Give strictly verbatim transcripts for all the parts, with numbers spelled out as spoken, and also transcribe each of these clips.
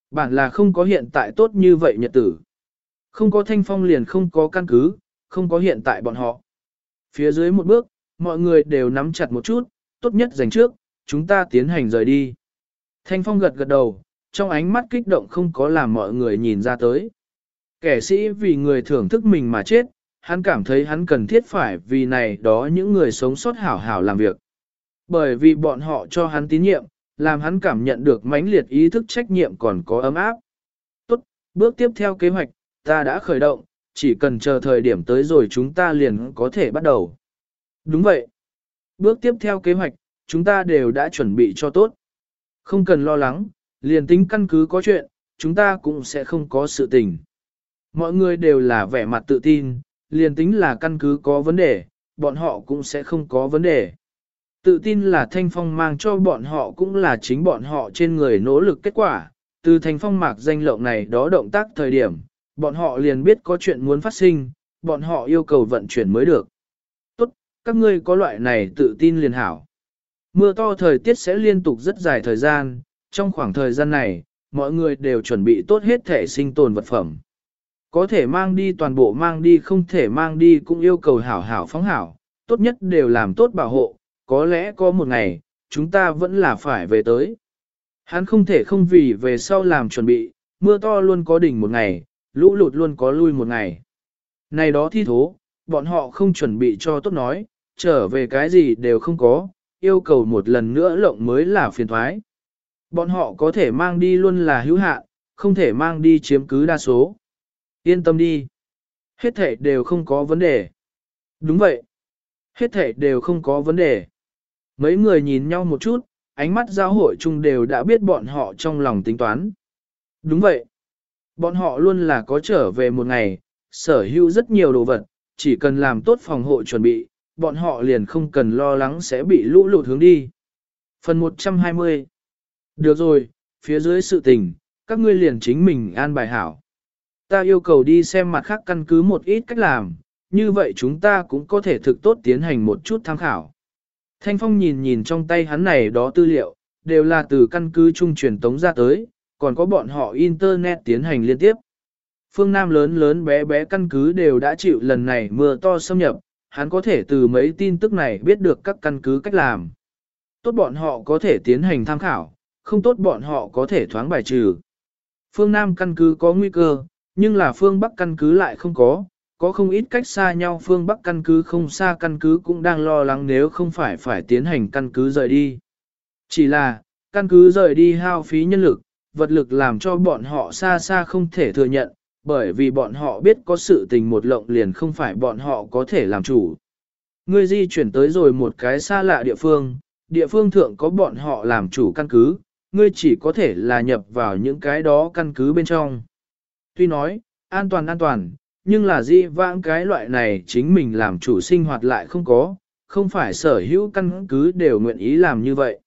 Bản là không có hiện tại tốt như vậy nhật tử. Không có Thanh Phong liền không có căn cứ, không có hiện tại bọn họ. Phía dưới một bước, mọi người đều nắm chặt một chút, tốt nhất dành trước, chúng ta tiến hành rời đi. Thanh Phong gật gật đầu, trong ánh mắt kích động không có làm mọi người nhìn ra tới. Kẻ sĩ vì người thưởng thức mình mà chết, hắn cảm thấy hắn cần thiết phải vì này đó những người sống sót hảo hảo làm việc. Bởi vì bọn họ cho hắn tín nhiệm, làm hắn cảm nhận được mãnh liệt ý thức trách nhiệm còn có ấm áp. Tốt, bước tiếp theo kế hoạch, ta đã khởi động, chỉ cần chờ thời điểm tới rồi chúng ta liền có thể bắt đầu. Đúng vậy. Bước tiếp theo kế hoạch, chúng ta đều đã chuẩn bị cho tốt. Không cần lo lắng, liền tính căn cứ có chuyện, chúng ta cũng sẽ không có sự tình. Mọi người đều là vẻ mặt tự tin, liền tính là căn cứ có vấn đề, bọn họ cũng sẽ không có vấn đề. Tự tin là Thanh Phong mang cho bọn họ cũng là chính bọn họ trên người nỗ lực kết quả. Từ Thanh Phong mạc danh lộng này đó động tác thời điểm, bọn họ liền biết có chuyện muốn phát sinh, bọn họ yêu cầu vận chuyển mới được. Tốt, các ngươi có loại này tự tin liền hảo. Mưa to thời tiết sẽ liên tục rất dài thời gian, trong khoảng thời gian này, mọi người đều chuẩn bị tốt hết thể sinh tồn vật phẩm. Có thể mang đi toàn bộ mang đi không thể mang đi cũng yêu cầu hảo hảo phóng hảo, tốt nhất đều làm tốt bảo hộ, có lẽ có một ngày, chúng ta vẫn là phải về tới. Hắn không thể không vì về sau làm chuẩn bị, mưa to luôn có đỉnh một ngày, lũ lụt luôn có lui một ngày. Này đó thi thố, bọn họ không chuẩn bị cho tốt nói, trở về cái gì đều không có, yêu cầu một lần nữa lộng mới là phiền thoái. Bọn họ có thể mang đi luôn là hữu hạn, không thể mang đi chiếm cứ đa số. Yên tâm đi. Hết thể đều không có vấn đề. Đúng vậy. Hết thể đều không có vấn đề. Mấy người nhìn nhau một chút, ánh mắt giao hội chung đều đã biết bọn họ trong lòng tính toán. Đúng vậy. Bọn họ luôn là có trở về một ngày, sở hữu rất nhiều đồ vật, chỉ cần làm tốt phòng hộ chuẩn bị, bọn họ liền không cần lo lắng sẽ bị lũ lụt hướng đi. Phần một trăm hai mươi. Được rồi, phía dưới sự tình, các ngươi liền chính mình an bài hảo. Ta yêu cầu đi xem mặt khác căn cứ một ít cách làm, như vậy chúng ta cũng có thể thực tốt tiến hành một chút tham khảo. Thanh Phong nhìn nhìn trong tay hắn này đó tư liệu, đều là từ căn cứ trung truyền tống ra tới, còn có bọn họ Internet tiến hành liên tiếp. Phương Nam lớn lớn bé bé căn cứ đều đã chịu lần này mưa to xâm nhập, hắn có thể từ mấy tin tức này biết được các căn cứ cách làm. Tốt bọn họ có thể tiến hành tham khảo, không tốt bọn họ có thể thoáng bài trừ. Phương Nam căn cứ có nguy cơ, nhưng là phương Bắc căn cứ lại không có, có không ít cách xa nhau phương Bắc căn cứ không xa căn cứ cũng đang lo lắng nếu không phải phải tiến hành căn cứ rời đi. Chỉ là, căn cứ rời đi hao phí nhân lực, vật lực làm cho bọn họ xa xa không thể thừa nhận, bởi vì bọn họ biết có sự tình một lộng liền không phải bọn họ có thể làm chủ. Ngươi di chuyển tới rồi một cái xa lạ địa phương, địa phương thượng có bọn họ làm chủ căn cứ, ngươi chỉ có thể là nhập vào những cái đó căn cứ bên trong. Tuy nói, an toàn an toàn, nhưng là di vãng cái loại này chính mình làm chủ sinh hoạt lại không có, không phải sở hữu căn cứ đều nguyện ý làm như vậy.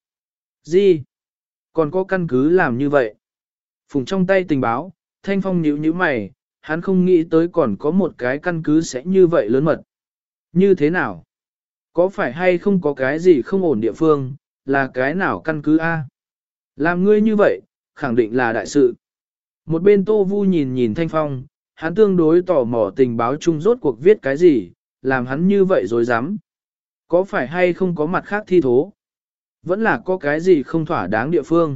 Di, còn có căn cứ làm như vậy. Phùng trong tay tình báo, Thanh Phong nhíu nhíu mày, hắn không nghĩ tới còn có một cái căn cứ sẽ như vậy lớn mật. Như thế nào? Có phải hay không có cái gì không ổn địa phương, là cái nào căn cứ A? Làm ngươi như vậy, khẳng định là đại sự. Một bên Tô Vu nhìn nhìn Thanh Phong, hắn tương đối tò mò tình báo chung rốt cuộc viết cái gì, làm hắn như vậy rồi dám. Có phải hay không có mặt khác thi thố? Vẫn là có cái gì không thỏa đáng địa phương?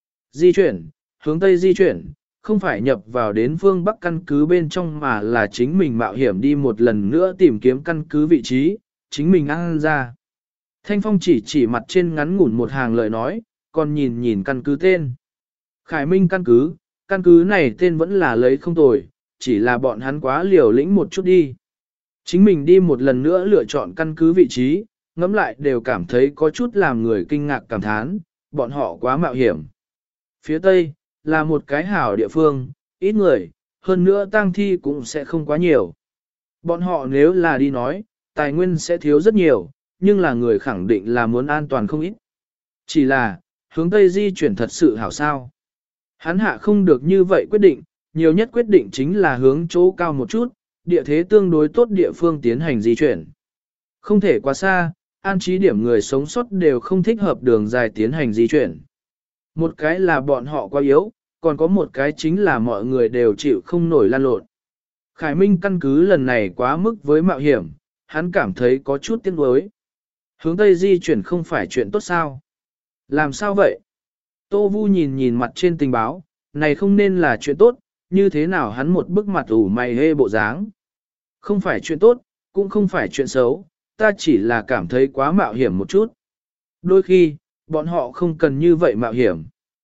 Di chuyển, hướng Tây di chuyển, không phải nhập vào đến phương Bắc căn cứ bên trong mà là chính mình mạo hiểm đi một lần nữa tìm kiếm căn cứ vị trí, chính mình ăn ra. Thanh Phong chỉ chỉ mặt trên ngắn ngủn một hàng lời nói, còn nhìn nhìn căn cứ tên. Khải Minh căn cứ, căn cứ này tên vẫn là lấy không tồi, chỉ là bọn hắn quá liều lĩnh một chút đi. Chính mình đi một lần nữa lựa chọn căn cứ vị trí, ngẫm lại đều cảm thấy có chút làm người kinh ngạc cảm thán, bọn họ quá mạo hiểm. Phía Tây, là một cái hảo địa phương, ít người, hơn nữa tang thi cũng sẽ không quá nhiều. Bọn họ nếu là đi nói, tài nguyên sẽ thiếu rất nhiều, nhưng là người khẳng định là muốn an toàn không ít. Chỉ là, hướng Tây di chuyển thật sự hảo sao. Hắn hạ không được như vậy quyết định, nhiều nhất quyết định chính là hướng chỗ cao một chút, địa thế tương đối tốt địa phương tiến hành di chuyển. Không thể quá xa, an trí điểm người sống sót đều không thích hợp đường dài tiến hành di chuyển. Một cái là bọn họ quá yếu, còn có một cái chính là mọi người đều chịu không nổi lan lộn. Khải Minh căn cứ lần này quá mức với mạo hiểm, hắn cảm thấy có chút tiếc nuối. Hướng Tây di chuyển không phải chuyện tốt sao? Làm sao vậy? Tô Vu nhìn nhìn mặt trên tình báo, này không nên là chuyện tốt, như thế nào hắn một bức mặt ủ mày hê bộ dáng. Không phải chuyện tốt, cũng không phải chuyện xấu, ta chỉ là cảm thấy quá mạo hiểm một chút. Đôi khi, bọn họ không cần như vậy mạo hiểm.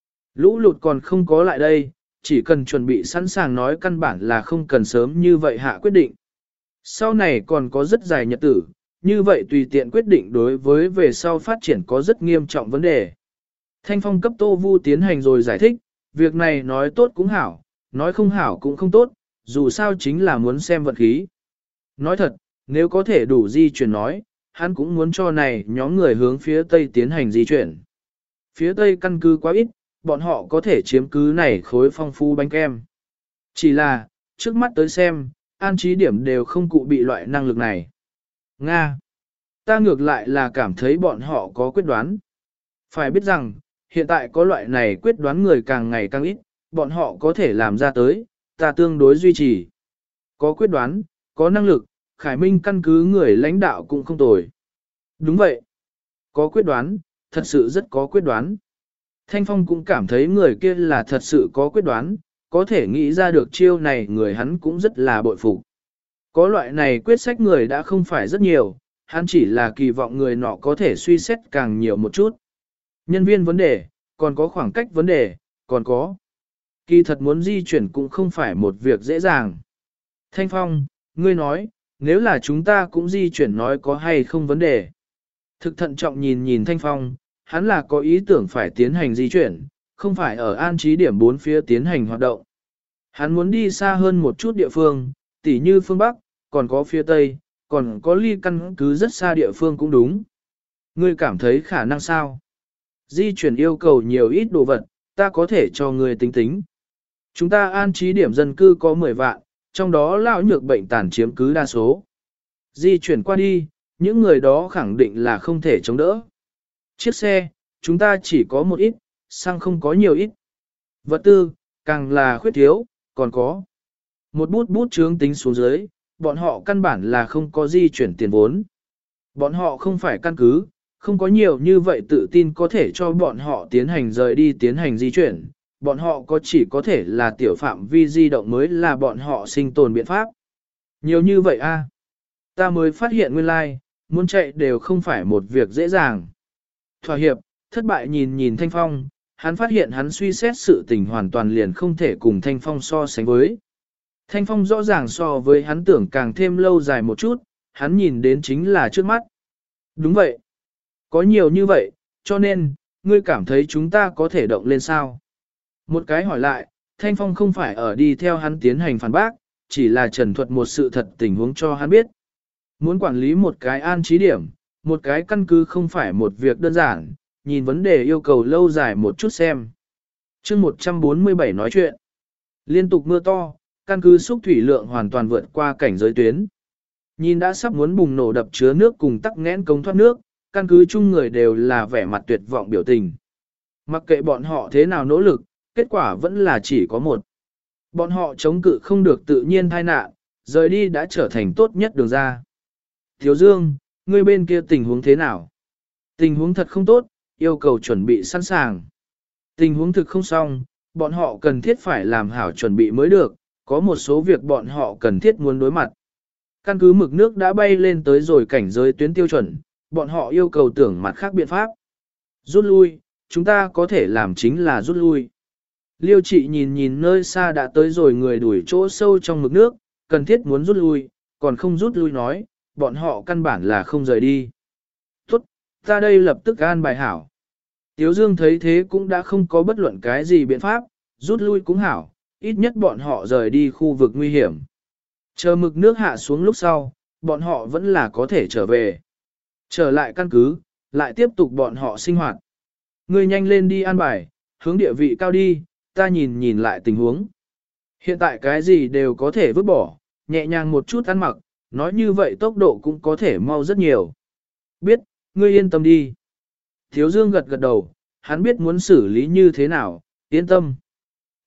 Lũ lụt còn không có lại đây, chỉ cần chuẩn bị sẵn sàng nói căn bản là không cần sớm như vậy hạ quyết định. Sau này còn có rất dài nhật tử, như vậy tùy tiện quyết định đối với về sau phát triển có rất nghiêm trọng vấn đề. Thanh Phong cấp Tô Vu tiến hành rồi giải thích, việc này nói tốt cũng hảo, nói không hảo cũng không tốt, dù sao chính là muốn xem vận khí. Nói thật, nếu có thể đủ di chuyển nói, hắn cũng muốn cho này nhóm người hướng phía Tây tiến hành di chuyển. Phía Tây căn cứ quá ít, bọn họ có thể chiếm cứ này khối phong phú bánh kem. Chỉ là, trước mắt tới xem, an trí điểm đều không cụ bị loại năng lực này. Nga. Ta ngược lại là cảm thấy bọn họ có quyết đoán. Phải biết rằng, hiện tại có loại này quyết đoán người càng ngày càng ít, bọn họ có thể làm ra tới, ta tương đối duy trì. Có quyết đoán, có năng lực, Khải Minh căn cứ người lãnh đạo cũng không tồi. Đúng vậy. Có quyết đoán, thật sự rất có quyết đoán. Thanh Phong cũng cảm thấy người kia là thật sự có quyết đoán, có thể nghĩ ra được chiêu này người hắn cũng rất là bội phục. Có loại này quyết sách người đã không phải rất nhiều, hắn chỉ là kỳ vọng người nọ có thể suy xét càng nhiều một chút. Nhân viên vấn đề, còn có khoảng cách vấn đề, còn có. Kỳ thật muốn di chuyển cũng không phải một việc dễ dàng. Thanh Phong, ngươi nói, nếu là chúng ta cũng di chuyển nói có hay không vấn đề. Thực thận trọng nhìn nhìn Thanh Phong, hắn là có ý tưởng phải tiến hành di chuyển, không phải ở an trí điểm bốn phía tiến hành hoạt động. Hắn muốn đi xa hơn một chút địa phương, tỉ như phương Bắc, còn có phía Tây, còn có ly căn cứ rất xa địa phương cũng đúng. Ngươi cảm thấy khả năng sao? Di chuyển yêu cầu nhiều ít đồ vật, ta có thể cho ngươi tính tính. Chúng ta an trí điểm dân cư có mười vạn, trong đó lão nhược bệnh tàn chiếm cứ đa số. Di chuyển qua đi, những người đó khẳng định là không thể chống đỡ. Chiếc xe, chúng ta chỉ có một ít, xăng không có nhiều ít. Vật tư, càng là khuyết thiếu, còn có. Một bút bút chướng tính xuống dưới, bọn họ căn bản là không có di chuyển tiền vốn. Bọn họ không phải căn cứ, không có nhiều như vậy tự tin có thể cho bọn họ tiến hành rời đi tiến hành di chuyển. Bọn họ có chỉ có thể là tiểu phạm vi di động mới là bọn họ sinh tồn biện pháp. Nhiều như vậy a, ta mới phát hiện nguyên lai, like, muốn chạy đều không phải một việc dễ dàng. Thỏa hiệp, thất bại nhìn nhìn Thanh Phong, hắn phát hiện hắn suy xét sự tình hoàn toàn liền không thể cùng Thanh Phong so sánh với. Thanh Phong rõ ràng so với hắn tưởng càng thêm lâu dài một chút, hắn nhìn đến chính là trước mắt. Đúng vậy. Có nhiều như vậy, cho nên, ngươi cảm thấy chúng ta có thể động lên sao? Một cái hỏi lại, Thanh Phong không phải ở đi theo hắn tiến hành phản bác, chỉ là trần thuật một sự thật tình huống cho hắn biết. Muốn quản lý một cái an trí điểm, một cái căn cứ không phải một việc đơn giản, nhìn vấn đề yêu cầu lâu dài một chút xem. chương một trăm bốn mươi bảy nói chuyện. Liên tục mưa to, căn cứ xúc thủy lượng hoàn toàn vượt qua cảnh giới tuyến. Nhìn đã sắp muốn bùng nổ đập chứa nước cùng tắc nghẽn cống thoát nước, căn cứ chung người đều là vẻ mặt tuyệt vọng biểu tình. Mặc kệ bọn họ thế nào nỗ lực, kết quả vẫn là chỉ có một. Bọn họ chống cự không được tự nhiên tai nạn, rời đi đã trở thành tốt nhất đường ra. Thiếu Dương, ngươi bên kia tình huống thế nào? Tình huống thật không tốt, yêu cầu chuẩn bị sẵn sàng. Tình huống thực không xong, bọn họ cần thiết phải làm hảo chuẩn bị mới được, có một số việc bọn họ cần thiết muốn đối mặt. Căn cứ mực nước đã bay lên tới rồi cảnh giới tuyến tiêu chuẩn, bọn họ yêu cầu tưởng mặt khác biện pháp. Rút lui, chúng ta có thể làm chính là rút lui. Liêu trị nhìn nhìn nơi xa đã tới rồi người đuổi chỗ sâu trong mực nước, cần thiết muốn rút lui, còn không rút lui nói, bọn họ căn bản là không rời đi. Tốt, ta đây lập tức an bài hảo. Tiếu Dương thấy thế cũng đã không có bất luận cái gì biện pháp, rút lui cũng hảo, ít nhất bọn họ rời đi khu vực nguy hiểm. Chờ mực nước hạ xuống lúc sau, bọn họ vẫn là có thể trở về. Trở lại căn cứ, lại tiếp tục bọn họ sinh hoạt. Ngươi nhanh lên đi an bài, hướng địa vị cao đi, ta nhìn nhìn lại tình huống. Hiện tại cái gì đều có thể vứt bỏ, nhẹ nhàng một chút ăn mặc, nói như vậy tốc độ cũng có thể mau rất nhiều. Biết, ngươi yên tâm đi. Thiếu Dương gật gật đầu, hắn biết muốn xử lý như thế nào, yên tâm.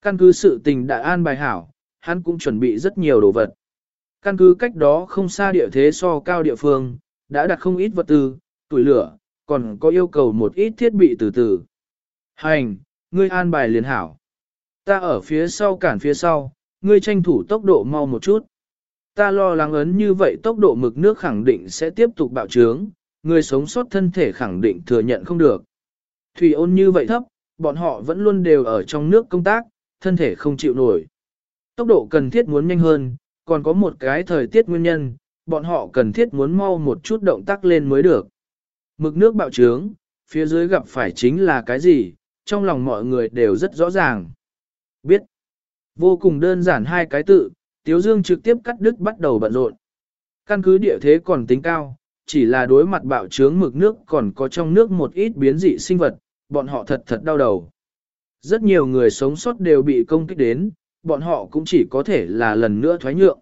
Căn cứ sự tình đã an bài hảo, hắn cũng chuẩn bị rất nhiều đồ vật. Căn cứ cách đó không xa địa thế so cao địa phương, đã đặt không ít vật tư, tuổi lửa, còn có yêu cầu một ít thiết bị từ từ. Hành, ngươi an bài liền hảo. Ta ở phía sau cản phía sau, ngươi tranh thủ tốc độ mau một chút. Ta lo lắng ấn như vậy tốc độ mực nước khẳng định sẽ tiếp tục bạo trướng, người sống sót thân thể khẳng định thừa nhận không được. Thủy ôn như vậy thấp, bọn họ vẫn luôn đều ở trong nước công tác, thân thể không chịu nổi. Tốc độ cần thiết muốn nhanh hơn, còn có một cái thời tiết nguyên nhân, bọn họ cần thiết muốn mau một chút động tác lên mới được. Mực nước bạo trướng, phía dưới gặp phải chính là cái gì, trong lòng mọi người đều rất rõ ràng. Biết. Vô cùng đơn giản hai cái tự, Tiếu Dương trực tiếp cắt đứt bắt đầu bận rộn. Căn cứ địa thế còn tính cao, chỉ là đối mặt bạo trướng mực nước còn có trong nước một ít biến dị sinh vật, bọn họ thật thật đau đầu. Rất nhiều người sống sót đều bị công kích đến, bọn họ cũng chỉ có thể là lần nữa thoái nhượng.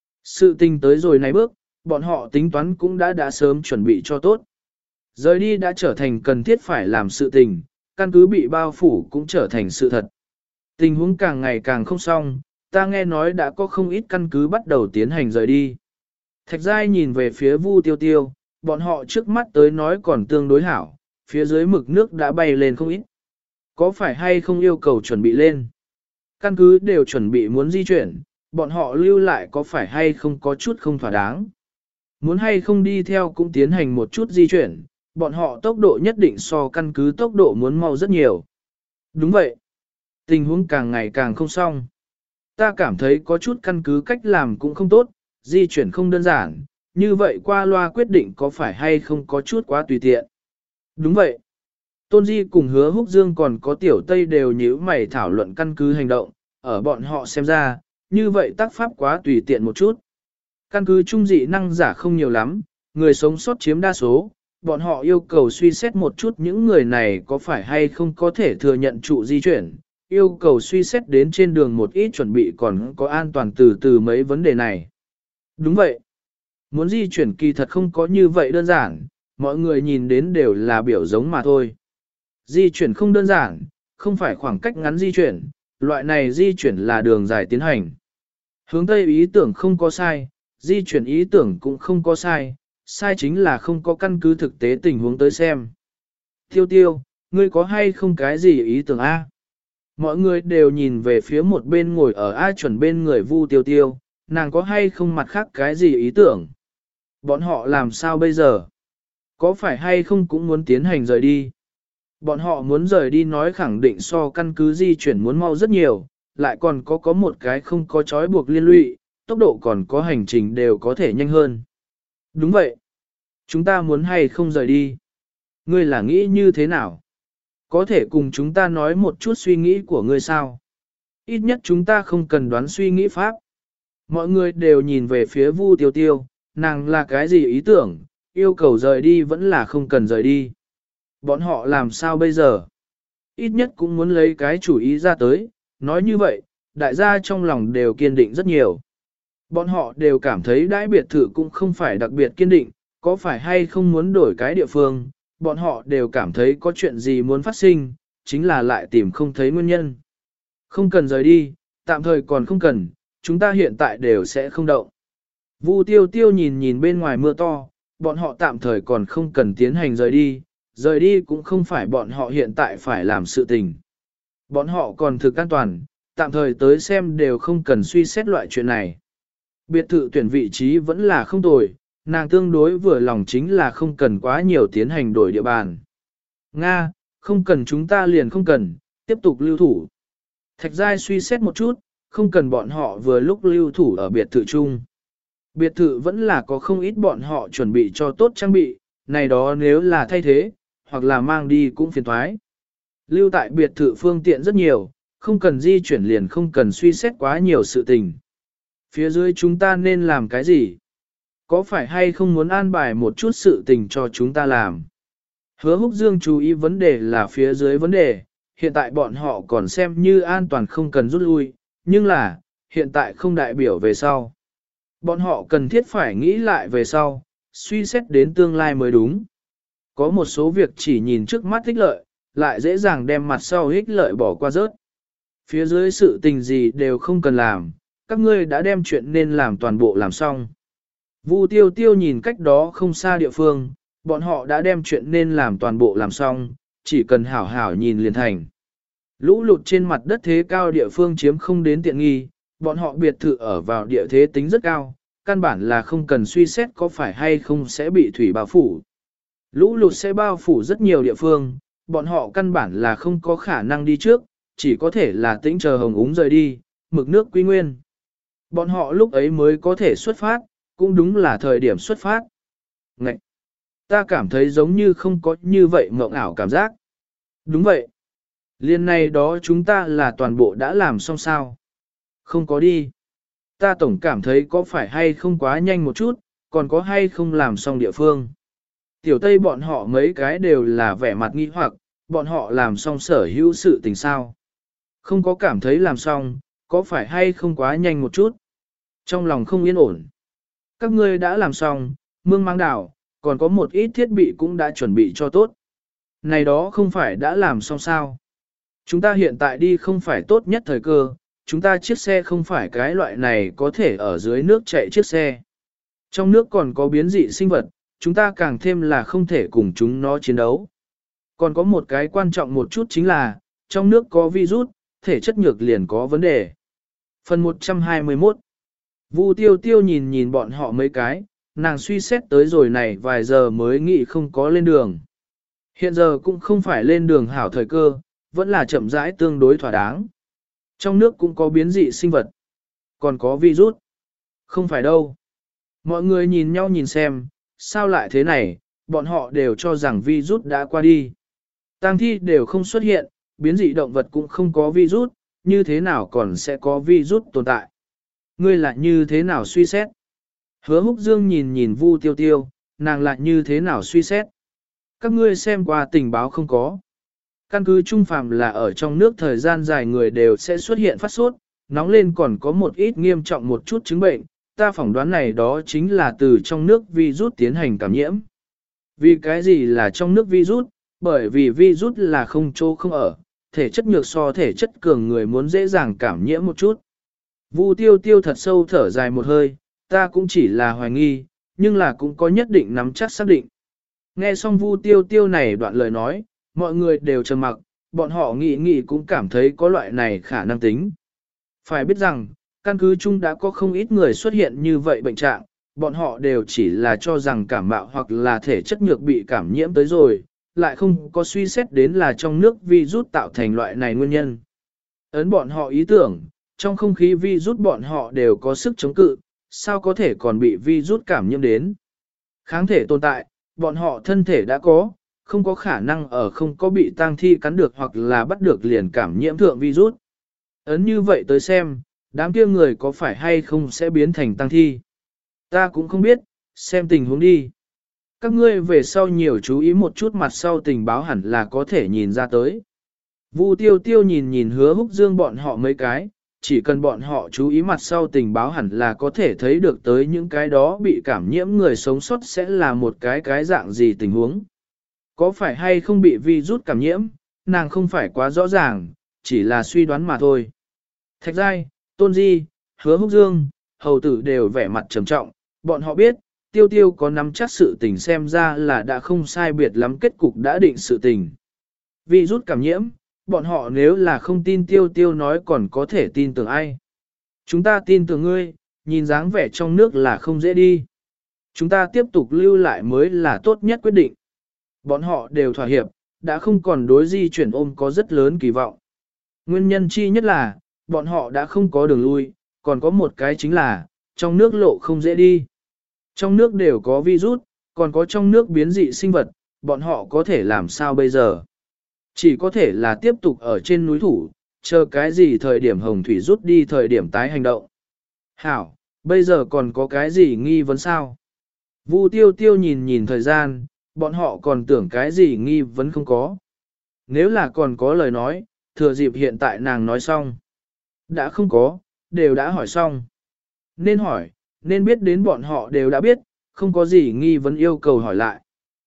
Sự tình tới rồi này bước, bọn họ tính toán cũng đã đã sớm chuẩn bị cho tốt. Rời đi đã trở thành cần thiết phải làm sự tình, căn cứ bị bao phủ cũng trở thành sự thật. Tình huống càng ngày càng không xong, ta nghe nói đã có không ít căn cứ bắt đầu tiến hành rời đi. Thạch Giai nhìn về phía Vu Tiêu Tiêu, bọn họ trước mắt tới nói còn tương đối hảo, phía dưới mực nước đã bay lên không ít. Có phải hay không yêu cầu chuẩn bị lên? Căn cứ đều chuẩn bị muốn di chuyển, bọn họ lưu lại có phải hay không có chút không thỏa đáng? Muốn hay không đi theo cũng tiến hành một chút di chuyển, bọn họ tốc độ nhất định so căn cứ tốc độ muốn mau rất nhiều. Đúng vậy. Tình huống càng ngày càng không xong. Ta cảm thấy có chút căn cứ cách làm cũng không tốt, di chuyển không đơn giản, như vậy qua loa quyết định có phải hay không có chút quá tùy tiện. Đúng vậy. Tôn Di cùng Hứa Húc Dương còn có Tiểu Tây đều nhíu mày thảo luận căn cứ hành động, ở bọn họ xem ra, như vậy tác pháp quá tùy tiện một chút. Căn cứ trung dị năng giả không nhiều lắm, người sống sót chiếm đa số, bọn họ yêu cầu suy xét một chút những người này có phải hay không có thể thừa nhận trụ di chuyển, yêu cầu suy xét đến trên đường một ít chuẩn bị còn có an toàn từ từ mấy vấn đề này. Đúng vậy. Muốn di chuyển kỳ thật không có như vậy đơn giản, mọi người nhìn đến đều là biểu giống mà thôi. Di chuyển không đơn giản, không phải khoảng cách ngắn di chuyển, loại này di chuyển là đường dài tiến hành. Hướng Tây ý tưởng không có sai, di chuyển ý tưởng cũng không có sai, sai chính là không có căn cứ thực tế tình huống tới xem. Tiêu tiêu, ngươi có hay không cái gì ý tưởng A? Mọi người đều nhìn về phía một bên ngồi ở A chuẩn bên người Vu Tiêu Tiêu, nàng có hay không mặt khác cái gì ý tưởng? Bọn họ làm sao bây giờ? Có phải hay không cũng muốn tiến hành rời đi? Bọn họ muốn rời đi nói khẳng định so căn cứ di chuyển muốn mau rất nhiều, lại còn có có một cái không có trói buộc liên lụy, tốc độ còn có hành trình đều có thể nhanh hơn. Đúng vậy. Chúng ta muốn hay không rời đi? Ngươi là nghĩ như thế nào? Có thể cùng chúng ta nói một chút suy nghĩ của ngươi sao? Ít nhất chúng ta không cần đoán suy nghĩ pháp. Mọi người đều nhìn về phía Vu Tiêu Tiêu, nàng là cái gì ý tưởng, yêu cầu rời đi vẫn là không cần rời đi. Bọn họ làm sao bây giờ? Ít nhất cũng muốn lấy cái chủ ý ra tới, nói như vậy, đại gia trong lòng đều kiên định rất nhiều. Bọn họ đều cảm thấy đãi biệt thự cũng không phải đặc biệt kiên định, có phải hay không muốn đổi cái địa phương, bọn họ đều cảm thấy có chuyện gì muốn phát sinh, chính là lại tìm không thấy nguyên nhân. Không cần rời đi, tạm thời còn không cần, chúng ta hiện tại đều sẽ không động. Vu Tiêu Tiêu nhìn nhìn bên ngoài mưa to, bọn họ tạm thời còn không cần tiến hành rời đi, rời đi cũng không phải bọn họ hiện tại phải làm sự tình. Bọn họ còn thực an toàn, tạm thời tới xem đều không cần suy xét loại chuyện này. Biệt thự tuyển vị trí vẫn là không tồi, nàng tương đối vừa lòng chính là không cần quá nhiều tiến hành đổi địa bàn. Nga, không cần chúng ta liền không cần, tiếp tục lưu thủ. Thạch Giai suy xét một chút, không cần bọn họ vừa lúc lưu thủ ở biệt thự chung. Biệt thự vẫn là có không ít bọn họ chuẩn bị cho tốt trang bị, này đó nếu là thay thế, hoặc là mang đi cũng phiền thoái. Lưu tại biệt thự phương tiện rất nhiều, không cần di chuyển liền không cần suy xét quá nhiều sự tình. Phía dưới chúng ta nên làm cái gì? Có phải hay không muốn an bài một chút sự tình cho chúng ta làm? Hứa Húc Dương chú ý vấn đề là phía dưới vấn đề, hiện tại bọn họ còn xem như an toàn không cần rút lui, nhưng là, hiện tại không đại biểu về sau. Bọn họ cần thiết phải nghĩ lại về sau, suy xét đến tương lai mới đúng. Có một số việc chỉ nhìn trước mắt ích lợi, lại dễ dàng đem mặt sau ích lợi bỏ qua rớt. Phía dưới sự tình gì đều không cần làm, các ngươi đã đem chuyện nên làm toàn bộ làm xong. Vu tiêu tiêu nhìn cách đó không xa địa phương, bọn họ đã đem chuyện nên làm toàn bộ làm xong, chỉ cần hảo hảo nhìn liền thành. Lũ lụt trên mặt đất thế cao địa phương chiếm không đến tiện nghi, bọn họ biệt thự ở vào địa thế tính rất cao, căn bản là không cần suy xét có phải hay không sẽ bị thủy bao phủ. Lũ lụt sẽ bao phủ rất nhiều địa phương, bọn họ căn bản là không có khả năng đi trước, chỉ có thể là tĩnh chờ hồng úng rời đi, mực nước quy nguyên. Bọn họ lúc ấy mới có thể xuất phát, cũng đúng là thời điểm xuất phát. Ngậy! Ta cảm thấy giống như không có như vậy mộng ảo cảm giác. Đúng vậy. Liên này đó chúng ta là toàn bộ đã làm xong sao. Không có đi. Ta tổng cảm thấy có phải hay không quá nhanh một chút, còn có hay không làm xong địa phương. Tiểu Tây bọn họ mấy cái đều là vẻ mặt nghi hoặc, bọn họ làm xong sở hữu sự tình sao. Không có cảm thấy làm xong, có phải hay không quá nhanh một chút. Trong lòng không yên ổn. Các ngươi đã làm xong, mương mang đảo, còn có một ít thiết bị cũng đã chuẩn bị cho tốt. Này đó không phải đã làm xong sao. Chúng ta hiện tại đi không phải tốt nhất thời cơ, chúng ta chiếc xe không phải cái loại này có thể ở dưới nước chạy chiếc xe. Trong nước còn có biến dị sinh vật, chúng ta càng thêm là không thể cùng chúng nó chiến đấu. Còn có một cái quan trọng một chút chính là, trong nước có virus, thể chất nhược liền có vấn đề. Phần một trăm hai mươi mốt. Vu tiêu tiêu nhìn nhìn bọn họ mấy cái, nàng suy xét tới rồi này vài giờ mới nghĩ không có lên đường. Hiện giờ cũng không phải lên đường hảo thời cơ, vẫn là chậm rãi tương đối thỏa đáng. Trong nước cũng có biến dị sinh vật, còn có virus. Không phải đâu. Mọi người nhìn nhau nhìn xem, sao lại thế này, bọn họ đều cho rằng virus đã qua đi. Tang thi đều không xuất hiện, biến dị động vật cũng không có virus, như thế nào còn sẽ có virus tồn tại. Ngươi lại như thế nào suy xét? Hứa Húc Dương nhìn nhìn Vu Tiêu Tiêu, nàng lại như thế nào suy xét? Các ngươi xem qua tình báo không có. Căn cứ trung phàm là ở trong nước thời gian dài người đều sẽ xuất hiện phát sốt, nóng lên còn có một ít nghiêm trọng một chút chứng bệnh, ta phỏng đoán này đó chính là từ trong nước virus tiến hành cảm nhiễm. Vì cái gì là trong nước virus? Bởi vì virus là không chỗ không ở, thể chất nhược so thể chất cường người muốn dễ dàng cảm nhiễm một chút. Vu Tiêu Tiêu thật sâu thở dài một hơi, ta cũng chỉ là hoài nghi, nhưng là cũng có nhất định nắm chắc xác định. Nghe xong Vu Tiêu Tiêu này đoạn lời nói, mọi người đều trầm mặc, bọn họ nghĩ nghĩ cũng cảm thấy có loại này khả năng tính. Phải biết rằng, căn cứ chung đã có không ít người xuất hiện như vậy bệnh trạng, bọn họ đều chỉ là cho rằng cảm mạo hoặc là thể chất nhược bị cảm nhiễm tới rồi, lại không có suy xét đến là trong nước virus tạo thành loại này nguyên nhân. Ấn bọn họ ý tưởng, trong không khí virus bọn họ đều có sức chống cự, sao có thể còn bị virus cảm nhiễm đến. Kháng thể tồn tại, bọn họ thân thể đã có, không có khả năng ở không có bị tang thi cắn được hoặc là bắt được liền cảm nhiễm thượng virus. Ấn như vậy tới xem, đám kia người có phải hay không sẽ biến thành tang thi. Ta cũng không biết, xem tình huống đi. Các ngươi về sau nhiều chú ý một chút mặt sau tình báo hẳn là có thể nhìn ra tới. Vu Tiêu Tiêu nhìn nhìn Hứa Húc Dương bọn họ mấy cái, chỉ cần bọn họ chú ý mặt sau tình báo hẳn là có thể thấy được tới những cái đó bị cảm nhiễm người sống sót sẽ là một cái cái dạng gì tình huống. Có phải hay không bị virus cảm nhiễm, nàng không phải quá rõ ràng, chỉ là suy đoán mà thôi. Thạch Giai, Tôn Di, Hứa Húc Dương, hầu tử đều vẻ mặt trầm trọng, bọn họ biết, Tiêu Tiêu có nắm chắc sự tình xem ra là đã không sai biệt lắm kết cục đã định sự tình. Virus cảm nhiễm, bọn họ nếu là không tin Tiêu Tiêu nói còn có thể tin tưởng ai. Chúng ta tin tưởng ngươi, nhìn dáng vẻ trong nước là không dễ đi. Chúng ta tiếp tục lưu lại mới là tốt nhất quyết định. Bọn họ đều thỏa hiệp, đã không còn đối di chuyển ôm có rất lớn kỳ vọng. Nguyên nhân chi nhất là, bọn họ đã không có đường lui, còn có một cái chính là, trong nước lộ không dễ đi. Trong nước đều có virus, còn có trong nước biến dị sinh vật, bọn họ có thể làm sao bây giờ? Chỉ có thể là tiếp tục ở trên núi thủ, chờ cái gì thời điểm hồng thủy rút đi thời điểm tái hành động. Hảo, bây giờ còn có cái gì nghi vấn sao? Vu Tiêu Tiêu nhìn nhìn thời gian, bọn họ còn tưởng cái gì nghi vấn không có. Nếu là còn có lời nói, thừa dịp hiện tại nàng nói xong. Đã không có, đều đã hỏi xong. Nên hỏi, nên biết đến bọn họ đều đã biết, không có gì nghi vấn yêu cầu hỏi lại.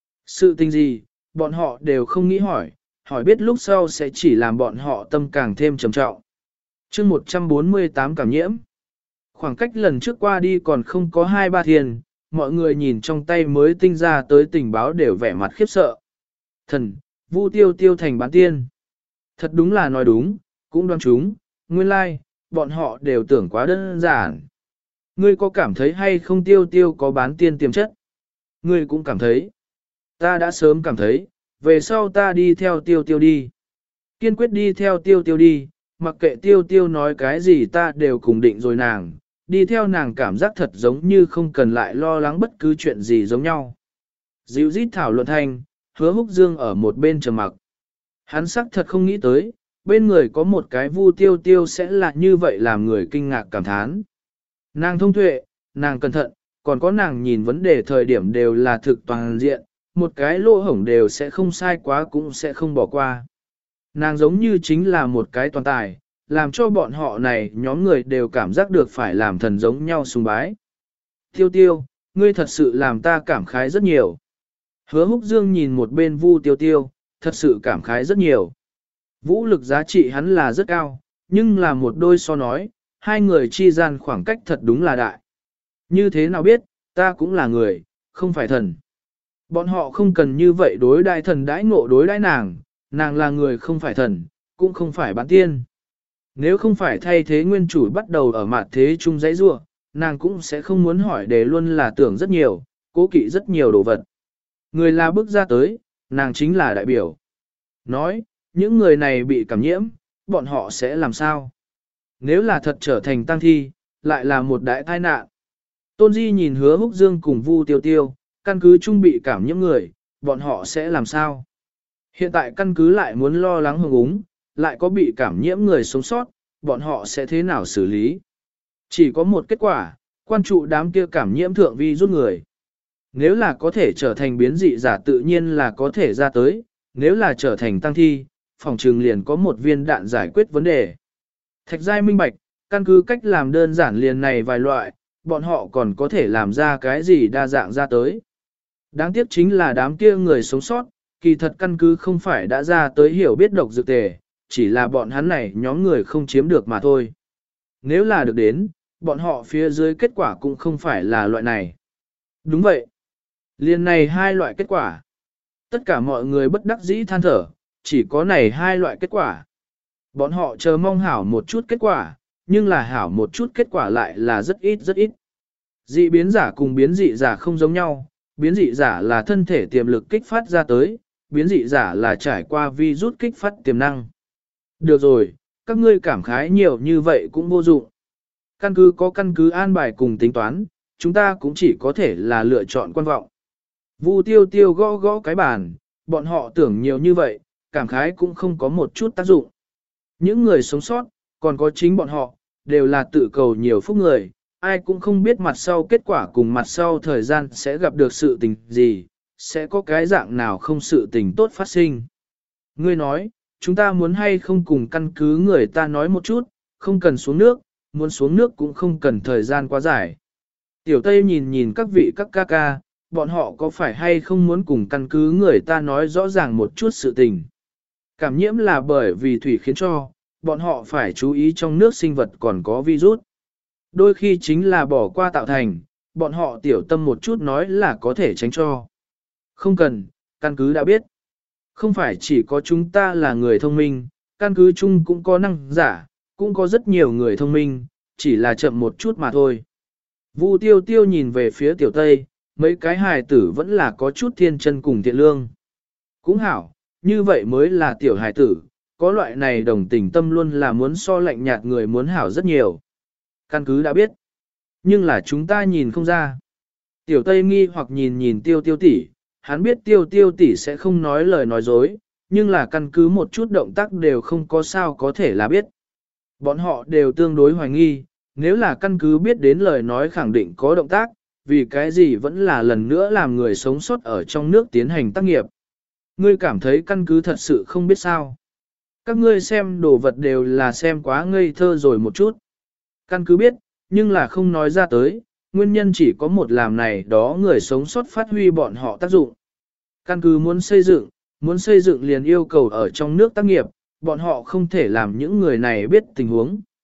Sự tình gì, bọn họ đều không nghĩ hỏi, hỏi biết lúc sau sẽ chỉ làm bọn họ tâm càng thêm trầm trọng. chương một trăm bốn mươi tám cảm nhiễm. Khoảng cách lần trước qua đi còn không có hai ba thiên, mọi người nhìn trong tay mới tinh ra tới tình báo đều vẻ mặt khiếp sợ. Thần, Vu Tiêu Tiêu thành bán tiên. Thật đúng là nói đúng, cũng đoán chúng, nguyên lai, like, bọn họ đều tưởng quá đơn giản. Ngươi có cảm thấy hay không Tiêu Tiêu có bán tiên tiềm chất? Ngươi cũng cảm thấy. Ta đã sớm cảm thấy, về sau ta đi theo Tiêu Tiêu đi. Kiên quyết đi theo Tiêu Tiêu đi, mặc kệ Tiêu Tiêu nói cái gì ta đều cùng định rồi nàng, đi theo nàng cảm giác thật giống như không cần lại lo lắng bất cứ chuyện gì giống nhau. Dịu rít thảo luận thanh, Hứa Húc Dương ở một bên trầm mặc. Hắn sắc thật không nghĩ tới, bên người có một cái Vu Tiêu Tiêu sẽ là như vậy làm người kinh ngạc cảm thán. Nàng thông tuệ, nàng cẩn thận, còn có nàng nhìn vấn đề thời điểm đều là thực toàn diện, một cái lỗ hổng đều sẽ không sai quá cũng sẽ không bỏ qua. Nàng giống như chính là một cái toàn tài, làm cho bọn họ này nhóm người đều cảm giác được phải làm thần giống nhau sùng bái. Tiêu Tiêu, ngươi thật sự làm ta cảm khái rất nhiều. Hứa Húc Dương nhìn một bên Vu Tiêu Tiêu, thật sự cảm khái rất nhiều. Vũ lực giá trị hắn là rất cao, nhưng là một đôi so nói, hai người chi gian khoảng cách thật đúng là đại. Như thế nào biết, ta cũng là người, không phải thần. Bọn họ không cần như vậy đối đại thần đãi ngộ đối đãi nàng, nàng là người không phải thần, cũng không phải bán tiên. Nếu không phải thay thế nguyên chủ bắt đầu ở mặt thế chung giấy rua, nàng cũng sẽ không muốn hỏi để luôn là tưởng rất nhiều, cố kỵ rất nhiều đồ vật. Người là bước ra tới, nàng chính là đại biểu. Nói, những người này bị cảm nhiễm, bọn họ sẽ làm sao? Nếu là thật trở thành tăng thi, lại là một đại tai nạn. Tôn Di nhìn Hứa Húc Dương cùng Vu Tiêu Tiêu, căn cứ chung bị cảm nhiễm người, bọn họ sẽ làm sao? Hiện tại căn cứ lại muốn lo lắng hưởng úng, lại có bị cảm nhiễm người sống sót, bọn họ sẽ thế nào xử lý? Chỉ có một kết quả, quan trụ đám kia cảm nhiễm thượng vi rút người. Nếu là có thể trở thành biến dị giả tự nhiên là có thể ra tới, nếu là trở thành tăng thi, phòng trường liền có một viên đạn giải quyết vấn đề. Thạch giai minh bạch, căn cứ cách làm đơn giản liền này vài loại, bọn họ còn có thể làm ra cái gì đa dạng ra tới. Đáng tiếc chính là đám kia người sống sót, kỳ thật căn cứ không phải đã ra tới hiểu biết độc dược tề, chỉ là bọn hắn này nhóm người không chiếm được mà thôi. Nếu là được đến, bọn họ phía dưới kết quả cũng không phải là loại này. Đúng vậy. Liên này hai loại kết quả. Tất cả mọi người bất đắc dĩ than thở, chỉ có này hai loại kết quả. Bọn họ chờ mong hảo một chút kết quả, nhưng là hảo một chút kết quả lại là rất ít rất ít. Dị biến giả cùng biến dị giả không giống nhau, biến dị giả là thân thể tiềm lực kích phát ra tới, biến dị giả là trải qua virus kích phát tiềm năng. Được rồi, các ngươi cảm khái nhiều như vậy cũng vô dụng. Căn cứ có căn cứ an bài cùng tính toán, chúng ta cũng chỉ có thể là lựa chọn quan vọng. Vu Tiêu Tiêu gõ gõ cái bàn, bọn họ tưởng nhiều như vậy, cảm khái cũng không có một chút tác dụng. Những người sống sót, còn có chính bọn họ, đều là tự cầu nhiều phúc người, ai cũng không biết mặt sau kết quả cùng mặt sau thời gian sẽ gặp được sự tình gì, sẽ có cái dạng nào không sự tình tốt phát sinh. Ngươi nói, chúng ta muốn hay không cùng căn cứ người ta nói một chút, không cần xuống nước, muốn xuống nước cũng không cần thời gian quá dài. Tiểu Tây nhìn nhìn các vị các ca ca, bọn họ có phải hay không muốn cùng căn cứ người ta nói rõ ràng một chút sự tình. Cảm nhiễm là bởi vì thủy khiến cho, bọn họ phải chú ý trong nước sinh vật còn có virus. Đôi khi chính là bỏ qua tạo thành, bọn họ tiểu tâm một chút nói là có thể tránh cho. Không cần, căn cứ đã biết. Không phải chỉ có chúng ta là người thông minh, căn cứ chung cũng có năng giả, cũng có rất nhiều người thông minh, chỉ là chậm một chút mà thôi. Vu Tiêu Tiêu nhìn về phía tiểu Tây, mấy cái hài tử vẫn là có chút thiên chân cùng thiện lương. Cũng hảo, như vậy mới là tiểu hài tử, có loại này đồng tình tâm luôn là muốn so lạnh nhạt người muốn hảo rất nhiều. Căn cứ đã biết, nhưng là chúng ta nhìn không ra. Tiểu Tây nghi hoặc nhìn nhìn Tiêu Tiêu tỷ, hắn biết Tiêu Tiêu tỷ sẽ không nói lời nói dối, nhưng là căn cứ một chút động tác đều không có sao có thể là biết. Bọn họ đều tương đối hoài nghi, nếu là căn cứ biết đến lời nói khẳng định có động tác, vì cái gì vẫn là lần nữa làm người sống sót ở trong nước tiến hành tác nghiệp. Ngươi cảm thấy căn cứ thật sự không biết sao. Các ngươi xem đồ vật đều là xem quá ngây thơ rồi một chút. Căn cứ biết, nhưng là không nói ra tới, nguyên nhân chỉ có một làm này đó người sống sót phát huy bọn họ tác dụng. Căn cứ muốn xây dựng, muốn xây dựng liền yêu cầu ở trong nước tác nghiệp, bọn họ không thể làm những người này biết tình huống.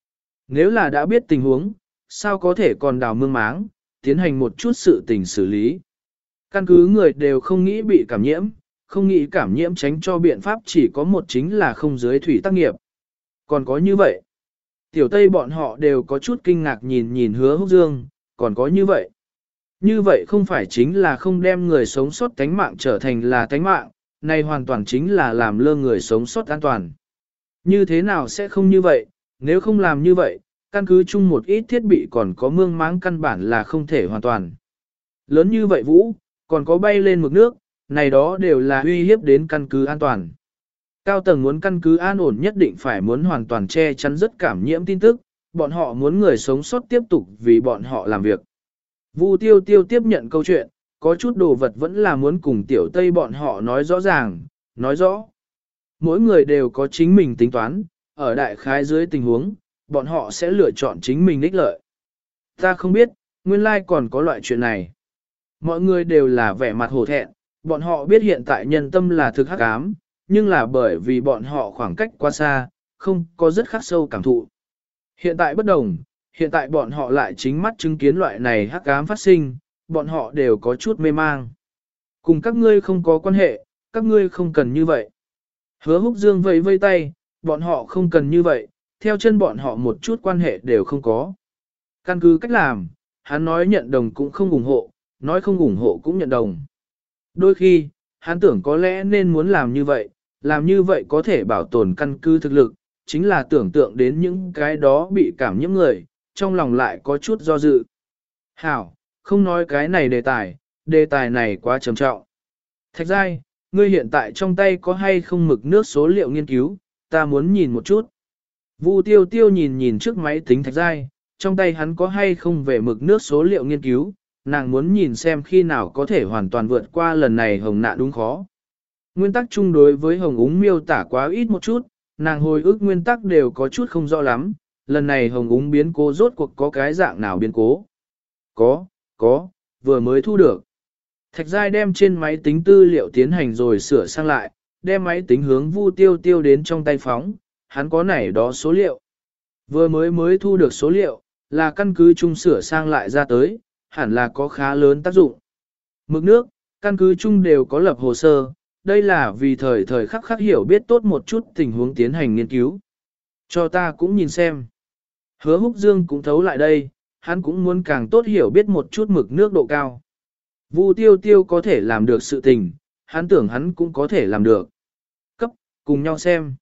Nếu là đã biết tình huống, sao có thể còn đào mương máng, tiến hành một chút sự tình xử lý. Căn cứ người đều không nghĩ bị cảm nhiễm, không nghĩ cảm nhiễm tránh cho biện pháp chỉ có một chính là không dưới thủy tác nghiệp. Còn có như vậy, tiểu tây bọn họ đều có chút kinh ngạc nhìn nhìn hứa húc dương, còn có như vậy. Như vậy không phải chính là không đem người sống sót tánh mạng trở thành là tánh mạng, này hoàn toàn chính là làm lơ người sống sót an toàn. Như thế nào sẽ không như vậy, nếu không làm như vậy, căn cứ chung một ít thiết bị còn có mương máng căn bản là không thể hoàn toàn. Lớn như vậy vũ, còn có bay lên mực nước, này đó đều là uy hiếp đến căn cứ an toàn. Cao tầng muốn căn cứ an ổn nhất định phải muốn hoàn toàn che chắn rất cảm nhiễm tin tức, bọn họ muốn người sống sót tiếp tục vì bọn họ làm việc. Vu Tiêu Tiêu tiếp nhận câu chuyện, có chút đồ vật vẫn là muốn cùng tiểu Tây bọn họ nói rõ ràng, nói rõ. Mỗi người đều có chính mình tính toán, ở đại khái dưới tình huống, bọn họ sẽ lựa chọn chính mình ích lợi. Ta không biết, nguyên lai còn có loại chuyện này. Mọi người đều là vẻ mặt hổ thẹn, bọn họ biết hiện tại nhân tâm là thực hắc ám, nhưng là bởi vì bọn họ khoảng cách quá xa, không có rất khắc sâu cảm thụ. Hiện tại bất đồng, hiện tại bọn họ lại chính mắt chứng kiến loại này hắc ám phát sinh, bọn họ đều có chút mê mang. Cùng các ngươi không có quan hệ, các ngươi không cần như vậy. Hứa Húc Dương vẫy vây tay, bọn họ không cần như vậy, theo chân bọn họ một chút quan hệ đều không có. Căn cứ cách làm, hắn nói nhận đồng cũng không ủng hộ, nói không ủng hộ cũng nhận đồng. Đôi khi, hắn tưởng có lẽ nên muốn làm như vậy, làm như vậy có thể bảo tồn căn cứ thực lực, chính là tưởng tượng đến những cái đó bị cảm nhiễm người, trong lòng lại có chút do dự. Hảo, không nói cái này đề tài, đề tài này quá trầm trọng. Thạch Giai, ngươi hiện tại trong tay có hay không mực nước số liệu nghiên cứu, ta muốn nhìn một chút. Vu Tiêu Tiêu nhìn nhìn trước máy tính Thạch Giai, trong tay hắn có hay không về mực nước số liệu nghiên cứu, nàng muốn nhìn xem khi nào có thể hoàn toàn vượt qua lần này hồng nạn đúng khó. Nguyên tắc chung đối với hồng úng miêu tả quá ít một chút, nàng hồi ức nguyên tắc đều có chút không rõ lắm, lần này hồng úng biến cố rốt cuộc có cái dạng nào biến cố. Có, có, vừa mới thu được. Thạch Giai đem trên máy tính tư liệu tiến hành rồi sửa sang lại, đem máy tính hướng Vu Tiêu Tiêu đến trong tay phóng, hắn có nảy đó số liệu. Vừa mới mới thu được số liệu, là căn cứ chung sửa sang lại ra tới, hẳn là có khá lớn tác dụng. Mực nước, căn cứ chung đều có lập hồ sơ, đây là vì thời thời khắc khắc hiểu biết tốt một chút tình huống tiến hành nghiên cứu. Cho ta cũng nhìn xem. Hứa Húc Dương cũng thấu lại đây, hắn cũng muốn càng tốt hiểu biết một chút mực nước độ cao. Vu Tiêu Tiêu có thể làm được sự tình, hắn tưởng hắn cũng có thể làm được. Cấp, cùng nhau xem.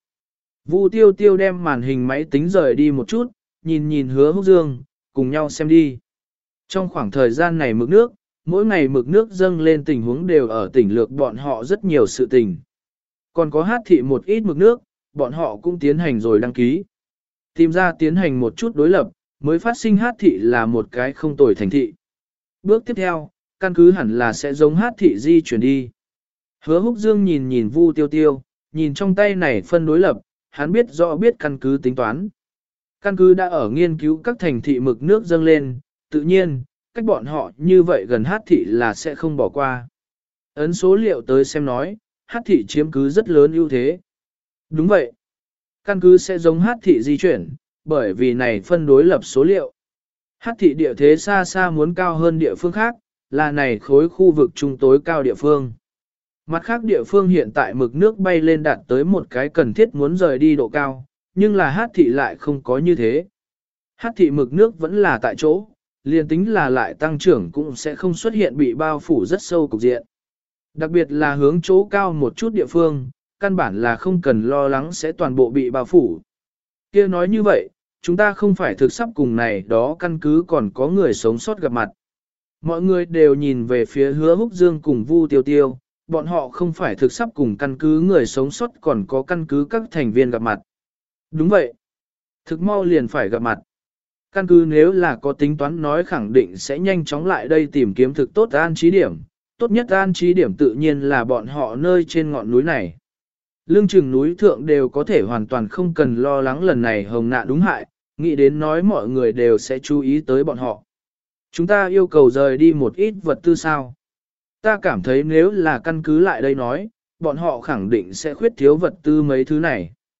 Vu Tiêu Tiêu đem màn hình máy tính rời đi một chút, nhìn nhìn Hứa Húc Dương, cùng nhau xem đi. Trong khoảng thời gian này mực nước, mỗi ngày mực nước dâng lên tình huống đều ở tỉnh lược bọn họ rất nhiều sự tình. Còn có hát thị một ít mực nước, bọn họ cũng tiến hành rồi đăng ký. Tìm ra tiến hành một chút đối lập, mới phát sinh hát thị là một cái không tồi thành thị. Bước tiếp theo, căn cứ hẳn là sẽ giống hát thị di chuyển đi. Hứa Húc Dương nhìn nhìn Vu Tiêu Tiêu, nhìn trong tay này phân đối lập, hắn biết rõ biết căn cứ tính toán. Căn cứ đã ở nghiên cứu các thành thị mực nước dâng lên, tự nhiên, cách bọn họ như vậy gần hát thị là sẽ không bỏ qua. Ấn số liệu tới xem nói, hát thị chiếm cứ rất lớn ưu thế. Đúng vậy. Căn cứ sẽ giống hát thị di chuyển, bởi vì này phân đối lập số liệu. Hát thị địa thế xa xa muốn cao hơn địa phương khác, là này khối khu vực trung tối cao địa phương. Mặt khác địa phương hiện tại mực nước bay lên đạt tới một cái cần thiết muốn rời đi độ cao, nhưng là hát thị lại không có như thế. Hát thị mực nước vẫn là tại chỗ, liền tính là lại tăng trưởng cũng sẽ không xuất hiện bị bao phủ rất sâu cục diện. Đặc biệt là hướng chỗ cao một chút địa phương, căn bản là không cần lo lắng sẽ toàn bộ bị bao phủ. Kia nói như vậy, chúng ta không phải thực sắp cùng này đó căn cứ còn có người sống sót gặp mặt. Mọi người đều nhìn về phía Hứa Húc Dương cùng Vu Tiêu Tiêu, bọn họ không phải thực sắp cùng căn cứ người sống sót còn có căn cứ các thành viên gặp mặt. Đúng vậy. Thực mau liền phải gặp mặt. Căn cứ nếu là có tính toán nói khẳng định sẽ nhanh chóng lại đây tìm kiếm thực tốt an trí điểm. Tốt nhất an trí điểm tự nhiên là bọn họ nơi trên ngọn núi này. Lương chừng núi thượng đều có thể hoàn toàn không cần lo lắng lần này hồng nạn đúng hại, nghĩ đến nói mọi người đều sẽ chú ý tới bọn họ. Chúng ta yêu cầu rời đi một ít vật tư sao? Ta cảm thấy nếu là căn cứ lại đây nói, bọn họ khẳng định sẽ khuyết thiếu vật tư mấy thứ này.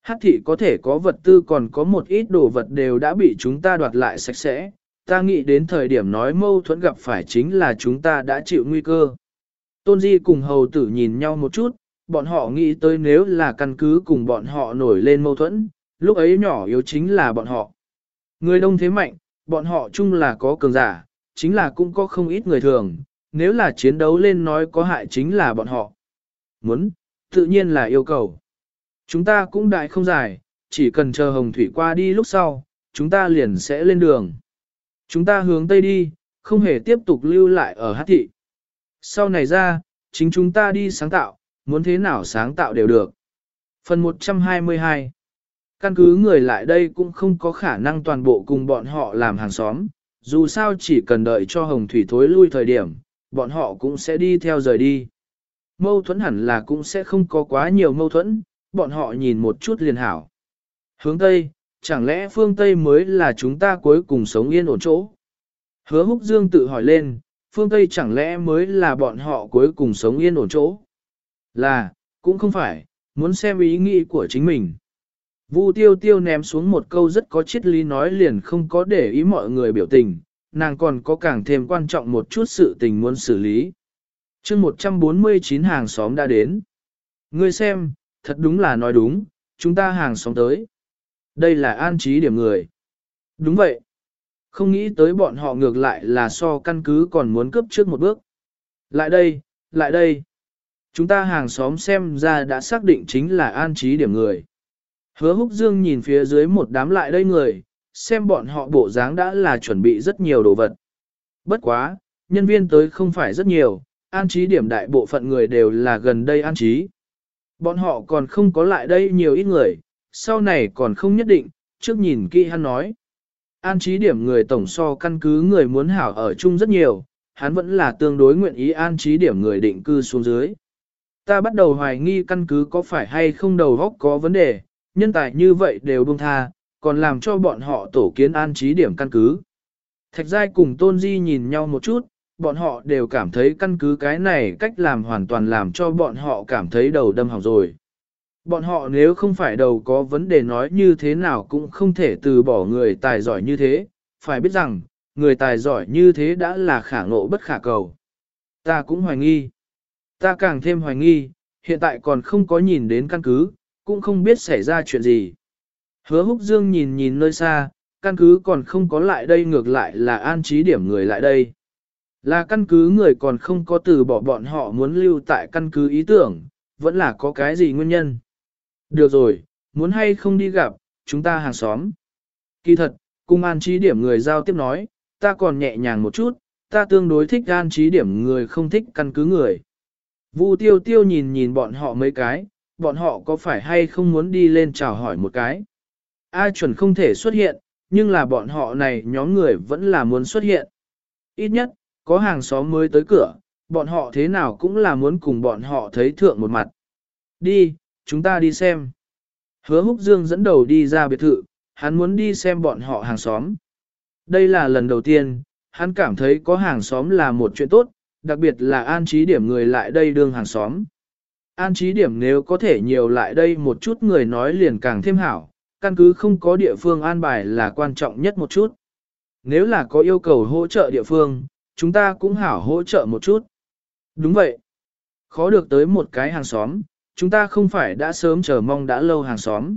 Hát thị có thể có vật tư còn có một ít đồ vật đều đã bị chúng ta đoạt lại sạch sẽ, ta nghĩ đến thời điểm nói mâu thuẫn gặp phải chính là chúng ta đã chịu nguy cơ. Tôn Di cùng hầu tử nhìn nhau một chút, bọn họ nghĩ tới nếu là căn cứ cùng bọn họ nổi lên mâu thuẫn, lúc ấy nhỏ yếu chính là bọn họ. Người đông thế mạnh, bọn họ chung là có cường giả, chính là cũng có không ít người thường, nếu là chiến đấu lên nói có hại chính là bọn họ. Muốn, tự nhiên là yêu cầu. Chúng ta cũng đại không dài, chỉ cần chờ hồng thủy qua đi lúc sau, chúng ta liền sẽ lên đường. Chúng ta hướng Tây đi, không hề tiếp tục lưu lại ở Hát thị. Sau này ra, chính chúng ta đi sáng tạo, muốn thế nào sáng tạo đều được. Phần một trăm hai mươi hai. Căn cứ người lại đây cũng không có khả năng toàn bộ cùng bọn họ làm hàng xóm, dù sao chỉ cần đợi cho hồng thủy thối lui thời điểm, bọn họ cũng sẽ đi theo rời đi. Mâu thuẫn hẳn là cũng sẽ không có quá nhiều mâu thuẫn, bọn họ nhìn một chút liền hảo. Hướng Tây, chẳng lẽ phương Tây mới là chúng ta cuối cùng sống yên ổn chỗ? Hứa Húc Dương tự hỏi lên, phương Tây chẳng lẽ mới là bọn họ cuối cùng sống yên ổn chỗ? Là, cũng không phải, muốn xem ý nghĩ của chính mình. Vu Tiêu Tiêu ném xuống một câu rất có triết lý nói liền không có để ý mọi người biểu tình, nàng còn có càng thêm quan trọng một chút sự tình muốn xử lý. chương một trăm bốn mươi chín hàng xóm đã đến. Ngươi xem, thật đúng là nói đúng, chúng ta hàng xóm tới. Đây là an trí điểm người. Đúng vậy. Không nghĩ tới bọn họ ngược lại là so căn cứ còn muốn cướp trước một bước. Lại đây, lại đây. Chúng ta hàng xóm xem ra đã xác định chính là an trí điểm người. Hứa Húc Dương nhìn phía dưới một đám lại đây người, xem bọn họ bộ dáng đã là chuẩn bị rất nhiều đồ vật. Bất quá, nhân viên tới không phải rất nhiều, an trí điểm đại bộ phận người đều là gần đây an trí. Bọn họ còn không có lại đây nhiều ít người, sau này còn không nhất định, trước nhìn kỹ hắn nói. An trí điểm người tổng so căn cứ người muốn hảo ở chung rất nhiều, hắn vẫn là tương đối nguyện ý an trí điểm người định cư xuống dưới. Ta bắt đầu hoài nghi căn cứ có phải hay không đầu góc có vấn đề, nhân tài như vậy đều buông tha, còn làm cho bọn họ tổ kiến an trí điểm căn cứ. Thạch Giai cùng Tôn Di nhìn nhau một chút, bọn họ đều cảm thấy căn cứ cái này cách làm hoàn toàn làm cho bọn họ cảm thấy đầu đâm hỏng rồi. Bọn họ nếu không phải đầu có vấn đề nói như thế nào cũng không thể từ bỏ người tài giỏi như thế, phải biết rằng, người tài giỏi như thế đã là khả ngộ bất khả cầu. Ta cũng hoài nghi. Ta càng thêm hoài nghi, hiện tại còn không có nhìn đến căn cứ, cũng không biết xảy ra chuyện gì. Hứa Húc Dương nhìn nhìn nơi xa, căn cứ còn không có lại đây ngược lại là an trí điểm người lại đây. Là căn cứ người còn không có từ bỏ bọn họ muốn lưu tại căn cứ ý tưởng, vẫn là có cái gì nguyên nhân. Được rồi, muốn hay không đi gặp, chúng ta hàng xóm. Kỳ thật, cùng an trí điểm người giao tiếp nói, ta còn nhẹ nhàng một chút, ta tương đối thích an trí điểm người không thích căn cứ người. Vu Tiêu Tiêu nhìn nhìn bọn họ mấy cái, bọn họ có phải hay không muốn đi lên chào hỏi một cái. A chuẩn không thể xuất hiện, nhưng là bọn họ này nhóm người vẫn là muốn xuất hiện. Ít nhất, có hàng xóm mới tới cửa, bọn họ thế nào cũng là muốn cùng bọn họ thấy thượng một mặt. Đi, chúng ta đi xem. Hứa Húc Dương dẫn đầu đi ra biệt thự, hắn muốn đi xem bọn họ hàng xóm. Đây là lần đầu tiên, hắn cảm thấy có hàng xóm là một chuyện tốt, đặc biệt là an trí điểm người lại đây đương hàng xóm. An trí điểm nếu có thể nhiều lại đây một chút người nói liền càng thêm hảo, căn cứ không có địa phương an bài là quan trọng nhất một chút. Nếu là có yêu cầu hỗ trợ địa phương, chúng ta cũng hảo hỗ trợ một chút. Đúng vậy. Khó được tới một cái hàng xóm, chúng ta không phải đã sớm chờ mong đã lâu hàng xóm.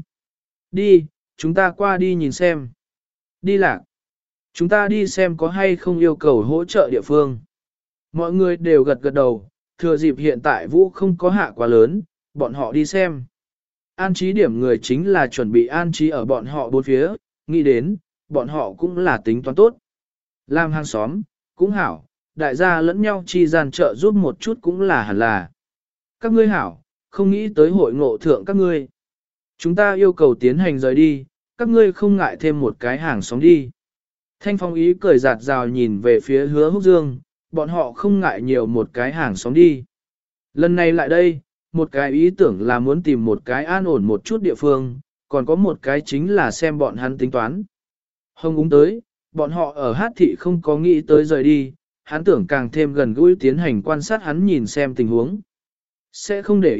Đi, chúng ta qua đi nhìn xem. Đi lạc. Chúng ta đi xem có hay không yêu cầu hỗ trợ địa phương. Mọi người đều gật gật đầu, thừa dịp hiện tại vũ không có hạ quá lớn, bọn họ đi xem. An trí điểm người chính là chuẩn bị an trí ở bọn họ bốn phía, nghĩ đến, bọn họ cũng là tính toán tốt. Làm hàng xóm, cũng hảo, đại gia lẫn nhau chi gian trợ giúp một chút cũng là hẳn là. Các ngươi hảo, không nghĩ tới hội ngộ thượng các ngươi. Chúng ta yêu cầu tiến hành rời đi, các ngươi không ngại thêm một cái hàng xóm đi. Thanh Phong ý cười giạt rào nhìn về phía Hứa Húc Dương, bọn họ không ngại nhiều một cái hàng xóm đi. Lần này lại đây, một cái ý tưởng là muốn tìm một cái an ổn một chút địa phương, còn có một cái chính là xem bọn hắn tính toán. Hồng úng tới, bọn họ ở Hát thị không có nghĩ tới rời đi, hắn tưởng càng thêm gần gũi tiến hành quan sát hắn nhìn xem tình huống. Sẽ không để ý,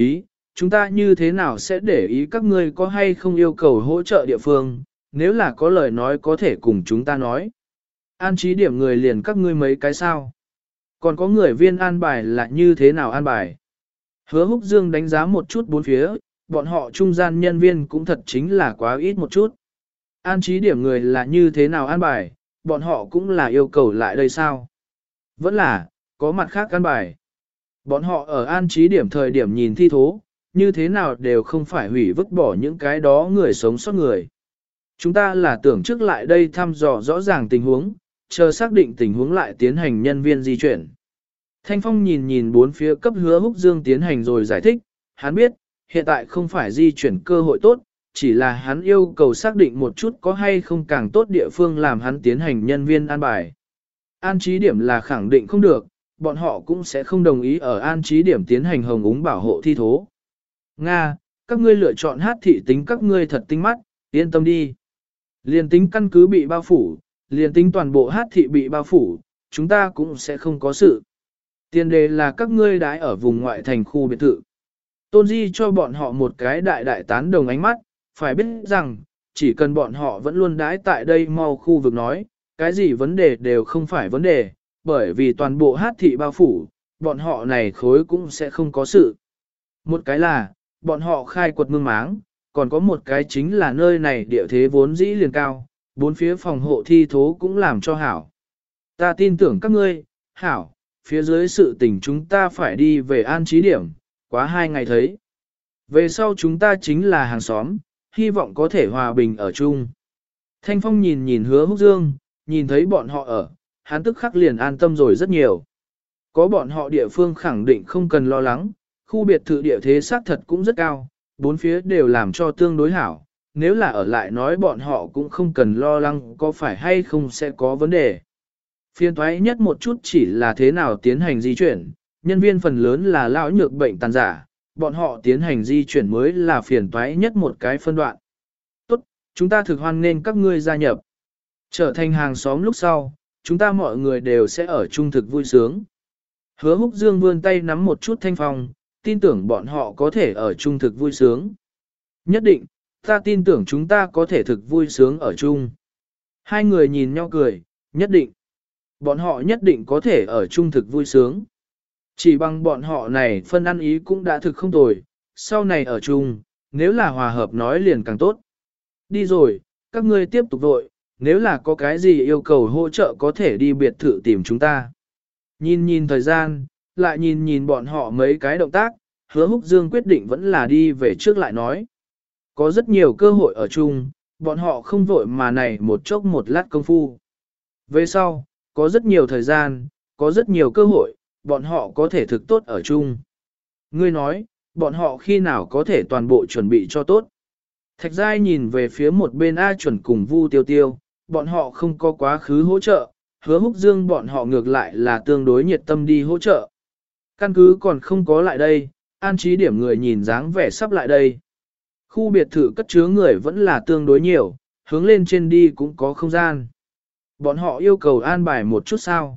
chúng ta như thế nào sẽ để ý các ngươi có hay không yêu cầu hỗ trợ địa phương, nếu là có lời nói có thể cùng chúng ta nói. An trí điểm người liền các ngươi mấy cái sao. Còn có người viên an bài là như thế nào an bài. Hứa Húc Dương đánh giá một chút bốn phía, bọn họ trung gian nhân viên cũng thật chính là quá ít một chút. An trí điểm người là như thế nào an bài, bọn họ cũng là yêu cầu lại đây sao? Vẫn là, có mặt khác an bài. Bọn họ ở an trí điểm thời điểm nhìn thi thố, như thế nào đều không phải hủy vứt bỏ những cái đó người sống sót người. Chúng ta là tưởng trước lại đây thăm dò rõ ràng tình huống, chờ xác định tình huống lại tiến hành nhân viên di chuyển. Thanh Phong nhìn nhìn bốn phía cấp Hứa Húc Dương tiến hành rồi giải thích, hắn biết, hiện tại không phải di chuyển cơ hội tốt, chỉ là hắn yêu cầu xác định một chút có hay không càng tốt địa phương làm hắn tiến hành nhân viên an bài. An trí điểm là khẳng định không được, bọn họ cũng sẽ không đồng ý ở an trí điểm tiến hành hồng úng bảo hộ thi thố. Nga, các ngươi lựa chọn hát thị tính các ngươi thật tinh mắt, yên tâm đi. Liên tính căn cứ bị bao phủ, liên tính toàn bộ hát thị bị bao phủ, chúng ta cũng sẽ không có sự. Tiền đề là các ngươi đãi ở vùng ngoại thành khu biệt thự. Tôn Di cho bọn họ một cái đại đại tán đồng ánh mắt, phải biết rằng, chỉ cần bọn họ vẫn luôn đãi tại đây mau khu vực nói, cái gì vấn đề đều không phải vấn đề, bởi vì toàn bộ hát thị bao phủ, bọn họ này khối cũng sẽ không có sự. Một cái là, bọn họ khai quật mương máng, còn có một cái chính là nơi này địa thế vốn dĩ liền cao, bốn phía phòng hộ thi thố cũng làm cho hảo. Ta tin tưởng các ngươi, hảo, phía dưới sự tình chúng ta phải đi về an trí điểm, quá hai ngày thấy. Về sau chúng ta chính là hàng xóm, hy vọng có thể hòa bình ở chung. Thanh Phong nhìn nhìn Hứa Húc Dương, nhìn thấy bọn họ ở, hắn tức khắc liền an tâm rồi rất nhiều. Có bọn họ địa phương khẳng định không cần lo lắng, khu biệt thự địa thế xác thật cũng rất cao, bốn phía đều làm cho tương đối hảo. Nếu là ở lại nói bọn họ cũng không cần lo lắng có phải hay không sẽ có vấn đề. Phiên thoái nhất một chút chỉ là thế nào tiến hành di chuyển, nhân viên phần lớn là lão nhược bệnh tàn giả, bọn họ tiến hành di chuyển mới là phiền toái nhất một cái phân đoạn. Tốt, chúng ta thực hoan nên các ngươi gia nhập. Trở thành hàng xóm lúc sau, chúng ta mọi người đều sẽ ở chung thực vui sướng. Hứa Húc Dương vươn tay nắm một chút Thanh Phong, tin tưởng bọn họ có thể ở chung thực vui sướng. Nhất định, ta tin tưởng chúng ta có thể thực vui sướng ở chung. Hai người nhìn nhau cười, nhất định. Bọn họ nhất định có thể ở chung thực vui sướng. Chỉ bằng bọn họ này phân ăn ý cũng đã thực không tồi, sau này ở chung, nếu là hòa hợp nói liền càng tốt. Đi rồi, các ngươi tiếp tục vội, nếu là có cái gì yêu cầu hỗ trợ có thể đi biệt thự tìm chúng ta. Nhìn nhìn thời gian, lại nhìn nhìn bọn họ mấy cái động tác, Hứa Húc Dương quyết định vẫn là đi về trước lại nói. Có rất nhiều cơ hội ở chung, bọn họ không vội mà này một chốc một lát công phu. Về sau, có rất nhiều thời gian, có rất nhiều cơ hội, bọn họ có thể thực tốt ở chung. Ngươi nói, bọn họ khi nào có thể toàn bộ chuẩn bị cho tốt. Thạch Giai nhìn về phía một bên A chuẩn cùng Vu Tiêu Tiêu, bọn họ không có quá khứ hỗ trợ, Hứa Húc Dương bọn họ ngược lại là tương đối nhiệt tâm đi hỗ trợ. Căn cứ còn không có lại đây, an trí điểm người nhìn dáng vẻ sắp lại đây. Khu biệt thự cất chứa người vẫn là tương đối nhiều, hướng lên trên đi cũng có không gian. Bọn họ yêu cầu an bài một chút sao.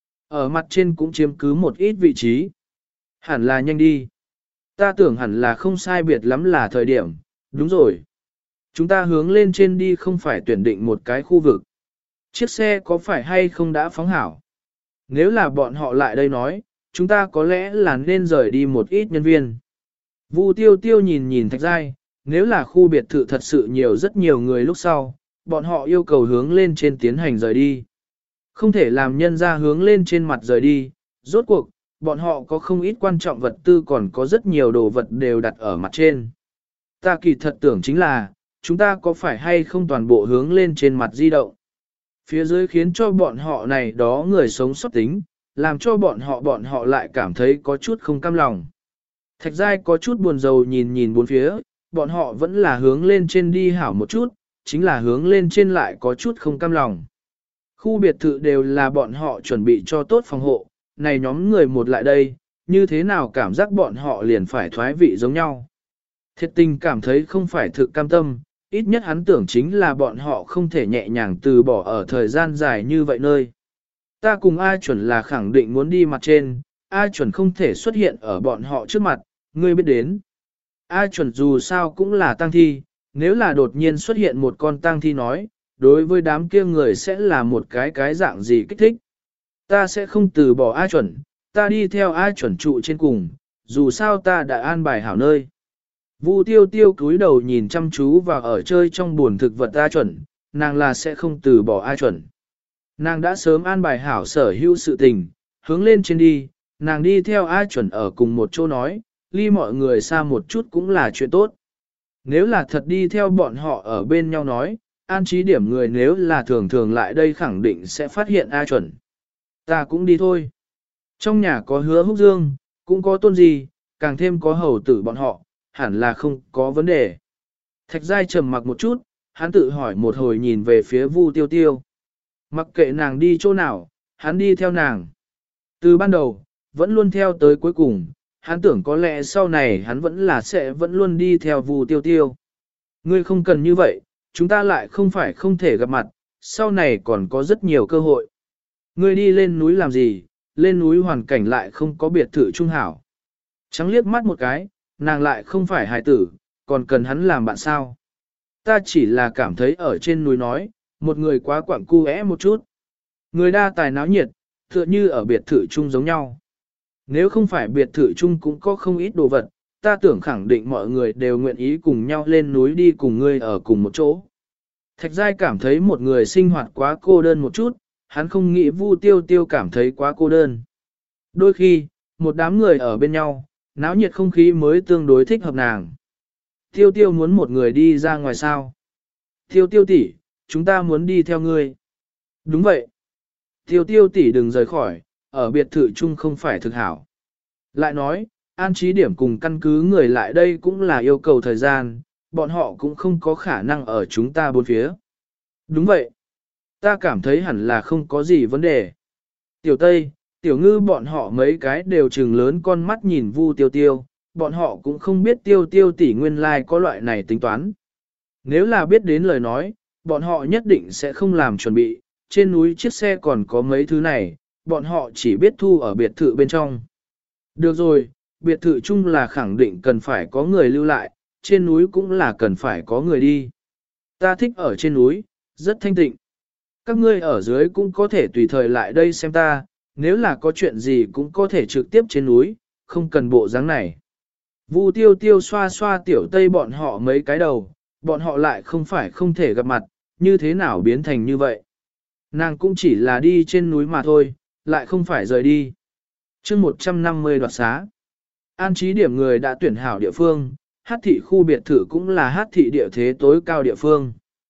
Ở mặt trên cũng chiếm cứ một ít vị trí. Hẳn là nhanh đi. Ta tưởng hẳn là không sai biệt lắm là thời điểm, đúng rồi. Chúng ta hướng lên trên đi không phải tuyển định một cái khu vực. Chiếc xe có phải hay không đã phóng hảo? Nếu là bọn họ lại đây nói, chúng ta có lẽ là nên rời đi một ít nhân viên. Vu Tiêu Tiêu nhìn nhìn Thạch Giai, nếu là khu biệt thự thật sự nhiều rất nhiều người lúc sau, bọn họ yêu cầu hướng lên trên tiến hành rời đi. Không thể làm nhân ra hướng lên trên mặt rời đi, rốt cuộc, bọn họ có không ít quan trọng vật tư còn có rất nhiều đồ vật đều đặt ở mặt trên. Ta kỳ thật tưởng chính là, chúng ta có phải hay không toàn bộ hướng lên trên mặt di động. Phía dưới khiến cho bọn họ này đó người sống sót tính, làm cho bọn họ bọn họ lại cảm thấy có chút không cam lòng. Thạch Giai có chút buồn rầu nhìn nhìn bốn phía, bọn họ vẫn là hướng lên trên đi hảo một chút, chính là hướng lên trên lại có chút không cam lòng. Khu biệt thự đều là bọn họ chuẩn bị cho tốt phòng hộ, này nhóm người một lại đây, như thế nào cảm giác bọn họ liền phải thoái vị giống nhau. Thiệt tình cảm thấy không phải thực cam tâm, ít nhất hắn tưởng chính là bọn họ không thể nhẹ nhàng từ bỏ ở thời gian dài như vậy nơi. Ta cùng A chuẩn là khẳng định muốn đi mặt trên, A chuẩn không thể xuất hiện ở bọn họ trước mặt, ngươi biết đến. A chuẩn dù sao cũng là tang thi, nếu là đột nhiên xuất hiện một con tang thi nói, đối với đám kia người sẽ là một cái cái dạng gì kích thích. Ta sẽ không từ bỏ A chuẩn, ta đi theo A chuẩn trụ trên cùng, dù sao ta đã an bài hảo nơi. Vu tiêu tiêu cúi đầu nhìn chăm chú vào ở chơi trong buồn thực vật A chuẩn, nàng là sẽ không từ bỏ A chuẩn. Nàng đã sớm an bài hảo sở hữu sự tình, hướng lên trên đi, nàng đi theo A chuẩn ở cùng một chỗ nói, ly mọi người xa một chút cũng là chuyện tốt. Nếu là thật đi theo bọn họ ở bên nhau nói, an trí điểm người nếu là thường thường lại đây khẳng định sẽ phát hiện A chuẩn. Ta cũng đi thôi. Trong nhà có hứa húc dương, cũng có tôn gì, càng thêm có hầu tử bọn họ, hẳn là không có vấn đề. Thạch giai trầm mặc một chút, hắn tự hỏi một hồi nhìn về phía Vu tiêu tiêu. Mặc kệ nàng đi chỗ nào, hắn đi theo nàng. Từ ban đầu, vẫn luôn theo tới cuối cùng, hắn tưởng có lẽ sau này hắn vẫn là sẽ vẫn luôn đi theo Vu tiêu tiêu. Ngươi không cần như vậy, chúng ta lại không phải không thể gặp mặt, sau này còn có rất nhiều cơ hội. Ngươi đi lên núi làm gì, lên núi hoàn cảnh lại không có biệt thự trung hảo. Trắng liếc mắt một cái, nàng lại không phải hài tử, còn cần hắn làm bạn sao. Ta chỉ là cảm thấy ở trên núi nói, một người quá quặng cu é một chút. Người đa tài náo nhiệt, tựa như ở biệt thự chung giống nhau. Nếu không phải biệt thự chung cũng có không ít đồ vật, ta tưởng khẳng định mọi người đều nguyện ý cùng nhau lên núi đi cùng ngươi ở cùng một chỗ. Thạch Giai cảm thấy một người sinh hoạt quá cô đơn một chút, hắn không nghĩ Vu tiêu tiêu cảm thấy quá cô đơn. Đôi khi, một đám người ở bên nhau, náo nhiệt không khí mới tương đối thích hợp nàng. Tiêu tiêu muốn một người đi ra ngoài sao? Tiêu tiêu tỷ, chúng ta muốn đi theo ngươi. Đúng vậy. Tiêu tiêu tỷ đừng rời khỏi, ở biệt thự chung không phải thực hảo. Lại nói, an trí điểm cùng căn cứ người lại đây cũng là yêu cầu thời gian, bọn họ cũng không có khả năng ở chúng ta bốn phía. Đúng vậy. Ta cảm thấy hẳn là không có gì vấn đề. Tiểu Tây, Tiểu Ngư bọn họ mấy cái đều trừng lớn con mắt nhìn Vu tiêu tiêu, bọn họ cũng không biết tiêu tiêu tỷ nguyên lai like có loại này tính toán. Nếu là biết đến lời nói, bọn họ nhất định sẽ không làm chuẩn bị, trên núi chiếc xe còn có mấy thứ này, bọn họ chỉ biết thu ở biệt thự bên trong. Được rồi, biệt thự chung là khẳng định cần phải có người lưu lại, trên núi cũng là cần phải có người đi. Ta thích ở trên núi, rất thanh tịnh. Các ngươi ở dưới cũng có thể tùy thời lại đây xem ta, nếu là có chuyện gì cũng có thể trực tiếp trên núi, không cần bộ dáng này. Vu tiêu tiêu xoa xoa tiểu Tây bọn họ mấy cái đầu, bọn họ lại không phải không thể gặp mặt, như thế nào biến thành như vậy. Nàng cũng chỉ là đi trên núi mà thôi, lại không phải rời đi. chương một trăm năm mươi đoạt xá. An trí điểm người đã tuyển hảo địa phương, hát thị khu biệt thự cũng là hát thị địa thế tối cao địa phương.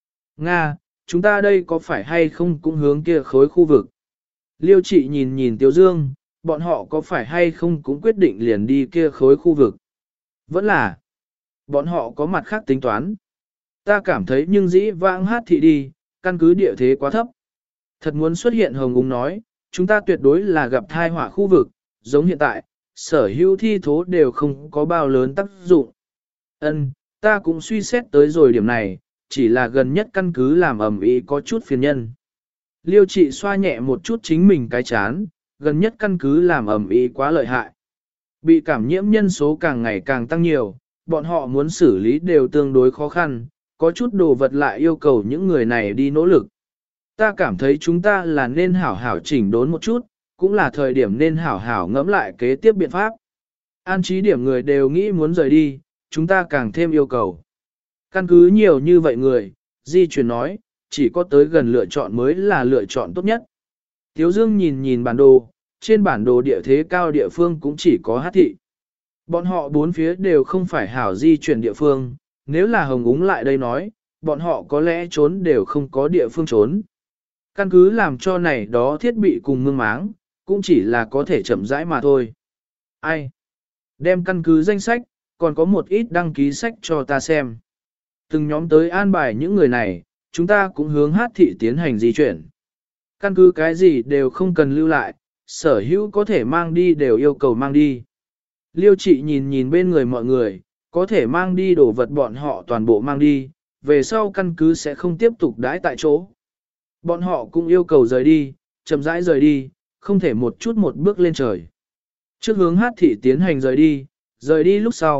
Nga, chúng ta đây có phải hay không cũng hướng kia khối khu vực. Liêu trị nhìn nhìn Tiêu Dương, bọn họ có phải hay không cũng quyết định liền đi kia khối khu vực. Vẫn là, bọn họ có mặt khác tính toán. Ta cảm thấy nhưng dĩ vãng hát thị đi, căn cứ địa thế quá thấp. Thật muốn xuất hiện Hồng Úng nói, chúng ta tuyệt đối là gặp thai họa khu vực, giống hiện tại, sở hữu thi thố đều không có bao lớn tác dụng. Ân, ta cũng suy xét tới rồi điểm này, chỉ là gần nhất căn cứ làm ẩm ý có chút phiền nhân. Liêu trị xoa nhẹ một chút chính mình cái chán, gần nhất căn cứ làm ẩm ý quá lợi hại. Bị cảm nhiễm nhân số càng ngày càng tăng nhiều, bọn họ muốn xử lý đều tương đối khó khăn, có chút đồ vật lại yêu cầu những người này đi nỗ lực. Ta cảm thấy chúng ta là nên hảo hảo chỉnh đốn một chút, cũng là thời điểm nên hảo hảo ngẫm lại kế tiếp biện pháp. An trí điểm người đều nghĩ muốn rời đi, chúng ta càng thêm yêu cầu. Căn cứ nhiều như vậy người, di chuyển nói, chỉ có tới gần lựa chọn mới là lựa chọn tốt nhất. Tiếu Dương nhìn nhìn bản đồ, trên bản đồ địa thế cao địa phương cũng chỉ có hát thị. Bọn họ bốn phía đều không phải hảo di chuyển địa phương, nếu là Hồng Úng lại đây nói, bọn họ có lẽ trốn đều không có địa phương trốn. Căn cứ làm cho này đó thiết bị cùng mương máng, cũng chỉ là có thể chậm rãi mà thôi. Ai? Đem căn cứ danh sách, còn có một ít đăng ký sách cho ta xem. Từng nhóm tới an bài những người này, chúng ta cũng hướng hát thị tiến hành di chuyển. Căn cứ cái gì đều không cần lưu lại, sở hữu có thể mang đi đều yêu cầu mang đi. Liêu trị nhìn nhìn bên người mọi người, có thể mang đi đồ vật bọn họ toàn bộ mang đi, về sau căn cứ sẽ không tiếp tục đãi tại chỗ. Bọn họ cũng yêu cầu rời đi, chậm rãi rời đi, không thể một chút một bước lên trời. Trước hướng hát thị tiến hành rời đi, rời đi lúc sau,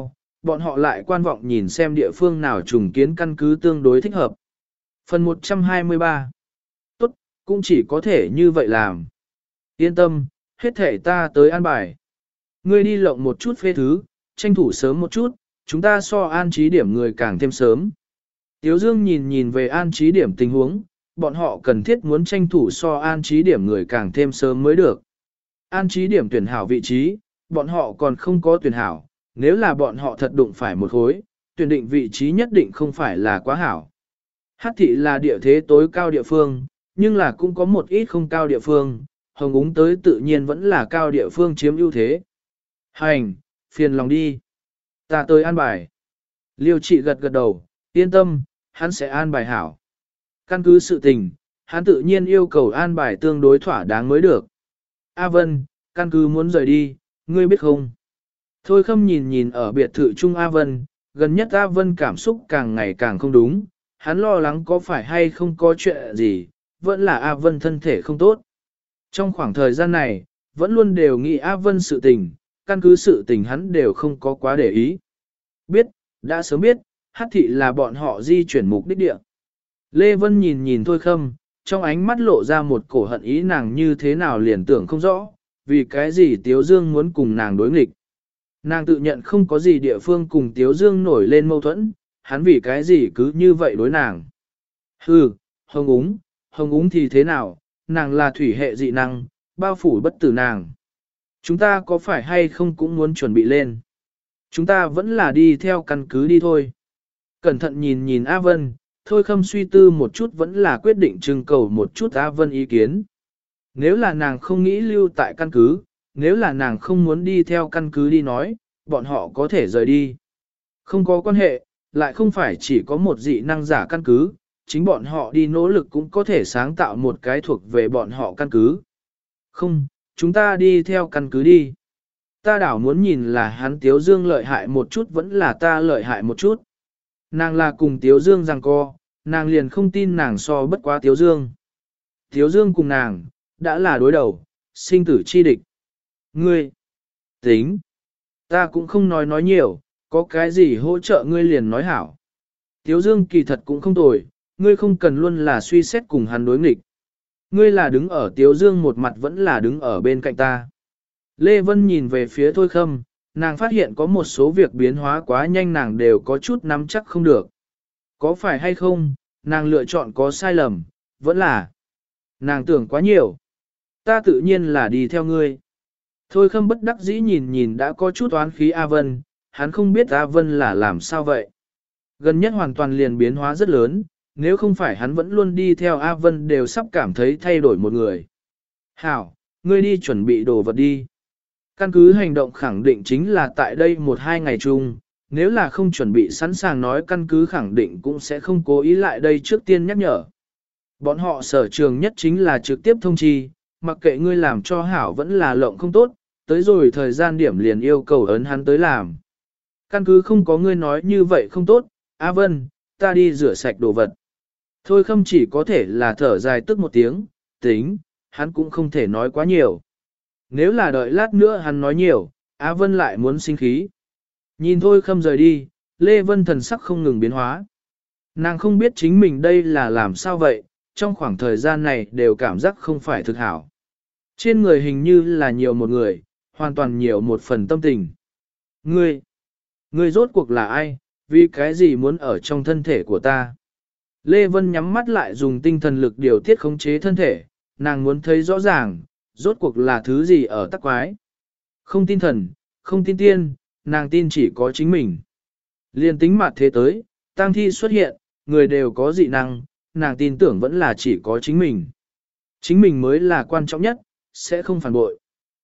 bọn họ lại quan vọng nhìn xem địa phương nào trùng kiến căn cứ tương đối thích hợp. Phần một trăm hai mươi ba. Tốt, cũng chỉ có thể như vậy làm. Yên tâm, hết thể ta tới an bài. Ngươi đi lộng một chút phê thứ, tranh thủ sớm một chút, chúng ta so an trí điểm người càng thêm sớm. Tiếu Dương nhìn nhìn về an trí điểm tình huống, bọn họ cần thiết muốn tranh thủ so an trí điểm người càng thêm sớm mới được. An trí điểm tuyển hảo vị trí, bọn họ còn không có tuyển hảo, nếu là bọn họ thật đụng phải một khối, tuyển định vị trí nhất định không phải là quá hảo. Hát thị là địa thế tối cao địa phương, nhưng là cũng có một ít không cao địa phương, Hồng Úng tới tự nhiên vẫn là cao địa phương chiếm ưu thế. Hành, phiền lòng đi. Ta tới an bài. Liêu trị gật gật đầu, yên tâm, hắn sẽ an bài hảo. Căn cứ sự tình, hắn tự nhiên yêu cầu an bài tương đối thỏa đáng mới được. A Vân, căn cứ muốn rời đi, ngươi biết không? Thôi Khâm nhìn nhìn ở biệt thự Trung A Vân, gần nhất A Vân cảm xúc càng ngày càng không đúng, hắn lo lắng có phải hay không có chuyện gì, vẫn là A Vân thân thể không tốt. Trong khoảng thời gian này, vẫn luôn đều nghĩ A Vân sự tình, căn cứ sự tình hắn đều không có quá để ý. Biết, đã sớm biết, Hát thị là bọn họ di chuyển mục đích địa. Lê Vân nhìn nhìn Thôi Khâm, trong ánh mắt lộ ra một cổ hận ý nàng như thế nào liền tưởng không rõ, vì cái gì Tiếu Dương muốn cùng nàng đối nghịch. Nàng tự nhận không có gì địa phương cùng Tiếu Dương nổi lên mâu thuẫn, hắn vì cái gì cứ như vậy đối nàng. Hừ, Hồng Úng, Hồng Úng thì thế nào, nàng là thủy hệ dị năng, bao phủ bất tử nàng. Chúng ta có phải hay không cũng muốn chuẩn bị lên. Chúng ta vẫn là đi theo căn cứ đi thôi. Cẩn thận nhìn nhìn A Vân, Thôi Khâm suy tư một chút vẫn là quyết định trưng cầu một chút A Vân ý kiến. Nếu là nàng không nghĩ lưu tại căn cứ, nếu là nàng không muốn đi theo căn cứ đi nói, bọn họ có thể rời đi. Không có quan hệ, lại không phải chỉ có một dị năng giả căn cứ, chính bọn họ đi nỗ lực cũng có thể sáng tạo một cái thuộc về bọn họ căn cứ. Không, chúng ta đi theo căn cứ đi. Ta đảo muốn nhìn là hắn Tiếu Dương lợi hại một chút vẫn là ta lợi hại một chút. Nàng là cùng Tiếu Dương giằng co, nàng liền không tin nàng so bất quá Tiếu Dương. Tiếu Dương cùng nàng, đã là đối đầu, sinh tử chi địch. Ngươi, tính, ta cũng không nói nói nhiều, có cái gì hỗ trợ ngươi liền nói hảo. Tiếu Dương kỳ thật cũng không tồi, ngươi không cần luôn là suy xét cùng hắn đối nghịch. Ngươi là đứng ở Tiếu Dương một mặt vẫn là đứng ở bên cạnh ta. Lê Vân nhìn về phía Thôi Khâm, nàng phát hiện có một số việc biến hóa quá nhanh nàng đều có chút nắm chắc không được. Có phải hay không, nàng lựa chọn có sai lầm, vẫn là. Nàng tưởng quá nhiều. Ta tự nhiên là đi theo ngươi. Thôi Khâm bất đắc dĩ nhìn nhìn đã có chút oán khí A Vân, hắn không biết A Vân là làm sao vậy. Gần nhất hoàn toàn liền biến hóa rất lớn, nếu không phải hắn vẫn luôn đi theo A Vân đều sắp cảm thấy thay đổi một người. Hảo, ngươi đi chuẩn bị đồ vật đi. Căn cứ hành động khẳng định chính là tại đây một hai ngày chung, nếu là không chuẩn bị sẵn sàng nói căn cứ khẳng định cũng sẽ không cố ý lại đây trước tiên nhắc nhở. Bọn họ sở trường nhất chính là trực tiếp thông chi, mặc kệ ngươi làm cho hảo vẫn là lộng không tốt, tới rồi thời gian điểm liền yêu cầu ấn hắn tới làm. Căn cứ không có ngươi nói như vậy không tốt, A Vân, ta đi rửa sạch đồ vật. Thôi Khâm chỉ có thể là thở dài tức một tiếng, tính, hắn cũng không thể nói quá nhiều. Nếu là đợi lát nữa hắn nói nhiều, A Vân lại muốn sinh khí. Nhìn Thôi Khâm rời đi, Lê Vân thần sắc không ngừng biến hóa. Nàng không biết chính mình đây là làm sao vậy, trong khoảng thời gian này đều cảm giác không phải thực hảo. Trên người hình như là nhiều một người, hoàn toàn nhiều một phần tâm tình. Ngươi, ngươi rốt cuộc là ai, vì cái gì muốn ở trong thân thể của ta? Lê Vân nhắm mắt lại dùng tinh thần lực điều tiết khống chế thân thể, nàng muốn thấy rõ ràng, rốt cuộc là thứ gì ở tắc quái. Không tin thần, không tin tiên, nàng tin chỉ có chính mình. Liên tính mặt thế tới, tang thi xuất hiện, người đều có dị năng, nàng tin tưởng vẫn là chỉ có chính mình. Chính mình mới là quan trọng nhất, sẽ không phản bội,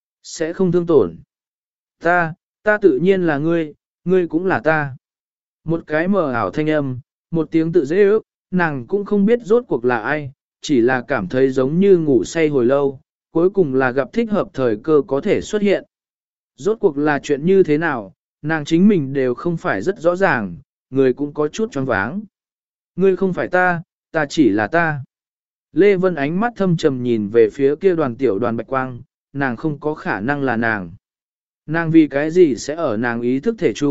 sẽ không thương tổn. Ta, ta tự nhiên là ngươi, ngươi cũng là ta. Một cái mờ ảo thanh âm, một tiếng tự dễ ước, nàng cũng không biết rốt cuộc là ai, chỉ là cảm thấy giống như ngủ say hồi lâu, cuối cùng là gặp thích hợp thời cơ có thể xuất hiện. Rốt cuộc là chuyện như thế nào, nàng chính mình đều không phải rất rõ ràng, người cũng có chút choáng váng. Ngươi không phải ta, ta chỉ là ta. Lê Vân ánh mắt thâm trầm nhìn về phía kia đoàn tiểu đoàn bạch quang, nàng không có khả năng là nàng. Nàng vì cái gì sẽ ở nàng ý thức thể chung,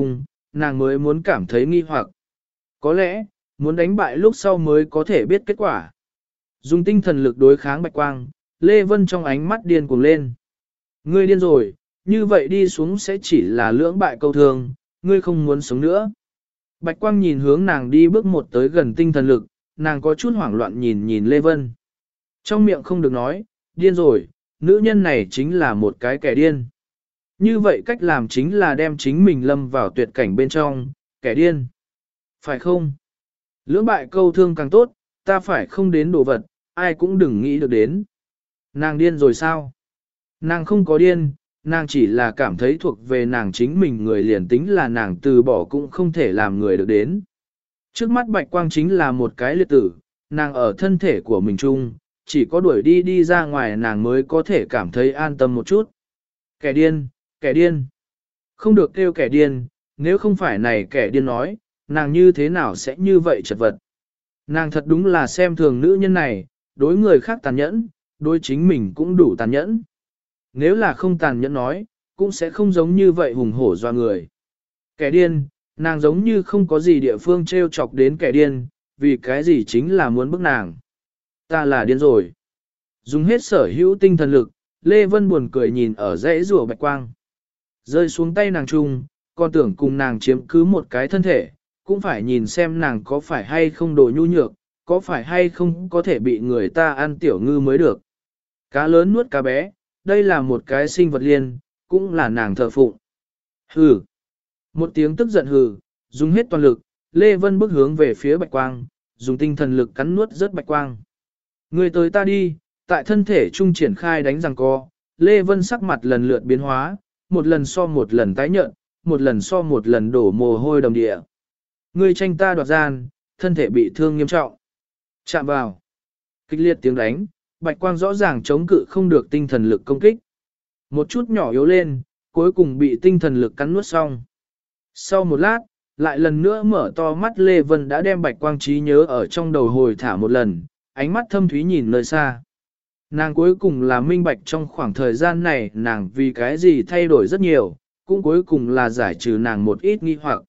nàng mới muốn cảm thấy nghi hoặc. Có lẽ, muốn đánh bại lúc sau mới có thể biết kết quả. Dùng tinh thần lực đối kháng bạch quang, Lê Vân trong ánh mắt điên cuồng lên. Ngươi điên rồi, như vậy đi xuống sẽ chỉ là lưỡng bại câu thương, ngươi không muốn sống nữa. Bạch quang nhìn hướng nàng đi bước một tới gần tinh thần lực, nàng có chút hoảng loạn nhìn nhìn Lê Vân. Trong miệng không được nói, điên rồi, nữ nhân này chính là một cái kẻ điên. Như vậy cách làm chính là đem chính mình lâm vào tuyệt cảnh bên trong, kẻ điên. Phải không? Lưỡng bại câu thương càng tốt, ta phải không đến đồ vật, ai cũng đừng nghĩ được đến. Nàng điên rồi sao? Nàng không có điên, nàng chỉ là cảm thấy thuộc về nàng chính mình người liền tính là nàng từ bỏ cũng không thể làm người được đến. Trước mắt bạch quang chính là một cái liệt tử, nàng ở thân thể của mình chung, chỉ có đuổi đi đi ra ngoài nàng mới có thể cảm thấy an tâm một chút. Kẻ điên, kẻ điên. Không được kêu kẻ điên, nếu không phải này kẻ điên nói, nàng như thế nào sẽ như vậy chật vật. Nàng thật đúng là xem thường nữ nhân này, đối người khác tàn nhẫn, đối chính mình cũng đủ tàn nhẫn. Nếu là không tàn nhẫn nói, cũng sẽ không giống như vậy hùng hổ doa người. Kẻ điên, nàng giống như không có gì địa phương treo chọc đến kẻ điên, vì cái gì chính là muốn bức nàng. Ta là điên rồi. Dùng hết sở hữu tinh thần lực, Lê Vân buồn cười nhìn ở dãy rùa bạch quang. Rơi xuống tay nàng chung, còn tưởng cùng nàng chiếm cứ một cái thân thể, cũng phải nhìn xem nàng có phải hay không đồ nhu nhược, có phải hay không có thể bị người ta ăn tiểu ngư mới được. Cá lớn nuốt cá bé, đây là một cái sinh vật liên, cũng là nàng thờ phụng. Hừ. Một tiếng tức giận hừ, dùng hết toàn lực, Lê Vân bước hướng về phía bạch quang, dùng tinh thần lực cắn nuốt rớt bạch quang. Người tới ta đi, tại thân thể trung triển khai đánh giằng co, Lê Vân sắc mặt lần lượt biến hóa, một lần so một lần tái nhợt, một lần so một lần đổ mồ hôi đầm địa. Người tranh ta đoạt gian, thân thể bị thương nghiêm trọng. Chạm vào. Kịch liệt tiếng đánh, bạch quang rõ ràng chống cự không được tinh thần lực công kích. Một chút nhỏ yếu lên, cuối cùng bị tinh thần lực cắn nuốt xong. Sau một lát, lại lần nữa mở to mắt Lê Vân đã đem bạch quang trí nhớ ở trong đầu hồi thả một lần, ánh mắt thâm thúy nhìn nơi xa. Nàng cuối cùng là minh bạch trong khoảng thời gian này nàng vì cái gì thay đổi rất nhiều, cũng cuối cùng là giải trừ nàng một ít nghi hoặc.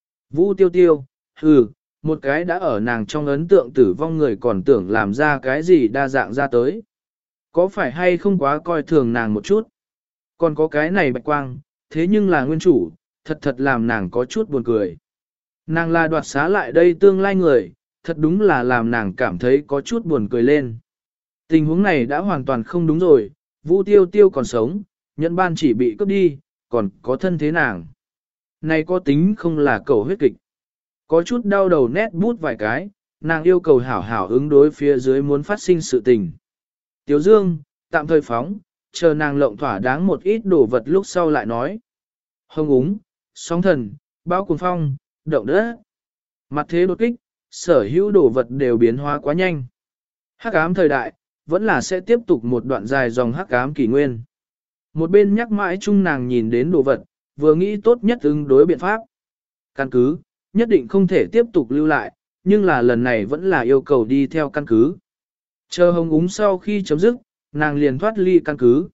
Vũ tiêu tiêu, hừ, một cái đã ở nàng trong ấn tượng tử vong người còn tưởng làm ra cái gì đa dạng ra tới. Có phải hay không quá coi thường nàng một chút? Còn có cái này bạch quang, thế nhưng là nguyên chủ, thật thật làm nàng có chút buồn cười. Nàng là đoạt xá lại đây tương lai người, thật đúng là làm nàng cảm thấy có chút buồn cười lên. Tình huống này đã hoàn toàn không đúng rồi, Vũ tiêu tiêu còn sống, nhẫn ban chỉ bị cướp đi, còn có thân thế nàng. Này có tính không là cầu huyết kịch. Có chút đau đầu nét bút vài cái, nàng yêu cầu hảo hảo ứng đối phía dưới muốn phát sinh sự tình. Tiểu Dương, tạm thời phóng, chờ nàng lộng thỏa đáng một ít đồ vật lúc sau lại nói. Hồng úng, sóng thần, bão cuồng phong, động đất. Mặt thế đột kích, sở hữu đồ vật đều biến hóa quá nhanh. Hắc ám thời đại, vẫn là sẽ tiếp tục một đoạn dài dòng hắc ám kỷ nguyên. Một bên nhắc mãi chung nàng nhìn đến đồ vật, vừa nghĩ tốt nhất ứng đối biện pháp. Căn cứ, nhất định không thể tiếp tục lưu lại, nhưng là lần này vẫn là yêu cầu đi theo căn cứ. Chờ hồng úng sau khi chấm dứt, nàng liền thoát ly căn cứ.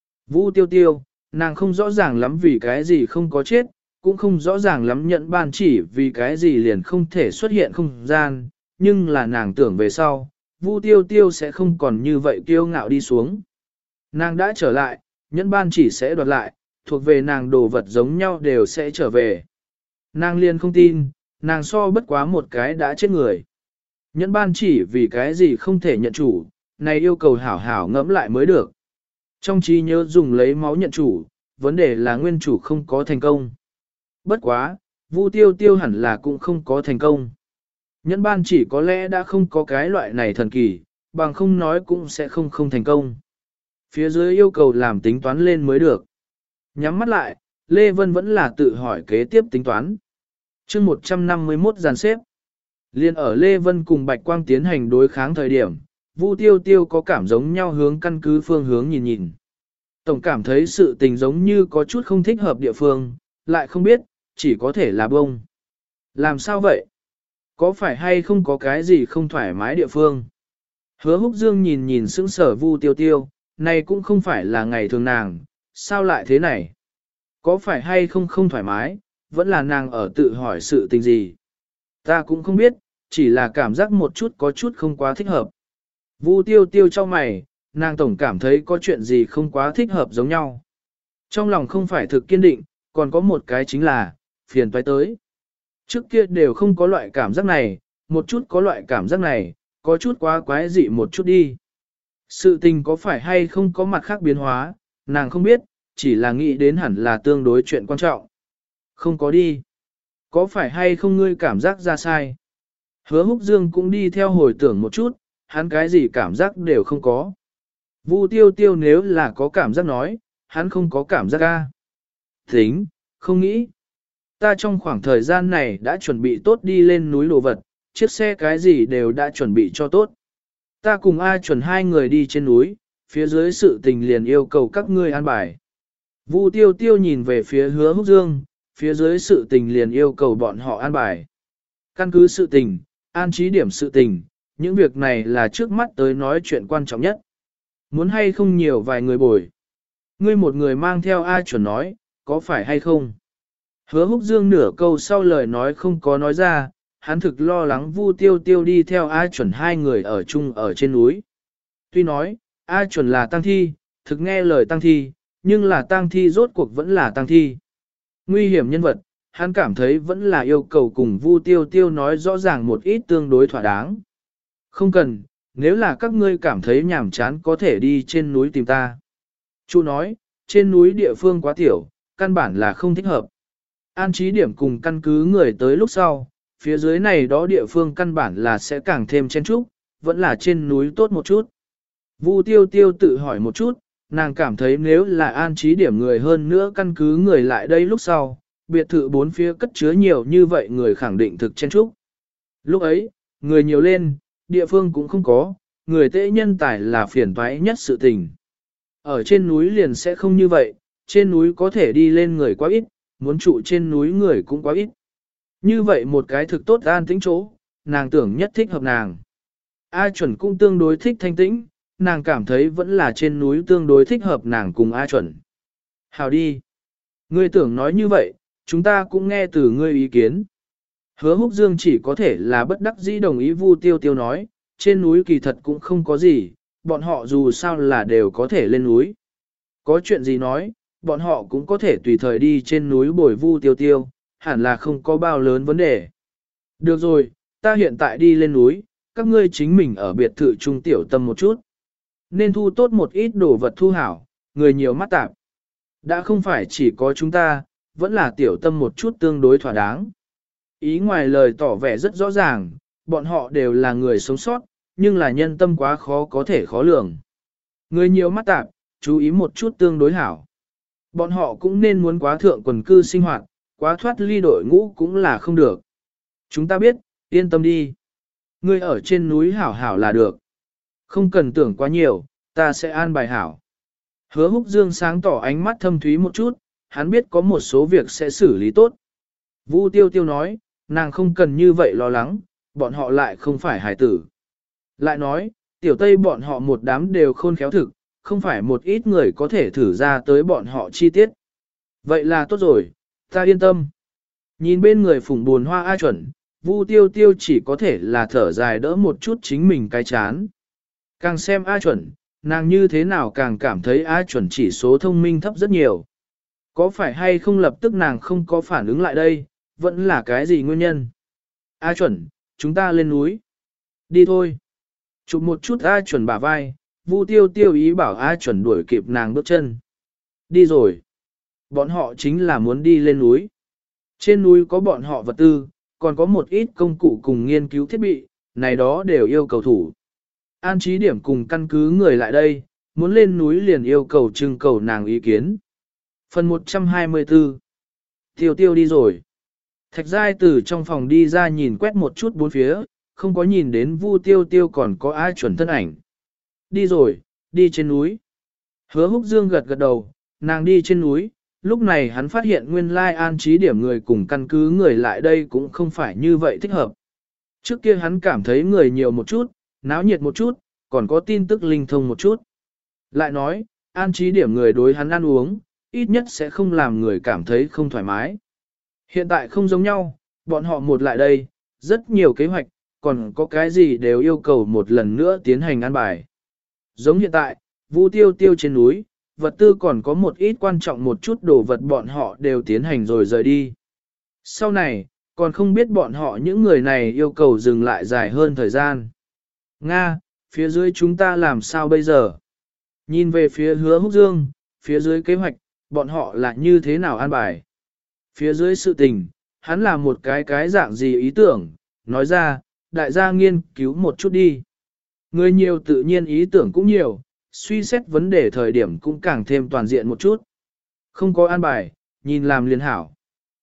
Vũ tiêu tiêu, nàng không rõ ràng lắm vì cái gì không có chết, cũng không rõ ràng lắm nhận ban chỉ vì cái gì liền không thể xuất hiện không gian, nhưng là nàng tưởng về sau, Vu tiêu tiêu sẽ không còn như vậy kiêu ngạo đi xuống. Nàng đã trở lại, nhẫn ban chỉ sẽ đoạt lại, thuộc về nàng đồ vật giống nhau đều sẽ trở về. Nàng liền không tin, nàng so bất quá một cái đã chết người. Nhẫn ban chỉ vì cái gì không thể nhận chủ, này yêu cầu hảo hảo ngẫm lại mới được. Trong trí nhớ dùng lấy máu nhận chủ, vấn đề là nguyên chủ không có thành công. Bất quá, Vu tiêu tiêu hẳn là cũng không có thành công. Nhẫn ban chỉ có lẽ đã không có cái loại này thần kỳ, bằng không nói cũng sẽ không không thành công. Phía dưới yêu cầu làm tính toán lên mới được. Nhắm mắt lại, Lê Vân vẫn là tự hỏi kế tiếp tính toán. chương một trăm năm mươi mốt dàn xếp. Liên ở Lê Vân cùng Bạch Quang tiến hành đối kháng thời điểm, Vu tiêu tiêu có cảm giống nhau hướng căn cứ phương hướng nhìn nhìn. Tổng cảm thấy sự tình giống như có chút không thích hợp địa phương, lại không biết, chỉ có thể là bông. Làm sao vậy? Có phải hay không có cái gì không thoải mái địa phương? Hứa Húc Dương nhìn nhìn sững sở Vu tiêu tiêu, này cũng không phải là ngày thường nàng, sao lại thế này? Có phải hay không không thoải mái, vẫn là nàng ở tự hỏi sự tình gì. Ta cũng không biết, chỉ là cảm giác một chút có chút không quá thích hợp. Vu tiêu tiêu cho mày, nàng tổng cảm thấy có chuyện gì không quá thích hợp giống nhau. Trong lòng không phải thực kiên định, còn có một cái chính là, phiền toái tới. Trước kia đều không có loại cảm giác này, một chút có loại cảm giác này, có chút quá quái dị một chút đi. Sự tình có phải hay không có mặt khác biến hóa, nàng không biết, chỉ là nghĩ đến hẳn là tương đối chuyện quan trọng. Không có đi. Có phải hay không ngươi cảm giác ra sai? Hứa Húc Dương cũng đi theo hồi tưởng một chút, hắn cái gì cảm giác đều không có. Vu tiêu tiêu nếu là có cảm giác nói, hắn không có cảm giác ca. Tính, không nghĩ. Ta trong khoảng thời gian này đã chuẩn bị tốt đi lên núi đồ vật, chiếc xe cái gì đều đã chuẩn bị cho tốt. Ta cùng A chuẩn hai người đi trên núi, phía dưới sự tình liền yêu cầu các ngươi an bài. Vu tiêu tiêu nhìn về phía Hứa Húc Dương, phía dưới sự tình liền yêu cầu bọn họ an bài. Căn cứ sự tình, an trí điểm sự tình, những việc này là trước mắt tới nói chuyện quan trọng nhất. Muốn hay không nhiều vài người bồi. Ngươi một người mang theo A chuẩn nói, có phải hay không? Hứa Húc Dương nửa câu sau lời nói không có nói ra, hắn thực lo lắng Vu tiêu tiêu đi theo A chuẩn hai người ở chung ở trên núi. Tuy nói, A chuẩn là tăng thi, thực nghe lời tăng thi, nhưng là tăng thi rốt cuộc vẫn là tăng thi. Nguy hiểm nhân vật, hắn cảm thấy vẫn là yêu cầu cùng Vu tiêu tiêu nói rõ ràng một ít tương đối thỏa đáng. Không cần, nếu là các ngươi cảm thấy nhàm chán có thể đi trên núi tìm ta. Chu nói, trên núi địa phương quá tiểu, căn bản là không thích hợp. An trí điểm cùng căn cứ người tới lúc sau, phía dưới này đó địa phương căn bản là sẽ càng thêm chen trúc, vẫn là trên núi tốt một chút. Vu tiêu tiêu tự hỏi một chút, nàng cảm thấy nếu là an trí điểm người hơn nữa căn cứ người lại đây lúc sau, biệt thự bốn phía cất chứa nhiều như vậy người khẳng định thực chen trúc. Lúc ấy, người nhiều lên, địa phương cũng không có, người tệ nhân tài là phiền toái nhất sự tình. Ở trên núi liền sẽ không như vậy, trên núi có thể đi lên người quá ít, muốn trụ trên núi người cũng quá ít. Như vậy một cái thực tốt an tĩnh chỗ, nàng tưởng nhất thích hợp nàng. A chuẩn cũng tương đối thích thanh tĩnh, nàng cảm thấy vẫn là trên núi tương đối thích hợp nàng cùng A chuẩn. Hào đi. Ngươi tưởng nói như vậy, chúng ta cũng nghe từ ngươi ý kiến. Hứa Húc Dương chỉ có thể là bất đắc dĩ đồng ý Vu tiêu tiêu nói, trên núi kỳ thật cũng không có gì, bọn họ dù sao là đều có thể lên núi. Có chuyện gì nói, bọn họ cũng có thể tùy thời đi trên núi bồi Vu tiêu tiêu, hẳn là không có bao lớn vấn đề. Được rồi, ta hiện tại đi lên núi, các ngươi chính mình ở biệt thự trung tiểu tâm một chút. Nên thu tốt một ít đồ vật thu hảo, người nhiều mắt tạp. Đã không phải chỉ có chúng ta, vẫn là tiểu tâm một chút tương đối thỏa đáng. Ý ngoài lời tỏ vẻ rất rõ ràng, bọn họ đều là người sống sót, nhưng là nhân tâm quá khó có thể khó lường. Người nhiều mắt tạp, chú ý một chút tương đối hảo. Bọn họ cũng nên muốn quá thượng quần cư sinh hoạt, quá thoát ly đội ngũ cũng là không được. Chúng ta biết, yên tâm đi. Ngươi ở trên núi hảo hảo là được. Không cần tưởng quá nhiều, ta sẽ an bài hảo. Hứa Húc Dương sáng tỏ ánh mắt thâm thúy một chút, hắn biết có một số việc sẽ xử lý tốt. Vu tiêu tiêu nói, nàng không cần như vậy lo lắng, bọn họ lại không phải hải tử. Lại nói, tiểu tây bọn họ một đám đều khôn khéo thực, không phải một ít người có thể thử ra tới bọn họ chi tiết. Vậy là tốt rồi, ta yên tâm. Nhìn bên người phùng buồn hoa A chuẩn, Vu tiêu tiêu chỉ có thể là thở dài đỡ một chút chính mình cái chán. Càng xem A chuẩn, nàng như thế nào càng cảm thấy A chuẩn chỉ số thông minh thấp rất nhiều. Có phải hay không lập tức nàng không có phản ứng lại đây, vẫn là cái gì nguyên nhân? A chuẩn, chúng ta lên núi. Đi thôi. Chụp một chút A chuẩn bả vai, Vu tiêu tiêu ý bảo A chuẩn đuổi kịp nàng bước chân. Đi rồi. Bọn họ chính là muốn đi lên núi. Trên núi có bọn họ vật tư, còn có một ít công cụ cùng nghiên cứu thiết bị, này đó đều yêu cầu thủ. An trí điểm cùng căn cứ người lại đây, muốn lên núi liền yêu cầu trưng cầu nàng ý kiến. Phần một trăm hai mươi tư. Tiêu tiêu đi rồi. Thạch giai từ trong phòng đi ra nhìn quét một chút bốn phía, không có nhìn đến Vu tiêu tiêu còn có ai chuẩn thân ảnh. Đi rồi, đi trên núi. Hứa Húc Dương gật gật đầu, nàng đi trên núi, lúc này hắn phát hiện nguyên lai an trí điểm người cùng căn cứ người lại đây cũng không phải như vậy thích hợp. Trước kia hắn cảm thấy người nhiều một chút, náo nhiệt một chút, còn có tin tức linh thông một chút. Lại nói, an trí điểm người đối hắn ăn uống, ít nhất sẽ không làm người cảm thấy không thoải mái. Hiện tại không giống nhau, bọn họ một lại đây, rất nhiều kế hoạch, còn có cái gì đều yêu cầu một lần nữa tiến hành an bài. Giống hiện tại, Vu Tiêu Tiêu trên núi, vật tư còn có một ít quan trọng một chút đồ vật bọn họ đều tiến hành rồi rời đi. Sau này, còn không biết bọn họ những người này yêu cầu dừng lại dài hơn thời gian. Nga, phía dưới chúng ta làm sao bây giờ? Nhìn về phía Hứa Húc Dương, phía dưới kế hoạch, bọn họ là như thế nào an bài? Phía dưới sự tình, hắn là một cái cái dạng gì ý tưởng, nói ra, đại gia nghiên cứu một chút đi. Người nhiều tự nhiên ý tưởng cũng nhiều, suy xét vấn đề thời điểm cũng càng thêm toàn diện một chút. Không có an bài, nhìn làm liền hảo.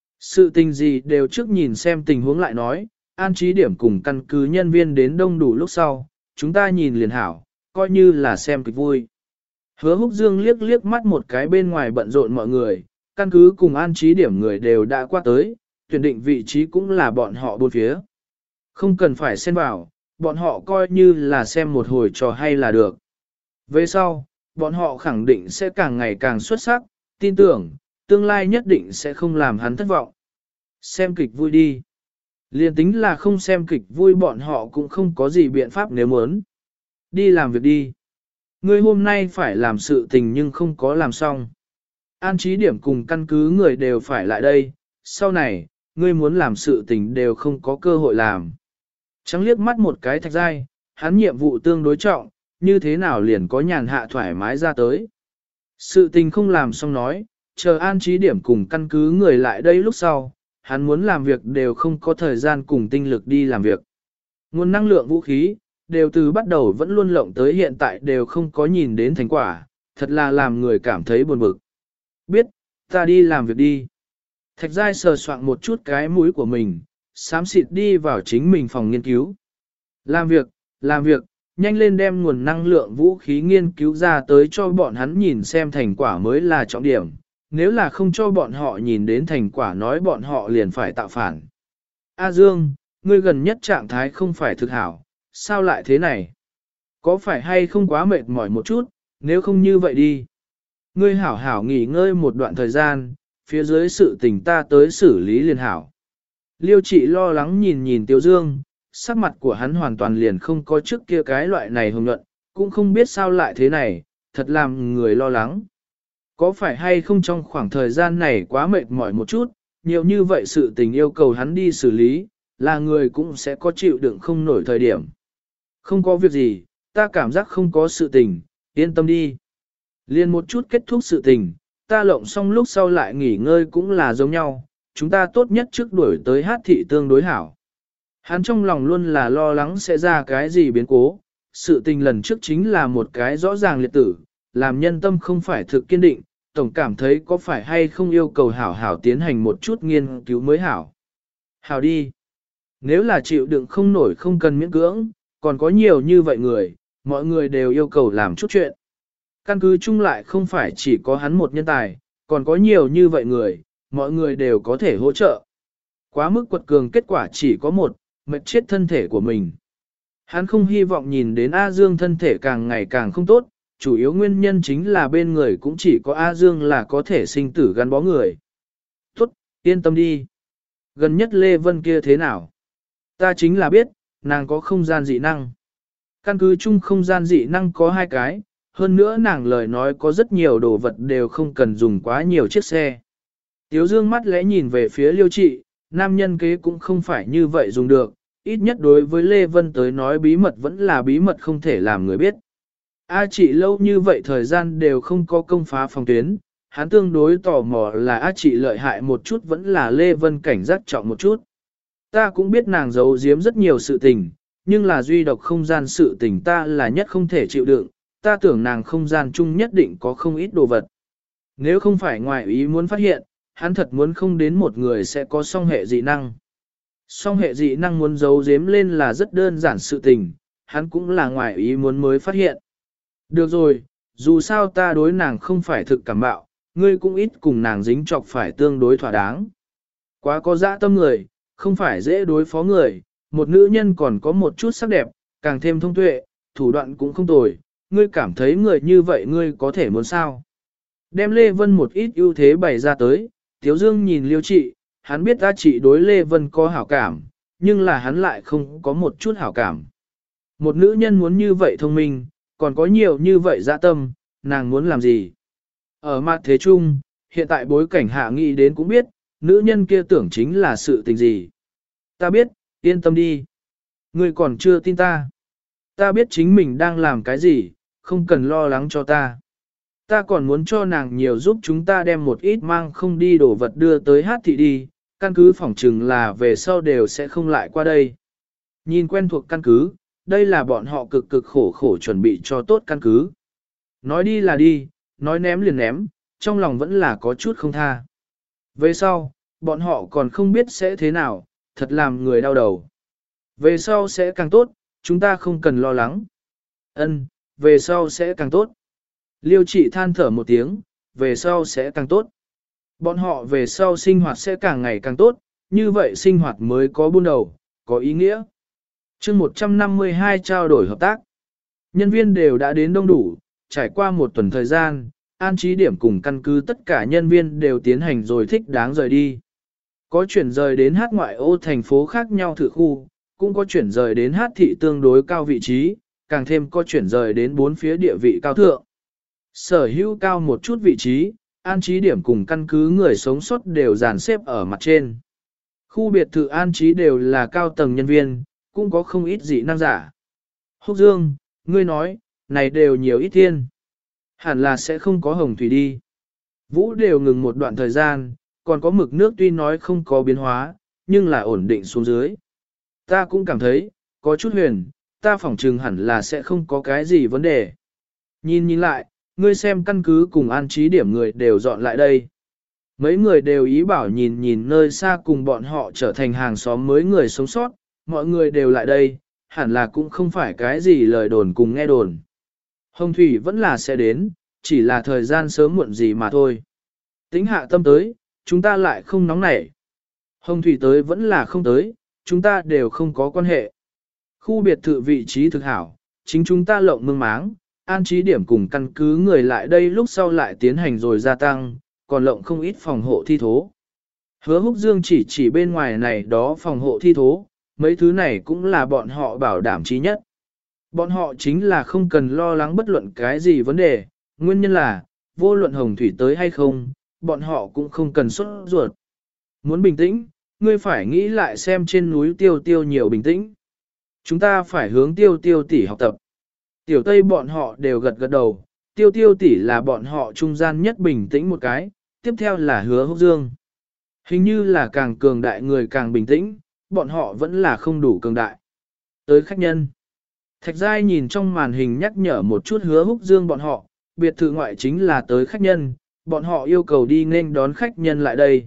Sự tình gì đều trước nhìn xem tình huống lại nói, an trí điểm cùng căn cứ nhân viên đến đông đủ lúc sau, chúng ta nhìn liền hảo, coi như là xem kịch vui. Hứa Húc Dương liếc liếc mắt một cái bên ngoài bận rộn mọi người, căn cứ cùng an trí điểm người đều đã qua tới, tuyển định vị trí cũng là bọn họ bốn phía. Không cần phải xen vào, bọn họ coi như là xem một hồi trò hay là được. Về sau, bọn họ khẳng định sẽ càng ngày càng xuất sắc, tin tưởng, tương lai nhất định sẽ không làm hắn thất vọng. Xem kịch vui đi. Liên tính là không xem kịch vui bọn họ cũng không có gì biện pháp nếu muốn. Đi làm việc đi. Ngươi hôm nay phải làm sự tình nhưng không có làm xong. An trí điểm cùng căn cứ người đều phải lại đây, sau này, ngươi muốn làm sự tình đều không có cơ hội làm. Trắng liếc mắt một cái Thạch Giai, hắn nhiệm vụ tương đối trọng, như thế nào liền có nhàn hạ thoải mái ra tới. Sự tình không làm xong nói, chờ an trí điểm cùng căn cứ người lại đây lúc sau, hắn muốn làm việc đều không có thời gian cùng tinh lực đi làm việc. Nguồn năng lượng vũ khí, đều từ bắt đầu vẫn luôn lộng tới hiện tại đều không có nhìn đến thành quả, thật là làm người cảm thấy buồn bực. Biết, ta đi làm việc đi. Thạch Giai sờ soạn một chút cái mũi của mình, xám xịt đi vào chính mình phòng nghiên cứu. Làm việc, làm việc, nhanh lên đem nguồn năng lượng vũ khí nghiên cứu ra tới cho bọn hắn nhìn xem thành quả mới là trọng điểm. Nếu là không cho bọn họ nhìn đến thành quả nói bọn họ liền phải tạo phản. A Dương, ngươi gần nhất trạng thái không phải thực hảo, sao lại thế này? Có phải hay không quá mệt mỏi một chút, nếu không như vậy đi. Ngươi hảo hảo nghỉ ngơi một đoạn thời gian, phía dưới sự tình ta tới xử lý liền hảo. Liêu trị lo lắng nhìn nhìn Tiêu Dương, sắc mặt của hắn hoàn toàn liền không có trước kia cái loại này hồng nhuận, cũng không biết sao lại thế này, thật làm người lo lắng. Có phải hay không trong khoảng thời gian này quá mệt mỏi một chút, nhiều như vậy sự tình yêu cầu hắn đi xử lý, là người cũng sẽ có chịu đựng không nổi thời điểm. Không có việc gì, ta cảm giác không có sự tình, yên tâm đi. Liên một chút kết thúc sự tình, ta lộng xong lúc sau lại nghỉ ngơi cũng là giống nhau, chúng ta tốt nhất trước đuổi tới hát thị tương đối hảo. Hắn trong lòng luôn là lo lắng sẽ ra cái gì biến cố, sự tình lần trước chính là một cái rõ ràng liệt tử, làm nhân tâm không phải thực kiên định, tổng cảm thấy có phải hay không yêu cầu hảo hảo tiến hành một chút nghiên cứu mới hảo. Hảo đi. Nếu là chịu đựng không nổi không cần miễn cưỡng, còn có nhiều như vậy người, mọi người đều yêu cầu làm chút chuyện. Căn cứ chung lại không phải chỉ có hắn một nhân tài, còn có nhiều như vậy người, mọi người đều có thể hỗ trợ. Quá mức quật cường kết quả chỉ có một, mệt chết thân thể của mình. Hắn không hy vọng nhìn đến A Dương thân thể càng ngày càng không tốt, chủ yếu nguyên nhân chính là bên người cũng chỉ có A Dương là có thể sinh tử gắn bó người. Tốt, yên tâm đi. Gần nhất Lê Vân kia thế nào? Ta chính là biết, nàng có không gian dị năng. Căn cứ chung không gian dị năng có hai cái, hơn nữa nàng lời nói có rất nhiều đồ vật đều không cần dùng quá nhiều chiếc xe. Tiếu Dương mắt lẽ nhìn về phía Liêu Trị, nam nhân kế cũng không phải như vậy dùng được, ít nhất đối với Lê Vân tới nói bí mật vẫn là bí mật không thể làm người biết. A Trị lâu như vậy thời gian đều không có công phá phòng tuyến, hắn tương đối tò mò là A Trị lợi hại một chút vẫn là Lê Vân cảnh giác trọng một chút. Ta cũng biết nàng giấu giếm rất nhiều sự tình, nhưng là duy độc không gian sự tình ta là nhất không thể chịu đựng, ta tưởng nàng không gian chung nhất định có không ít đồ vật. Nếu không phải ngoài ý muốn phát hiện, hắn thật muốn không đến một người sẽ có song hệ dị năng. Song hệ dị năng muốn giấu giếm lên là rất đơn giản sự tình, hắn cũng là ngoài ý muốn mới phát hiện. Được rồi, dù sao ta đối nàng không phải thực cảm bạo, ngươi cũng ít cùng nàng dính chọc phải tương đối thỏa đáng. Quá có dã tâm người, không phải dễ đối phó người, một nữ nhân còn có một chút sắc đẹp, càng thêm thông tuệ, thủ đoạn cũng không tồi, ngươi cảm thấy người như vậy ngươi có thể muốn sao. Đem Lê Vân một ít ưu thế bày ra tới, Tiếu Dương nhìn Liêu Trị, Hắn biết A Chị đối Lê Vân có hảo cảm, nhưng là hắn lại không có một chút hảo cảm. Một nữ nhân muốn như vậy thông minh, còn có nhiều như vậy dạ tâm, nàng muốn làm gì? Ở mặt thế chung, hiện tại bối cảnh hạ nghĩ đến cũng biết, nữ nhân kia tưởng chính là sự tình gì. Ta biết, yên tâm đi. Ngươi còn chưa tin ta. Ta biết chính mình đang làm cái gì, không cần lo lắng cho ta. Ta còn muốn cho nàng nhiều giúp chúng ta đem một ít mang không đi đồ vật đưa tới hát thị đi, căn cứ phỏng chừng là về sau đều sẽ không lại qua đây. Nhìn quen thuộc căn cứ, đây là bọn họ cực cực khổ khổ chuẩn bị cho tốt căn cứ. Nói đi là đi, nói ném liền ném, trong lòng vẫn là có chút không tha. Về sau, bọn họ còn không biết sẽ thế nào, thật làm người đau đầu. Về sau sẽ càng tốt, chúng ta không cần lo lắng. Ân, về sau sẽ càng tốt. Liêu trị than thở một tiếng, về sau sẽ càng tốt. Bọn họ về sau sinh hoạt sẽ càng ngày càng tốt, như vậy sinh hoạt mới có buôn đầu, có ý nghĩa. chương một trăm năm mươi hai trao đổi hợp tác. Nhân viên đều đã đến đông đủ, trải qua một tuần thời gian, an trí điểm cùng căn cứ tất cả nhân viên đều tiến hành rồi thích đáng rời đi. Có chuyển rời đến hát ngoại ô thành phố khác nhau thử khu, cũng có chuyển rời đến hát thị tương đối cao vị trí, càng thêm có chuyển rời đến bốn phía địa vị cao thượng. Sở hữu cao một chút vị trí, an trí điểm cùng căn cứ người sống sót đều dàn xếp ở mặt trên. Khu biệt thự an trí đều là cao tầng nhân viên, cũng có không ít dị năng giả. Húc Dương, ngươi nói, này đều nhiều ít thiên. Hẳn là sẽ không có hồng thủy đi. Vũ đều ngừng một đoạn thời gian, còn có mực nước tuy nói không có biến hóa, nhưng là ổn định xuống dưới. Ta cũng cảm thấy, có chút huyền, ta phỏng chừng hẳn là sẽ không có cái gì vấn đề. Nhìn nhìn lại, ngươi xem căn cứ cùng an trí điểm người đều dọn lại đây. Mấy người đều ý bảo nhìn nhìn nơi xa cùng bọn họ trở thành hàng xóm mới người sống sót, mọi người đều lại đây, hẳn là cũng không phải cái gì lời đồn cùng nghe đồn. Hồng thủy vẫn là sẽ đến, chỉ là thời gian sớm muộn gì mà thôi. Tính hạ tâm tới, chúng ta lại không nóng nảy. Hồng thủy tới vẫn là không tới, chúng ta đều không có quan hệ. Khu biệt thự vị trí thực hảo, chính chúng ta lộng mương máng, an trí điểm cùng căn cứ người lại đây lúc sau lại tiến hành rồi gia tăng, còn lộng không ít phòng hộ thi thố. Hứa Húc Dương chỉ chỉ bên ngoài này đó phòng hộ thi thố, mấy thứ này cũng là bọn họ bảo đảm chí nhất. Bọn họ chính là không cần lo lắng bất luận cái gì vấn đề, nguyên nhân là, vô luận hồng thủy tới hay không, bọn họ cũng không cần sốt ruột. Muốn bình tĩnh, ngươi phải nghĩ lại xem trên núi tiêu tiêu nhiều bình tĩnh. Chúng ta phải hướng tiêu tiêu tỷ học tập. Tiểu Tây bọn họ đều gật gật đầu, tiêu tiêu tỷ là bọn họ trung gian nhất bình tĩnh một cái, tiếp theo là Hứa Húc Dương. Hình như là càng cường đại người càng bình tĩnh, bọn họ vẫn là không đủ cường đại. Tới khách nhân. Thạch Giai nhìn trong màn hình nhắc nhở một chút Hứa Húc Dương bọn họ, biệt thự ngoại chính là tới khách nhân, bọn họ yêu cầu đi nên đón khách nhân lại đây.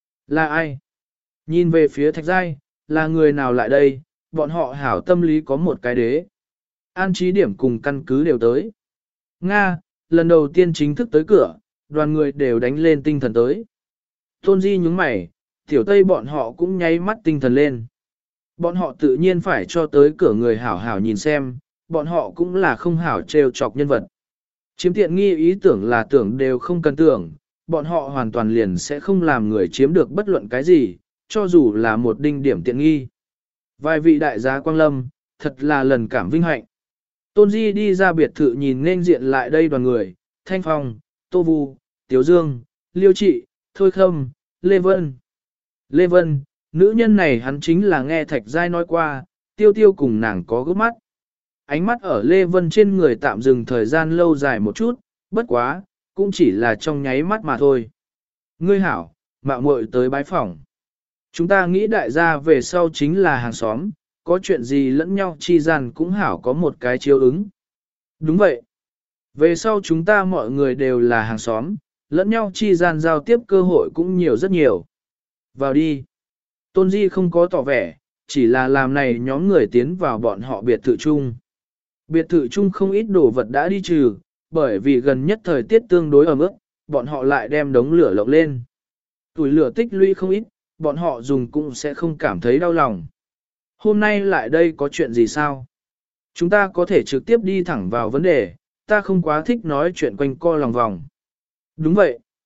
Là ai? Nhìn về phía Thạch Giai, là người nào lại đây, bọn họ hảo tâm lý có một cái đế. An trí điểm cùng căn cứ đều tới. Nga, lần đầu tiên chính thức tới cửa, đoàn người đều đánh lên tinh thần tới. Tôn Di nhúng mày, tiểu Tây bọn họ cũng nháy mắt tinh thần lên. Bọn họ tự nhiên phải cho tới cửa người hảo hảo nhìn xem, bọn họ cũng là không hảo trêu chọc nhân vật. Chiếm tiện nghi ý tưởng là tưởng đều không cần tưởng, bọn họ hoàn toàn liền sẽ không làm người chiếm được bất luận cái gì, cho dù là một đinh điểm tiện nghi. Vài vị đại gia Quang Lâm, thật là lần cảm vinh hạnh. Tôn Di đi ra biệt thự nhìn nên diện lại đây đoàn người, Thanh Phong, Tô Vu, Tiếu Dương, Liêu Trị, Thôi Khâm, Lê Vân. Lê Vân, nữ nhân này hắn chính là nghe Thạch Giai nói qua, tiêu tiêu cùng nàng có gốc mắt. Ánh mắt ở Lê Vân trên người tạm dừng thời gian lâu dài một chút, bất quá, cũng chỉ là trong nháy mắt mà thôi. Ngươi hảo, mạo muội tới bái phỏng. Chúng ta nghĩ đại gia về sau chính là hàng xóm, có chuyện gì lẫn nhau chi gian cũng hảo có một cái chiếu ứng. Đúng vậy. Về sau chúng ta mọi người đều là hàng xóm, lẫn nhau chi gian giao tiếp cơ hội cũng nhiều rất nhiều. Vào đi. Tôn Di không có tỏ vẻ, chỉ là làm này nhóm người tiến vào bọn họ biệt thự chung. Biệt thự chung không ít đồ vật đã đi trừ, bởi vì gần nhất thời tiết tương đối ẩm ướt, bọn họ lại đem đống lửa lộng lên. Tuổi lửa tích lũy không ít, bọn họ dùng cũng sẽ không cảm thấy đau lòng. Hôm nay lại đây có chuyện gì sao? Chúng ta có thể trực tiếp đi thẳng vào vấn đề, ta không quá thích nói chuyện quanh co lòng vòng. Đúng vậy.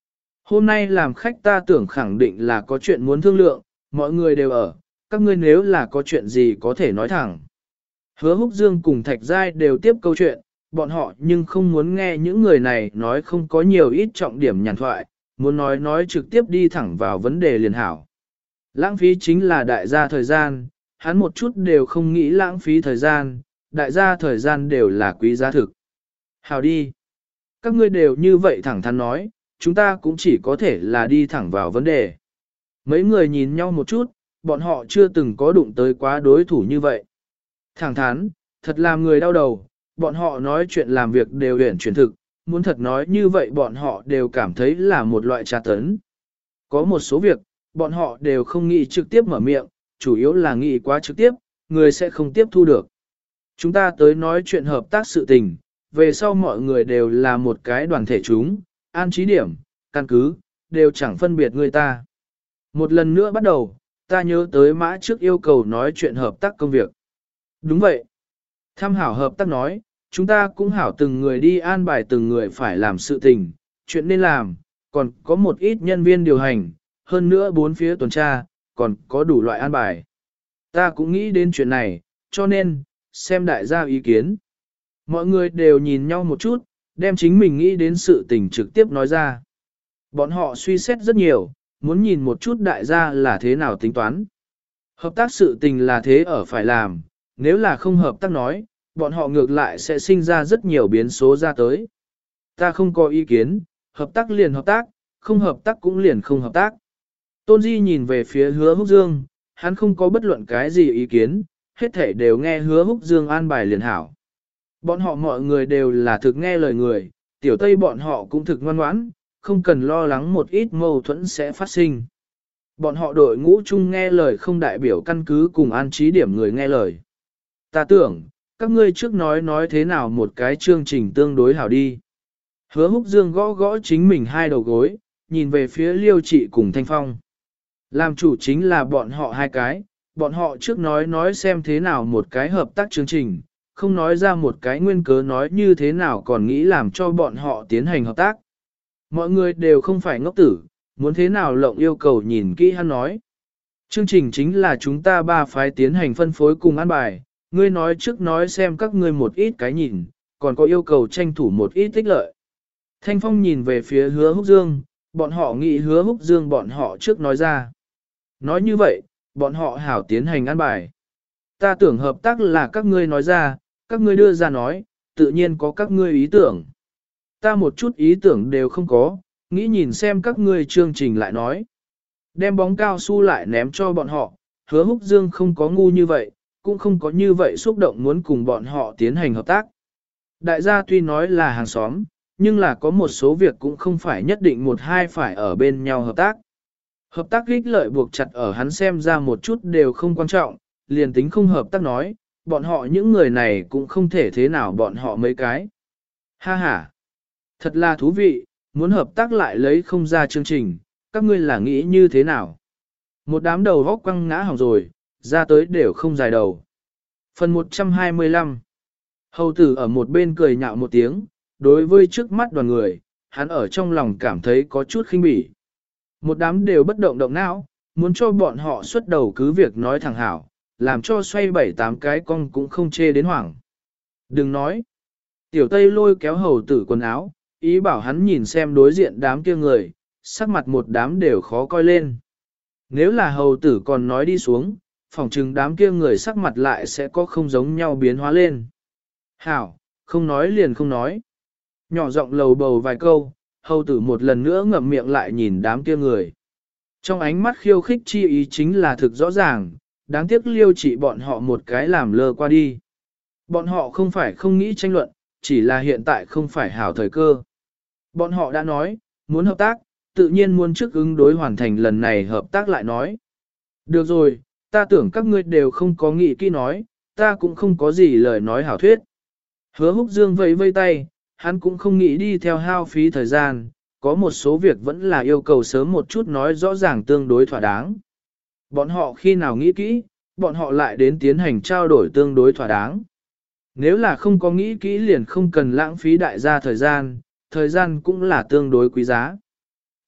Hôm nay làm khách ta tưởng khẳng định là có chuyện muốn thương lượng, mọi người đều ở, các ngươi nếu là có chuyện gì có thể nói thẳng. Hứa Húc Dương cùng Thạch Giai đều tiếp câu chuyện, bọn họ nhưng không muốn nghe những người này nói không có nhiều ít trọng điểm nhàn thoại, muốn nói nói trực tiếp đi thẳng vào vấn đề liền hảo. Lãng phí chính là đại gia thời gian, hắn một chút đều không nghĩ lãng phí thời gian, đại gia thời gian đều là quý giá thực. Hảo đi. Các ngươi đều như vậy thẳng thắn nói, chúng ta cũng chỉ có thể là đi thẳng vào vấn đề. Mấy người nhìn nhau một chút, bọn họ chưa từng có đụng tới quá đối thủ như vậy. Thẳng thắn, thật làm người đau đầu, bọn họ nói chuyện làm việc đều huyển chuyển thực, muốn thật nói như vậy bọn họ đều cảm thấy là một loại tra tấn. Có một số việc, bọn họ đều không nghĩ trực tiếp mở miệng, chủ yếu là nghĩ quá trực tiếp, người sẽ không tiếp thu được. Chúng ta tới nói chuyện hợp tác sự tình, về sau mọi người đều là một cái đoàn thể chúng, an trí điểm, căn cứ, đều chẳng phân biệt người ta. Một lần nữa bắt đầu, ta nhớ tới mã trước yêu cầu nói chuyện hợp tác công việc. Đúng vậy. Tham hảo hợp tác nói, chúng ta cũng hảo từng người đi an bài từng người phải làm sự tình, chuyện nên làm, còn có một ít nhân viên điều hành, hơn nữa bốn phía tuần tra, còn có đủ loại an bài. Ta cũng nghĩ đến chuyện này, cho nên, xem đại gia ý kiến. Mọi người đều nhìn nhau một chút, đem chính mình nghĩ đến sự tình trực tiếp nói ra. Bọn họ suy xét rất nhiều, muốn nhìn một chút đại gia là thế nào tính toán. Hợp tác sự tình là thế ở phải làm, nếu là không hợp tác nói, bọn họ ngược lại sẽ sinh ra rất nhiều biến số ra tới. Ta không có ý kiến, hợp tác liền hợp tác, không hợp tác cũng liền không hợp tác. Tôn Di nhìn về phía Hứa Húc Dương, hắn không có bất luận cái gì ý kiến, hết thể đều nghe Hứa Húc Dương an bài liền hảo. Bọn họ mọi người đều là thực nghe lời người, tiểu Tây bọn họ cũng thực ngoan ngoãn, không cần lo lắng một ít mâu thuẫn sẽ phát sinh. Bọn họ đội ngũ chung nghe lời không đại biểu căn cứ cùng an trí điểm người nghe lời. Ta tưởng, các ngươi trước nói nói thế nào một cái chương trình tương đối hảo đi. Hứa Húc Dương gõ gõ chính mình hai đầu gối, nhìn về phía Liêu Trị cùng Thanh Phong. Làm chủ chính là bọn họ hai cái, bọn họ trước nói nói xem thế nào một cái hợp tác chương trình, không nói ra một cái nguyên cớ nói như thế nào còn nghĩ làm cho bọn họ tiến hành hợp tác. Mọi người đều không phải ngốc tử, muốn thế nào lộng yêu cầu nhìn kỹ hắn nói. Chương trình chính là chúng ta ba phái tiến hành phân phối cùng an bài, ngươi nói trước nói xem các ngươi một ít cái nhìn, còn có yêu cầu tranh thủ một ít tích lợi. Thanh Phong nhìn về phía Hứa Húc Dương, bọn họ nghĩ Hứa Húc Dương bọn họ trước nói ra. Nói như vậy, bọn họ hảo tiến hành an bài. Ta tưởng hợp tác là các ngươi nói ra, các ngươi đưa ra nói, tự nhiên có các ngươi ý tưởng. Ta một chút ý tưởng đều không có, nghĩ nhìn xem các ngươi chương trình lại nói. Đem bóng cao su lại ném cho bọn họ, Hứa Húc Dương không có ngu như vậy, cũng không có như vậy xúc động muốn cùng bọn họ tiến hành hợp tác. Đại gia tuy nói là hàng xóm, nhưng là có một số việc cũng không phải nhất định một hai phải ở bên nhau hợp tác. Hợp tác ích lợi buộc chặt ở hắn xem ra một chút đều không quan trọng, liền tính không hợp tác nói, bọn họ những người này cũng không thể thế nào bọn họ mấy cái. Ha ha! Thật là thú vị, muốn hợp tác lại lấy không ra chương trình, các ngươi là nghĩ như thế nào? Một đám đầu vóc quăng ngã hỏng rồi, ra tới đều không dài đầu. Phần một trăm hai mươi lăm Hầu tử ở một bên cười nhạo một tiếng, đối với trước mắt đoàn người, hắn ở trong lòng cảm thấy có chút khinh bỉ. Một đám đều bất động động não, muốn cho bọn họ xuất đầu cứ việc nói thẳng hảo, làm cho xoay bảy tám cái con cũng không chê đến hoảng. Đừng nói. Tiểu Tây lôi kéo hầu tử quần áo, ý bảo hắn nhìn xem đối diện đám kia người, sắc mặt một đám đều khó coi lên. Nếu là hầu tử còn nói đi xuống, phỏng chừng đám kia người sắc mặt lại sẽ có không giống nhau biến hóa lên. Hảo, không nói liền không nói. Nhỏ giọng lầu bầu vài câu, hầu tử một lần nữa ngậm miệng lại nhìn đám kia người. Trong ánh mắt khiêu khích chi ý chính là thực rõ ràng, đáng tiếc Liêu Trị bọn họ một cái làm lơ qua đi. Bọn họ không phải không nghĩ tranh luận, chỉ là hiện tại không phải hảo thời cơ. Bọn họ đã nói, muốn hợp tác, tự nhiên muốn trước ứng đối hoàn thành lần này hợp tác lại nói. Được rồi, ta tưởng các ngươi đều không có nghĩ kỹ nói, ta cũng không có gì lời nói hảo thuyết. Hứa Húc Dương vẫy vây tay, hắn cũng không nghĩ đi theo hao phí thời gian, có một số việc vẫn là yêu cầu sớm một chút nói rõ ràng tương đối thỏa đáng. Bọn họ khi nào nghĩ kỹ, bọn họ lại đến tiến hành trao đổi tương đối thỏa đáng. Nếu là không có nghĩ kỹ liền không cần lãng phí đại gia thời gian, thời gian cũng là tương đối quý giá. Tốt,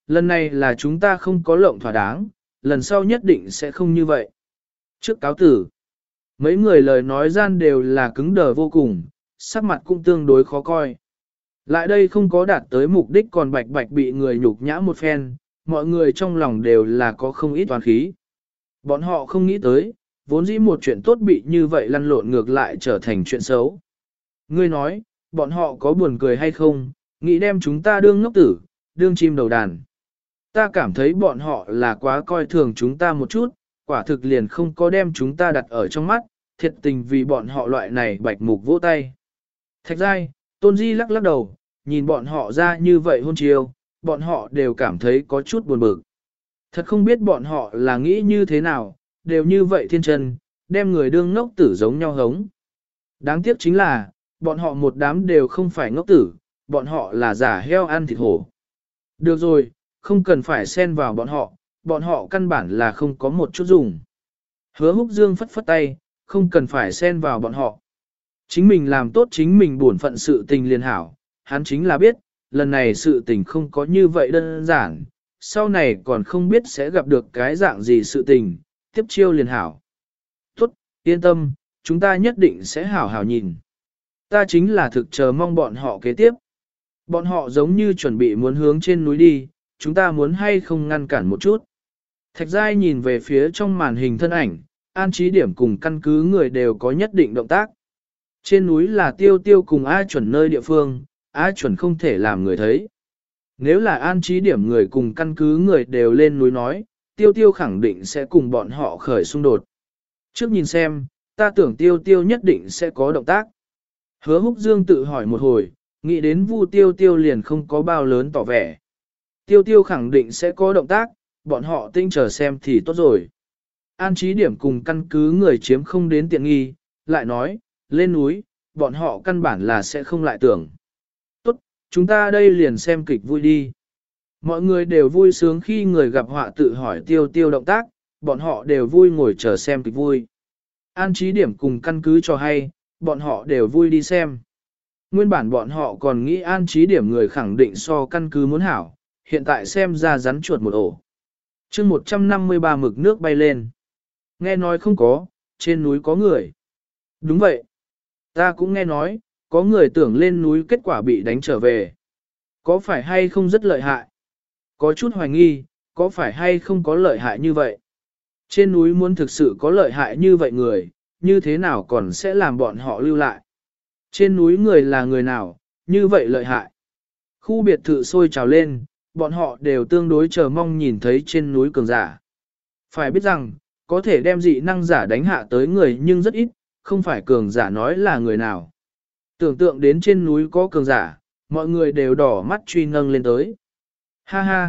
lần này là chúng ta không có lộng thỏa đáng, lần sau nhất định sẽ không như vậy. Trước cáo tử, mấy người lời nói gian đều là cứng đờ vô cùng, sắc mặt cũng tương đối khó coi. Lại đây không có đạt tới mục đích còn bạch bạch bị người nhục nhã một phen, mọi người trong lòng đều là có không ít toàn khí. Bọn họ không nghĩ tới, vốn dĩ một chuyện tốt bị như vậy lăn lộn ngược lại trở thành chuyện xấu. Ngươi nói, bọn họ có buồn cười hay không, nghĩ đem chúng ta đương ngốc tử, đương chim đầu đàn. Ta cảm thấy bọn họ là quá coi thường chúng ta một chút, quả thực liền không có đem chúng ta đặt ở trong mắt, thiệt tình vì bọn họ loại này bạch mục vỗ tay. Thạch giai, Tôn Di lắc lắc đầu, nhìn bọn họ ra như vậy hôn chiêu, bọn họ đều cảm thấy có chút buồn bực. Thật không biết bọn họ là nghĩ như thế nào, đều như vậy thiên chân, đem người đương ngốc tử giống nhau hống. Đáng tiếc chính là, bọn họ một đám đều không phải ngốc tử, bọn họ là giả heo ăn thịt hổ. Được rồi, không cần phải xen vào bọn họ, bọn họ căn bản là không có một chút dùng. Hứa Húc Dương phất phất tay, không cần phải xen vào bọn họ. Chính mình làm tốt chính mình bổn phận sự tình liền hảo, hắn chính là biết, lần này sự tình không có như vậy đơn giản, sau này còn không biết sẽ gặp được cái dạng gì sự tình, tiếp chiêu liền hảo. Tốt, yên tâm, chúng ta nhất định sẽ hảo hảo nhìn. Ta chính là thực chờ mong bọn họ kế tiếp. Bọn họ giống như chuẩn bị muốn hướng trên núi đi, chúng ta muốn hay không ngăn cản một chút. Thạch Giai nhìn về phía trong màn hình thân ảnh, an trí điểm cùng căn cứ người đều có nhất định động tác. Trên núi là tiêu tiêu cùng A chuẩn nơi địa phương, A chuẩn không thể làm người thấy. Nếu là an trí điểm người cùng căn cứ người đều lên núi nói, tiêu tiêu khẳng định sẽ cùng bọn họ khởi xung đột. Trước nhìn xem, ta tưởng tiêu tiêu nhất định sẽ có động tác. Hứa Húc Dương tự hỏi một hồi, nghĩ đến Vu tiêu tiêu liền không có bao lớn tỏ vẻ. Tiêu tiêu khẳng định sẽ có động tác, bọn họ tinh chờ xem thì tốt rồi. An trí điểm cùng căn cứ người chiếm không đến tiện nghi, lại nói, lên núi, bọn họ căn bản là sẽ không lại tưởng. Tốt, chúng ta đây liền xem kịch vui đi. Mọi người đều vui sướng khi người gặp họa tự hỏi tiêu tiêu động tác, bọn họ đều vui ngồi chờ xem kịch vui. An trí điểm cùng căn cứ cho hay, bọn họ đều vui đi xem. Nguyên bản bọn họ còn nghĩ an trí điểm người khẳng định so căn cứ muốn hảo, hiện tại xem ra rắn chuột một ổ. chương một trăm năm mươi ba mực nước bay lên. Nghe nói không có, trên núi có người. Đúng vậy. Ta cũng nghe nói, có người tưởng lên núi kết quả bị đánh trở về. Có phải hay không rất lợi hại? Có chút hoài nghi, có phải hay không có lợi hại như vậy? Trên núi muốn thực sự có lợi hại như vậy người, như thế nào còn sẽ làm bọn họ lưu lại? Trên núi người là người nào, như vậy lợi hại? Khu biệt thự sôi trào lên, bọn họ đều tương đối chờ mong nhìn thấy trên núi cường giả. Phải biết rằng, có thể đem dị năng giả đánh hạ tới người nhưng rất ít, không phải cường giả nói là người nào. Tưởng tượng đến trên núi có cường giả, mọi người đều đỏ mắt truy nâng lên tới. Ha ha!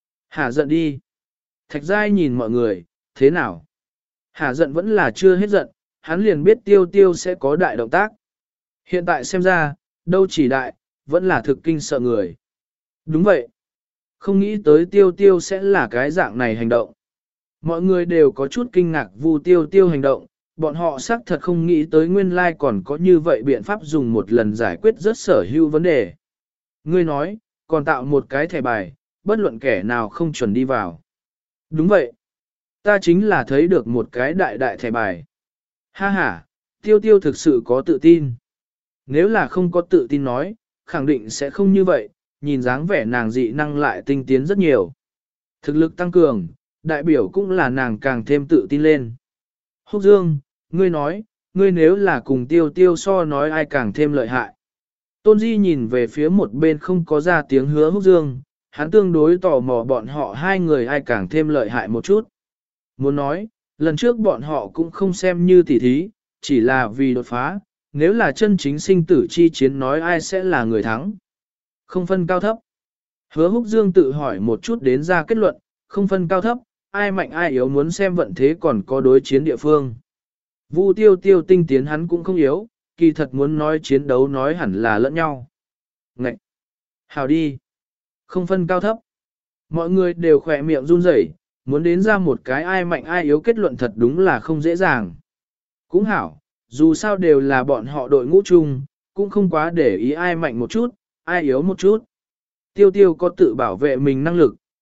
Hả giận đi! Thạch Giai nhìn mọi người, thế nào? Hả giận vẫn là chưa hết giận, hắn liền biết tiêu tiêu sẽ có đại động tác. Hiện tại xem ra, đâu chỉ đại, vẫn là thực kinh sợ người. Đúng vậy. Không nghĩ tới tiêu tiêu sẽ là cái dạng này hành động. Mọi người đều có chút kinh ngạc Vu tiêu tiêu hành động, bọn họ xác thật không nghĩ tới nguyên lai còn có như vậy biện pháp dùng một lần giải quyết rất sở hữu vấn đề. Ngươi nói, còn tạo một cái thẻ bài, bất luận kẻ nào không chuẩn đi vào. Đúng vậy. Ta chính là thấy được một cái đại đại thẻ bài. Ha ha, tiêu tiêu thực sự có tự tin. Nếu là không có tự tin nói, khẳng định sẽ không như vậy, nhìn dáng vẻ nàng dị năng lại tinh tiến rất nhiều. Thực lực tăng cường, đại biểu cũng là nàng càng thêm tự tin lên. Húc Dương, ngươi nói, ngươi nếu là cùng tiêu tiêu so nói ai càng thêm lợi hại. Tôn Di nhìn về phía một bên không có ra tiếng hứa Húc Dương, hắn tương đối tò mò bọn họ hai người ai càng thêm lợi hại một chút. Muốn nói, lần trước bọn họ cũng không xem như tỉ thí, chỉ là vì đột phá, nếu là chân chính sinh tử chi chiến nói ai sẽ là người thắng. Không phân cao thấp. Hứa Húc Dương tự hỏi một chút đến ra kết luận, không phân cao thấp, ai mạnh ai yếu muốn xem vận thế còn có đối chiến địa phương. Vu tiêu tiêu tinh tiến hắn cũng không yếu, kỳ thật muốn nói chiến đấu nói hẳn là lẫn nhau. Ngậy! Hào đi! Không phân cao thấp. Mọi người đều khỏe miệng run rẩy, muốn đến ra một cái ai mạnh ai yếu kết luận thật đúng là không dễ dàng. Cũng hảo, dù sao đều là bọn họ đội ngũ chung, cũng không quá để ý ai mạnh một chút, ai yếu một chút. Tiêu tiêu có tự bảo vệ mình năng lực,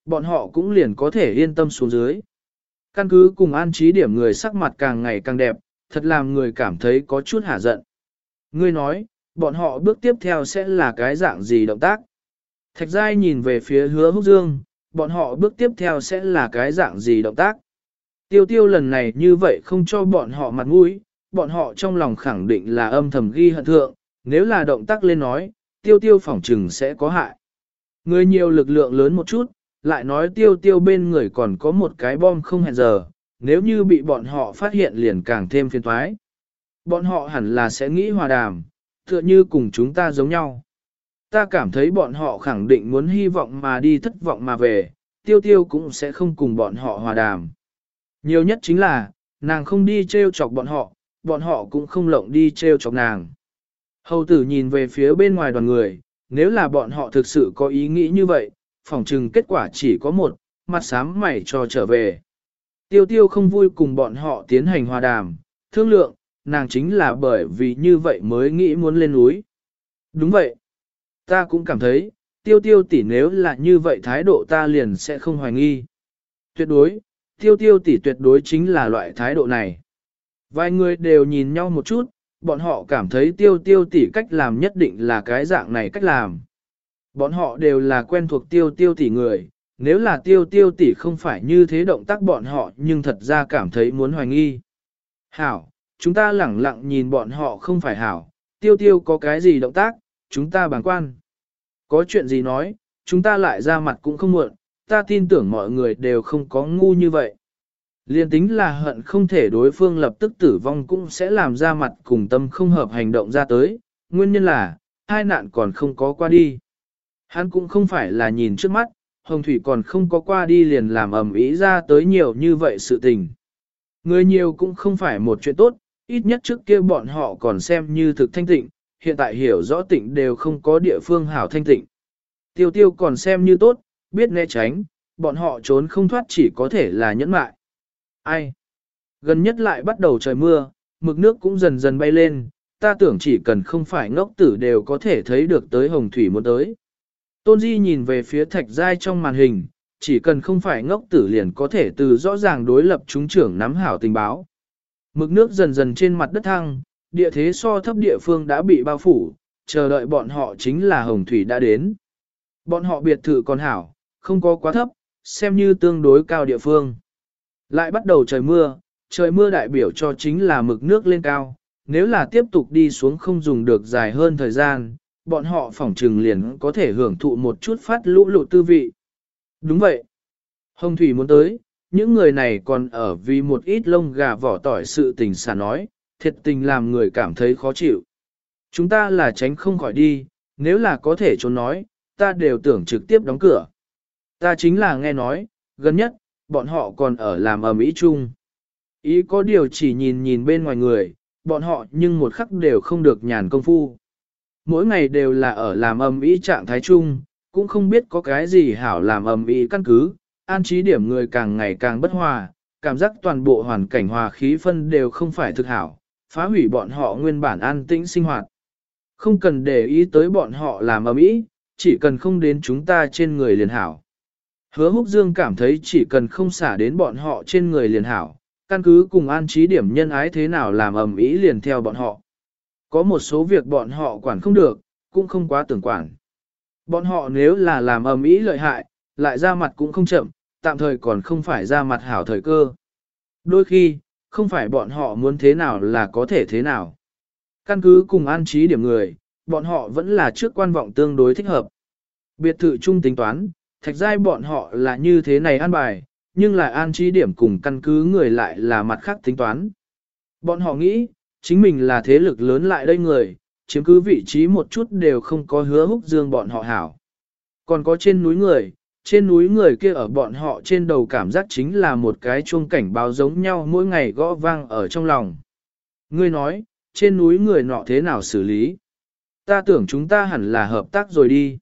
bọn họ cũng liền có thể yên tâm xuống dưới. Căn cứ cùng an trí điểm người sắc mặt càng ngày càng đẹp, thật làm người cảm thấy có chút hả giận. Ngươi nói, bọn họ bước tiếp theo sẽ là cái dạng gì động tác? Thạch Giai nhìn về phía Hứa Húc Dương, bọn họ bước tiếp theo sẽ là cái dạng gì động tác? Tiêu tiêu lần này như vậy không cho bọn họ mặt mũi, bọn họ trong lòng khẳng định là âm thầm ghi hận thượng, nếu là động tác lên nói, tiêu tiêu phỏng trừng sẽ có hại. Người nhiều lực lượng lớn một chút, lại nói tiêu tiêu bên người còn có một cái bom không hẹn giờ, nếu như bị bọn họ phát hiện liền càng thêm phiền toái. Bọn họ hẳn là sẽ nghĩ hòa đàm, tựa như cùng chúng ta giống nhau. Ta cảm thấy bọn họ khẳng định muốn hy vọng mà đi thất vọng mà về, tiêu tiêu cũng sẽ không cùng bọn họ hòa đàm. Nhiều nhất chính là, nàng không đi treo chọc bọn họ, bọn họ cũng không lộng đi treo chọc nàng. Hầu tử nhìn về phía bên ngoài đoàn người, nếu là bọn họ thực sự có ý nghĩ như vậy, phỏng chừng kết quả chỉ có một, mặt sám mày cho trở về. Tiêu tiêu không vui cùng bọn họ tiến hành hòa đàm, thương lượng, nàng chính là bởi vì như vậy mới nghĩ muốn lên núi. Đúng vậy. Ta cũng cảm thấy, tiêu tiêu tỷ nếu là như vậy thái độ ta liền sẽ không hoài nghi. Tuyệt đối, tiêu tiêu tỷ tuyệt đối chính là loại thái độ này. Vài người đều nhìn nhau một chút, bọn họ cảm thấy tiêu tiêu tỷ cách làm nhất định là cái dạng này cách làm. Bọn họ đều là quen thuộc tiêu tiêu tỷ người, nếu là tiêu tiêu tỷ không phải như thế động tác bọn họ nhưng thật ra cảm thấy muốn hoài nghi. Hảo, chúng ta lẳng lặng nhìn bọn họ không phải hảo, tiêu tiêu có cái gì động tác, chúng ta bàng quan. Có chuyện gì nói, chúng ta lại ra mặt cũng không muộn, ta tin tưởng mọi người đều không có ngu như vậy. Liên tính là hận không thể đối phương lập tức tử vong cũng sẽ làm ra mặt cùng tâm không hợp hành động ra tới, nguyên nhân là, hai nạn còn không có qua đi. Hắn cũng không phải là nhìn trước mắt, Hồng Thủy còn không có qua đi liền làm ầm ĩ ra tới nhiều như vậy sự tình. Người nhiều cũng không phải một chuyện tốt, ít nhất trước kia bọn họ còn xem như thực thanh tịnh, hiện tại hiểu rõ tịnh đều không có địa phương hảo thanh tịnh. Tiêu tiêu còn xem như tốt, biết né tránh, bọn họ trốn không thoát chỉ có thể là nhẫn mại. Ai? Gần nhất lại bắt đầu trời mưa, mực nước cũng dần dần bay lên, ta tưởng chỉ cần không phải ngốc tử đều có thể thấy được tới Hồng Thủy muốn tới. Tôn Di nhìn về phía Thạch Giai trong màn hình, chỉ cần không phải ngốc tử liền có thể từ rõ ràng đối lập chúng trưởng nắm hảo tình báo. Mực nước dần dần trên mặt đất thăng, địa thế so thấp địa phương đã bị bao phủ, chờ đợi bọn họ chính là Hồng Thủy đã đến. Bọn họ biệt thự còn hảo, không có quá thấp, xem như tương đối cao địa phương. Lại bắt đầu trời mưa, trời mưa đại biểu cho chính là mực nước lên cao, nếu là tiếp tục đi xuống không dùng được dài hơn thời gian, bọn họ phỏng trừng liền có thể hưởng thụ một chút phát lũ lụt tư vị. Đúng vậy. Hồng Thủy muốn tới, những người này còn ở vì một ít lông gà vỏ tỏi sự tình xả nói, thiệt tình làm người cảm thấy khó chịu. Chúng ta là tránh không khỏi đi, nếu là có thể trốn nói, ta đều tưởng trực tiếp đóng cửa. Ta chính là nghe nói, gần nhất, bọn họ còn ở làm ầm ĩ chung. Ý có điều chỉ nhìn nhìn bên ngoài người, bọn họ nhưng một khắc đều không được nhàn công phu. Mỗi ngày đều là ở làm ầm ĩ trạng thái chung, cũng không biết có cái gì hảo làm ầm ĩ căn cứ, an trí điểm người càng ngày càng bất hòa, cảm giác toàn bộ hoàn cảnh hòa khí phân đều không phải thực hảo, phá hủy bọn họ nguyên bản an tĩnh sinh hoạt. Không cần để ý tới bọn họ làm ầm ĩ, chỉ cần không đến chúng ta trên người liền hảo. Hứa Húc Dương cảm thấy chỉ cần không xả đến bọn họ trên người liền hảo, căn cứ cùng an trí điểm nhân ái thế nào làm ầm ĩ liền theo bọn họ. Có một số việc bọn họ quản không được, cũng không quá tưởng quản. Bọn họ nếu là làm ầm ĩ lợi hại, lại ra mặt cũng không chậm, tạm thời còn không phải ra mặt hảo thời cơ. Đôi khi, không phải bọn họ muốn thế nào là có thể thế nào. Căn cứ cùng an trí điểm người, bọn họ vẫn là trước quan vọng tương đối thích hợp. Biệt thự chung tính toán, Thạch Giai bọn họ là như thế này an bài, nhưng lại an trí điểm cùng căn cứ người lại là mặt khác tính toán. Bọn họ nghĩ, chính mình là thế lực lớn lại đây người, chiếm cứ vị trí một chút đều không có Hứa Húc Dương bọn họ hảo. Còn có trên núi người, trên núi người kia ở bọn họ trên đầu cảm giác chính là một cái chuông cảnh báo giống nhau mỗi ngày gõ vang ở trong lòng. Ngươi nói, trên núi người nọ thế nào xử lý? Ta tưởng chúng ta hẳn là hợp tác rồi đi.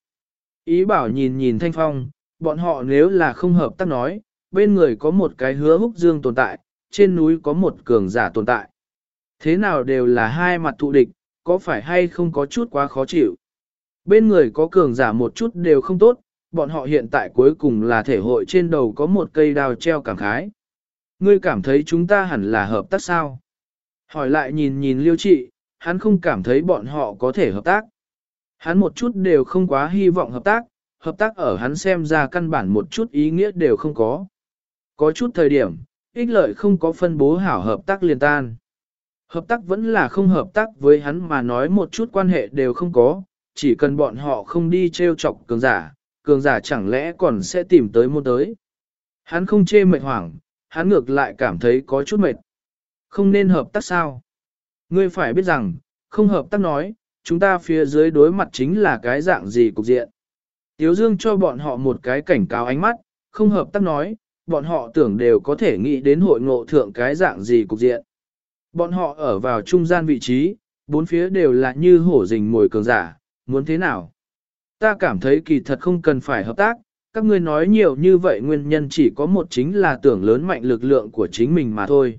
Ý bảo nhìn nhìn Thanh Phong, bọn họ nếu là không hợp tác nói, bên người có một cái Hứa Húc Dương tồn tại, trên núi có một cường giả tồn tại. Thế nào đều là hai mặt thù địch, có phải hay không có chút quá khó chịu. Bên người có cường giả một chút đều không tốt, bọn họ hiện tại cuối cùng là thể hội trên đầu có một cây đao treo cảm khái. Ngươi cảm thấy chúng ta hẳn là hợp tác sao? Hỏi lại nhìn nhìn liêu trị, hắn không cảm thấy bọn họ có thể hợp tác. Hắn một chút đều không quá hy vọng hợp tác, hợp tác ở hắn xem ra căn bản một chút ý nghĩa đều không có. Có chút thời điểm, ích lợi không có phân bố hảo hợp tác liền tan. Hợp tác vẫn là không hợp tác với hắn mà nói một chút quan hệ đều không có, chỉ cần bọn họ không đi trêu chọc cường giả, cường giả chẳng lẽ còn sẽ tìm tới môn tới. Hắn không chê mệt hoảng, hắn ngược lại cảm thấy có chút mệt. Không nên hợp tác sao? Ngươi phải biết rằng, không hợp tác nói, chúng ta phía dưới đối mặt chính là cái dạng gì cục diện. Tiếu Dương cho bọn họ một cái cảnh cáo ánh mắt, không hợp tác nói, bọn họ tưởng đều có thể nghĩ đến hội ngộ thượng cái dạng gì cục diện. Bọn họ ở vào trung gian vị trí, bốn phía đều là như hổ rình mồi cường giả, muốn thế nào? Ta cảm thấy kỳ thật không cần phải hợp tác, các ngươi nói nhiều như vậy nguyên nhân chỉ có một chính là tưởng lớn mạnh lực lượng của chính mình mà thôi.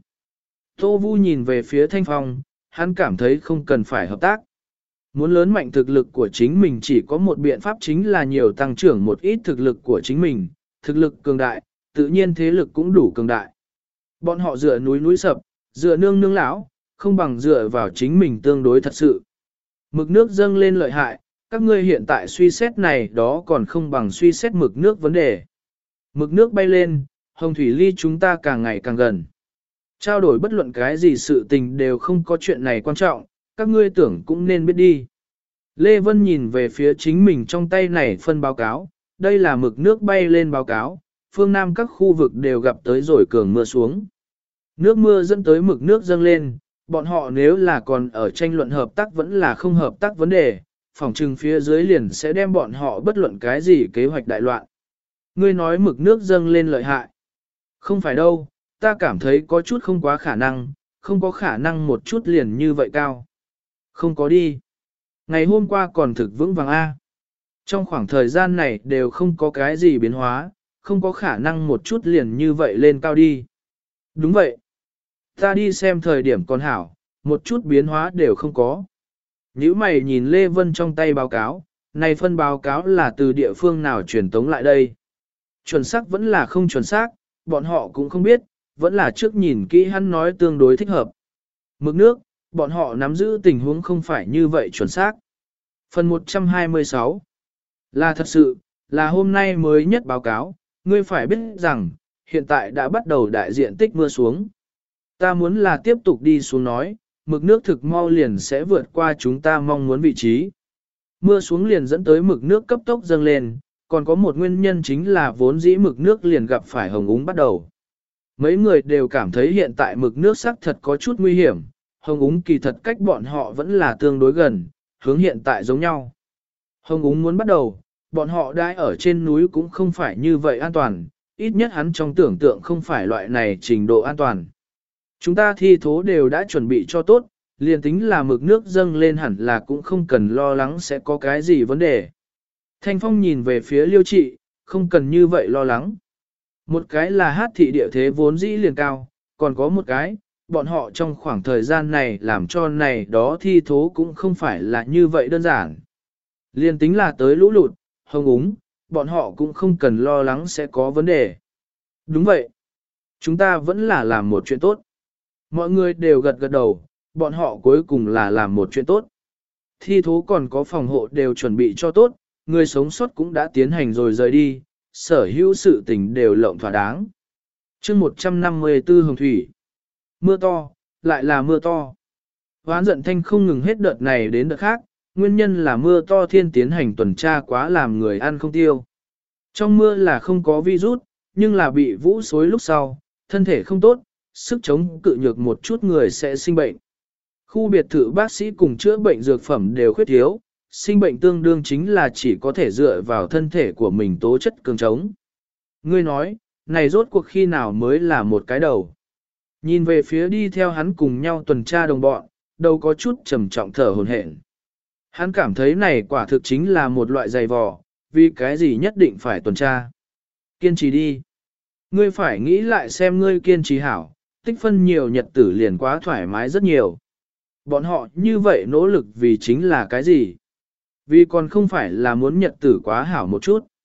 Tô Vu nhìn về phía Thanh Phong, hắn cảm thấy không cần phải hợp tác. Muốn lớn mạnh thực lực của chính mình chỉ có một biện pháp chính là nhiều tăng trưởng một ít thực lực của chính mình, thực lực cường đại, tự nhiên thế lực cũng đủ cường đại. Bọn họ dựa núi núi sập, dựa nương nương lão, không bằng dựa vào chính mình tương đối thật sự. Mực nước dâng lên lợi hại, các ngươi hiện tại suy xét này đó còn không bằng suy xét mực nước vấn đề. Mực nước bay lên, hồng thủy ly chúng ta càng ngày càng gần. Trao đổi bất luận cái gì sự tình đều không có chuyện này quan trọng, các ngươi tưởng cũng nên biết đi. Lê Vân nhìn về phía chính mình trong tay này phân báo cáo, đây là mực nước bay lên báo cáo, phương Nam các khu vực đều gặp tới rồi cường mưa xuống. Nước mưa dẫn tới mực nước dâng lên, bọn họ nếu là còn ở tranh luận hợp tác vẫn là không hợp tác vấn đề, phòng trừng phía dưới liền sẽ đem bọn họ bất luận cái gì kế hoạch đại loạn. Ngươi nói mực nước dâng lên lợi hại. Không phải đâu, ta cảm thấy có chút không quá khả năng, không có khả năng một chút liền như vậy cao. Không có đi. Ngày hôm qua còn thực vững vàng A. Trong khoảng thời gian này đều không có cái gì biến hóa, không có khả năng một chút liền như vậy lên cao đi. Đúng vậy. Ta đi xem thời điểm còn hảo, một chút biến hóa đều không có. Nhữ mày nhìn Lê Vân trong tay báo cáo, này phân báo cáo là từ địa phương nào truyền tống lại đây. Chuẩn xác vẫn là không chuẩn xác, bọn họ cũng không biết, vẫn là trước nhìn kỹ hắn nói tương đối thích hợp. Mực nước, bọn họ nắm giữ tình huống không phải như vậy chuẩn xác. Phần một trăm hai mươi sáu là thật sự, là hôm nay mới nhất báo cáo, ngươi phải biết rằng, hiện tại đã bắt đầu đại diện tích mưa xuống. Ta muốn là tiếp tục đi xuống nói, mực nước thực mau liền sẽ vượt qua chúng ta mong muốn vị trí. Mưa xuống liền dẫn tới mực nước cấp tốc dâng lên, còn có một nguyên nhân chính là vốn dĩ mực nước liền gặp phải hồng úng bắt đầu. Mấy người đều cảm thấy hiện tại mực nước sắc thật có chút nguy hiểm, hồng úng kỳ thật cách bọn họ vẫn là tương đối gần, hướng hiện tại giống nhau. Hồng úng muốn bắt đầu, bọn họ đãi ở trên núi cũng không phải như vậy an toàn, ít nhất hắn trong tưởng tượng không phải loại này trình độ an toàn. Chúng ta thi thố đều đã chuẩn bị cho tốt, liền tính là mực nước dâng lên hẳn là cũng không cần lo lắng sẽ có cái gì vấn đề. Thanh Phong nhìn về phía Liêu Trị, không cần như vậy lo lắng. Một cái là hát thị địa thế vốn dĩ liền cao, còn có một cái, bọn họ trong khoảng thời gian này làm cho này đó thi thố cũng không phải là như vậy đơn giản. Liền tính là tới lũ lụt, hồng úng, bọn họ cũng không cần lo lắng sẽ có vấn đề. Đúng vậy. Chúng ta vẫn là làm một chuyện tốt. Mọi người đều gật gật đầu, bọn họ cuối cùng là làm một chuyện tốt. Thi thố còn có phòng hộ đều chuẩn bị cho tốt, người sống sót cũng đã tiến hành rồi rời đi, sở hữu sự tình đều lộng thỏa đáng. chương một trăm năm mươi tư Hồng Thủy. Mưa to, lại là mưa to. Hoán giận thanh không ngừng hết đợt này đến đợt khác, nguyên nhân là mưa to thiên tiến hành tuần tra quá làm người ăn không tiêu. Trong mưa là không có virus, nhưng là bị vũ xối lúc sau, thân thể không tốt, sức chống cự nhược một chút người sẽ sinh bệnh. Khu biệt thự bác sĩ cùng chữa bệnh dược phẩm đều khuyết thiếu, sinh bệnh tương đương chính là chỉ có thể dựa vào thân thể của mình tố chất cường trống. Ngươi nói, này rốt cuộc khi nào mới là một cái đầu. Nhìn về phía đi theo hắn cùng nhau tuần tra đồng bọn, đầu có chút trầm trọng thở hổn hển. Hắn cảm thấy này quả thực chính là một loại dày vò, vì cái gì nhất định phải tuần tra. Kiên trì đi. Ngươi phải nghĩ lại xem ngươi kiên trì hảo, tích phân nhiều nhật tử liền quá thoải mái rất nhiều. Bọn họ như vậy nỗ lực vì chính là cái gì? Vì còn không phải là muốn nhật tử quá hảo một chút.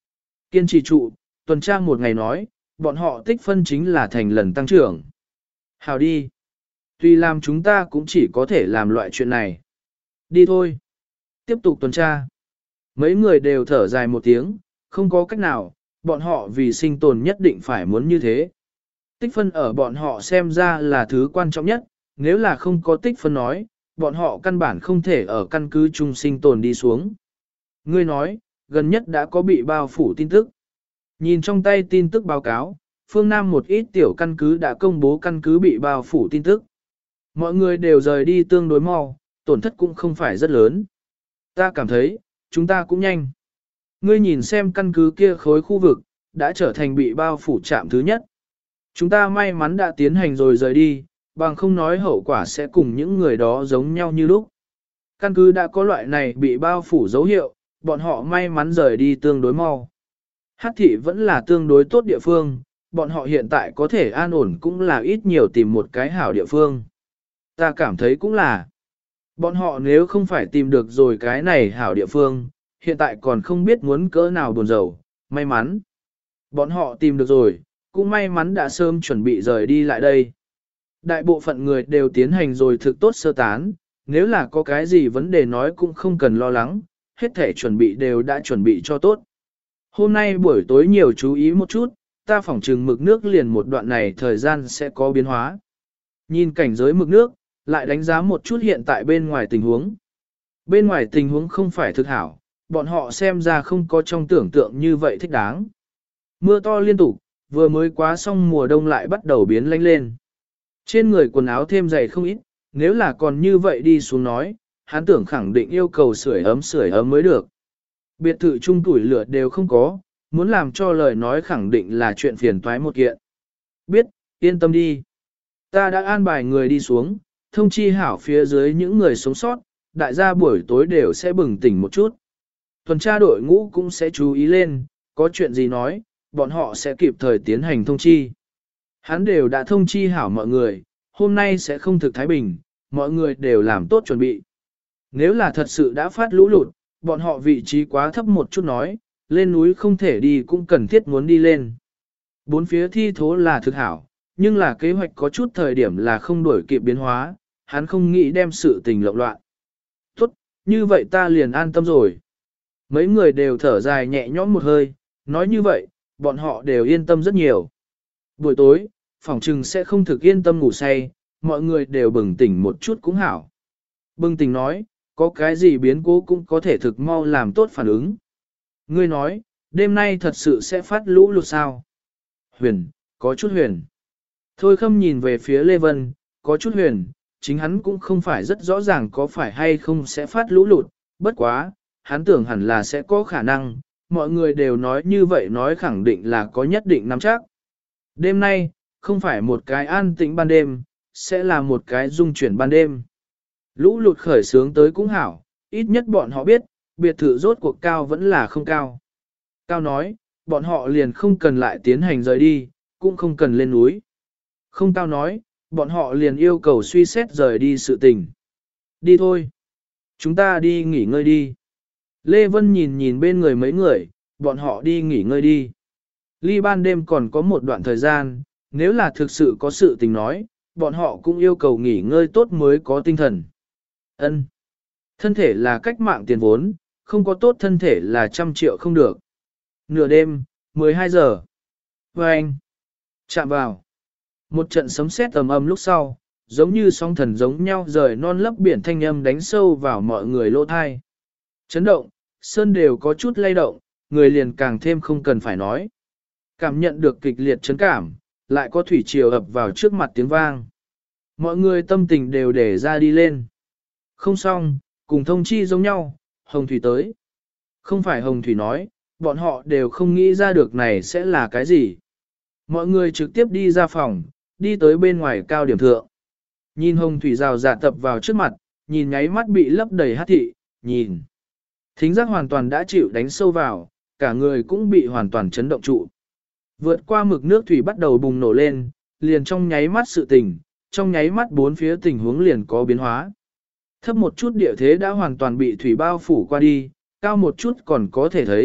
Kiên trì trụ, tuần tra một ngày nói, bọn họ tích phân chính là thành lần tăng trưởng. Hào đi. Tuy làm chúng ta cũng chỉ có thể làm loại chuyện này. Đi thôi. Tiếp tục tuần tra. Mấy người đều thở dài một tiếng, không có cách nào, bọn họ vì sinh tồn nhất định phải muốn như thế. Tích phân ở bọn họ xem ra là thứ quan trọng nhất, nếu là không có tích phân nói, bọn họ căn bản không thể ở căn cứ chung sinh tồn đi xuống. Ngươi nói, gần nhất đã có bị bao phủ tin tức. Nhìn trong tay tin tức báo cáo, phương Nam một ít tiểu căn cứ đã công bố căn cứ bị bao phủ tin tức. Mọi người đều rời đi tương đối mau, tổn thất cũng không phải rất lớn. Ta cảm thấy, chúng ta cũng nhanh. Ngươi nhìn xem căn cứ kia khối khu vực, đã trở thành bị bao phủ trạm thứ nhất. Chúng ta may mắn đã tiến hành rồi rời đi, bằng không nói hậu quả sẽ cùng những người đó giống nhau như lúc. Căn cứ đã có loại này bị bao phủ dấu hiệu, bọn họ may mắn rời đi tương đối mau. Hát thị vẫn là tương đối tốt địa phương, bọn họ hiện tại có thể an ổn cũng là ít nhiều tìm một cái hảo địa phương. Ta cảm thấy cũng là. Bọn họ nếu không phải tìm được rồi cái này hảo địa phương, hiện tại còn không biết muốn cỡ nào buồn rầu, may mắn. Bọn họ tìm được rồi, cũng may mắn đã sớm chuẩn bị rời đi lại đây. Đại bộ phận người đều tiến hành rồi thực tốt sơ tán, nếu là có cái gì vấn đề nói cũng không cần lo lắng, hết thể chuẩn bị đều đã chuẩn bị cho tốt. Hôm nay buổi tối nhiều chú ý một chút, ta phỏng trừng mực nước liền một đoạn này thời gian sẽ có biến hóa. Nhìn cảnh giới mực nước, lại đánh giá một chút hiện tại bên ngoài tình huống. Bên ngoài tình huống không phải thực hảo, bọn họ xem ra không có trong tưởng tượng như vậy thích đáng. Mưa to liên tục, vừa mới quá xong mùa đông lại bắt đầu biến lạnh lên. Trên người quần áo thêm dày không ít, nếu là còn như vậy đi xuống nói, hắn tưởng khẳng định yêu cầu sưởi ấm sưởi ấm mới được. Biệt thự chung tuổi lửa đều không có, muốn làm cho lời nói khẳng định là chuyện phiền toái một kiện. Biết, yên tâm đi. Ta đã an bài người đi xuống, thông chi hảo phía dưới những người sống sót, đại gia buổi tối đều sẽ bừng tỉnh một chút. Tuần tra đội ngũ cũng sẽ chú ý lên, có chuyện gì nói, bọn họ sẽ kịp thời tiến hành thông chi. Hắn đều đã thông chi hảo mọi người, hôm nay sẽ không thực thái bình, mọi người đều làm tốt chuẩn bị. Nếu là thật sự đã phát lũ lụt, bọn họ vị trí quá thấp một chút nói, lên núi không thể đi cũng cần thiết muốn đi lên. Bốn phía thi thố là thực hảo, nhưng là kế hoạch có chút thời điểm là không đổi kịp biến hóa, hắn không nghĩ đem sự tình lộn loạn. Tốt, như vậy ta liền an tâm rồi. Mấy người đều thở dài nhẹ nhõm một hơi, nói như vậy, bọn họ đều yên tâm rất nhiều. Buổi tối, phòng trừng sẽ không thực yên tâm ngủ say, mọi người đều bừng tỉnh một chút cũng hảo. Bừng tỉnh nói, có cái gì biến cố cũng có thể thực mau làm tốt phản ứng. Ngươi nói, đêm nay thật sự sẽ phát lũ lụt sao? Huyền, có chút huyền. Thôi Khâm nhìn về phía Lê Vân, có chút huyền, chính hắn cũng không phải rất rõ ràng có phải hay không sẽ phát lũ lụt, bất quá, hắn tưởng hẳn là sẽ có khả năng, mọi người đều nói như vậy nói khẳng định là có nhất định nắm chắc. Đêm nay, không phải một cái an tĩnh ban đêm, sẽ là một cái dung chuyển ban đêm. Lũ lụt khởi sướng tới cũng hảo, ít nhất bọn họ biết, biệt thự rốt cuộc cao vẫn là không cao. Cao nói, bọn họ liền không cần lại tiến hành rời đi, cũng không cần lên núi. Không Cao nói, bọn họ liền yêu cầu suy xét rời đi sự tình. Đi thôi. Chúng ta đi nghỉ ngơi đi. Lê Vân nhìn nhìn bên người mấy người, bọn họ đi nghỉ ngơi đi. Ly ban đêm còn có một đoạn thời gian, nếu là thực sự có sự tình nói, bọn họ cũng yêu cầu nghỉ ngơi tốt mới có tinh thần. Ân. Thân thể là cách mạng tiền vốn, không có tốt thân thể là trăm triệu không được. Nửa đêm, mười hai giờ. Và anh. Chạm vào. Một trận sấm sét ầm ầm lúc sau, giống như sóng thần giống nhau rời non lấp biển thanh âm đánh sâu vào mọi người lỗ thai. Chấn động, sơn đều có chút lay động, người liền càng thêm không cần phải nói. Cảm nhận được kịch liệt chấn cảm, lại có thủy triều ập vào trước mặt tiếng vang. Mọi người tâm tình đều để ra đi lên. Không xong, cùng thông chi giống nhau, Hồng Thủy tới. Không phải Hồng Thủy nói, bọn họ đều không nghĩ ra được này sẽ là cái gì. Mọi người trực tiếp đi ra phòng, đi tới bên ngoài cao điểm thượng. Nhìn Hồng Thủy rào rạt tập vào trước mặt, nhìn nháy mắt bị lấp đầy hát thị, nhìn. Thính giác hoàn toàn đã chịu đánh sâu vào, cả người cũng bị hoàn toàn chấn động trụ. Vượt qua mực nước thủy bắt đầu bùng nổ lên, liền trong nháy mắt sự tình, trong nháy mắt bốn phía tình huống liền có biến hóa. Thấp một chút địa thế đã hoàn toàn bị thủy bao phủ qua đi, cao một chút còn có thể thấy,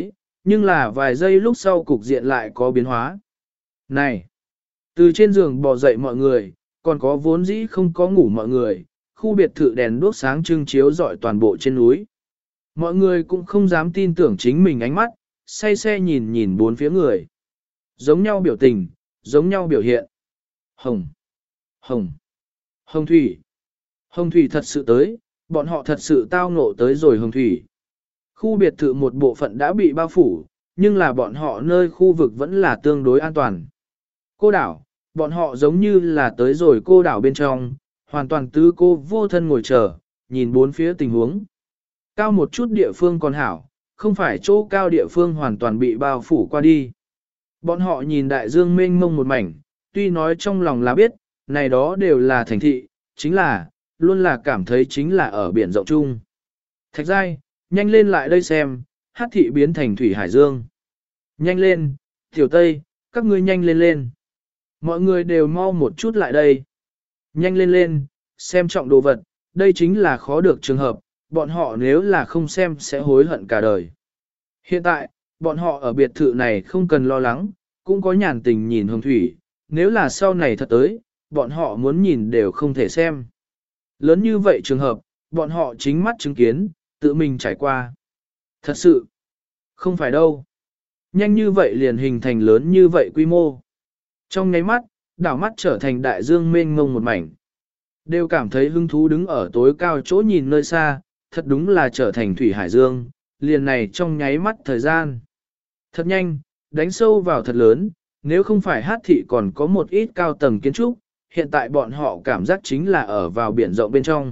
Nhưng là vài giây lúc sau cục diện lại có biến hóa. Này! Từ trên giường bò dậy mọi người, còn có vốn dĩ không có ngủ mọi người, khu biệt thự đèn đuốc sáng trưng chiếu rọi toàn bộ trên núi. Mọi người cũng không dám tin tưởng chính mình ánh mắt, say xe nhìn nhìn bốn phía người. Giống nhau biểu tình, giống nhau biểu hiện. Hồng! Hồng! Hồng Thủy! Hồng Thủy thật sự tới, bọn họ thật sự tao ngộ tới rồi Hồng Thủy. Khu biệt thự một bộ phận đã bị bao phủ, nhưng là bọn họ nơi khu vực vẫn là tương đối an toàn. Cô đảo, bọn họ giống như là tới rồi cô đảo bên trong, hoàn toàn tứ cô vô thân ngồi chờ, nhìn bốn phía tình huống. Cao một chút địa phương còn hảo, không phải chỗ cao địa phương hoàn toàn bị bao phủ qua đi. Bọn họ nhìn đại dương mênh mông một mảnh, tuy nói trong lòng là biết, này đó đều là thành thị, chính là, luôn là cảm thấy chính là ở biển rộng chung. Thạch giai, nhanh lên lại đây xem, hát thị biến thành thủy hải dương. Nhanh lên, tiểu tây, các ngươi nhanh lên lên. Mọi người đều mau một chút lại đây. Nhanh lên lên, xem trọng đồ vật, đây chính là khó được trường hợp, bọn họ nếu là không xem sẽ hối hận cả đời. Hiện tại, bọn họ ở biệt thự này không cần lo lắng, cũng có nhàn tình nhìn hồng thủy, nếu là sau này thật tới, bọn họ muốn nhìn đều không thể xem. Lớn như vậy trường hợp, bọn họ chính mắt chứng kiến, tự mình trải qua. Thật sự, không phải đâu. Nhanh như vậy liền hình thành lớn như vậy quy mô. Trong nháy mắt, đảo mắt trở thành đại dương mênh mông một mảnh. Đều cảm thấy hứng thú đứng ở tối cao chỗ nhìn nơi xa, thật đúng là trở thành thủy hải dương, liền này trong nháy mắt thời gian. Thật nhanh, đánh sâu vào thật lớn, nếu không phải hát thị còn có một ít cao tầng kiến trúc, hiện tại bọn họ cảm giác chính là ở vào biển rộng bên trong.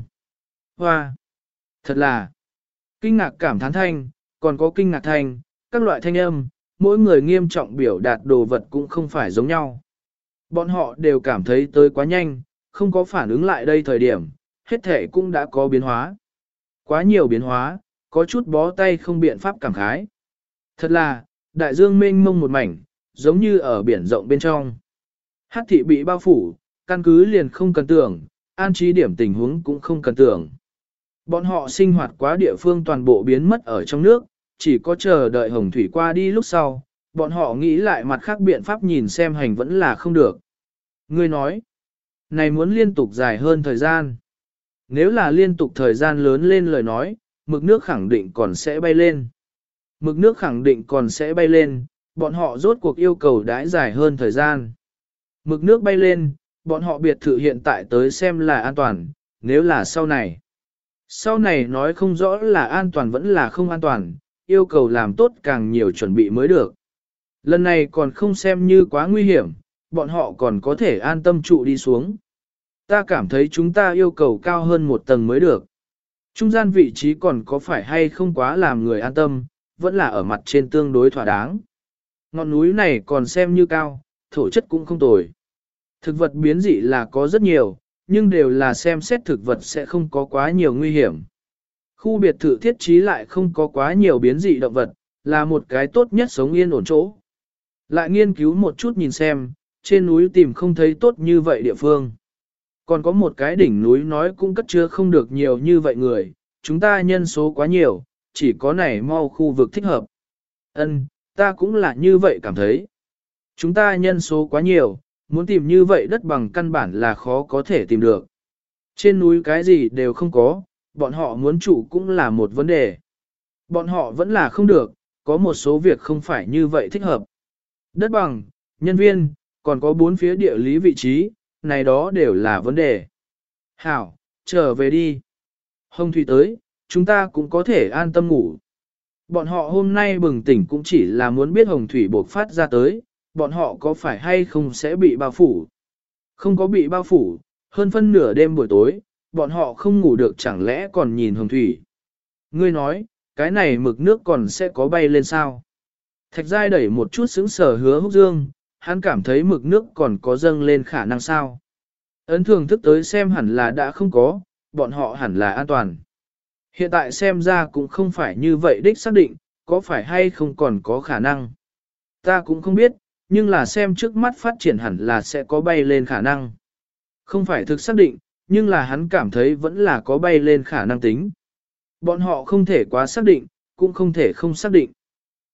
Hoa! Thật là kinh ngạc cảm thán thanh, còn có kinh ngạc thanh, các loại thanh âm, mỗi người nghiêm trọng biểu đạt đồ vật cũng không phải giống nhau. Bọn họ đều cảm thấy tới quá nhanh, không có phản ứng lại đây thời điểm, hết thể cũng đã có biến hóa. Quá nhiều biến hóa, có chút bó tay không biện pháp cảm khái. Thật là, đại dương mênh mông một mảnh, giống như ở biển rộng bên trong. Hát thị bị bao phủ, căn cứ liền không cần tưởng, an trí điểm tình huống cũng không cần tưởng. Bọn họ sinh hoạt quá địa phương toàn bộ biến mất ở trong nước, chỉ có chờ đợi hồng thủy qua đi lúc sau, bọn họ nghĩ lại mặt khác biện pháp nhìn xem hành vẫn là không được. Ngươi nói, này muốn liên tục dài hơn thời gian. Nếu là liên tục thời gian lớn lên lời nói, mực nước khẳng định còn sẽ bay lên. Mực nước khẳng định còn sẽ bay lên, bọn họ rốt cuộc yêu cầu đãi dài hơn thời gian. Mực nước bay lên, bọn họ biệt thự hiện tại tới xem là an toàn, nếu là sau này. Sau này nói không rõ là an toàn vẫn là không an toàn, yêu cầu làm tốt càng nhiều chuẩn bị mới được. Lần này còn không xem như quá nguy hiểm, bọn họ còn có thể an tâm trụ đi xuống. Ta cảm thấy chúng ta yêu cầu cao hơn một tầng mới được. Trung gian vị trí còn có phải hay không quá làm người an tâm, vẫn là ở mặt trên tương đối thỏa đáng. Ngọn núi này còn xem như cao, thổ chất cũng không tồi. Thực vật biến dị là có rất nhiều, nhưng đều là xem xét thực vật sẽ không có quá nhiều nguy hiểm. Khu biệt thự thiết trí lại không có quá nhiều biến dị động vật, là một cái tốt nhất sống yên ổn chỗ. Lại nghiên cứu một chút nhìn xem, trên núi tìm không thấy tốt như vậy địa phương. Còn có một cái đỉnh núi nói cũng cất chứa không được nhiều như vậy người, chúng ta nhân số quá nhiều, chỉ có này mau khu vực thích hợp. Ân, ta cũng là như vậy cảm thấy. Chúng ta nhân số quá nhiều, muốn tìm như vậy đất bằng căn bản là khó có thể tìm được. Trên núi cái gì đều không có, bọn họ muốn trụ cũng là một vấn đề. Bọn họ vẫn là không được, có một số việc không phải như vậy thích hợp. Đất bằng, nhân viên, còn có bốn phía địa lý vị trí, này đó đều là vấn đề. Hảo, trở về đi. Hồng thủy tới, chúng ta cũng có thể an tâm ngủ. Bọn họ hôm nay bừng tỉnh cũng chỉ là muốn biết hồng thủy bộc phát ra tới, bọn họ có phải hay không sẽ bị bao phủ. Không có bị bao phủ, hơn phân nửa đêm buổi tối, bọn họ không ngủ được chẳng lẽ còn nhìn hồng thủy. Ngươi nói, cái này mực nước còn sẽ có bay lên sao? Thạch Giai đẩy một chút sững sờ Hứa Húc Dương, hắn cảm thấy mực nước còn có dâng lên khả năng sao. Ấn thường thức tới xem hẳn là đã không có, bọn họ hẳn là an toàn. Hiện tại xem ra cũng không phải như vậy đích xác định, có phải hay không còn có khả năng. Ta cũng không biết, nhưng là xem trước mắt phát triển hẳn là sẽ có bay lên khả năng. Không phải thực xác định, nhưng là hắn cảm thấy vẫn là có bay lên khả năng tính. Bọn họ không thể quá xác định, cũng không thể không xác định.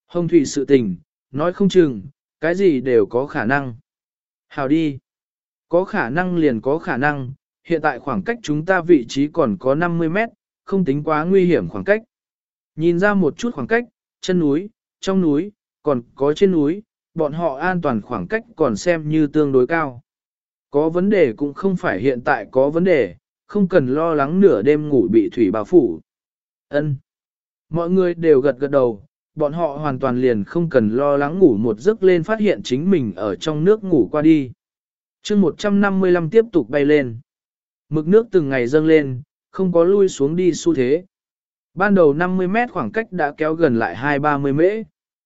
Hồng thủy sự tình, nói không chừng, cái gì đều có khả năng. Hào đi. Có khả năng liền có khả năng, hiện tại khoảng cách chúng ta vị trí còn có năm mươi mét, không tính quá nguy hiểm khoảng cách. Nhìn ra một chút khoảng cách, chân núi, trong núi, còn có trên núi, bọn họ an toàn khoảng cách còn xem như tương đối cao. Có vấn đề cũng không phải hiện tại có vấn đề, không cần lo lắng nửa đêm ngủ bị thủy bao phủ. Ân. Mọi người đều gật gật đầu, bọn họ hoàn toàn liền không cần lo lắng ngủ một giấc lên phát hiện chính mình ở trong nước ngủ qua đi. chương một trăm năm mươi lăm tiếp tục bay lên. Mực nước từng ngày dâng lên, không có lui xuống đi xu thế. Ban đầu năm mươi mét khoảng cách đã kéo gần lại hai ba mươi mễ.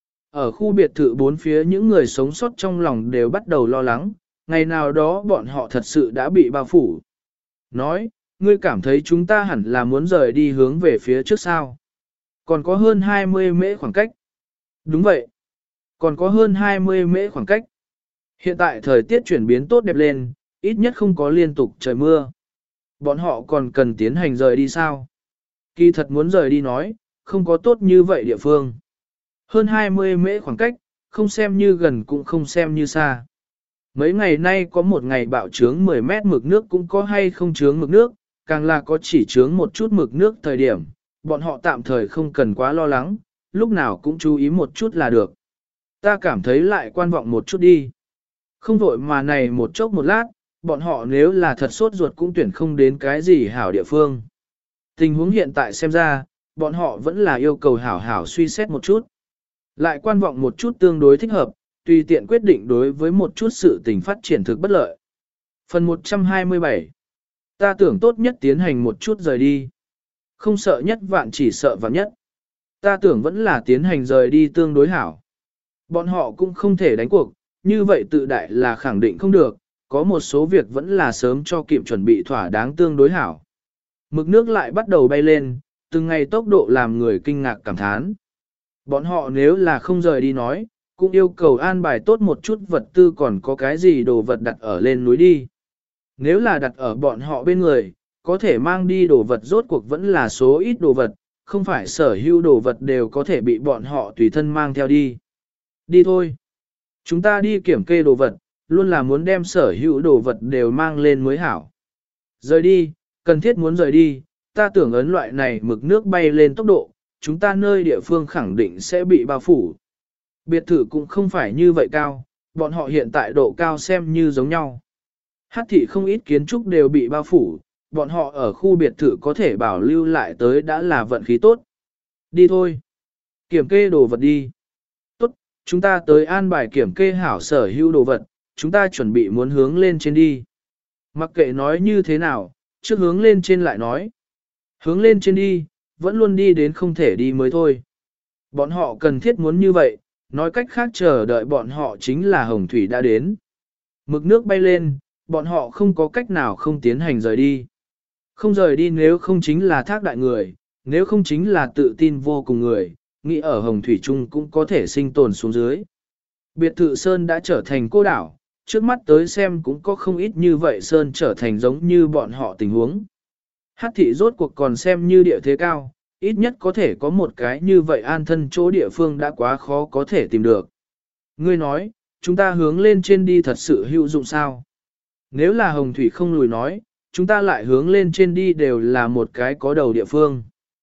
Ở khu biệt thự bốn phía những người sống sót trong lòng đều bắt đầu lo lắng, ngày nào đó bọn họ thật sự đã bị bao phủ. Nói, ngươi cảm thấy chúng ta hẳn là muốn rời đi hướng về phía trước sao? Còn có hơn hai mươi mễ khoảng cách. Đúng vậy. Còn có hơn hai mươi mễ khoảng cách. Hiện tại thời tiết chuyển biến tốt đẹp lên, ít nhất không có liên tục trời mưa. Bọn họ còn cần tiến hành rời đi sao? Kỳ thật muốn rời đi nói, không có tốt như vậy địa phương. Hơn hai mươi mễ khoảng cách, không xem như gần cũng không xem như xa. Mấy ngày nay có một ngày bạo trướng mười mét mực nước cũng có hay không trướng mực nước, càng là có chỉ trướng một chút mực nước thời điểm, bọn họ tạm thời không cần quá lo lắng, lúc nào cũng chú ý một chút là được. Ta cảm thấy lại quan vọng một chút đi. Không vội mà này một chốc một lát, bọn họ nếu là thật sốt ruột cũng tuyển không đến cái gì hảo địa phương. Tình huống hiện tại xem ra, bọn họ vẫn là yêu cầu hảo hảo suy xét một chút. Lại quan vọng một chút tương đối thích hợp, tùy tiện quyết định đối với một chút sự tình phát triển thực bất lợi. Phần một trăm hai mươi bảy. Ta tưởng tốt nhất tiến hành một chút rời đi. Không sợ nhất vạn chỉ sợ vạn nhất. Ta tưởng vẫn là tiến hành rời đi tương đối hảo. Bọn họ cũng không thể đánh cuộc, như vậy tự đại là khẳng định không được, có một số việc vẫn là sớm cho kịp chuẩn bị thỏa đáng tương đối hảo. Mực nước lại bắt đầu bay lên, từng ngày tốc độ làm người kinh ngạc cảm thán. Bọn họ nếu là không rời đi nói, cũng yêu cầu an bài tốt một chút vật tư còn có cái gì đồ vật đặt ở lên núi đi. Nếu là đặt ở bọn họ bên người, có thể mang đi đồ vật rốt cuộc vẫn là số ít đồ vật, không phải sở hữu đồ vật đều có thể bị bọn họ tùy thân mang theo đi. Đi thôi. Chúng ta đi kiểm kê đồ vật, luôn là muốn đem sở hữu đồ vật đều mang lên mới hảo. Rời đi, cần thiết muốn rời đi, ta tưởng ấn loại này mực nước bay lên tốc độ, chúng ta nơi địa phương khẳng định sẽ bị bao phủ. Biệt thự cũng không phải như vậy cao, bọn họ hiện tại độ cao xem như giống nhau. Hát thị không ít kiến trúc đều bị bao phủ, bọn họ ở khu biệt thự có thể bảo lưu lại tới đã là vận khí tốt. Đi thôi. Kiểm kê đồ vật đi. Tốt, chúng ta tới an bài kiểm kê hảo sở hữu đồ vật, chúng ta chuẩn bị muốn hướng lên trên đi. Mặc kệ nói như thế nào, trước hướng lên trên lại nói. Hướng lên trên đi, vẫn luôn đi đến không thể đi mới thôi. Bọn họ cần thiết muốn như vậy, nói cách khác chờ đợi bọn họ chính là hồng thủy đã đến. Mực nước bay lên, bọn họ không có cách nào không tiến hành rời đi. Không rời đi nếu không chính là thác đại người, nếu không chính là tự tin vô cùng người, nghĩ ở hồng thủy trung cũng có thể sinh tồn xuống dưới. Biệt thự Sơn đã trở thành cô đảo, trước mắt tới xem cũng có không ít như vậy Sơn trở thành giống như bọn họ tình huống. Hát thị rốt cuộc còn xem như địa thế cao, ít nhất có thể có một cái như vậy an thân chỗ địa phương đã quá khó có thể tìm được. Ngươi nói, chúng ta hướng lên trên đi thật sự hữu dụng sao? Nếu là hồng thủy không lùi nói, chúng ta lại hướng lên trên đi đều là một cái có đầu địa phương.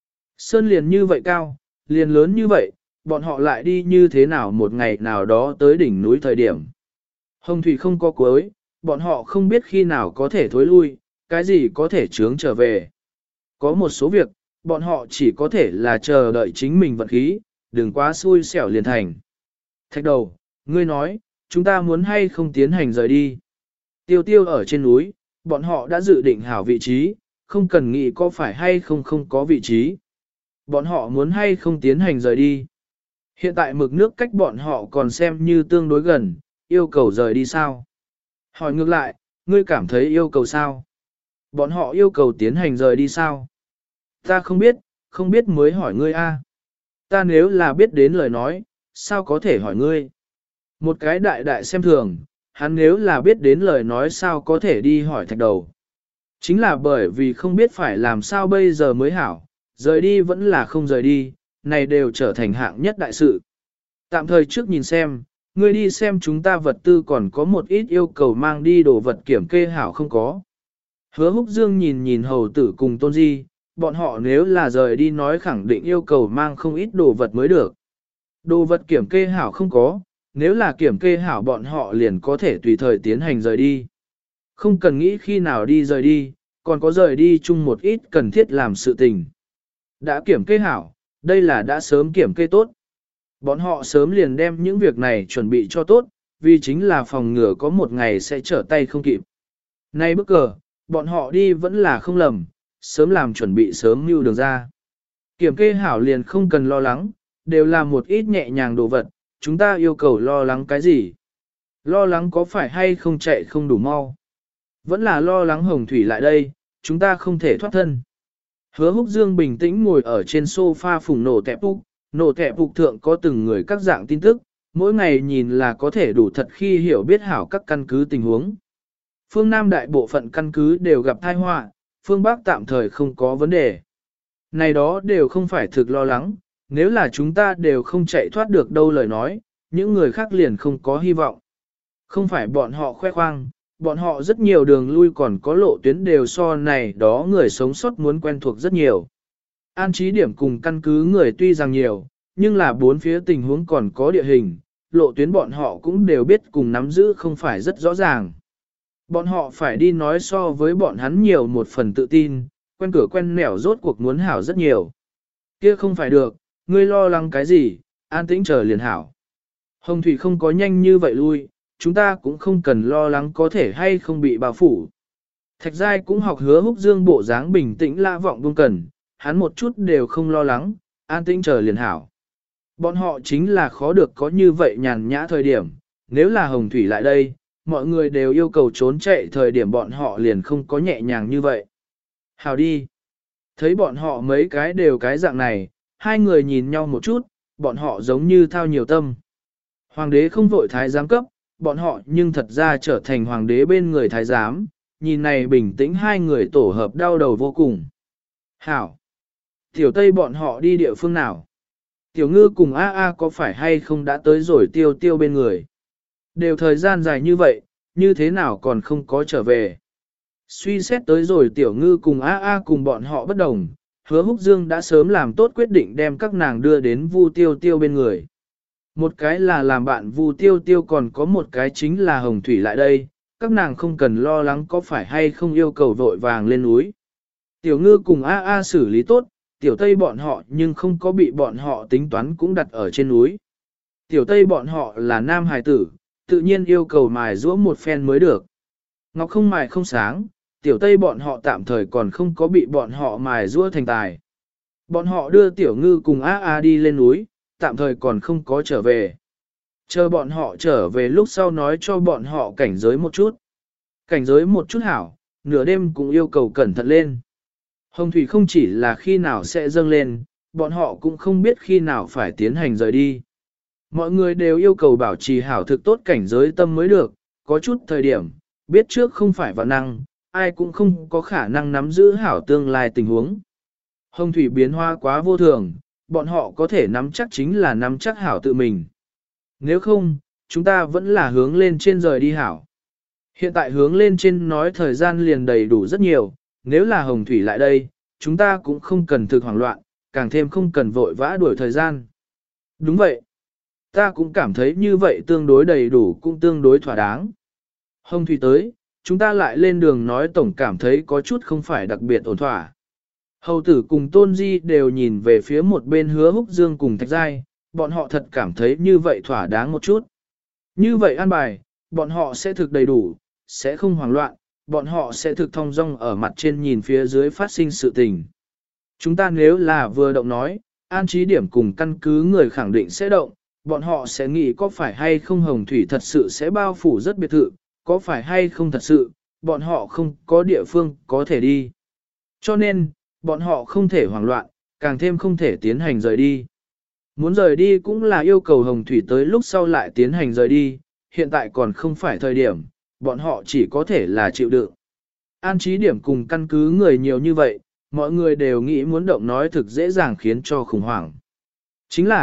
Sơn liền như vậy cao, liền lớn như vậy, bọn họ lại đi như thế nào một ngày nào đó tới đỉnh núi thời điểm. Hồng thủy không có cuối, bọn họ không biết khi nào có thể thối lui, cái gì có thể trướng trở về. Có một số việc, bọn họ chỉ có thể là chờ đợi chính mình vận khí, đừng quá xui xẻo liền thành. Thạch đầu, ngươi nói, chúng ta muốn hay không tiến hành rời đi. Tiêu tiêu ở trên núi, bọn họ đã dự định hảo vị trí, không cần nghĩ có phải hay không không có vị trí. Bọn họ muốn hay không tiến hành rời đi. Hiện tại mực nước cách bọn họ còn xem như tương đối gần, yêu cầu rời đi sao? Hỏi ngược lại, ngươi cảm thấy yêu cầu sao? Bọn họ yêu cầu tiến hành rời đi sao? Ta không biết, không biết mới hỏi ngươi a. Ta nếu là biết đến lời nói, sao có thể hỏi ngươi? Một cái đại đại xem thường, hắn nếu là biết đến lời nói sao có thể đi hỏi thạch đầu. Chính là bởi vì không biết phải làm sao bây giờ mới hảo, rời đi vẫn là không rời đi, này đều trở thành hạng nhất đại sự. Tạm thời trước nhìn xem, ngươi đi xem chúng ta vật tư còn có một ít yêu cầu mang đi đồ vật kiểm kê hảo không có. Hứa Húc Dương nhìn nhìn hầu tử cùng Tôn Di, bọn họ nếu là rời đi nói khẳng định yêu cầu mang không ít đồ vật mới được. Đồ vật kiểm kê hảo không có, nếu là kiểm kê hảo bọn họ liền có thể tùy thời tiến hành rời đi. Không cần nghĩ khi nào đi rời đi, còn có rời đi chung một ít cần thiết làm sự tình. Đã kiểm kê hảo, đây là đã sớm kiểm kê tốt. Bọn họ sớm liền đem những việc này chuẩn bị cho tốt, vì chính là phòng ngừa có một ngày sẽ trở tay không kịp. Nay bức cờ, bọn họ đi vẫn là không lầm, sớm làm chuẩn bị sớm mưu đường ra. Kiểm kê hảo liền không cần lo lắng, đều là một ít nhẹ nhàng đồ vật, chúng ta yêu cầu lo lắng cái gì? Lo lắng có phải hay không chạy không đủ mau? Vẫn là lo lắng hồng thủy lại đây, chúng ta không thể thoát thân. Hứa Húc Dương bình tĩnh ngồi ở trên sofa phùng nổ tẹp phục, nổ tẹp phục thượng có từng người các dạng tin tức, mỗi ngày nhìn là có thể đủ thật khi hiểu biết hảo các căn cứ tình huống. Phương Nam đại bộ phận căn cứ đều gặp tai họa, phương Bắc tạm thời không có vấn đề. Này đó đều không phải thực lo lắng, nếu là chúng ta đều không chạy thoát được đâu lời nói, những người khác liền không có hy vọng. Không phải bọn họ khoe khoang, bọn họ rất nhiều đường lui còn có lộ tuyến đều so này đó người sống sót muốn quen thuộc rất nhiều. An trí điểm cùng căn cứ người tuy rằng nhiều, nhưng là bốn phía tình huống còn có địa hình, lộ tuyến bọn họ cũng đều biết cùng nắm giữ không phải rất rõ ràng. Bọn họ phải đi nói so với bọn hắn nhiều một phần tự tin, quen cửa quen nẻo rốt cuộc muốn hảo rất nhiều. Kia không phải được, ngươi lo lắng cái gì, an tĩnh chờ liền hảo. Hồng thủy không có nhanh như vậy lui, chúng ta cũng không cần lo lắng có thể hay không bị bao phủ. Thạch Giai cũng học Hứa Húc Dương bộ dáng bình tĩnh lạ vọng buông cần, hắn một chút đều không lo lắng, an tĩnh chờ liền hảo. Bọn họ chính là khó được có như vậy nhàn nhã thời điểm, nếu là hồng thủy lại đây, mọi người đều yêu cầu trốn chạy thời điểm bọn họ liền không có nhẹ nhàng như vậy. Hảo đi. Thấy bọn họ mấy cái đều cái dạng này, hai người nhìn nhau một chút, bọn họ giống như thao nhiều tâm. Hoàng đế không vội thái giám cấp, bọn họ nhưng thật ra trở thành hoàng đế bên người thái giám, nhìn này bình tĩnh hai người tổ hợp đau đầu vô cùng. Hảo! Tiểu Tây bọn họ đi địa phương nào? Tiểu Ngư cùng A A có phải hay không đã tới rồi tiêu tiêu bên người? Đều thời gian dài như vậy, như thế nào còn không có trở về? Suy xét tới rồi Tiểu Ngư cùng A A cùng bọn họ bất đồng, Hứa Húc Dương đã sớm làm tốt quyết định đem các nàng đưa đến Vu Tiêu Tiêu bên người. Một cái là làm bạn Vu Tiêu Tiêu còn có một cái chính là Hồng Thủy lại đây, các nàng không cần lo lắng có phải hay không yêu cầu vội vàng lên núi. Tiểu Ngư cùng A A xử lý tốt, Tiểu Tây bọn họ nhưng không có bị bọn họ tính toán cũng đặt ở trên núi. Tiểu Tây bọn họ là nam hài tử, tự nhiên yêu cầu mài giũa một phen mới được. Ngọc không mài không sáng, Tiểu Tây bọn họ tạm thời còn không có bị bọn họ mài giũa thành tài. Bọn họ đưa Tiểu Ngư cùng A A đi lên núi, tạm thời còn không có trở về. Chờ bọn họ trở về lúc sau nói cho bọn họ cảnh giới một chút. Cảnh giới một chút hảo, nửa đêm cũng yêu cầu cẩn thận lên. Hồng thủy không chỉ là khi nào sẽ dâng lên, bọn họ cũng không biết khi nào phải tiến hành rời đi. Mọi người đều yêu cầu bảo trì hảo thực tốt cảnh giới tâm mới được, có chút thời điểm, biết trước không phải vạn năng, ai cũng không có khả năng nắm giữ hảo tương lai tình huống. Hồng thủy biến hóa quá vô thường, bọn họ có thể nắm chắc chính là nắm chắc hảo tự mình. Nếu không, chúng ta vẫn là hướng lên trên rời đi hảo. Hiện tại hướng lên trên nói thời gian liền đầy đủ rất nhiều, nếu là hồng thủy lại đây, chúng ta cũng không cần thực hoảng loạn, càng thêm không cần vội vã đuổi thời gian. Đúng vậy. Ta cũng cảm thấy như vậy tương đối đầy đủ cũng tương đối thỏa đáng. Hồng thủy tới, chúng ta lại lên đường nói tổng cảm thấy có chút không phải đặc biệt ổn thỏa. Hầu tử cùng Tôn Di đều nhìn về phía một bên Hứa Húc Dương cùng Thạch Giai, bọn họ thật cảm thấy như vậy thỏa đáng một chút. Như vậy an bài, bọn họ sẽ thực đầy đủ, sẽ không hoảng loạn, bọn họ sẽ thực thong dong ở mặt trên nhìn phía dưới phát sinh sự tình. Chúng ta nếu là vừa động nói, an trí điểm cùng căn cứ người khẳng định sẽ động, bọn họ sẽ nghĩ có phải hay không hồng thủy thật sự sẽ bao phủ rất biệt thự, có phải hay không thật sự, bọn họ không có địa phương có thể đi. Cho nên, bọn họ không thể hoảng loạn, càng thêm không thể tiến hành rời đi. Muốn rời đi cũng là yêu cầu hồng thủy tới lúc sau lại tiến hành rời đi, hiện tại còn không phải thời điểm, bọn họ chỉ có thể là chịu đựng. An trí điểm cùng căn cứ người nhiều như vậy, mọi người đều nghĩ muốn động nói thực dễ dàng khiến cho khủng hoảng. Chính là,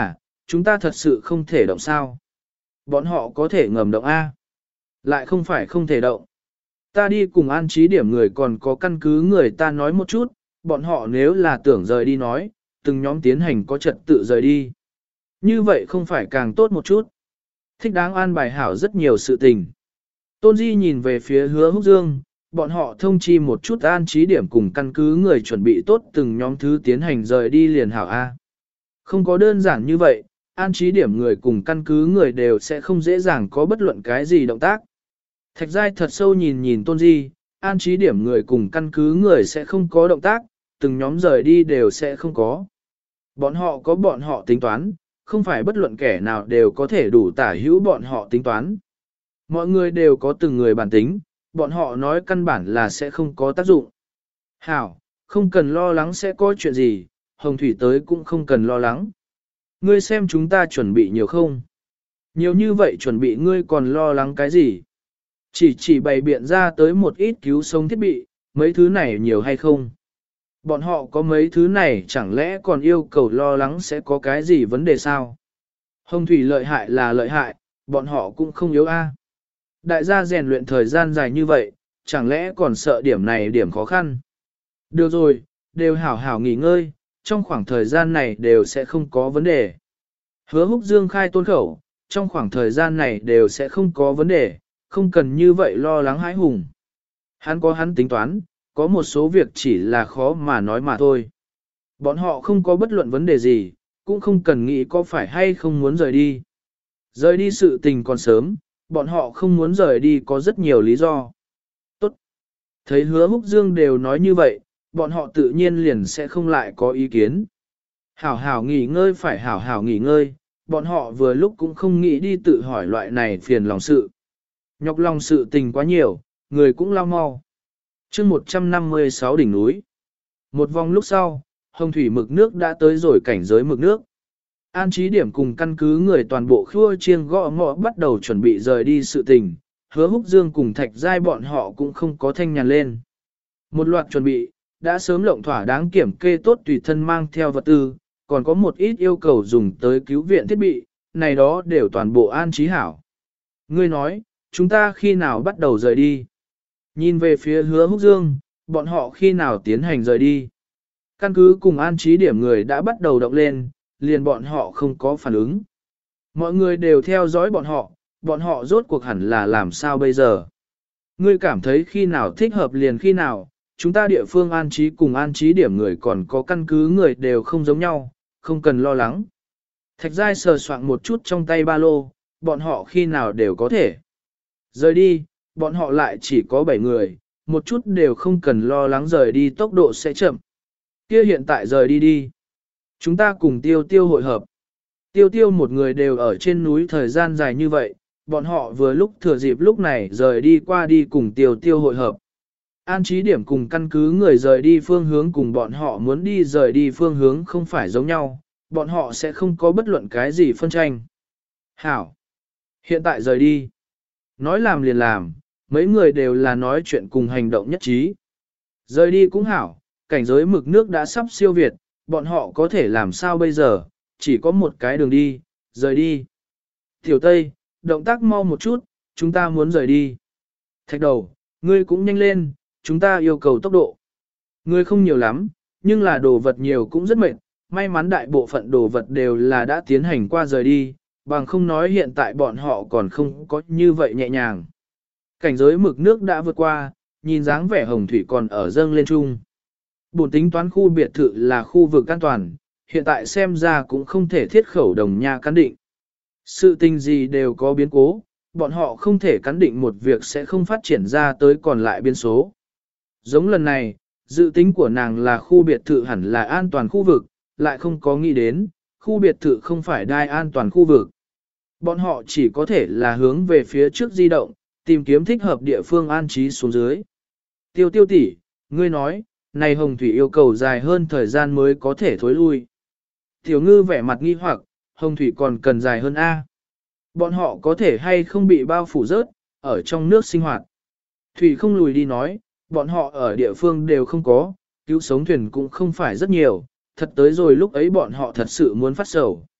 chúng ta thật sự không thể động sao. Bọn họ có thể ngầm động A. Lại không phải không thể động. Ta đi cùng an trí điểm người còn có căn cứ người ta nói một chút, bọn họ nếu là tưởng rời đi nói, từng nhóm tiến hành có trật tự rời đi. Như vậy không phải càng tốt một chút. Thích đáng an bài hảo rất nhiều sự tình. Tôn Di nhìn về phía Hứa Húc Dương, bọn họ thông chi một chút an trí điểm cùng căn cứ người chuẩn bị tốt từng nhóm thứ tiến hành rời đi liền hảo A. Không có đơn giản như vậy, an trí điểm người cùng căn cứ người đều sẽ không dễ dàng có bất luận cái gì động tác. Thạch Giai thật sâu nhìn nhìn Tôn Di, an trí điểm người cùng căn cứ người sẽ không có động tác, từng nhóm rời đi đều sẽ không có. Bọn họ có bọn họ tính toán, không phải bất luận kẻ nào đều có thể đủ tả hữu bọn họ tính toán. Mọi người đều có từng người bản tính, bọn họ nói căn bản là sẽ không có tác dụng. Hảo, không cần lo lắng sẽ có chuyện gì, Hồng Thủy tới cũng không cần lo lắng. Ngươi xem chúng ta chuẩn bị nhiều không? Nhiều như vậy chuẩn bị ngươi còn lo lắng cái gì? Chỉ chỉ bày biện ra tới một ít cứu sống thiết bị, mấy thứ này nhiều hay không? Bọn họ có mấy thứ này chẳng lẽ còn yêu cầu lo lắng sẽ có cái gì vấn đề sao? Hồng Thủy lợi hại là lợi hại, bọn họ cũng không yếu a. Đại gia rèn luyện thời gian dài như vậy, chẳng lẽ còn sợ điểm này điểm khó khăn? Được rồi, đều hảo hảo nghỉ ngơi, trong khoảng thời gian này đều sẽ không có vấn đề. Hứa Húc Dương khai tôn khẩu, trong khoảng thời gian này đều sẽ không có vấn đề, không cần như vậy lo lắng hãi hùng. Hắn có hắn tính toán, có một số việc chỉ là khó mà nói mà thôi. Bọn họ không có bất luận vấn đề gì, cũng không cần nghĩ có phải hay không muốn rời đi. Rời đi sự tình còn sớm, bọn họ không muốn rời đi có rất nhiều lý do. Tốt. Thấy Hứa Húc Dương đều nói như vậy, bọn họ tự nhiên liền sẽ không lại có ý kiến. Hảo hảo nghỉ ngơi phải hảo hảo nghỉ ngơi, bọn họ vừa lúc cũng không nghĩ đi tự hỏi loại này phiền lòng sự. Nhọc lòng sự tình quá nhiều, người cũng lao mau. chương một trăm năm mươi sáu đỉnh núi. Một vòng lúc sau, hồng thủy mực nước đã tới rồi cảnh giới mực nước. An trí điểm cùng căn cứ người toàn bộ khua chiêng gõ ngõ bắt đầu chuẩn bị rời đi sự tình, Hứa Húc Dương cùng Thạch Giai bọn họ cũng không có thanh nhàn lên. Một loạt chuẩn bị, đã sớm lộng thỏa đáng kiểm kê tốt tùy thân mang theo vật tư, còn có một ít yêu cầu dùng tới cứu viện thiết bị, này đó đều toàn bộ an trí hảo. Ngươi nói, chúng ta khi nào bắt đầu rời đi? Nhìn về phía Hứa Húc Dương, bọn họ khi nào tiến hành rời đi? Căn cứ cùng an trí điểm người đã bắt đầu động lên, liền bọn họ không có phản ứng. Mọi người đều theo dõi bọn họ, bọn họ rốt cuộc hẳn là làm sao bây giờ? Ngươi cảm thấy khi nào thích hợp liền khi nào, chúng ta địa phương an trí cùng an trí điểm người còn có căn cứ người đều không giống nhau, không cần lo lắng. Thạch Giai sờ soạn một chút trong tay ba lô, bọn họ khi nào đều có thể. Rời đi, bọn họ lại chỉ có bảy người, một chút đều không cần lo lắng rời đi tốc độ sẽ chậm. Kia hiện tại rời đi đi. Chúng ta cùng tiêu tiêu hội hợp. Tiêu tiêu một người đều ở trên núi thời gian dài như vậy, bọn họ vừa lúc thừa dịp lúc này rời đi qua đi cùng tiêu tiêu hội hợp. An trí điểm cùng căn cứ người rời đi phương hướng cùng bọn họ muốn đi rời đi phương hướng không phải giống nhau, bọn họ sẽ không có bất luận cái gì phân tranh. Hảo! Hiện tại rời đi. Nói làm liền làm, mấy người đều là nói chuyện cùng hành động nhất trí. Rời đi cũng hảo, cảnh giới mực nước đã sắp siêu việt, bọn họ có thể làm sao bây giờ, chỉ có một cái đường đi, rời đi. Tiểu Tây, động tác mau một chút, chúng ta muốn rời đi. Thạch Đầu, ngươi cũng nhanh lên, chúng ta yêu cầu tốc độ. Ngươi không nhiều lắm, nhưng là đồ vật nhiều cũng rất mệt, may mắn đại bộ phận đồ vật đều là đã tiến hành qua rời đi, bằng không nói hiện tại bọn họ còn không có như vậy nhẹ nhàng. Cảnh giới mực nước đã vượt qua, nhìn dáng vẻ hồng thủy còn ở dâng lên chung. Bổn tính toán khu biệt thự là khu vực an toàn, hiện tại xem ra cũng không thể thiết khẩu đồng nha cắn định. Sự tình gì đều có biến cố, bọn họ không thể cắn định một việc sẽ không phát triển ra tới còn lại biến số. Giống lần này, dự tính của nàng là khu biệt thự hẳn là an toàn khu vực, lại không có nghĩ đến, khu biệt thự không phải đai an toàn khu vực. Bọn họ chỉ có thể là hướng về phía trước di động, tìm kiếm thích hợp địa phương an trí xuống dưới. Tiêu tiêu tỷ, ngươi nói, này hồng thủy yêu cầu dài hơn thời gian mới có thể thối lui. Tiểu ngư vẻ mặt nghi hoặc, hồng thủy còn cần dài hơn A. Bọn họ có thể hay không bị bao phủ rớt, ở trong nước sinh hoạt. Thủy không lùi đi nói, bọn họ ở địa phương đều không có, cứu sống thuyền cũng không phải rất nhiều, thật tới rồi lúc ấy bọn họ thật sự muốn phát sầu.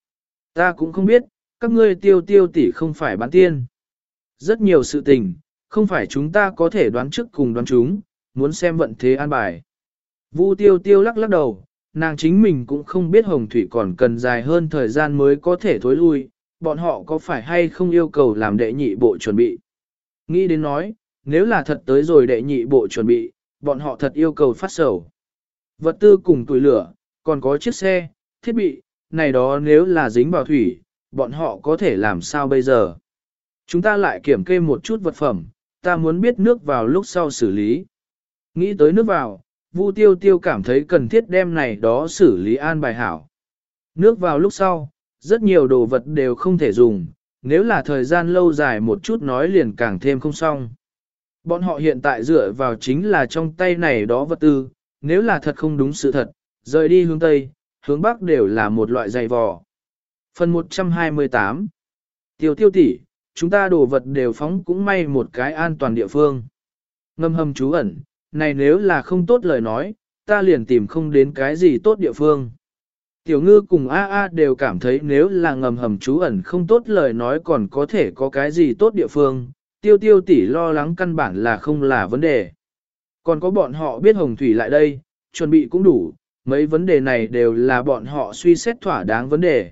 Ta cũng không biết, các ngươi tiêu tiêu tỷ không phải bán tiên. Rất nhiều sự tình, không phải chúng ta có thể đoán trước cùng đoán chúng, muốn xem vận thế an bài. Vu tiêu tiêu lắc lắc đầu, nàng chính mình cũng không biết hồng thủy còn cần dài hơn thời gian mới có thể thối lui, bọn họ có phải hay không yêu cầu làm đệ nhị bộ chuẩn bị. Nghĩ đến nói, nếu là thật tới rồi đệ nhị bộ chuẩn bị, bọn họ thật yêu cầu phát sầu. Vật tư cùng tuổi lửa, còn có chiếc xe, thiết bị, này đó nếu là dính vào thủy, bọn họ có thể làm sao bây giờ? Chúng ta lại kiểm kê một chút vật phẩm, ta muốn biết nước vào lúc sau xử lý. Nghĩ tới nước vào, Vu Tiêu Tiêu cảm thấy cần thiết đem này đó xử lý an bài hảo. Nước vào lúc sau, rất nhiều đồ vật đều không thể dùng, nếu là thời gian lâu dài một chút nói liền càng thêm không xong. Bọn họ hiện tại dựa vào chính là trong tay này đó vật tư, nếu là thật không đúng sự thật, rời đi hướng Tây, hướng Bắc đều là một loại dày vò. Phần một trăm hai mươi tám Tiêu tiêu tỷ, chúng ta đồ vật đều phóng cũng may một cái an toàn địa phương. Ngâm hầm trú ẩn, này nếu là không tốt lời nói, ta liền tìm không đến cái gì tốt địa phương. Tiểu ngư cùng A A đều cảm thấy nếu là ngầm hầm trú ẩn không tốt lời nói còn có thể có cái gì tốt địa phương, tiêu tiêu tỷ lo lắng căn bản là không là vấn đề. Còn có bọn họ biết hồng thủy lại đây, chuẩn bị cũng đủ, mấy vấn đề này đều là bọn họ suy xét thỏa đáng vấn đề.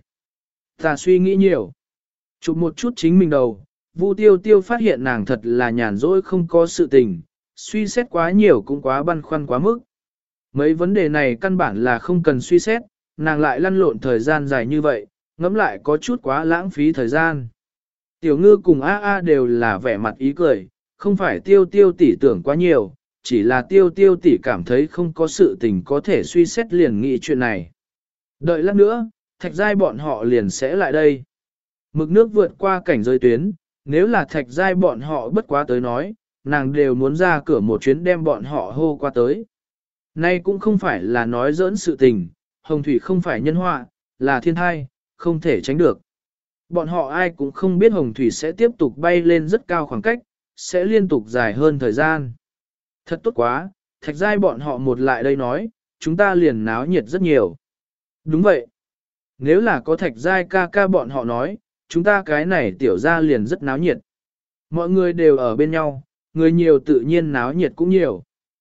Ta suy nghĩ nhiều. Chụp một chút chính mình đầu, Vu Tiêu Tiêu phát hiện nàng thật là nhàn rỗi không có sự tình, suy xét quá nhiều cũng quá băn khoăn quá mức. Mấy vấn đề này căn bản là không cần suy xét, nàng lại lăn lộn thời gian dài như vậy, ngẫm lại có chút quá lãng phí thời gian. Tiểu ngư cùng A A đều là vẻ mặt ý cười, không phải Tiêu Tiêu tỷ tưởng quá nhiều, chỉ là Tiêu Tiêu tỷ cảm thấy không có sự tình có thể suy xét liền nghĩ chuyện này. Đợi lát nữa, thạch giai bọn họ liền sẽ lại đây. Mực nước vượt qua cảnh giới tuyến, nếu là thạch giai bọn họ bất quá tới nói, nàng đều muốn ra cửa một chuyến đem bọn họ hô qua tới. Nay cũng không phải là nói giỡn sự tình, hồng thủy không phải nhân họa, là thiên thai, không thể tránh được. Bọn họ ai cũng không biết hồng thủy sẽ tiếp tục bay lên rất cao khoảng cách, sẽ liên tục dài hơn thời gian. Thật tốt quá, thạch giai bọn họ một lại đây nói, chúng ta liền náo nhiệt rất nhiều. Đúng vậy. Nếu là có thạch giai ca ca bọn họ nói, chúng ta cái này tiểu ra liền rất náo nhiệt. Mọi người đều ở bên nhau, người nhiều tự nhiên náo nhiệt cũng nhiều.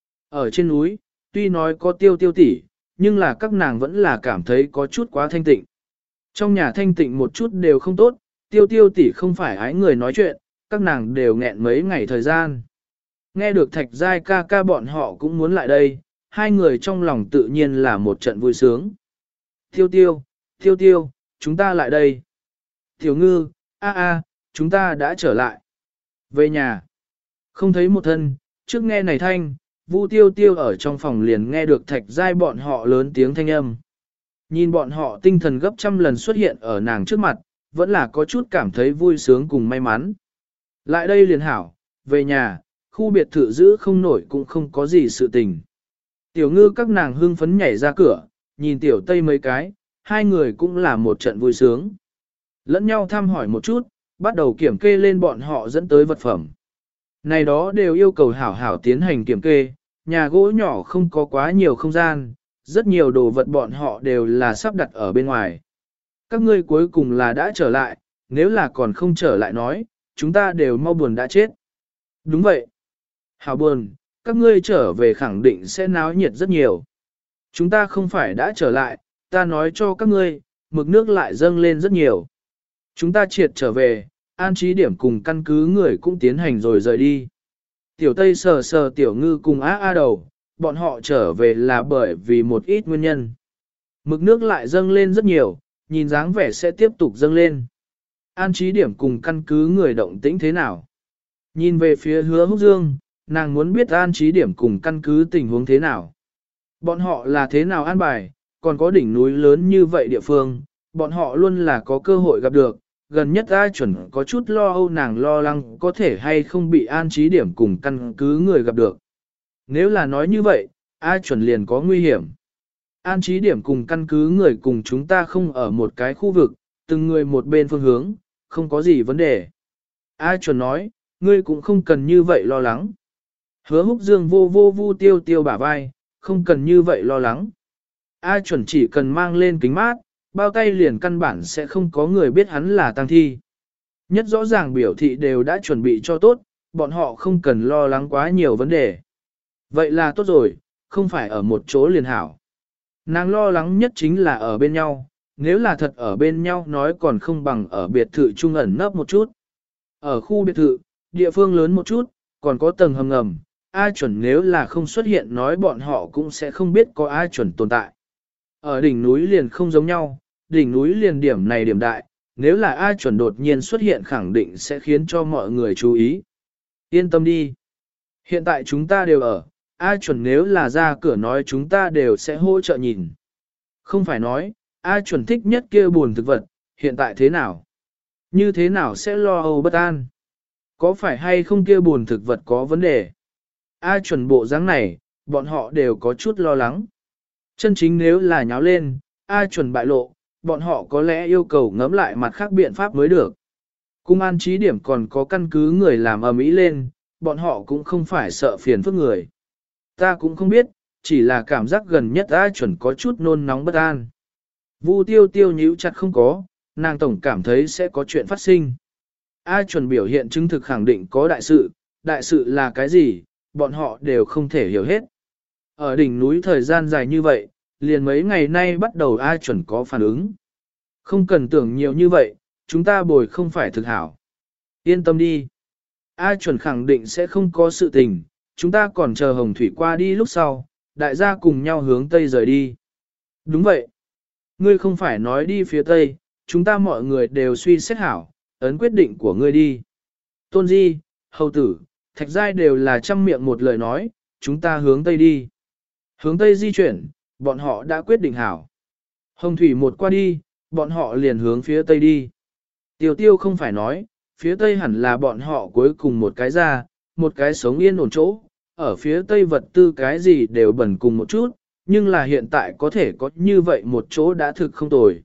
Ở trên núi, tuy nói có tiêu tiêu tỷ, nhưng là các nàng vẫn là cảm thấy có chút quá thanh tịnh. Trong nhà thanh tịnh một chút đều không tốt, tiêu tiêu tỷ không phải ái người nói chuyện, các nàng đều nghẹn mấy ngày thời gian. Nghe được thạch giai ca ca bọn họ cũng muốn lại đây, hai người trong lòng tự nhiên là một trận vui sướng. Tiêu tiêu, tiêu tiêu, chúng ta lại đây. Tiểu ngư, a a, chúng ta đã trở lại. Về nhà. Không thấy một thân, trước nghe này thanh, Vu Tiêu Tiêu ở trong phòng liền nghe được thạch giai bọn họ lớn tiếng thanh âm. Nhìn bọn họ tinh thần gấp trăm lần xuất hiện ở nàng trước mặt, vẫn là có chút cảm thấy vui sướng cùng may mắn. Lại đây liền hảo, về nhà, khu biệt thự giữ không nổi cũng không có gì sự tình. Tiểu ngư các nàng hưng phấn nhảy ra cửa, nhìn tiểu tây mấy cái, hai người cũng là một trận vui sướng. Lẫn nhau thăm hỏi một chút, bắt đầu kiểm kê lên bọn họ dẫn tới vật phẩm. Này đó đều yêu cầu hảo hảo tiến hành kiểm kê, nhà gỗ nhỏ không có quá nhiều không gian, rất nhiều đồ vật bọn họ đều là sắp đặt ở bên ngoài. Các ngươi cuối cùng là đã trở lại, nếu là còn không trở lại nói, chúng ta đều mau buồn đã chết. Đúng vậy. Hảo buồn, các ngươi trở về khẳng định sẽ náo nhiệt rất nhiều. Chúng ta không phải đã trở lại, ta nói cho các ngươi, mực nước lại dâng lên rất nhiều. Chúng ta triệt trở về, an trí điểm cùng căn cứ người cũng tiến hành rồi rời đi. Tiểu Tây sờ sờ tiểu ngư cùng á a đầu, bọn họ trở về là bởi vì một ít nguyên nhân. Mực nước lại dâng lên rất nhiều, nhìn dáng vẻ sẽ tiếp tục dâng lên. An trí điểm cùng căn cứ người động tĩnh thế nào? Nhìn về phía Hứa Húc Dương, nàng muốn biết an trí điểm cùng căn cứ tình huống thế nào. Bọn họ là thế nào an bài, còn có đỉnh núi lớn như vậy địa phương, bọn họ luôn là có cơ hội gặp được. Gần nhất A chuẩn có chút lo âu nàng lo lắng có thể hay không bị an trí điểm cùng căn cứ người gặp được. Nếu là nói như vậy, A chuẩn liền có nguy hiểm. An trí điểm cùng căn cứ người cùng chúng ta không ở một cái khu vực, từng người một bên phương hướng, không có gì vấn đề. A chuẩn nói, ngươi cũng không cần như vậy lo lắng. Hứa Húc Dương vô vô Vu Tiêu Tiêu bả vai, không cần như vậy lo lắng. A chuẩn chỉ cần mang lên kính mát, bao tay liền căn bản sẽ không có người biết hắn là tang thi. Nhất rõ ràng biểu thị đều đã chuẩn bị cho tốt, bọn họ không cần lo lắng quá nhiều vấn đề. Vậy là tốt rồi, không phải ở một chỗ liền hảo. Nàng lo lắng nhất chính là ở bên nhau, nếu là thật ở bên nhau nói còn không bằng ở biệt thự trung ẩn nấp một chút. Ở khu biệt thự, địa phương lớn một chút, còn có tầng hầm ngầm, A chuẩn nếu là không xuất hiện nói bọn họ cũng sẽ không biết có A chuẩn tồn tại. Ở đỉnh núi liền không giống nhau, đỉnh núi liền điểm này điểm đại, nếu là A chuẩn đột nhiên xuất hiện khẳng định sẽ khiến cho mọi người chú ý. Yên tâm đi. Hiện tại chúng ta đều ở, A chuẩn nếu là ra cửa nói chúng ta đều sẽ hỗ trợ nhìn. Không phải nói, A chuẩn thích nhất kia buồn thực vật, hiện tại thế nào? Như thế nào sẽ lo âu bất an? Có phải hay không kia buồn thực vật có vấn đề? A chuẩn bộ dáng này, bọn họ đều có chút lo lắng. Chân chính nếu là nháo lên, A chuẩn bại lộ, bọn họ có lẽ yêu cầu ngẫm lại mặt khác biện pháp mới được. Cung an trí điểm còn có căn cứ người làm ầm ĩ lên, bọn họ cũng không phải sợ phiền phức người. Ta cũng không biết, chỉ là cảm giác gần nhất A chuẩn có chút nôn nóng bất an. Vu tiêu tiêu nhíu chặt không có, nàng tổng cảm thấy sẽ có chuyện phát sinh. A chuẩn biểu hiện chứng thực khẳng định có đại sự, đại sự là cái gì, bọn họ đều không thể hiểu hết. Ở đỉnh núi thời gian dài như vậy, liền mấy ngày nay bắt đầu A chuẩn có phản ứng. Không cần tưởng nhiều như vậy, chúng ta bồi không phải thực hảo. Yên tâm đi. A chuẩn khẳng định sẽ không có sự tình, chúng ta còn chờ hồng thủy qua đi lúc sau, đại gia cùng nhau hướng Tây rời đi. Đúng vậy. Ngươi không phải nói đi phía Tây, chúng ta mọi người đều suy xét hảo, ấn quyết định của ngươi đi. Tôn Di, Hầu Tử, Thạch Giai đều là trăm miệng một lời nói, chúng ta hướng Tây đi. Hướng Tây di chuyển, bọn họ đã quyết định hảo. Hồng thủy một qua đi, bọn họ liền hướng phía Tây đi. Tiêu tiêu không phải nói, phía Tây hẳn là bọn họ cuối cùng một cái ra, một cái sống yên ổn chỗ, ở phía Tây vật tư cái gì đều bẩn cùng một chút, nhưng là hiện tại có thể có như vậy một chỗ đã thực không tồi.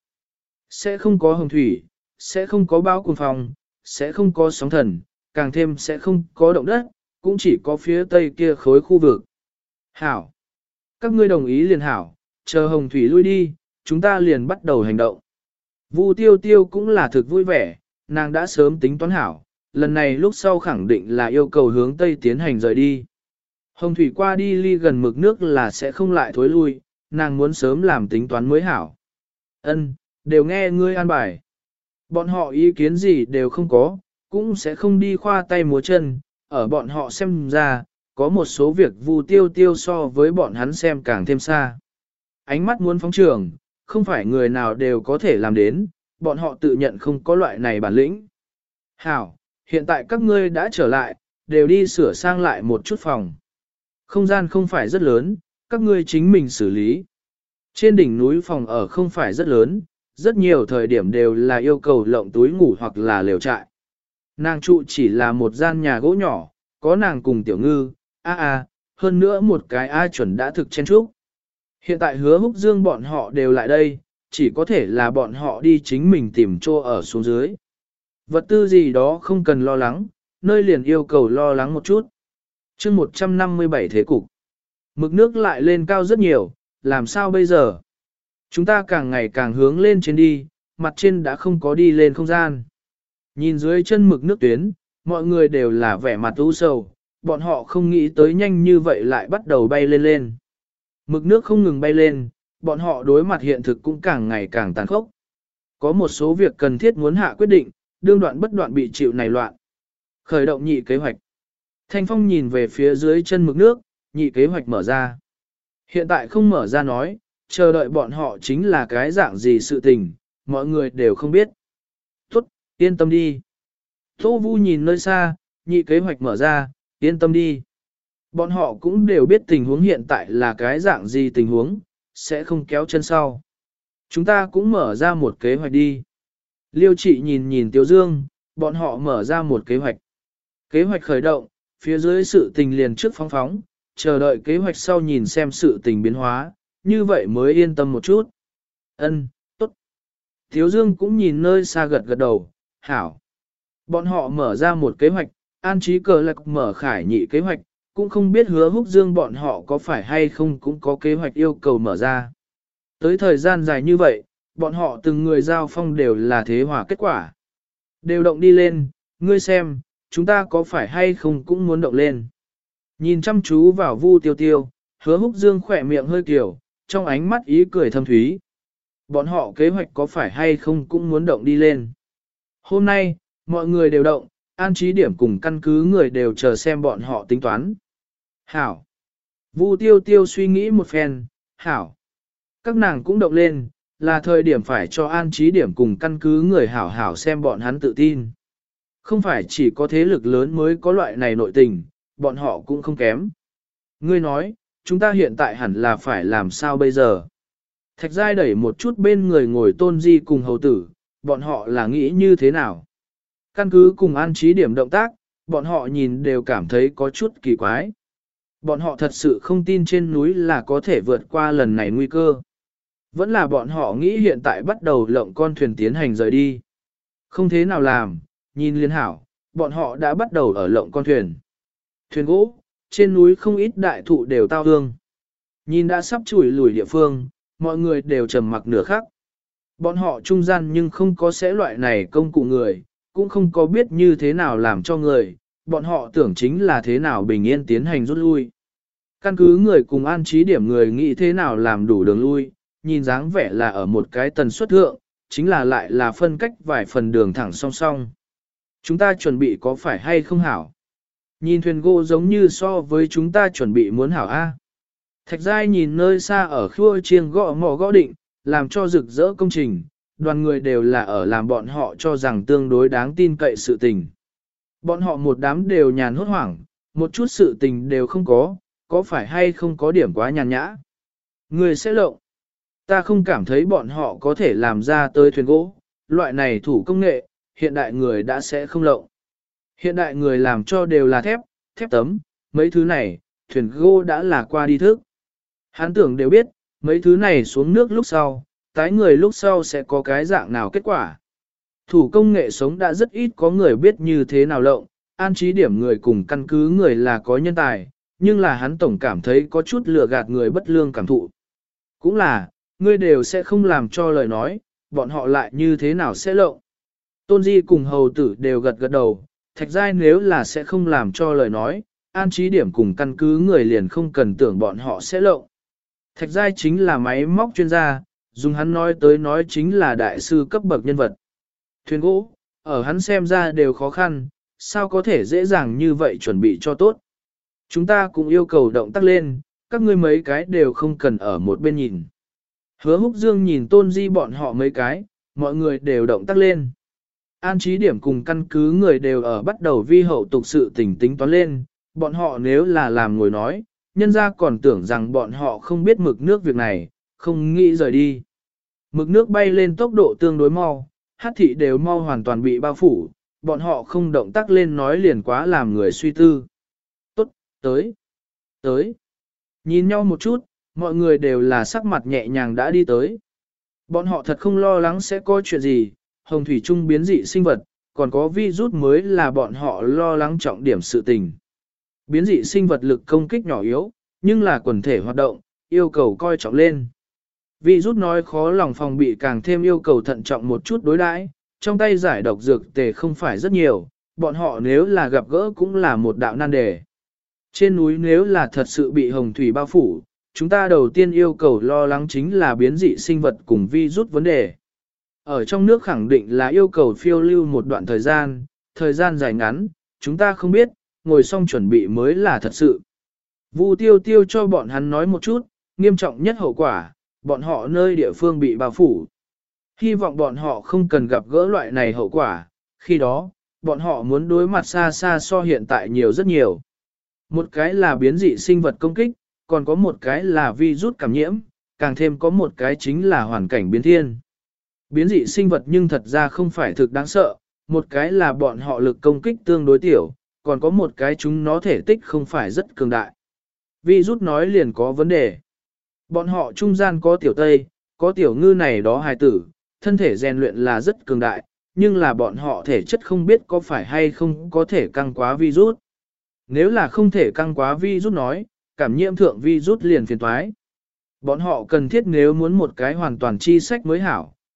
Sẽ không có hồng thủy, sẽ không có bão cuồng phong, sẽ không có sóng thần, càng thêm sẽ không có động đất, cũng chỉ có phía Tây kia khối khu vực. Hảo! Các ngươi đồng ý liền hảo, chờ hồng thủy lui đi, chúng ta liền bắt đầu hành động. Vu tiêu tiêu cũng là thực vui vẻ, nàng đã sớm tính toán hảo, lần này lúc sau khẳng định là yêu cầu hướng Tây tiến hành rời đi. Hồng thủy qua đi ly gần mực nước là sẽ không lại thối lui, nàng muốn sớm làm tính toán mới hảo. Ân, đều nghe ngươi an bài. Bọn họ ý kiến gì đều không có, cũng sẽ không đi khoa tay múa chân, ở bọn họ xem ra, có một số việc Vu tiêu tiêu so với bọn hắn xem càng thêm xa. Ánh mắt muốn phóng trường, không phải người nào đều có thể làm đến, bọn họ tự nhận không có loại này bản lĩnh. Hảo, hiện tại các ngươi đã trở lại, đều đi sửa sang lại một chút phòng. Không gian không phải rất lớn, các ngươi chính mình xử lý. Trên đỉnh núi phòng ở không phải rất lớn, rất nhiều thời điểm đều là yêu cầu lộng túi ngủ hoặc là lều trại. Nàng trụ chỉ là một gian nhà gỗ nhỏ, có nàng cùng tiểu ngư, a a, hơn nữa một cái A chuẩn đã thực chen chúc. Hiện tại Hứa Húc Dương bọn họ đều lại đây, chỉ có thể là bọn họ đi chính mình tìm chỗ ở xuống dưới. Vật tư gì đó không cần lo lắng, nơi liền yêu cầu lo lắng một chút. chương một trăm năm mươi bảy thế cục. Mực nước lại lên cao rất nhiều, làm sao bây giờ? Chúng ta càng ngày càng hướng lên trên đi, mặt trên đã không có đi lên không gian. Nhìn dưới chân mực nước tuyến, mọi người đều là vẻ mặt u sầu, bọn họ không nghĩ tới nhanh như vậy lại bắt đầu bay lên lên. Mực nước không ngừng bay lên, bọn họ đối mặt hiện thực cũng càng ngày càng tàn khốc. Có một số việc cần thiết muốn hạ quyết định, đương đoạn bất đoạn bị chịu này loạn. Khởi động nhị kế hoạch. Thanh Phong nhìn về phía dưới chân mực nước, nhị kế hoạch mở ra. Hiện tại không mở ra nói, chờ đợi bọn họ chính là cái dạng gì sự tình, mọi người đều không biết. Tốt, yên tâm đi. Tô Vu nhìn nơi xa, nhị kế hoạch mở ra, yên tâm đi. Bọn họ cũng đều biết tình huống hiện tại là cái dạng gì tình huống, sẽ không kéo chân sau. Chúng ta cũng mở ra một kế hoạch đi. Liêu trị nhìn nhìn Tiêu Dương, bọn họ mở ra một kế hoạch. Kế hoạch khởi động, phía dưới sự tình liền trước phóng phóng, chờ đợi kế hoạch sau nhìn xem sự tình biến hóa, như vậy mới yên tâm một chút. Ân, tốt. Tiêu Dương cũng nhìn nơi xa gật gật đầu, hảo. Bọn họ mở ra một kế hoạch, an trí cờ lạc mở khải nhị kế hoạch, cũng không biết Hứa Húc Dương bọn họ có phải hay không cũng có kế hoạch yêu cầu mở ra. Tới thời gian dài như vậy, bọn họ từng người giao phong đều là thế hòa kết quả. Đều động đi lên, ngươi xem, chúng ta có phải hay không cũng muốn động lên. Nhìn chăm chú vào Vu Tiêu Tiêu, Hứa Húc Dương khỏe miệng hơi kiểu, trong ánh mắt ý cười thâm thúy. Bọn họ kế hoạch có phải hay không cũng muốn động đi lên. Hôm nay, mọi người đều động, an trí điểm cùng căn cứ người đều chờ xem bọn họ tính toán. Hảo. Vu Tiêu Tiêu suy nghĩ một phen, hảo. Các nàng cũng động lên, là thời điểm phải cho an trí điểm cùng căn cứ người hảo hảo xem bọn hắn tự tin. Không phải chỉ có thế lực lớn mới có loại này nội tình, bọn họ cũng không kém. Ngươi nói, chúng ta hiện tại hẳn là phải làm sao bây giờ? Thạch Giai đẩy một chút bên người ngồi Tôn Di cùng hầu tử, bọn họ là nghĩ như thế nào? Căn cứ cùng an trí điểm động tác, bọn họ nhìn đều cảm thấy có chút kỳ quái. Bọn họ thật sự không tin trên núi là có thể vượt qua lần này nguy cơ. Vẫn là bọn họ nghĩ hiện tại bắt đầu lộng con thuyền tiến hành rời đi. Không thế nào làm, nhìn liên hảo, bọn họ đã bắt đầu ở lộng con thuyền. Thuyền gỗ, trên núi không ít đại thụ đều tao hương. Nhìn đã sắp chùi lùi địa phương, mọi người đều trầm mặc nửa khắc. Bọn họ trung gian nhưng không có sẽ loại này công cụ người, cũng không có biết như thế nào làm cho người, bọn họ tưởng chính là thế nào bình yên tiến hành rút lui. Căn cứ người cùng an trí điểm người nghĩ thế nào làm đủ đường lui, nhìn dáng vẻ là ở một cái tần suất thượng, chính là lại là phân cách vài phần đường thẳng song song. Chúng ta chuẩn bị có phải hay không hảo? Nhìn thuyền gỗ giống như so với chúng ta chuẩn bị muốn hảo A. Thạch Giai nhìn nơi xa ở khua chiêng gõ mỏ gõ định, làm cho rực rỡ công trình, đoàn người đều là ở làm bọn họ cho rằng tương đối đáng tin cậy sự tình. Bọn họ một đám đều nhàn hốt hoảng, một chút sự tình đều không có, có phải hay không có điểm quá nhàn nhã. Người sẽ lộng. Ta không cảm thấy bọn họ có thể làm ra tới thuyền gỗ, loại này thủ công nghệ, hiện đại người đã sẽ không lộng. Hiện đại người làm cho đều là thép, thép tấm, mấy thứ này, thuyền gỗ đã là qua đi thức. Hắn tưởng đều biết, mấy thứ này xuống nước lúc sau, tái người lúc sau sẽ có cái dạng nào kết quả. Thủ công nghệ sống đã rất ít có người biết như thế nào lộng, an trí điểm người cùng căn cứ người là có nhân tài, nhưng là hắn tổng cảm thấy có chút lừa gạt người bất lương cảm thụ. Cũng là, ngươi đều sẽ không làm cho lời nói, bọn họ lại như thế nào sẽ lộng. Tôn Di cùng hầu tử đều gật gật đầu, Thạch Giai nếu là sẽ không làm cho lời nói, an trí điểm cùng căn cứ người liền không cần tưởng bọn họ sẽ lộng. Thạch Giai chính là máy móc chuyên gia, dùng hắn nói tới nói chính là đại sư cấp bậc nhân vật. Thuyền gỗ, ở hắn xem ra đều khó khăn, sao có thể dễ dàng như vậy chuẩn bị cho tốt. Chúng ta cũng yêu cầu động tác lên, các ngươi mấy cái đều không cần ở một bên nhìn. Hứa Húc Dương nhìn Tôn Di bọn họ mấy cái, mọi người đều động tác lên. An trí điểm cùng căn cứ người đều ở bắt đầu vi hậu tục sự tình tính toán lên, bọn họ nếu là làm ngồi nói, nhân ra còn tưởng rằng bọn họ không biết mực nước việc này, không nghĩ rời đi. Mực nước bay lên tốc độ tương đối mau, hát thị đều mau hoàn toàn bị bao phủ, bọn họ không động tác lên nói liền quá làm người suy tư. Tốt, tới, tới. Nhìn nhau một chút, mọi người đều là sắc mặt nhẹ nhàng đã đi tới. Bọn họ thật không lo lắng sẽ có chuyện gì, hồng thủy trung biến dị sinh vật, còn có virus mới là bọn họ lo lắng trọng điểm sự tình. Biến dị sinh vật lực công kích nhỏ yếu, nhưng là quần thể hoạt động, yêu cầu coi trọng lên. Virus nói khó lòng phòng bị càng thêm yêu cầu thận trọng một chút đối đãi, trong tay giải độc dược tề không phải rất nhiều, bọn họ nếu là gặp gỡ cũng là một đạo nan đề. Trên núi nếu là thật sự bị hồng thủy bao phủ, chúng ta đầu tiên yêu cầu lo lắng chính là biến dị sinh vật cùng virus vấn đề. Ở trong nước khẳng định là yêu cầu phiêu lưu một đoạn thời gian, thời gian dài ngắn, chúng ta không biết, ngồi xong chuẩn bị mới là thật sự. Vu Tiêu Tiêu cho bọn hắn nói một chút, nghiêm trọng nhất hậu quả, bọn họ nơi địa phương bị bao phủ. Hy vọng bọn họ không cần gặp gỡ loại này hậu quả, khi đó, bọn họ muốn đối mặt xa xa so hiện tại nhiều rất nhiều. Một cái là biến dị sinh vật công kích, còn có một cái là virus cảm nhiễm, càng thêm có một cái chính là hoàn cảnh biến thiên. Biến dị sinh vật nhưng thật ra không phải thực đáng sợ, một cái là bọn họ lực công kích tương đối tiểu, còn có một cái chúng nó thể tích không phải rất cường đại. Virus nói liền có vấn đề. Bọn họ trung gian có tiểu tây, có tiểu ngư này đó hài tử, thân thể rèn luyện là rất cường đại, nhưng là bọn họ thể chất không biết có phải hay không có thể căng quá virus. Nếu là không thể căng quá virus nói, cảm nhiễm thượng virus liền phiền toái. Bọn họ cần thiết nếu muốn một cái hoàn toàn chi sách mới hảo,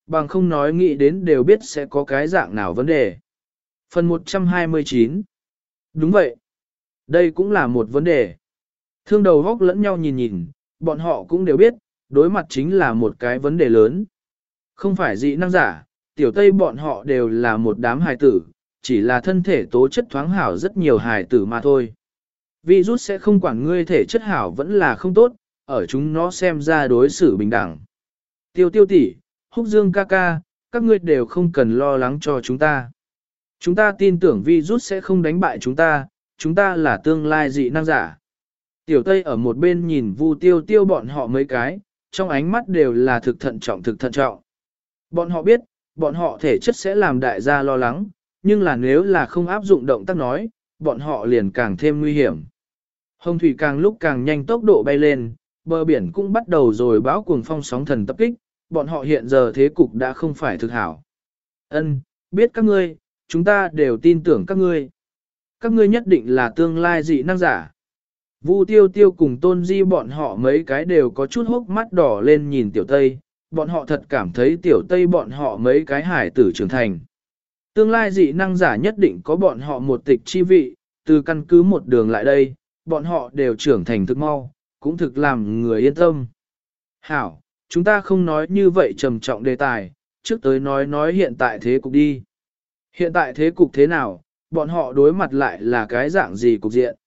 bằng không nói nghĩ đến đều biết sẽ có cái dạng nào vấn đề. Phần một trăm hai mươi chín. Đúng vậy. Đây cũng là một vấn đề. Thương đầu góc lẫn nhau nhìn nhìn, bọn họ cũng đều biết, đối mặt chính là một cái vấn đề lớn. Không phải dị năng giả, tiểu tây bọn họ đều là một đám hài tử, chỉ là thân thể tố chất thoáng hảo rất nhiều hài tử mà thôi. Virus sẽ không quản ngươi thể chất hảo vẫn là không tốt, ở chúng nó xem ra đối xử bình đẳng. Tiêu tiêu tỷ, Húc Dương ca ca, các ngươi đều không cần lo lắng cho chúng ta. Chúng ta tin tưởng virus sẽ không đánh bại chúng ta, chúng ta là tương lai dị năng giả. Tiểu Tây ở một bên nhìn Vu Tiêu Tiêu bọn họ mấy cái, trong ánh mắt đều là thực thận trọng thực thận trọng. Bọn họ biết, bọn họ thể chất sẽ làm đại gia lo lắng, nhưng là nếu là không áp dụng động tác nói, bọn họ liền càng thêm nguy hiểm. Hồng thủy càng lúc càng nhanh tốc độ bay lên, bờ biển cũng bắt đầu rồi bão cuồng phong sóng thần tập kích, bọn họ hiện giờ thế cục đã không phải thực hảo. Ân, biết các ngươi, chúng ta đều tin tưởng các ngươi. Các ngươi nhất định là tương lai dị năng giả. Vu Tiêu Tiêu cùng Tôn Di bọn họ mấy cái đều có chút hốc mắt đỏ lên nhìn Tiểu Tây, bọn họ thật cảm thấy Tiểu Tây bọn họ mấy cái hải tử trưởng thành. Tương lai dị năng giả nhất định có bọn họ một tịch chi vị, từ căn cứ một đường lại đây, bọn họ đều trưởng thành thực mau, cũng thực làm người yên tâm. Hảo, chúng ta không nói như vậy trầm trọng đề tài, trước tới nói nói hiện tại thế cục đi. Hiện tại thế cục thế nào, bọn họ đối mặt lại là cái dạng gì cục diện.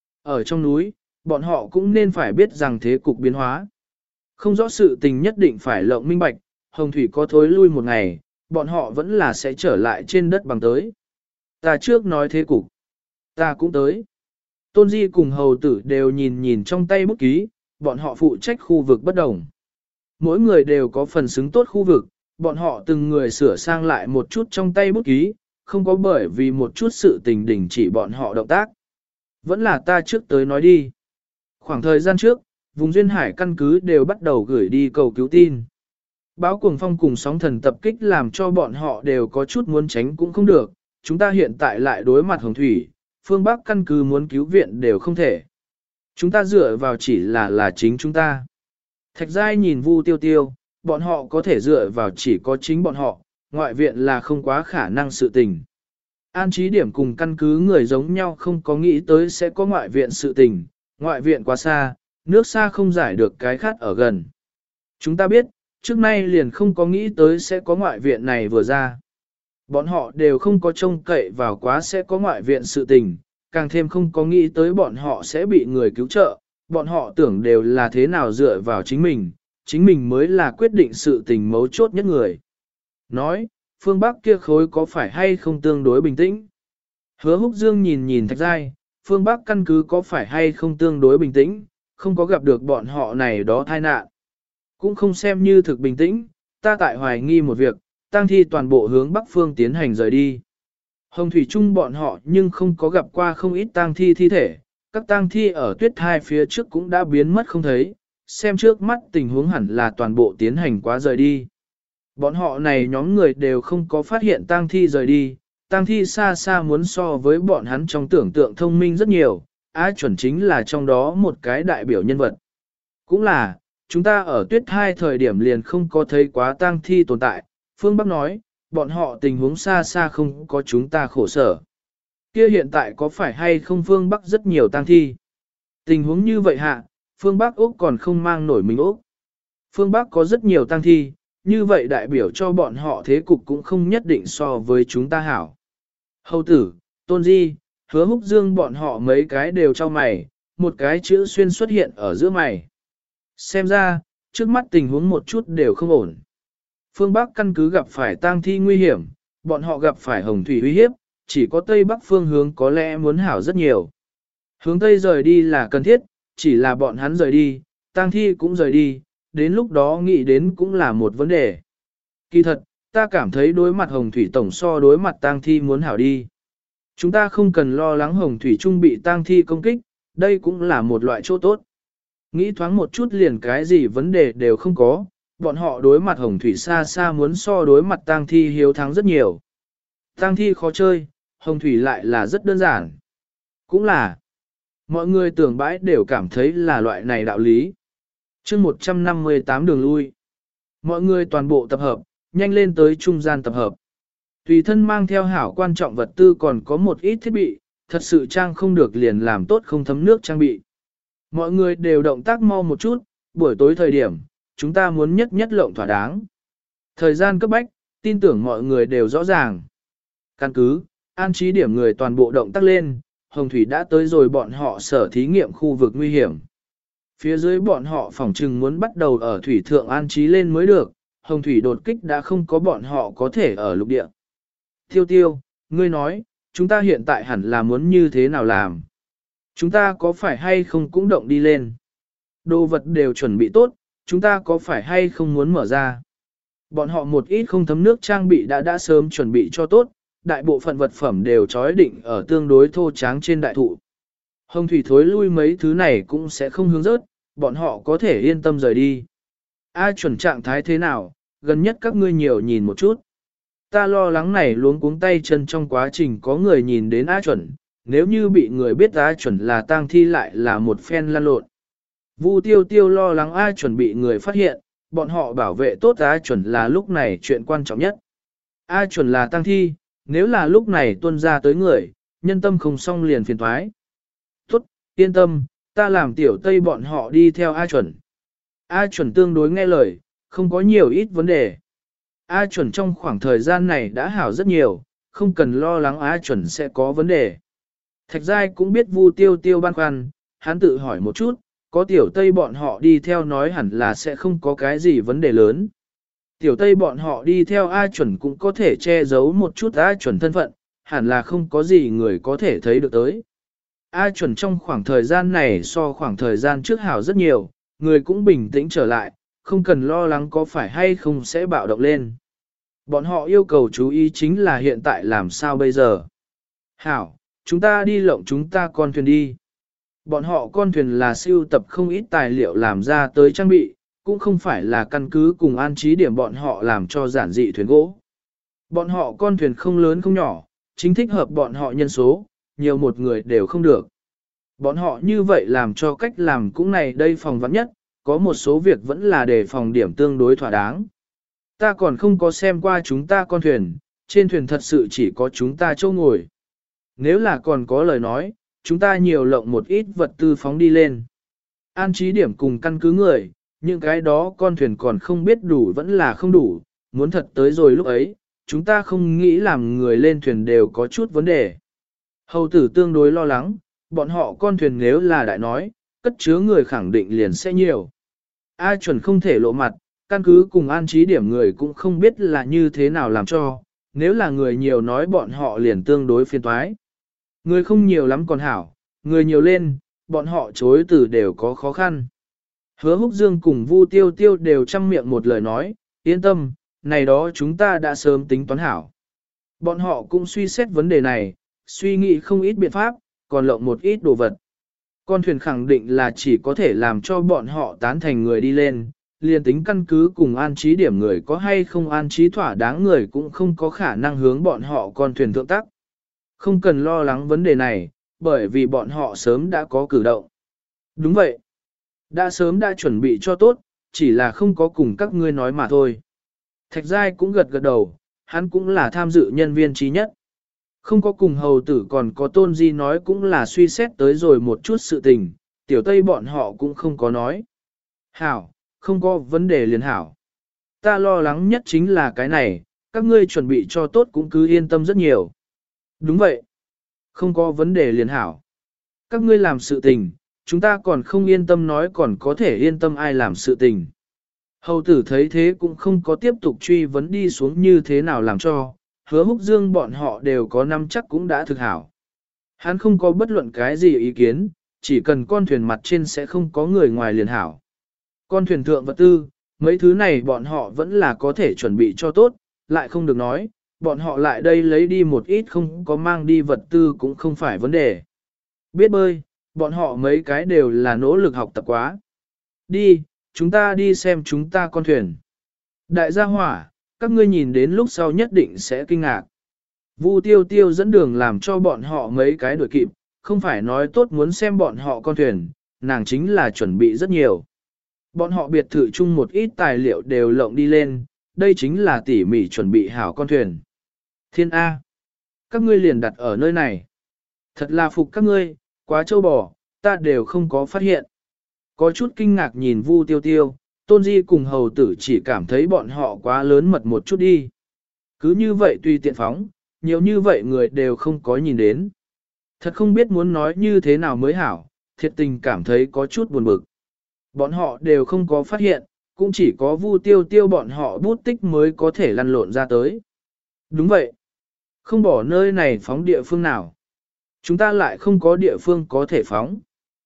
Ở trong núi, bọn họ cũng nên phải biết rằng thế cục biến hóa. Không rõ sự tình nhất định phải lộng minh bạch, hồng thủy có thối lui một ngày, bọn họ vẫn là sẽ trở lại trên đất bằng tới. Ta trước nói thế cục, ta cũng tới. Tôn Di cùng hầu tử đều nhìn nhìn trong tay bút ký, bọn họ phụ trách khu vực bất đồng. Mỗi người đều có phần xứng tốt khu vực, bọn họ từng người sửa sang lại một chút trong tay bút ký, không có bởi vì một chút sự tình đình chỉ bọn họ động tác. Vẫn là ta trước tới nói đi. Khoảng thời gian trước, vùng duyên hải căn cứ đều bắt đầu gửi đi cầu cứu tin. Báo cuồng phong cùng sóng thần tập kích làm cho bọn họ đều có chút muốn tránh cũng không được. Chúng ta hiện tại lại đối mặt hồng thủy, phương Bắc căn cứ muốn cứu viện đều không thể. Chúng ta dựa vào chỉ là là chính chúng ta. Thạch Giai nhìn Vu Tiêu Tiêu, bọn họ có thể dựa vào chỉ có chính bọn họ, ngoại viện là không quá khả năng sự tình. An trí điểm cùng căn cứ người giống nhau không có nghĩ tới sẽ có ngoại viện sự tình, ngoại viện quá xa, nước xa không giải được cái khát ở gần. Chúng ta biết, trước nay liền không có nghĩ tới sẽ có ngoại viện này vừa ra. Bọn họ đều không có trông cậy vào quá sẽ có ngoại viện sự tình, càng thêm không có nghĩ tới bọn họ sẽ bị người cứu trợ, bọn họ tưởng đều là thế nào dựa vào chính mình, chính mình mới là quyết định sự tình mấu chốt nhất người. Nói, phương Bắc kia khối có phải hay không tương đối bình tĩnh? Hứa Húc Dương nhìn nhìn Thạch Giai, phương Bắc căn cứ có phải hay không tương đối bình tĩnh, không có gặp được bọn họ này đó tai nạn. Cũng không xem như thực bình tĩnh, ta tại hoài nghi một việc, tang thi toàn bộ hướng Bắc phương tiến hành rời đi. Hồng Thủy Trung bọn họ nhưng không có gặp qua không ít tang thi thi thể, các tang thi ở tuyết thai phía trước cũng đã biến mất không thấy, xem trước mắt tình huống hẳn là toàn bộ tiến hành quá rời đi. Bọn họ này nhóm người đều không có phát hiện tang thi rời đi, tang thi xa xa muốn so với bọn hắn trong tưởng tượng thông minh rất nhiều, Á chuẩn chính là trong đó một cái đại biểu nhân vật. Cũng là, chúng ta ở tuyết hai thời điểm liền không có thấy quá tang thi tồn tại, Phương Bắc nói, bọn họ tình huống xa xa không có chúng ta khổ sở. Kia hiện tại có phải hay không Phương Bắc rất nhiều tang thi? Tình huống như vậy hạ, Phương Bắc Úc còn không mang nổi mình Úc. Phương Bắc có rất nhiều tang thi, như vậy đại biểu cho bọn họ thế cục cũng không nhất định so với chúng ta hảo. Hầu tử, Tôn Di, Hứa Húc Dương bọn họ mấy cái đều cho mày, một cái chữ xuyên xuất hiện ở giữa mày. Xem ra, trước mắt tình huống một chút đều không ổn. Phương Bắc căn cứ gặp phải tang thi nguy hiểm, bọn họ gặp phải hồng thủy uy hiếp, chỉ có Tây Bắc phương hướng có lẽ muốn hảo rất nhiều. Hướng Tây rời đi là cần thiết, chỉ là bọn hắn rời đi, tang thi cũng rời đi, đến lúc đó nghĩ đến cũng là một vấn đề. Kỳ thật, ta cảm thấy đối mặt hồng thủy tổng so đối mặt tang thi muốn hảo đi. Chúng ta không cần lo lắng hồng thủy trung bị tang thi công kích, đây cũng là một loại chỗ tốt. Nghĩ thoáng một chút liền cái gì vấn đề đều không có, bọn họ đối mặt hồng thủy xa xa muốn so đối mặt tang thi hiếu thắng rất nhiều. Tang thi khó chơi, hồng thủy lại là rất đơn giản. Cũng là, mọi người tưởng bãi đều cảm thấy là loại này đạo lý. chương một trăm năm mươi tám đường lui. Mọi người toàn bộ tập hợp, nhanh lên tới trung gian tập hợp. Tùy thân mang theo hảo quan trọng vật tư còn có một ít thiết bị, thật sự trang không được liền làm tốt không thấm nước trang bị. Mọi người đều động tác mau một chút, buổi tối thời điểm, chúng ta muốn nhất nhất lộng thỏa đáng. Thời gian cấp bách, tin tưởng mọi người đều rõ ràng. Căn cứ, an trí điểm người toàn bộ động tác lên, Hồng Thủy đã tới rồi bọn họ sở thí nghiệm khu vực nguy hiểm. Phía dưới bọn họ phỏng chừng muốn bắt đầu ở thủy thượng an trí lên mới được, Hồng Thủy đột kích đã không có bọn họ có thể ở lục địa. Tiêu tiêu, ngươi nói, chúng ta hiện tại hẳn là muốn như thế nào làm? Chúng ta có phải hay không cũng động đi lên? Đồ vật đều chuẩn bị tốt, chúng ta có phải hay không muốn mở ra? Bọn họ một ít không thấm nước trang bị đã đã sớm chuẩn bị cho tốt, đại bộ phận vật phẩm đều trói định ở tương đối thô tráng trên đại thụ. Hồng thủy thối lui mấy thứ này cũng sẽ không hướng rớt, bọn họ có thể yên tâm rời đi. A chuẩn trạng thái thế nào, gần nhất các ngươi nhiều nhìn một chút. Ta lo lắng này luống cuống tay chân trong quá trình có người nhìn đến A chuẩn, nếu như bị người biết A chuẩn là tang thi lại là một phen lan lộn. Vu tiêu tiêu lo lắng A chuẩn bị người phát hiện, bọn họ bảo vệ tốt A chuẩn là lúc này chuyện quan trọng nhất. A chuẩn là tang thi, nếu là lúc này tuân ra tới người, nhân tâm không xong liền phiền thoái. Tốt, yên tâm, ta làm tiểu tây bọn họ đi theo A chuẩn. A chuẩn tương đối nghe lời, không có nhiều ít vấn đề. A chuẩn trong khoảng thời gian này đã hảo rất nhiều, không cần lo lắng A chuẩn sẽ có vấn đề. Thạch Giai cũng biết Vu tiêu tiêu băn khoăn, hắn tự hỏi một chút, có tiểu tây bọn họ đi theo nói hẳn là sẽ không có cái gì vấn đề lớn. Tiểu tây bọn họ đi theo A chuẩn cũng có thể che giấu một chút A chuẩn thân phận, hẳn là không có gì người có thể thấy được tới. A chuẩn trong khoảng thời gian này so khoảng thời gian trước hảo rất nhiều, người cũng bình tĩnh trở lại, không cần lo lắng có phải hay không sẽ bạo động lên. Bọn họ yêu cầu chú ý chính là hiện tại làm sao bây giờ. Hảo, chúng ta đi lộng chúng ta con thuyền đi. Bọn họ con thuyền là siêu tập không ít tài liệu làm ra tới trang bị, cũng không phải là căn cứ cùng an trí điểm bọn họ làm cho giản dị thuyền gỗ. Bọn họ con thuyền không lớn không nhỏ, chính thích hợp bọn họ nhân số, nhiều một người đều không được. Bọn họ như vậy làm cho cách làm cũng này đây phòng vắn nhất, có một số việc vẫn là để phòng điểm tương đối thỏa đáng. Ta còn không có xem qua chúng ta con thuyền, trên thuyền thật sự chỉ có chúng ta chỗ ngồi. Nếu là còn có lời nói, chúng ta nhiều lộng một ít vật tư phóng đi lên. An trí điểm cùng căn cứ người, những cái đó con thuyền còn không biết đủ vẫn là không đủ, muốn thật tới rồi lúc ấy, chúng ta không nghĩ làm người lên thuyền đều có chút vấn đề. Hầu tử tương đối lo lắng, bọn họ con thuyền nếu là đại nói, cất chứa người khẳng định liền sẽ nhiều. A chuẩn không thể lộ mặt, căn cứ cùng an trí điểm người cũng không biết là như thế nào làm cho, nếu là người nhiều nói bọn họ liền tương đối phiền toái. Người không nhiều lắm còn hảo, người nhiều lên, bọn họ chối từ đều có khó khăn. Hứa Húc Dương cùng Vu Tiêu Tiêu đều chăm miệng một lời nói, yên tâm, này đó chúng ta đã sớm tính toán hảo. Bọn họ cũng suy xét vấn đề này, suy nghĩ không ít biện pháp, còn lộng một ít đồ vật. Con thuyền khẳng định là chỉ có thể làm cho bọn họ tán thành người đi lên, liền tính căn cứ cùng an trí điểm người có hay không an trí thỏa đáng người cũng không có khả năng hướng bọn họ con thuyền thượng tắc. Không cần lo lắng vấn đề này, bởi vì bọn họ sớm đã có cử động. Đúng vậy. Đã sớm đã chuẩn bị cho tốt, chỉ là không có cùng các ngươi nói mà thôi. Thạch Giai cũng gật gật đầu, hắn cũng là tham dự nhân viên trí nhất. Không có cùng hầu tử còn có tôn di nói cũng là suy xét tới rồi một chút sự tình, tiểu tây bọn họ cũng không có nói. Hảo, không có vấn đề liền hảo. Ta lo lắng nhất chính là cái này, các ngươi chuẩn bị cho tốt cũng cứ yên tâm rất nhiều. Đúng vậy. Không có vấn đề liền hảo. Các ngươi làm sự tình, chúng ta còn không yên tâm nói còn có thể yên tâm ai làm sự tình. Hầu tử thấy thế cũng không có tiếp tục truy vấn đi xuống như thế nào làm cho, Hứa Húc Dương bọn họ đều có năm chắc cũng đã thực hảo. Hắn không có bất luận cái gì ý kiến, chỉ cần con thuyền mặt trên sẽ không có người ngoài liền hảo. Con thuyền thượng vật tư, mấy thứ này bọn họ vẫn là có thể chuẩn bị cho tốt, lại không được nói, bọn họ lại đây lấy đi một ít không có mang đi vật tư cũng không phải vấn đề. Biết bơi, bọn họ mấy cái đều là nỗ lực học tập quá. Đi, chúng ta đi xem chúng ta con thuyền. Đại gia hỏa, các ngươi nhìn đến lúc sau nhất định sẽ kinh ngạc. Vu Tiêu Tiêu dẫn đường làm cho bọn họ mấy cái đuổi kịp, không phải nói tốt muốn xem bọn họ con thuyền, nàng chính là chuẩn bị rất nhiều. Bọn họ biệt thự chung một ít tài liệu đều lộng đi lên, đây chính là tỉ mỉ chuẩn bị hảo con thuyền. Thiên A. Các ngươi liền đặt ở nơi này. Thật là phục các ngươi, quá trâu bò, ta đều không có phát hiện. Có chút kinh ngạc nhìn Vu Tiêu Tiêu, Tôn Di cùng hầu tử chỉ cảm thấy bọn họ quá lớn mật một chút đi. Cứ như vậy tùy tiện phóng, nhiều như vậy người đều không có nhìn đến. Thật không biết muốn nói như thế nào mới hảo, thiệt tình cảm thấy có chút buồn bực. Bọn họ đều không có phát hiện, cũng chỉ có Vu Tiêu Tiêu bọn họ bút tích mới có thể lăn lộn ra tới. Đúng vậy. Không bỏ nơi này phóng địa phương nào. Chúng ta lại không có địa phương có thể phóng.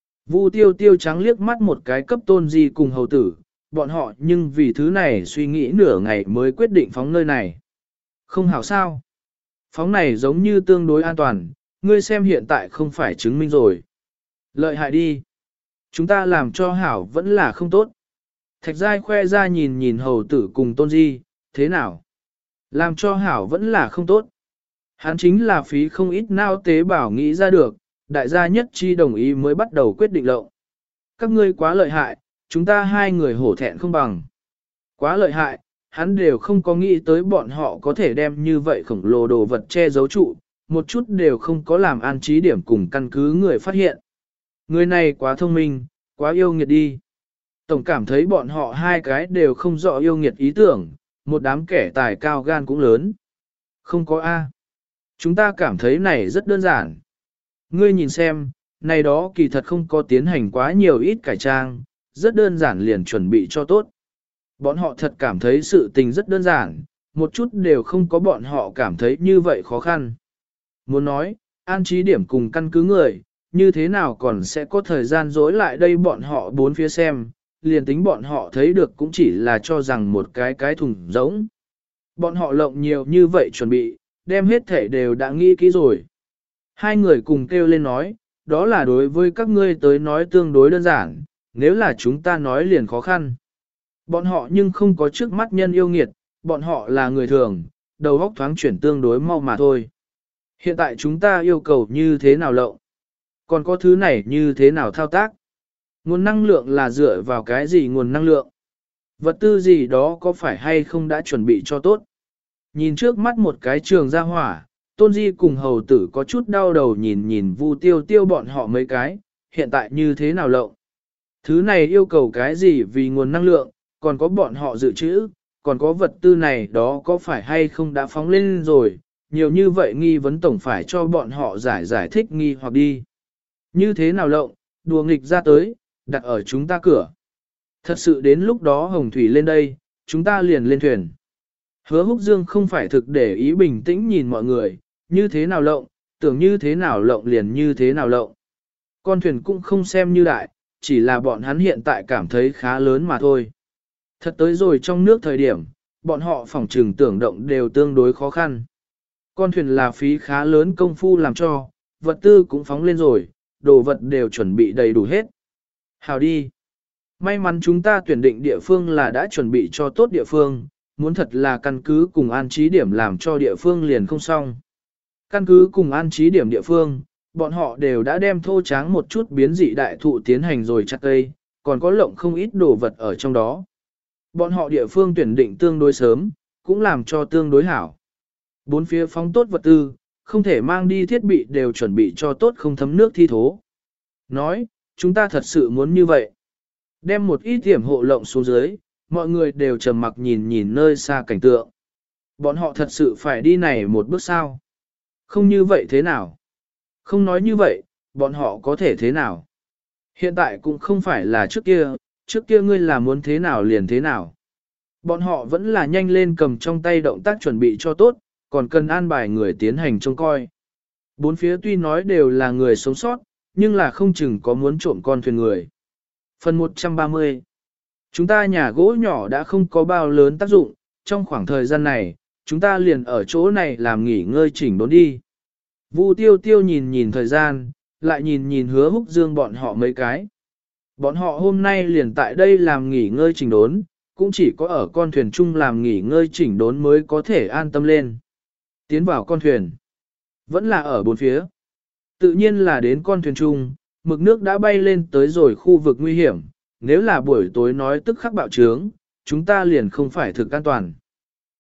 Vu Tiêu Tiêu trắng liếc mắt một cái cấp Tôn Di cùng hầu tử, bọn họ nhưng vì thứ này suy nghĩ nửa ngày mới quyết định phóng nơi này. Không hảo sao. Phóng này giống như tương đối an toàn, ngươi xem hiện tại không phải chứng minh rồi. Lợi hại đi. Chúng ta làm cho hảo vẫn là không tốt. Thạch Giai khoe ra nhìn nhìn hầu tử cùng Tôn Di, thế nào? Làm cho hảo vẫn là không tốt. Hắn chính là phí không ít nao tế bảo nghĩ ra được, đại gia nhất chi đồng ý mới bắt đầu quyết định lộng. Các ngươi quá lợi hại, chúng ta hai người hổ thẹn không bằng. Quá lợi hại, hắn đều không có nghĩ tới bọn họ có thể đem như vậy khổng lồ đồ vật che giấu trụ, một chút đều không có làm an trí điểm cùng căn cứ người phát hiện. Người này quá thông minh, quá yêu nghiệt đi. Tổng cảm thấy bọn họ hai cái đều không rõ yêu nghiệt ý tưởng, một đám kẻ tài cao gan cũng lớn. Không có A. Chúng ta cảm thấy này rất đơn giản. Ngươi nhìn xem, này đó kỳ thật không có tiến hành quá nhiều ít cải trang, rất đơn giản liền chuẩn bị cho tốt. Bọn họ thật cảm thấy sự tình rất đơn giản, một chút đều không có bọn họ cảm thấy như vậy khó khăn. Muốn nói, an trí điểm cùng căn cứ người, như thế nào còn sẽ có thời gian dối lại đây bọn họ bốn phía xem, liền tính bọn họ thấy được cũng chỉ là cho rằng một cái cái thùng giống. Bọn họ lộng nhiều như vậy chuẩn bị, đem hết thể đều đã nghĩ kỹ rồi. Hai người cùng kêu lên nói, đó là đối với các ngươi tới nói tương đối đơn giản, nếu là chúng ta nói liền khó khăn. Bọn họ nhưng không có trước mắt nhân yêu nghiệt, bọn họ là người thường, đầu óc thoáng chuyển tương đối mau mà thôi. Hiện tại chúng ta yêu cầu như thế nào lộng? Còn có thứ này như thế nào thao tác? Nguồn năng lượng là dựa vào cái gì nguồn năng lượng? Vật tư gì đó có phải hay không đã chuẩn bị cho tốt? Nhìn trước mắt một cái trường ra hỏa, Tôn Di cùng hầu tử có chút đau đầu nhìn nhìn Vu Tiêu Tiêu bọn họ mấy cái, hiện tại như thế nào lộng? Thứ này yêu cầu cái gì vì nguồn năng lượng, còn có bọn họ dự trữ, còn có vật tư này đó có phải hay không đã phóng lên rồi, nhiều như vậy nghi vấn tổng phải cho bọn họ giải giải thích nghi hoặc đi. Như thế nào lộng, đùa nghịch ra tới, đặt ở chúng ta cửa. Thật sự đến lúc đó hồng thủy lên đây, chúng ta liền lên thuyền. Hứa Húc Dương không phải thực để ý bình tĩnh nhìn mọi người, như thế nào lộng, tưởng như thế nào lộng liền như thế nào lộng. Con thuyền cũng không xem như đại, chỉ là bọn hắn hiện tại cảm thấy khá lớn mà thôi. Thật tới rồi trong nước thời điểm, bọn họ phỏng trừng tưởng động đều tương đối khó khăn. Con thuyền là phí khá lớn công phu làm cho, vật tư cũng phóng lên rồi, đồ vật đều chuẩn bị đầy đủ hết. Hào đi! May mắn chúng ta tuyển định địa phương là đã chuẩn bị cho tốt địa phương, muốn thật là căn cứ cùng an trí điểm làm cho địa phương liền không xong. Căn cứ cùng an trí điểm địa phương, bọn họ đều đã đem thô tráng một chút biến dị đại thụ tiến hành rồi chặt cây, còn có lộng không ít đồ vật ở trong đó. Bọn họ địa phương tuyển định tương đối sớm, cũng làm cho tương đối hảo. Bốn phía phóng tốt vật tư, không thể mang đi thiết bị đều chuẩn bị cho tốt không thấm nước thi thố. Nói, chúng ta thật sự muốn như vậy. Đem một ít điểm hộ lộng xuống dưới, mọi người đều trầm mặc nhìn nhìn nơi xa cảnh tượng. Bọn họ thật sự phải đi này một bước sao? Không như vậy thế nào? Không nói như vậy, bọn họ có thể thế nào? Hiện tại cũng không phải là trước kia, trước kia ngươi là muốn thế nào liền thế nào. Bọn họ vẫn là nhanh lên cầm trong tay động tác chuẩn bị cho tốt, còn cần an bài người tiến hành trông coi. Bốn phía tuy nói đều là người sống sót, nhưng là không chừng có muốn trộm con thuyền người. Phần một trăm ba mươi. Chúng ta nhà gỗ nhỏ đã không có bao lớn tác dụng, trong khoảng thời gian này, chúng ta liền ở chỗ này làm nghỉ ngơi chỉnh đốn đi. Vu Tiêu Tiêu nhìn nhìn thời gian, lại nhìn nhìn Hứa Húc Dương bọn họ mấy cái. Bọn họ hôm nay liền tại đây làm nghỉ ngơi chỉnh đốn, cũng chỉ có ở con thuyền chung làm nghỉ ngơi chỉnh đốn mới có thể an tâm lên. Tiến vào con thuyền, vẫn là ở bốn phía. Tự nhiên là đến con thuyền chung, mực nước đã bay lên tới rồi khu vực nguy hiểm, nếu là buổi tối nói tức khắc bạo trướng, chúng ta liền không phải thực an toàn.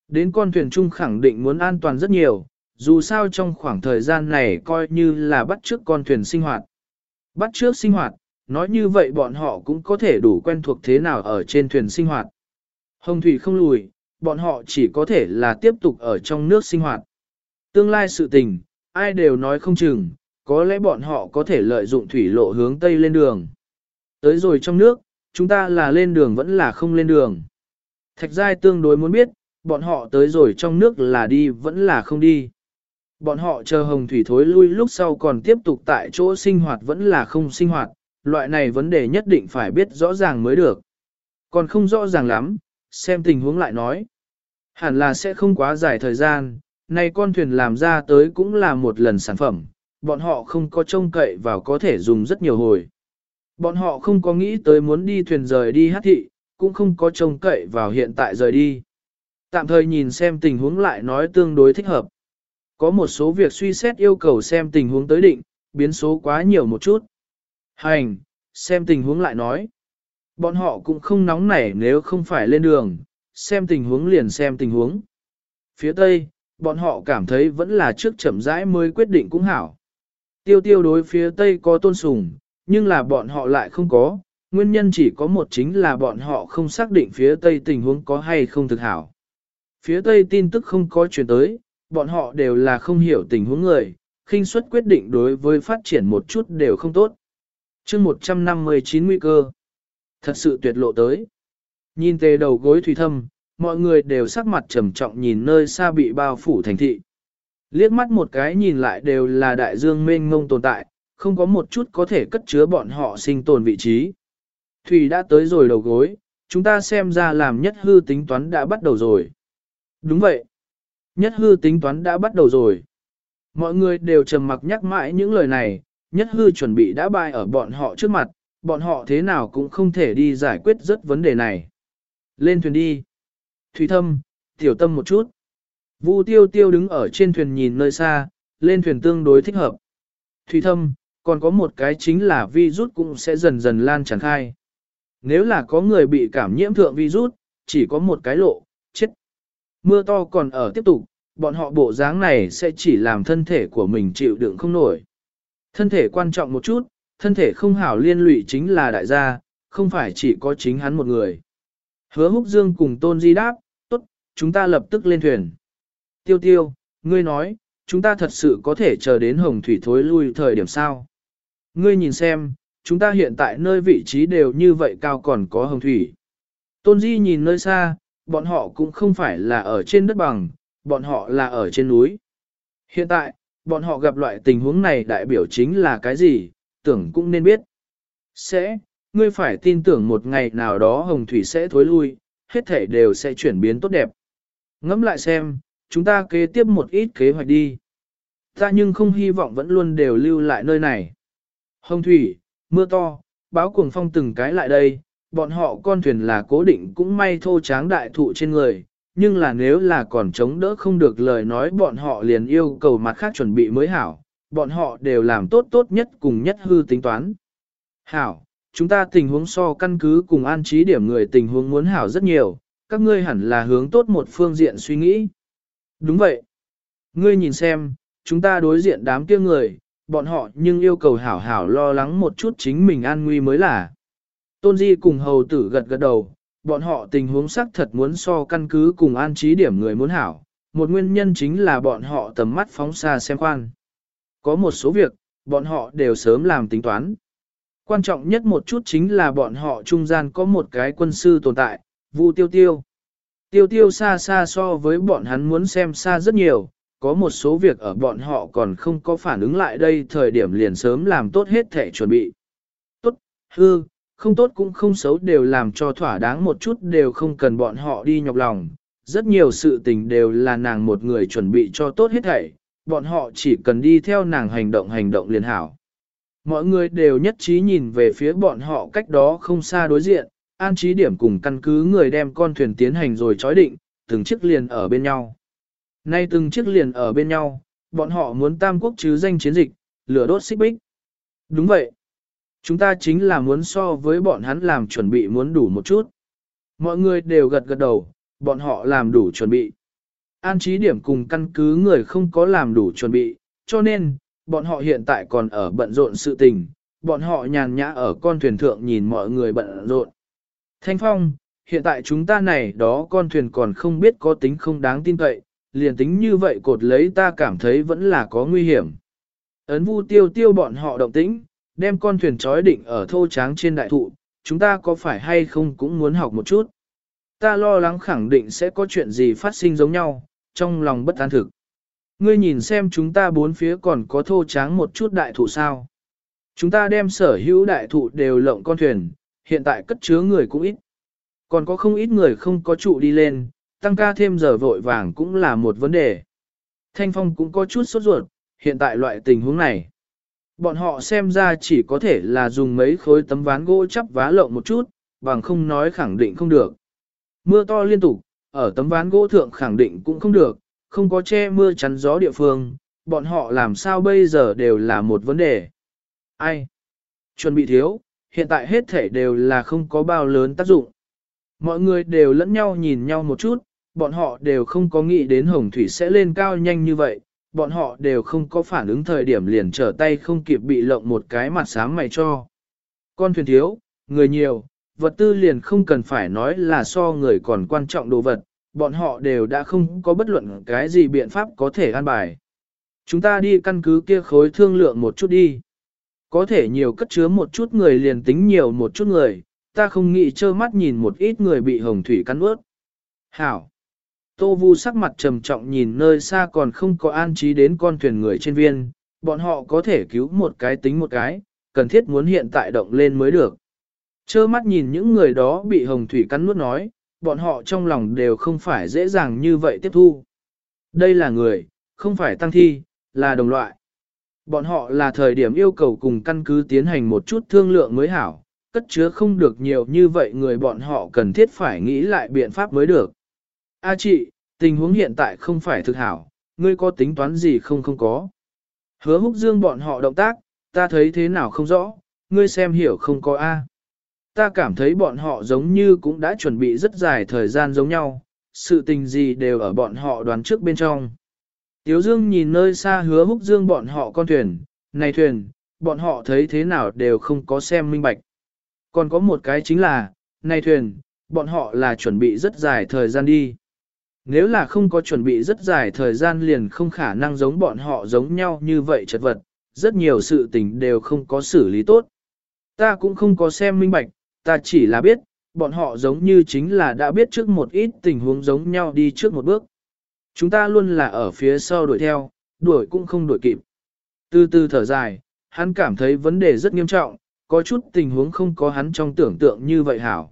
Đến con thuyền chung khẳng định muốn an toàn rất nhiều, dù sao trong khoảng thời gian này coi như là bắt trước con thuyền sinh hoạt. Bắt trước sinh hoạt, nói như vậy bọn họ cũng có thể đủ quen thuộc thế nào ở trên thuyền sinh hoạt. Hồng thủy không lùi, bọn họ chỉ có thể là tiếp tục ở trong nước sinh hoạt. Tương lai sự tình, ai đều nói không chừng, có lẽ bọn họ có thể lợi dụng thủy lộ hướng Tây lên đường. Tới rồi trong nước, chúng ta là lên đường vẫn là không lên đường. Thạch Giai tương đối muốn biết, bọn họ tới rồi trong nước là đi vẫn là không đi. Bọn họ chờ hồng thủy thối lui lúc sau còn tiếp tục tại chỗ sinh hoạt vẫn là không sinh hoạt, loại này vấn đề nhất định phải biết rõ ràng mới được. Còn không rõ ràng lắm, xem tình huống lại nói. Hẳn là sẽ không quá dài thời gian, này con thuyền làm ra tới cũng là một lần sản phẩm, bọn họ không có trông cậy vào có thể dùng rất nhiều hồi. Bọn họ không có nghĩ tới muốn đi thuyền rời đi hát thị, cũng không có trông cậy vào hiện tại rời đi. Tạm thời nhìn xem tình huống lại nói tương đối thích hợp. Có một số việc suy xét yêu cầu xem tình huống tới định, biến số quá nhiều một chút. Hành, xem tình huống lại nói. Bọn họ cũng không nóng nảy nếu không phải lên đường, xem tình huống liền xem tình huống. Phía Tây, bọn họ cảm thấy vẫn là trước chậm rãi mới quyết định cũng hảo. Tiêu tiêu đối phía Tây có tôn sùng, nhưng là bọn họ lại không có, nguyên nhân chỉ có một chính là bọn họ không xác định phía Tây tình huống có hay không thực hảo. Phía Tây tin tức không có chuyển tới, bọn họ đều là không hiểu tình huống người, khinh suất quyết định đối với phát triển một chút đều không tốt. chương một trăm năm mươi chín nguy cơ. Thật sự tuyệt lộ tới. Nhìn tề đầu gối thủy thâm, mọi người đều sắc mặt trầm trọng nhìn nơi xa bị bao phủ thành thị. Liếc mắt một cái nhìn lại đều là đại dương mênh mông tồn tại, không có một chút có thể cất chứa bọn họ sinh tồn vị trí. Thủy đã tới rồi đầu gối, chúng ta xem ra làm nhất hư tính toán đã bắt đầu rồi. Đúng vậy. Nhất hư tính toán đã bắt đầu rồi. Mọi người đều trầm mặc nhắc mãi những lời này, nhất hư chuẩn bị đã bại ở bọn họ trước mặt, bọn họ thế nào cũng không thể đi giải quyết rất vấn đề này. Lên thuyền đi. Thủy thâm, tiểu tâm một chút. Vu tiêu tiêu đứng ở trên thuyền nhìn nơi xa, lên thuyền tương đối thích hợp. Thủy thâm, còn có một cái chính là virus cũng sẽ dần dần lan tràn khai. Nếu là có người bị cảm nhiễm thượng virus, chỉ có một cái lộ, chết. Mưa to còn ở tiếp tục, bọn họ bộ dáng này sẽ chỉ làm thân thể của mình chịu đựng không nổi. Thân thể quan trọng một chút, thân thể không hảo liên lụy chính là đại gia, không phải chỉ có chính hắn một người. Hứa Húc Dương cùng Tôn Di đáp, tốt, chúng ta lập tức lên thuyền. Tiêu tiêu, ngươi nói, chúng ta thật sự có thể chờ đến hồng thủy thối lui thời điểm sao? Ngươi nhìn xem, chúng ta hiện tại nơi vị trí đều như vậy cao còn có hồng thủy. Tôn Di nhìn nơi xa, bọn họ cũng không phải là ở trên đất bằng, bọn họ là ở trên núi. Hiện tại, bọn họ gặp loại tình huống này đại biểu chính là cái gì, tưởng cũng nên biết. Sẽ, ngươi phải tin tưởng một ngày nào đó hồng thủy sẽ thối lui, hết thể đều sẽ chuyển biến tốt đẹp. Ngẫm lại xem, chúng ta kế tiếp một ít kế hoạch đi. Ta nhưng không hy vọng vẫn luôn đều lưu lại nơi này. Hồng thủy, mưa to, báo cuồng phong từng cái lại đây, bọn họ con thuyền là cố định cũng may thô tráng đại thụ trên người, nhưng là nếu là còn chống đỡ không được lời nói bọn họ liền yêu cầu mặt khác chuẩn bị mới hảo, bọn họ đều làm tốt tốt nhất cùng nhất hư tính toán. Hảo, chúng ta tình huống so căn cứ cùng an trí điểm người tình huống muốn hảo rất nhiều, các ngươi hẳn là hướng tốt một phương diện suy nghĩ. Đúng vậy. Ngươi nhìn xem, chúng ta đối diện đám kia người, bọn họ nhưng yêu cầu hảo hảo lo lắng một chút chính mình an nguy mới là. Tôn Di cùng hầu tử gật gật đầu, bọn họ tình huống xác thật muốn so căn cứ cùng an trí điểm người muốn hảo, một nguyên nhân chính là bọn họ tầm mắt phóng xa xem khoan. Có một số việc, bọn họ đều sớm làm tính toán. Quan trọng nhất một chút chính là bọn họ trung gian có một cái quân sư tồn tại, Vu Tiêu Tiêu. Tiêu Tiêu xa xa so với bọn hắn muốn xem xa rất nhiều, có một số việc ở bọn họ còn không có phản ứng lại đây thời điểm liền sớm làm tốt hết thể chuẩn bị. Tốt, hư, không tốt cũng không xấu đều làm cho thỏa đáng một chút đều không cần bọn họ đi nhọc lòng. Rất nhiều sự tình đều là nàng một người chuẩn bị cho tốt hết thảy, bọn họ chỉ cần đi theo nàng hành động hành động liền hảo. Mọi người đều nhất trí nhìn về phía bọn họ cách đó không xa đối diện, an trí điểm cùng căn cứ người đem con thuyền tiến hành rồi chói định, từng chiếc liền ở bên nhau. Nay từng chiếc liền ở bên nhau, bọn họ muốn tam quốc chứ danh chiến dịch, lửa đốt xích bích. Đúng vậy. Chúng ta chính là muốn so với bọn hắn làm chuẩn bị muốn đủ một chút. Mọi người đều gật gật đầu, bọn họ làm đủ chuẩn bị. An trí điểm cùng căn cứ người không có làm đủ chuẩn bị, cho nên, bọn họ hiện tại còn ở bận rộn sự tình, bọn họ nhàn nhã ở con thuyền thượng nhìn mọi người bận rộn. Thanh Phong, hiện tại chúng ta này đó con thuyền còn không biết có tính không đáng tin cậy, liền tính như vậy cột lấy ta cảm thấy vẫn là có nguy hiểm. Ấn Vu Tiêu Tiêu bọn họ động tĩnh, đem con thuyền trói định ở thô tráng trên đại thụ, chúng ta có phải hay không cũng muốn học một chút. Ta lo lắng khẳng định sẽ có chuyện gì phát sinh giống nhau, trong lòng bất an thực. Ngươi nhìn xem chúng ta bốn phía còn có thô tráng một chút đại thụ sao. Chúng ta đem sở hữu đại thụ đều lộng con thuyền, hiện tại cất chứa người cũng ít. Còn có không ít người không có trụ đi lên, tăng ca thêm giờ vội vàng cũng là một vấn đề. Thanh Phong cũng có chút sốt ruột, hiện tại loại tình huống này. Bọn họ xem ra chỉ có thể là dùng mấy khối tấm ván gỗ chắp vá lộng một chút, bằng không nói khẳng định không được. Mưa to liên tục, ở tấm ván gỗ thượng khẳng định cũng không được, không có che mưa chắn gió địa phương, bọn họ làm sao bây giờ đều là một vấn đề. Ai? Chuẩn bị thiếu, hiện tại hết thể đều là không có bao lớn tác dụng. Mọi người đều lẫn nhau nhìn nhau một chút, bọn họ đều không có nghĩ đến hồng thủy sẽ lên cao nhanh như vậy, bọn họ đều không có phản ứng thời điểm liền trở tay không kịp bị lộng một cái mặt sáng mày cho. Con thuyền thiếu, người nhiều, vật tư liền không cần phải nói là so người còn quan trọng đồ vật, bọn họ đều đã không có bất luận cái gì biện pháp có thể an bài. Chúng ta đi căn cứ kia khối thương lượng một chút đi. Có thể nhiều cất chứa một chút người liền tính nhiều một chút người, ta không nghĩ trơ mắt nhìn một ít người bị hồng thủy cắn ướt. Hảo! Tô Vu sắc mặt trầm trọng nhìn nơi xa còn không có an trí đến con thuyền người trên viên, bọn họ có thể cứu một cái tính một cái, cần thiết muốn hiện tại động lên mới được. Trơ mắt nhìn những người đó bị hồng thủy cắn nuốt nói, bọn họ trong lòng đều không phải dễ dàng như vậy tiếp thu. Đây là người, không phải tăng thi, là đồng loại. Bọn họ là thời điểm yêu cầu cùng căn cứ tiến hành một chút thương lượng mới hảo, cất chứa không được nhiều như vậy người bọn họ cần thiết phải nghĩ lại biện pháp mới được. A chị, tình huống hiện tại không phải thực hảo, ngươi có tính toán gì không không có. Hứa Húc Dương bọn họ động tác, ta thấy thế nào không rõ, ngươi xem hiểu không có A. Ta cảm thấy bọn họ giống như cũng đã chuẩn bị rất dài thời gian giống nhau, sự tình gì đều ở bọn họ đoán trước bên trong. Tiếu Dương nhìn nơi xa Hứa Húc Dương bọn họ con thuyền, này thuyền, bọn họ thấy thế nào đều không có xem minh bạch. Còn có một cái chính là, này thuyền, bọn họ là chuẩn bị rất dài thời gian đi. Nếu là không có chuẩn bị rất dài thời gian liền không khả năng giống bọn họ giống nhau như vậy chật vật, rất nhiều sự tình đều không có xử lý tốt. Ta cũng không có xem minh bạch, ta chỉ là biết, bọn họ giống như chính là đã biết trước một ít tình huống giống nhau đi trước một bước. Chúng ta luôn là ở phía sau đuổi theo, đuổi cũng không đuổi kịp. Từ từ thở dài, hắn cảm thấy vấn đề rất nghiêm trọng, có chút tình huống không có hắn trong tưởng tượng như vậy hảo.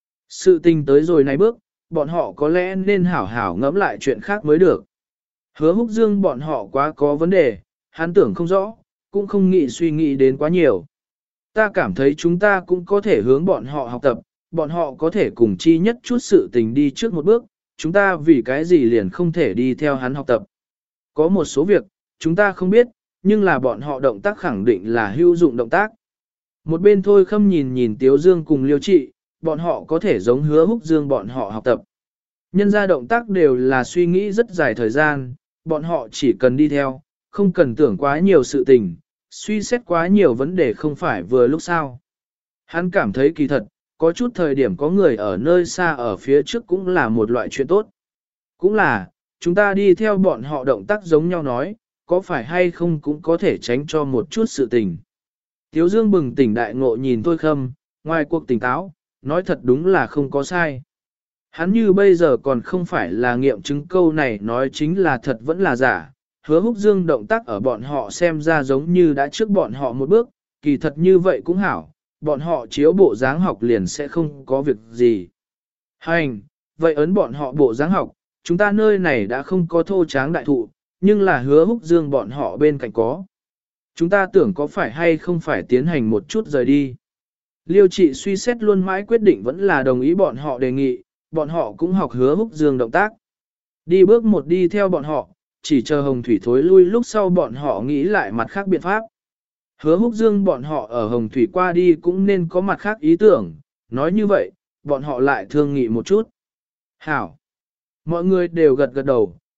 Sự tình tới rồi này bước, bọn họ có lẽ nên hảo hảo ngẫm lại chuyện khác mới được. Hứa Húc Dương bọn họ quá có vấn đề, hắn tưởng không rõ, cũng không nghĩ suy nghĩ đến quá nhiều. Ta cảm thấy chúng ta cũng có thể hướng bọn họ học tập, bọn họ có thể cùng chi nhất chút sự tình đi trước một bước, chúng ta vì cái gì liền không thể đi theo hắn học tập. Có một số việc, chúng ta không biết, nhưng là bọn họ động tác khẳng định là hữu dụng động tác. Một bên Thôi Khâm nhìn nhìn Tiếu Dương cùng Liêu Trị, bọn họ có thể giống Hứa Húc Dương bọn họ học tập. Nhân ra động tác đều là suy nghĩ rất dài thời gian, bọn họ chỉ cần đi theo, không cần tưởng quá nhiều sự tình, suy xét quá nhiều vấn đề không phải vừa lúc sau. Hắn cảm thấy kỳ thật, có chút thời điểm có người ở nơi xa ở phía trước cũng là một loại chuyện tốt. Cũng là, chúng ta đi theo bọn họ động tác giống nhau nói, có phải hay không cũng có thể tránh cho một chút sự tình. Tiếu Dương bừng tỉnh đại ngộ nhìn Thôi Khâm, ngoài cuộc tỉnh táo, nói thật đúng là không có sai. Hắn như bây giờ còn không phải là nghiệm chứng câu này nói chính là thật vẫn là giả. Hứa Húc Dương động tác ở bọn họ xem ra giống như đã trước bọn họ một bước, kỳ thật như vậy cũng hảo, bọn họ chiếu bộ dáng học liền sẽ không có việc gì. Hành, vậy ấn bọn họ bộ dáng học, chúng ta nơi này đã không có thô tráng đại thụ, nhưng là Hứa Húc Dương bọn họ bên cạnh có. Chúng ta tưởng có phải hay không phải tiến hành một chút rời đi. Liêu Trị suy xét luôn mãi quyết định vẫn là đồng ý bọn họ đề nghị, bọn họ cũng học Hứa Húc Dương động tác. Đi bước một đi theo bọn họ, chỉ chờ Hồng Thủy thối lui lúc sau bọn họ nghĩ lại mặt khác biện pháp. Hứa Húc Dương bọn họ ở Hồng Thủy qua đi cũng nên có mặt khác ý tưởng, nói như vậy, bọn họ lại thương nghị một chút. Hảo! Mọi người đều gật gật đầu,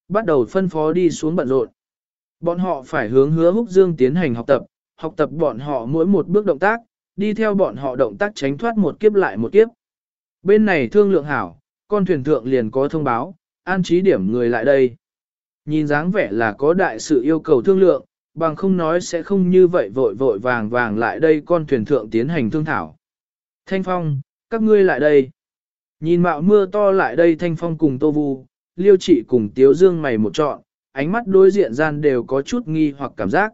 bắt đầu phân phó đi xuống bận rộn. Bọn họ phải hướng Hứa Húc Dương tiến hành học tập, học tập bọn họ mỗi một bước động tác, đi theo bọn họ động tác tránh thoát một kiếp lại một kiếp. Bên này thương lượng hảo, con thuyền thượng liền có thông báo, an trí điểm người lại đây. Nhìn dáng vẻ là có đại sự yêu cầu thương lượng, bằng không nói sẽ không như vậy vội vội vàng vàng lại đây con thuyền thượng tiến hành thương thảo. Thanh Phong, các ngươi lại đây. Nhìn mạo mưa to lại đây Thanh Phong cùng Tô Vu, Liêu Trị cùng Tiếu Dương mày một trọn, ánh mắt đối diện gian đều có chút nghi hoặc cảm giác.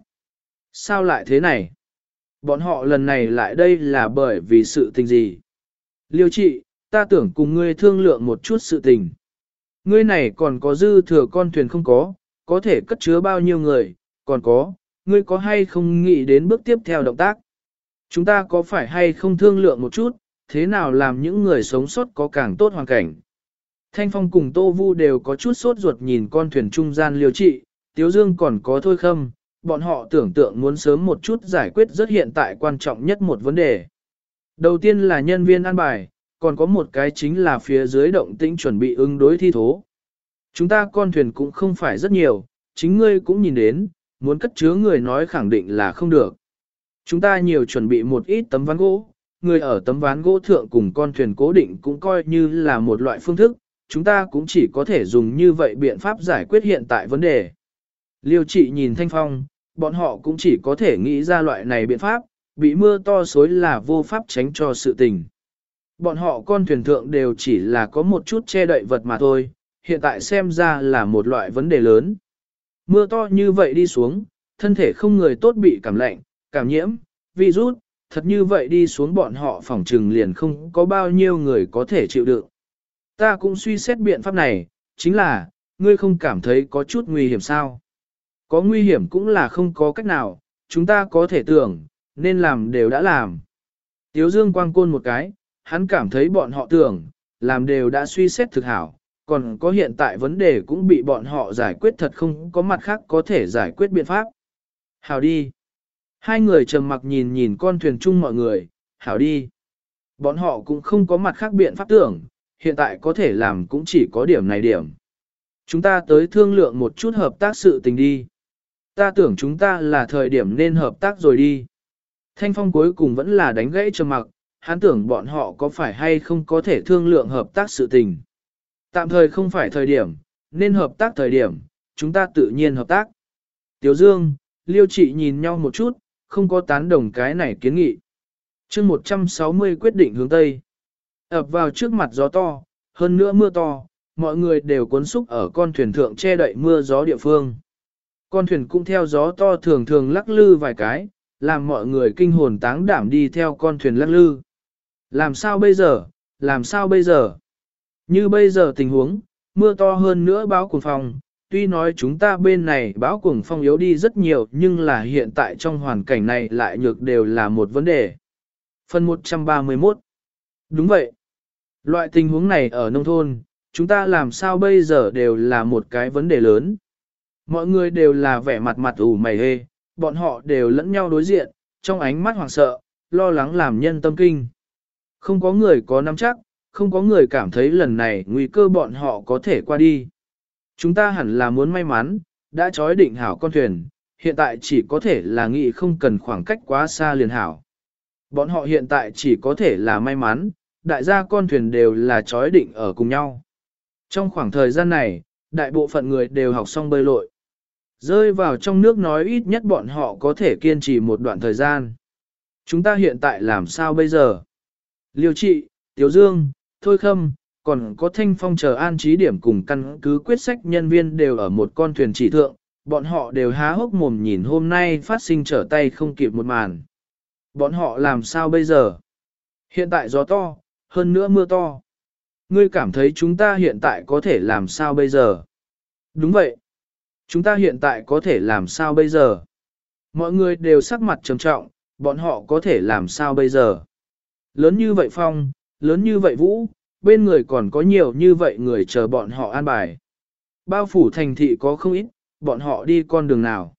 Sao lại thế này? Bọn họ lần này lại đây là bởi vì sự tình gì? Liêu Trị, ta tưởng cùng ngươi thương lượng một chút sự tình. Ngươi này còn có dư thừa con thuyền không có, có thể cất chứa bao nhiêu người, còn có, ngươi có hay không nghĩ đến bước tiếp theo động tác? Chúng ta có phải hay không thương lượng một chút, thế nào làm những người sống sót có càng tốt hoàn cảnh? Thanh Phong cùng Tô Vu đều có chút sốt ruột nhìn con thuyền trung gian Liêu Trị, Tiếu Dương còn có Thôi Khâm, bọn họ tưởng tượng muốn sớm một chút giải quyết rất hiện tại quan trọng nhất một vấn đề. Đầu tiên là nhân viên an bài, còn có một cái chính là phía dưới động tĩnh chuẩn bị ứng đối thi thố. Chúng ta con thuyền cũng không phải rất nhiều, chính ngươi cũng nhìn đến, muốn cất chứa người nói khẳng định là không được. Chúng ta nhiều chuẩn bị một ít tấm ván gỗ, người ở tấm ván gỗ thượng cùng con thuyền cố định cũng coi như là một loại phương thức, chúng ta cũng chỉ có thể dùng như vậy biện pháp giải quyết hiện tại vấn đề. Liêu Trị nhìn Thanh Phong, bọn họ cũng chỉ có thể nghĩ ra loại này biện pháp, bị mưa to xối là vô pháp tránh cho sự tình. Bọn họ con thuyền thượng đều chỉ là có một chút che đậy vật mà thôi, hiện tại xem ra là một loại vấn đề lớn. Mưa to như vậy đi xuống, thân thể không người tốt bị cảm lạnh, cảm nhiễm, virus, thật như vậy đi xuống bọn họ phỏng trừng liền không có bao nhiêu người có thể chịu đựng. Ta cũng suy xét biện pháp này, chính là, ngươi không cảm thấy có chút nguy hiểm sao? Có nguy hiểm cũng là không có cách nào, chúng ta có thể tưởng, nên làm đều đã làm. Tiếu Dương quang côn một cái, hắn cảm thấy bọn họ tưởng, làm đều đã suy xét thực hảo, còn có hiện tại vấn đề cũng bị bọn họ giải quyết thật không có mặt khác có thể giải quyết biện pháp. Hảo đi. Hai người trầm mặc nhìn nhìn con thuyền chung mọi người, hảo đi. Bọn họ cũng không có mặt khác biện pháp tưởng, hiện tại có thể làm cũng chỉ có điểm này điểm. Chúng ta tới thương lượng một chút hợp tác sự tình đi. Ta tưởng chúng ta là thời điểm nên hợp tác rồi đi. Thanh Phong cuối cùng vẫn là đánh gãy trầm mặc, hắn tưởng bọn họ có phải hay không có thể thương lượng hợp tác sự tình. Tạm thời không phải thời điểm, nên hợp tác thời điểm, chúng ta tự nhiên hợp tác. Tiếu Dương, Liêu Trị nhìn nhau một chút, không có tán đồng cái này kiến nghị. chương một trăm sáu mươi quyết định hướng Tây. Ập vào trước mặt gió to, hơn nữa mưa to, mọi người đều cuốn xúc ở con thuyền thượng che đậy mưa gió địa phương. Con thuyền cũng theo gió to thường thường lắc lư vài cái, làm mọi người kinh hồn táng đảm đi theo con thuyền lắc lư. Làm sao bây giờ, làm sao bây giờ? Như bây giờ tình huống, mưa to hơn nữa bão cuồng phong, tuy nói chúng ta bên này bão cuồng phong yếu đi rất nhiều nhưng là hiện tại trong hoàn cảnh này lại nhược đều là một vấn đề. Phần một trăm ba mươi mốt. Đúng vậy. Loại tình huống này ở nông thôn, chúng ta làm sao bây giờ đều là một cái vấn đề lớn. Mọi người đều là vẻ mặt mặt ủ mày hê, bọn họ đều lẫn nhau đối diện, trong ánh mắt hoảng sợ, lo lắng làm nhân tâm kinh. Không có người có nắm chắc, không có người cảm thấy lần này nguy cơ bọn họ có thể qua đi. Chúng ta hẳn là muốn may mắn, đã trói định hảo con thuyền, hiện tại chỉ có thể là nghĩ không cần khoảng cách quá xa liền hảo. Bọn họ hiện tại chỉ có thể là may mắn, đại gia con thuyền đều là trói định ở cùng nhau. Trong khoảng thời gian này, đại bộ phận người đều học xong bơi lội. Rơi vào trong nước nói ít nhất bọn họ có thể kiên trì một đoạn thời gian. Chúng ta hiện tại làm sao bây giờ? Liêu Trị, Tiếu Dương, Thôi Khâm, còn có Thanh Phong chờ an trí điểm cùng căn cứ quyết sách nhân viên đều ở một con thuyền chỉ thượng, bọn họ đều há hốc mồm nhìn hôm nay phát sinh trở tay không kịp một màn. Bọn họ làm sao bây giờ? Hiện tại gió to, hơn nữa mưa to. Ngươi cảm thấy chúng ta hiện tại có thể làm sao bây giờ? Đúng vậy. Chúng ta hiện tại có thể làm sao bây giờ? Mọi người đều sắc mặt trầm trọng, bọn họ có thể làm sao bây giờ? Lớn như vậy phong, lớn như vậy vũ, bên người còn có nhiều như vậy người chờ bọn họ an bài. Bao phủ thành thị có không ít, bọn họ đi con đường nào?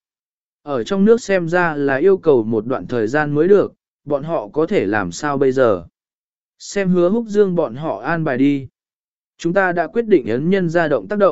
Ở trong nước xem ra là yêu cầu một đoạn thời gian mới được, bọn họ có thể làm sao bây giờ? Xem Hứa Húc Dương bọn họ an bài đi. Chúng ta đã quyết định ấn nhân ra động tác động,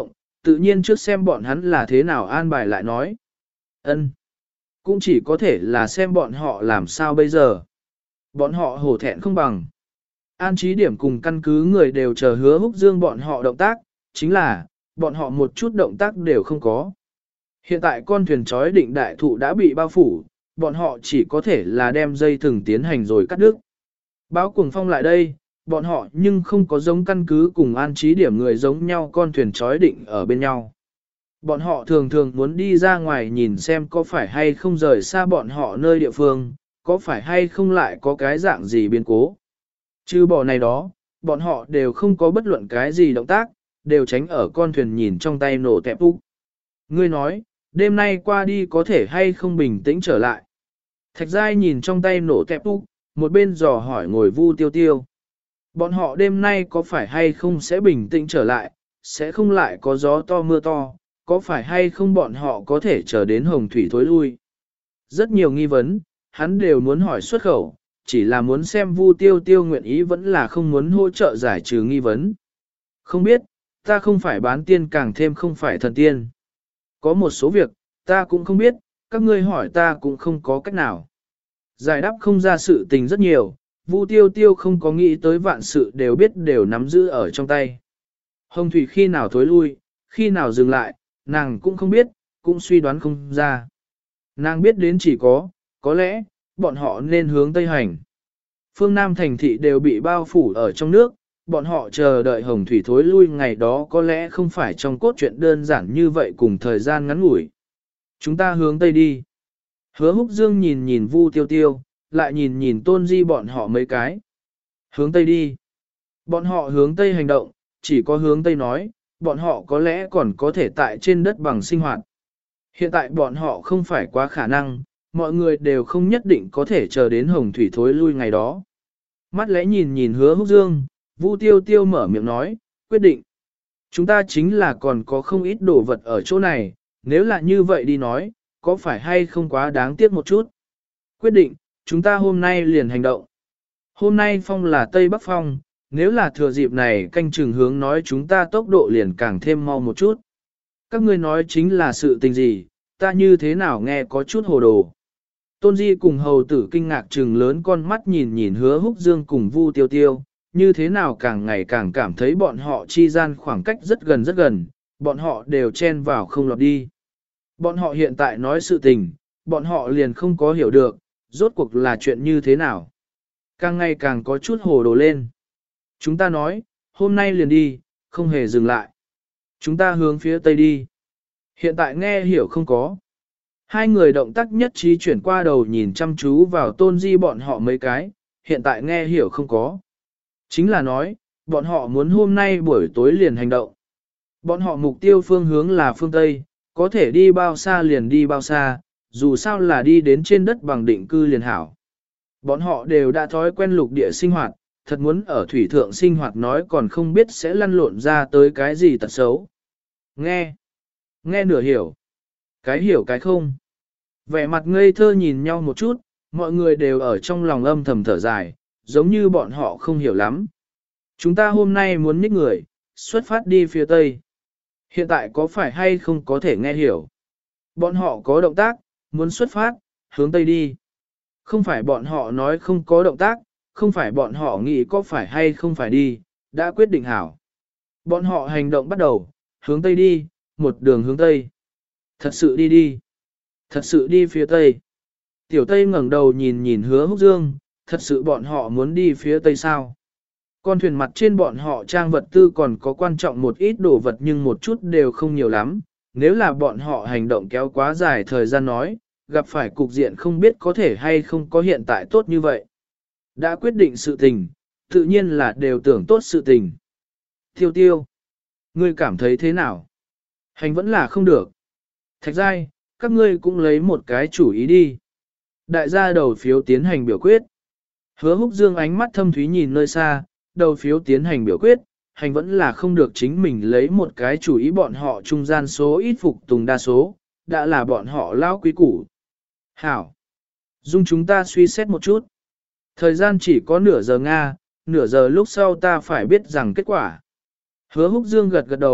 tự nhiên trước xem bọn hắn là thế nào an bài lại nói. Ân, cũng chỉ có thể là xem bọn họ làm sao bây giờ. Bọn họ hổ thẹn không bằng. An trí điểm cùng căn cứ người đều chờ Hứa Húc Dương bọn họ động tác, chính là, bọn họ một chút động tác đều không có. Hiện tại con thuyền trói định đại thụ đã bị bao phủ, bọn họ chỉ có thể là đem dây thừng tiến hành rồi cắt đứt. Báo cuồng phong lại đây, bọn họ nhưng không có giống căn cứ cùng an trí điểm người giống nhau con thuyền trói định ở bên nhau. Bọn họ thường thường muốn đi ra ngoài nhìn xem có phải hay không rời xa bọn họ nơi địa phương, có phải hay không lại có cái dạng gì biến cố. Chứ bỏ này đó, bọn họ đều không có bất luận cái gì động tác, đều tránh ở con thuyền nhìn trong tay nổ tẹp úc. Ngươi nói, đêm nay qua đi có thể hay không bình tĩnh trở lại. Thạch Giai nhìn trong tay nổ tẹp úc, một bên dò hỏi ngồi Vu Tiêu Tiêu. Bọn họ đêm nay có phải hay không sẽ bình tĩnh trở lại, sẽ không lại có gió to mưa to, có phải hay không bọn họ có thể chờ đến hồng thủy thối lui. Rất nhiều nghi vấn, hắn đều muốn hỏi xuất khẩu, chỉ là muốn xem Vu Tiêu Tiêu nguyện ý vẫn là không muốn hỗ trợ giải trừ nghi vấn. Không biết, ta không phải bán tiên càng thêm không phải thần tiên. Có một số việc, ta cũng không biết, các ngươi hỏi ta cũng không có cách nào. Giải đáp không ra sự tình rất nhiều, Vu Tiêu Tiêu không có nghĩ tới vạn sự đều biết đều nắm giữ ở trong tay. Hồng thủy khi nào thối lui, khi nào dừng lại, nàng cũng không biết, cũng suy đoán không ra. Nàng biết đến chỉ có, có lẽ, bọn họ nên hướng Tây hành. Phương Nam thành thị đều bị bao phủ ở trong nước, bọn họ chờ đợi hồng thủy thối lui ngày đó có lẽ không phải trong cốt truyện đơn giản như vậy cùng thời gian ngắn ngủi. Chúng ta hướng Tây đi. Hứa Húc Dương nhìn nhìn Vu Tiêu Tiêu, lại nhìn nhìn Tôn Di bọn họ mấy cái. Hướng Tây đi. Bọn họ hướng Tây hành động, chỉ có hướng Tây nói, bọn họ có lẽ còn có thể tại trên đất bằng sinh hoạt. Hiện tại bọn họ không phải quá khả năng, mọi người đều không nhất định có thể chờ đến hồng thủy thối lui ngày đó. Mắt lẽ nhìn nhìn Hứa Húc Dương, Vu Tiêu Tiêu mở miệng nói, quyết định. Chúng ta chính là còn có không ít đồ vật ở chỗ này, nếu là như vậy đi nói, có phải hay không quá đáng tiếc một chút. Quyết định, chúng ta hôm nay liền hành động. Hôm nay phong là Tây Bắc phong, nếu là thừa dịp này canh chừng hướng nói chúng ta tốc độ liền càng thêm mau một chút. Các ngươi nói chính là sự tình gì, ta như thế nào nghe có chút hồ đồ. Tôn Di cùng hầu tử kinh ngạc trừng lớn con mắt nhìn nhìn Hứa Húc Dương cùng Vu Tiêu Tiêu, như thế nào càng ngày càng cảm thấy bọn họ chi gian khoảng cách rất gần rất gần, bọn họ đều chen vào không lọt đi. Bọn họ hiện tại nói sự tình, bọn họ liền không có hiểu được, rốt cuộc là chuyện như thế nào. Càng ngày càng có chút hồ đồ lên. Chúng ta nói, hôm nay liền đi, không hề dừng lại. Chúng ta hướng phía tây đi. Hiện tại nghe hiểu không có. Hai người động tác nhất trí chuyển qua đầu nhìn chăm chú vào Tôn Di bọn họ mấy cái, hiện tại nghe hiểu không có. Chính là nói, bọn họ muốn hôm nay buổi tối liền hành động. Bọn họ mục tiêu phương hướng là phương Tây, có thể đi bao xa liền đi bao xa, dù sao là đi đến trên đất bằng định cư liền hảo. Bọn họ đều đã thói quen lục địa sinh hoạt, thật muốn ở thủy thượng sinh hoạt nói còn không biết sẽ lăn lộn ra tới cái gì tật xấu. Nghe, nghe nửa hiểu, cái hiểu cái không. Vẻ mặt ngây thơ nhìn nhau một chút, mọi người đều ở trong lòng âm thầm thở dài, giống như bọn họ không hiểu lắm. Chúng ta hôm nay muốn nhích người, xuất phát đi phía Tây. Hiện tại có phải hay không có thể nghe hiểu? Bọn họ có động tác, muốn xuất phát, hướng Tây đi. Không phải bọn họ nói không có động tác, không phải bọn họ nghĩ có phải hay không phải đi, đã quyết định hảo. Bọn họ hành động bắt đầu, hướng Tây đi, một đường hướng Tây. Thật sự đi đi. Thật sự đi phía Tây. Tiểu Tây ngẩng đầu nhìn nhìn Hứa Húc Dương, thật sự bọn họ muốn đi phía Tây sao? Con thuyền mặt trên bọn họ trang vật tư còn có quan trọng một ít đồ vật nhưng một chút đều không nhiều lắm. Nếu là bọn họ hành động kéo quá dài thời gian nói, gặp phải cục diện không biết có thể hay không có hiện tại tốt như vậy. Đã quyết định sự tình, tự nhiên là đều tưởng tốt sự tình. Tiêu tiêu, ngươi cảm thấy thế nào? Hành vẫn là không được. Thạch giai, các ngươi cũng lấy một cái chủ ý đi. Đại gia đầu phiếu tiến hành biểu quyết. Hứa Húc Dương ánh mắt thâm thúy nhìn nơi xa, đầu phiếu tiến hành biểu quyết, hành vẫn là không được chính mình lấy một cái chủ ý bọn họ trung gian số ít phục tùng đa số, đã là bọn họ lao quý củ. Hảo! Dung chúng ta suy xét một chút. Thời gian chỉ có nửa giờ Nga, nửa giờ lúc sau ta phải biết rằng kết quả. Hứa Húc Dương gật gật đầu,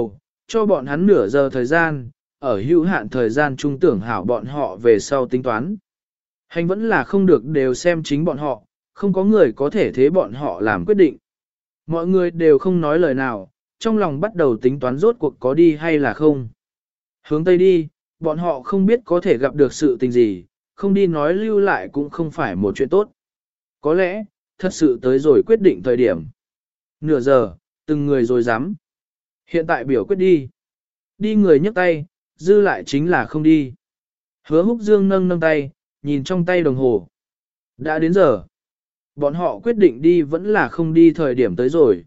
cho bọn hắn nửa giờ thời gian, ở hữu hạn thời gian trung tưởng hảo bọn họ về sau tính toán. Hành vẫn là không được đều xem chính bọn họ, không có người có thể thế bọn họ làm quyết định. Mọi người đều không nói lời nào, trong lòng bắt đầu tính toán rốt cuộc có đi hay là không. Hướng Tây đi, bọn họ không biết có thể gặp được sự tình gì, không đi nói lưu lại cũng không phải một chuyện tốt. Có lẽ, thật sự tới rồi quyết định thời điểm. Nửa giờ, từng người rồi dám. Hiện tại biểu quyết đi. Đi người nhấc tay, dư lại chính là không đi. Hứa Húc Dương nâng nâng tay, nhìn trong tay đồng hồ. Đã đến giờ. Bọn họ quyết định đi vẫn là không đi thời điểm tới rồi.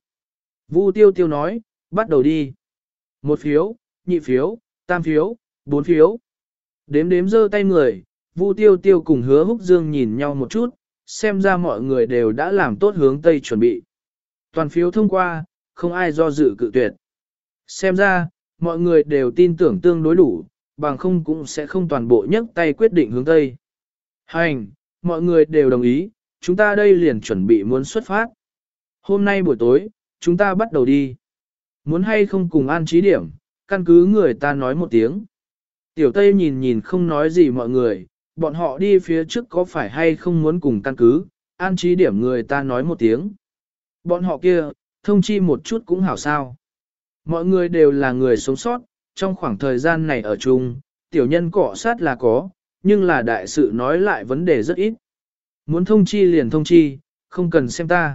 Vu Tiêu Tiêu nói, bắt đầu đi. Một phiếu, nhị phiếu, tam phiếu, bốn phiếu. Đếm đếm giơ tay người, Vu Tiêu Tiêu cùng Hứa Húc Dương nhìn nhau một chút, xem ra mọi người đều đã làm tốt hướng Tây chuẩn bị. Toàn phiếu thông qua, không ai do dự cự tuyệt. Xem ra, mọi người đều tin tưởng tương đối đủ, bằng không cũng sẽ không toàn bộ nhấc tay quyết định hướng Tây. Hành, mọi người đều đồng ý, chúng ta đây liền chuẩn bị muốn xuất phát. Hôm nay buổi tối, chúng ta bắt đầu đi. Muốn hay không cùng an trí điểm, căn cứ người ta nói một tiếng. Tiểu Tây nhìn nhìn không nói gì mọi người, bọn họ đi phía trước có phải hay không muốn cùng căn cứ, an trí điểm người ta nói một tiếng. Bọn họ kia, thông chi một chút cũng hảo sao. Mọi người đều là người sống sót, trong khoảng thời gian này ở chung, tiểu nhân cọ sát là có, nhưng là đại sự nói lại vấn đề rất ít. Muốn thông chi liền thông chi, không cần xem ta.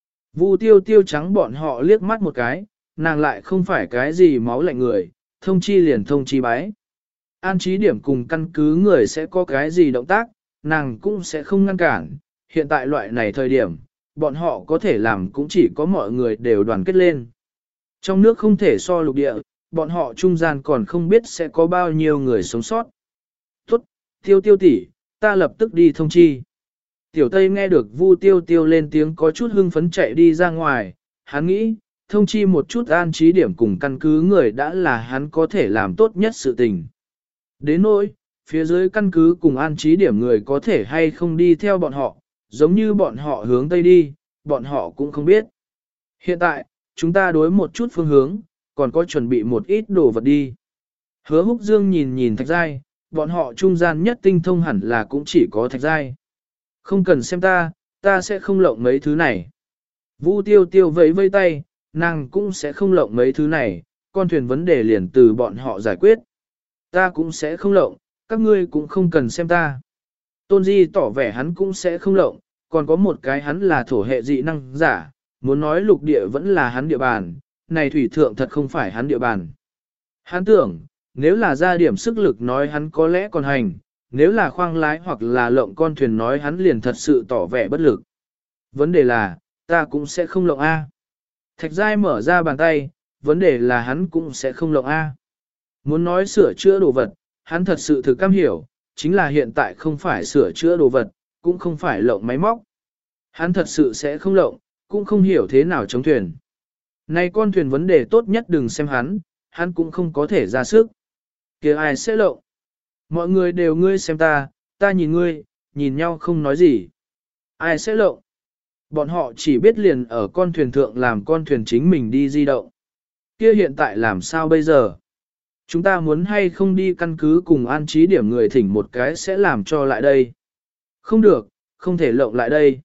Vu Tiêu Tiêu trắng bọn họ liếc mắt một cái, nàng lại không phải cái gì máu lạnh người, thông chi liền thông chi bái. An trí điểm cùng căn cứ người sẽ có cái gì động tác, nàng cũng sẽ không ngăn cản. Hiện tại loại này thời điểm, bọn họ có thể làm cũng chỉ có mọi người đều đoàn kết lên. Trong nước không thể so lục địa, bọn họ trung gian còn không biết sẽ có bao nhiêu người sống sót. Tốt, Tiêu Tiêu tỷ, ta lập tức đi thông chi. Tiểu Tây nghe được Vu Tiêu Tiêu lên tiếng có chút hưng phấn chạy đi ra ngoài, hắn nghĩ, thông chi một chút an trí điểm cùng căn cứ người đã là hắn có thể làm tốt nhất sự tình. Đến nỗi, phía dưới căn cứ cùng an trí điểm người có thể hay không đi theo bọn họ, giống như bọn họ hướng Tây đi, bọn họ cũng không biết. Hiện tại, chúng ta đối một chút phương hướng, còn có chuẩn bị một ít đồ vật đi. Hứa Húc Dương nhìn nhìn Thạch Giai, bọn họ trung gian nhất tinh thông hẳn là cũng chỉ có Thạch Giai. Không cần xem ta, ta sẽ không lộng mấy thứ này. Vu Tiêu Tiêu vẫy vây tay, nàng cũng sẽ không lộng mấy thứ này, con thuyền vấn đề liền từ bọn họ giải quyết. Ta cũng sẽ không lộng, các ngươi cũng không cần xem ta. Tôn Di tỏ vẻ hắn cũng sẽ không lộng, còn có một cái hắn là thổ hệ dị năng giả, muốn nói lục địa vẫn là hắn địa bàn, này thủy thượng thật không phải hắn địa bàn. Hắn tưởng, nếu là ra điểm sức lực nói hắn có lẽ còn hành, nếu là khoang lái hoặc là lộng con thuyền nói hắn liền thật sự tỏ vẻ bất lực. Vấn đề là, ta cũng sẽ không lộng A. Thạch Giai mở ra bàn tay, vấn đề là hắn cũng sẽ không lộng A. Muốn nói sửa chữa đồ vật, hắn thật sự thực cam hiểu, chính là hiện tại không phải sửa chữa đồ vật, cũng không phải lộng máy móc. Hắn thật sự sẽ không lộng, cũng không hiểu thế nào chống thuyền. Này con thuyền vấn đề tốt nhất đừng xem hắn, hắn cũng không có thể ra sức. Kìa ai sẽ lộng? Mọi người đều ngươi xem ta, ta nhìn ngươi, nhìn nhau không nói gì. Ai sẽ lộng? Bọn họ chỉ biết liền ở con thuyền thượng làm con thuyền chính mình đi di động. Kia hiện tại làm sao bây giờ? Chúng ta muốn hay không đi căn cứ cùng an trí điểm người thỉnh một cái sẽ làm cho lại đây. Không được, không thể lộng lại đây.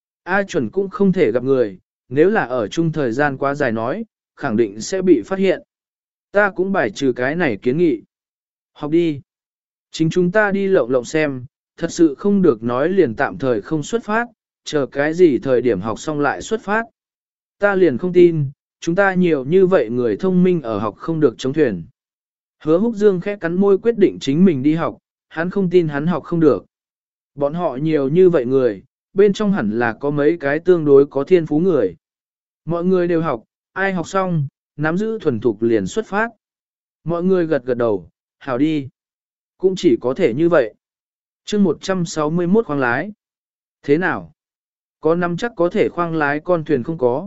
A chuẩn cũng không thể gặp người, nếu là ở chung thời gian quá dài nói, khẳng định sẽ bị phát hiện. Ta cũng bài trừ cái này kiến nghị. Học đi. Chính chúng ta đi lộng lộng xem, thật sự không được nói liền tạm thời không xuất phát, chờ cái gì thời điểm học xong lại xuất phát. Ta liền không tin, chúng ta nhiều như vậy người thông minh ở học không được chống thuyền. Hứa Húc Dương khẽ cắn môi quyết định chính mình đi học, hắn không tin hắn học không được. Bọn họ nhiều như vậy người, bên trong hẳn là có mấy cái tương đối có thiên phú người. Mọi người đều học, ai học xong, nắm giữ thuần thục liền xuất phát. Mọi người gật gật đầu, hảo đi. Cũng chỉ có thể như vậy. chương một trăm sáu mươi mốt khoang lái. Thế nào? Có nắm chắc có thể khoang lái con thuyền không có?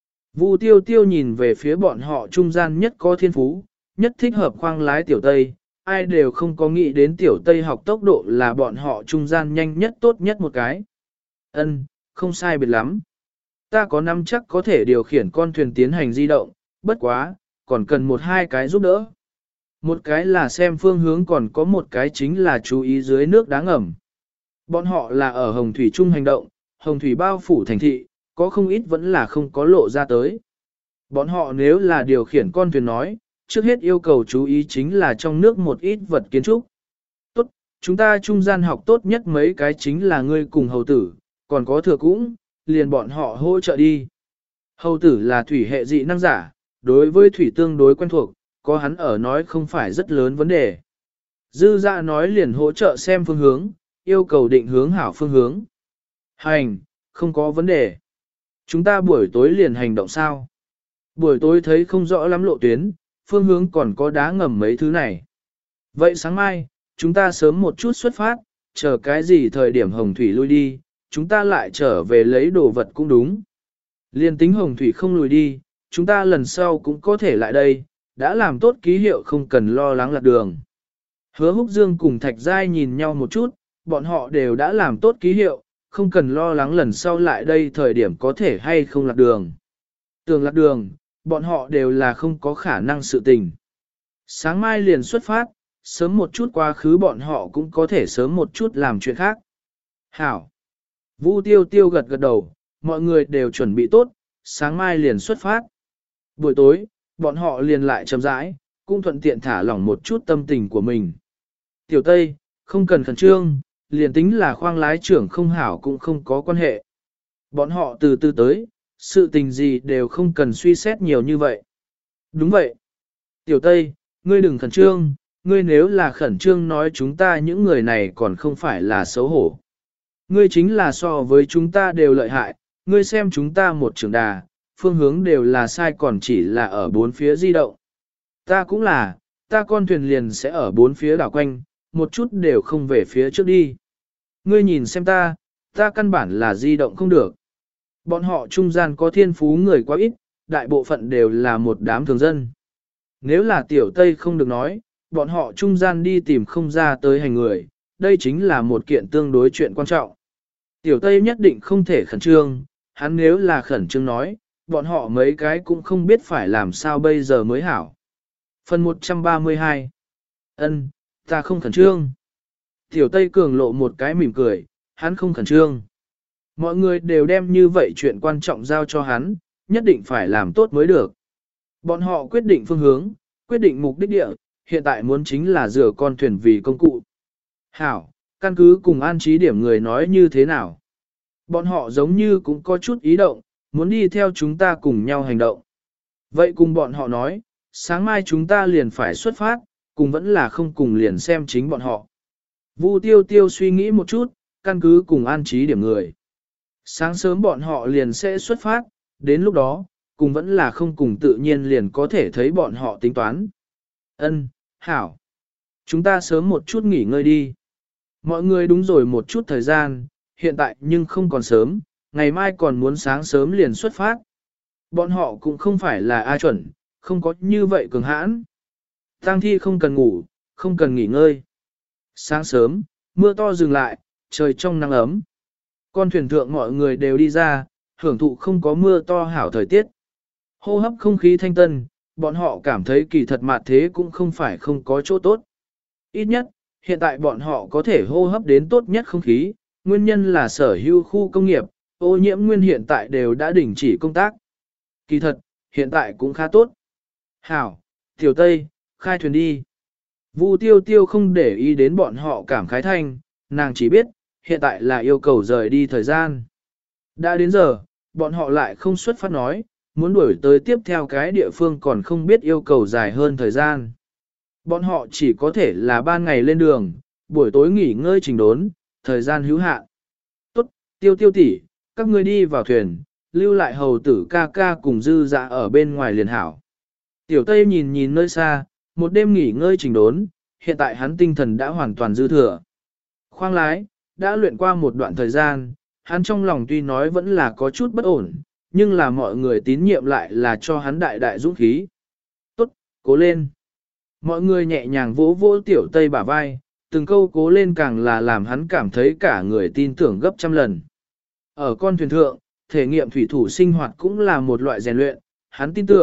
Vu Tiêu Tiêu nhìn về phía bọn họ trung gian nhất có thiên phú, nhất thích hợp khoang lái tiểu Tây. Ai đều không có nghĩ đến tiểu Tây học tốc độ là bọn họ trung gian nhanh nhất tốt nhất một cái. Ân, không sai biệt lắm. Ta có nắm chắc có thể điều khiển con thuyền tiến hành di động, bất quá, còn cần một hai cái giúp đỡ. Một cái là xem phương hướng, còn có một cái chính là chú ý dưới nước đá ngầm. Bọn họ là ở Hồng Thủy Trung hành động, Hồng Thủy bao phủ thành thị, có không ít vẫn là không có lộ ra tới. Bọn họ nếu là điều khiển con thuyền nói, trước hết yêu cầu chú ý chính là trong nước một ít vật kiến trúc. Tốt, chúng ta trung gian học tốt nhất mấy cái chính là ngươi cùng hầu tử, còn có thừa cũng, liền bọn họ hỗ trợ đi. Hầu tử là thủy hệ dị năng giả, đối với thủy tương đối quen thuộc, có hắn ở nói không phải rất lớn vấn đề. Dư dạ nói liền hỗ trợ xem phương hướng, yêu cầu định hướng hảo phương hướng. Hành, không có vấn đề. Chúng ta buổi tối liền hành động sao? Buổi tối thấy không rõ lắm lộ tuyến, phương hướng còn có đá ngầm mấy thứ này. Vậy sáng mai, chúng ta sớm một chút xuất phát, chờ cái gì thời điểm hồng thủy lui đi, chúng ta lại trở về lấy đồ vật cũng đúng. Liên tính hồng thủy không lùi đi, chúng ta lần sau cũng có thể lại đây, đã làm tốt ký hiệu không cần lo lắng lạc đường. Hứa Húc Dương cùng Thạch Giai nhìn nhau một chút, bọn họ đều đã làm tốt ký hiệu, không cần lo lắng lần sau lại đây thời điểm có thể hay không lạc đường. Tường lạc đường, bọn họ đều là không có khả năng sự tình. Sáng mai liền xuất phát, sớm một chút quá khứ bọn họ cũng có thể sớm một chút làm chuyện khác. Hảo! Vu Tiêu Tiêu gật gật đầu, mọi người đều chuẩn bị tốt, sáng mai liền xuất phát. Buổi tối, bọn họ liền lại chậm rãi, cũng thuận tiện thả lỏng một chút tâm tình của mình. Tiểu Tây, không cần khẩn trương, liền tính là khoang lái trưởng không hảo cũng không có quan hệ. Bọn họ từ từ tới, sự tình gì đều không cần suy xét nhiều như vậy. Đúng vậy. Tiểu Tây, ngươi đừng khẩn trương, ngươi nếu là khẩn trương nói chúng ta những người này còn không phải là xấu hổ. Ngươi chính là so với chúng ta đều lợi hại, ngươi xem chúng ta một trường đà, phương hướng đều là sai còn chỉ là ở bốn phía di động. Ta cũng là, ta con thuyền liền sẽ ở bốn phía đảo quanh, một chút đều không về phía trước đi. Ngươi nhìn xem ta, ta căn bản là di động không được. Bọn họ trung gian có thiên phú người quá ít, đại bộ phận đều là một đám thường dân. Nếu là tiểu Tây không được nói, bọn họ trung gian đi tìm không ra tới hành người, đây chính là một kiện tương đối chuyện quan trọng. Tiểu Tây nhất định không thể khẩn trương, hắn nếu là khẩn trương nói, bọn họ mấy cái cũng không biết phải làm sao bây giờ mới hảo. Phần một trăm ba mươi hai. Ân, ta không khẩn trương. Tiểu Tây cường lộ một cái mỉm cười, hắn không khẩn trương. Mọi người đều đem như vậy chuyện quan trọng giao cho hắn, nhất định phải làm tốt mới được. Bọn họ quyết định phương hướng, quyết định mục đích địa, hiện tại muốn chính là rửa con thuyền vì công cụ. Hảo, căn cứ cùng an trí điểm người nói như thế nào. Bọn họ giống như cũng có chút ý động, muốn đi theo chúng ta cùng nhau hành động. Vậy cùng bọn họ nói, sáng mai chúng ta liền phải xuất phát, cùng vẫn là không cùng liền xem chính bọn họ. Vu Tiêu Tiêu suy nghĩ một chút, căn cứ cùng an trí điểm người. Sáng sớm bọn họ liền sẽ xuất phát, đến lúc đó, cùng vẫn là không cùng tự nhiên liền có thể thấy bọn họ tính toán. Ân, hảo. Chúng ta sớm một chút nghỉ ngơi đi. Mọi người đúng rồi một chút thời gian, hiện tại nhưng không còn sớm, ngày mai còn muốn sáng sớm liền xuất phát. Bọn họ cũng không phải là A chuẩn, không có như vậy cường hãn. Tang thi không cần ngủ, không cần nghỉ ngơi. Sáng sớm, mưa to dừng lại, trời trong nắng ấm. Con thuyền thượng mọi người đều đi ra, hưởng thụ không có mưa to hảo thời tiết. Hô hấp không khí thanh tân, bọn họ cảm thấy kỳ thật mạt thế cũng không phải không có chỗ tốt. Ít nhất, hiện tại bọn họ có thể hô hấp đến tốt nhất không khí, nguyên nhân là sở hữu khu công nghiệp, ô nhiễm nguyên hiện tại đều đã đình chỉ công tác. Kỳ thật, hiện tại cũng khá tốt. Hảo, Tiểu Tây, khai thuyền đi. Vu Tiêu Tiêu không để ý đến bọn họ cảm khái thanh, nàng chỉ biết, hiện tại là yêu cầu rời đi thời gian. Đã đến giờ, bọn họ lại không xuất phát nói, muốn đuổi tới tiếp theo cái địa phương còn không biết yêu cầu dài hơn thời gian. Bọn họ chỉ có thể là ban ngày lên đường, buổi tối nghỉ ngơi trình đốn, thời gian hữu hạn. Tốt, Tiêu Tiêu tỷ, các ngươi đi vào thuyền, lưu lại hầu tử ca ca cùng dư dạ ở bên ngoài liền hảo. Tiểu Tây nhìn nhìn nơi xa, một đêm nghỉ ngơi trình đốn, hiện tại hắn tinh thần đã hoàn toàn dư thừa. Khoang lái, đã luyện qua một đoạn thời gian, hắn trong lòng tuy nói vẫn là có chút bất ổn, nhưng là mọi người tín nhiệm lại là cho hắn đại đại dũng khí. Tốt, cố lên. Mọi người nhẹ nhàng vỗ vỗ Tiểu Tây bả vai, từng câu cố lên càng là làm hắn cảm thấy cả người tin tưởng gấp trăm lần. Ở con thuyền thượng, thể nghiệm thủy thủ sinh hoạt cũng là một loại rèn luyện, hắn tin tưởng,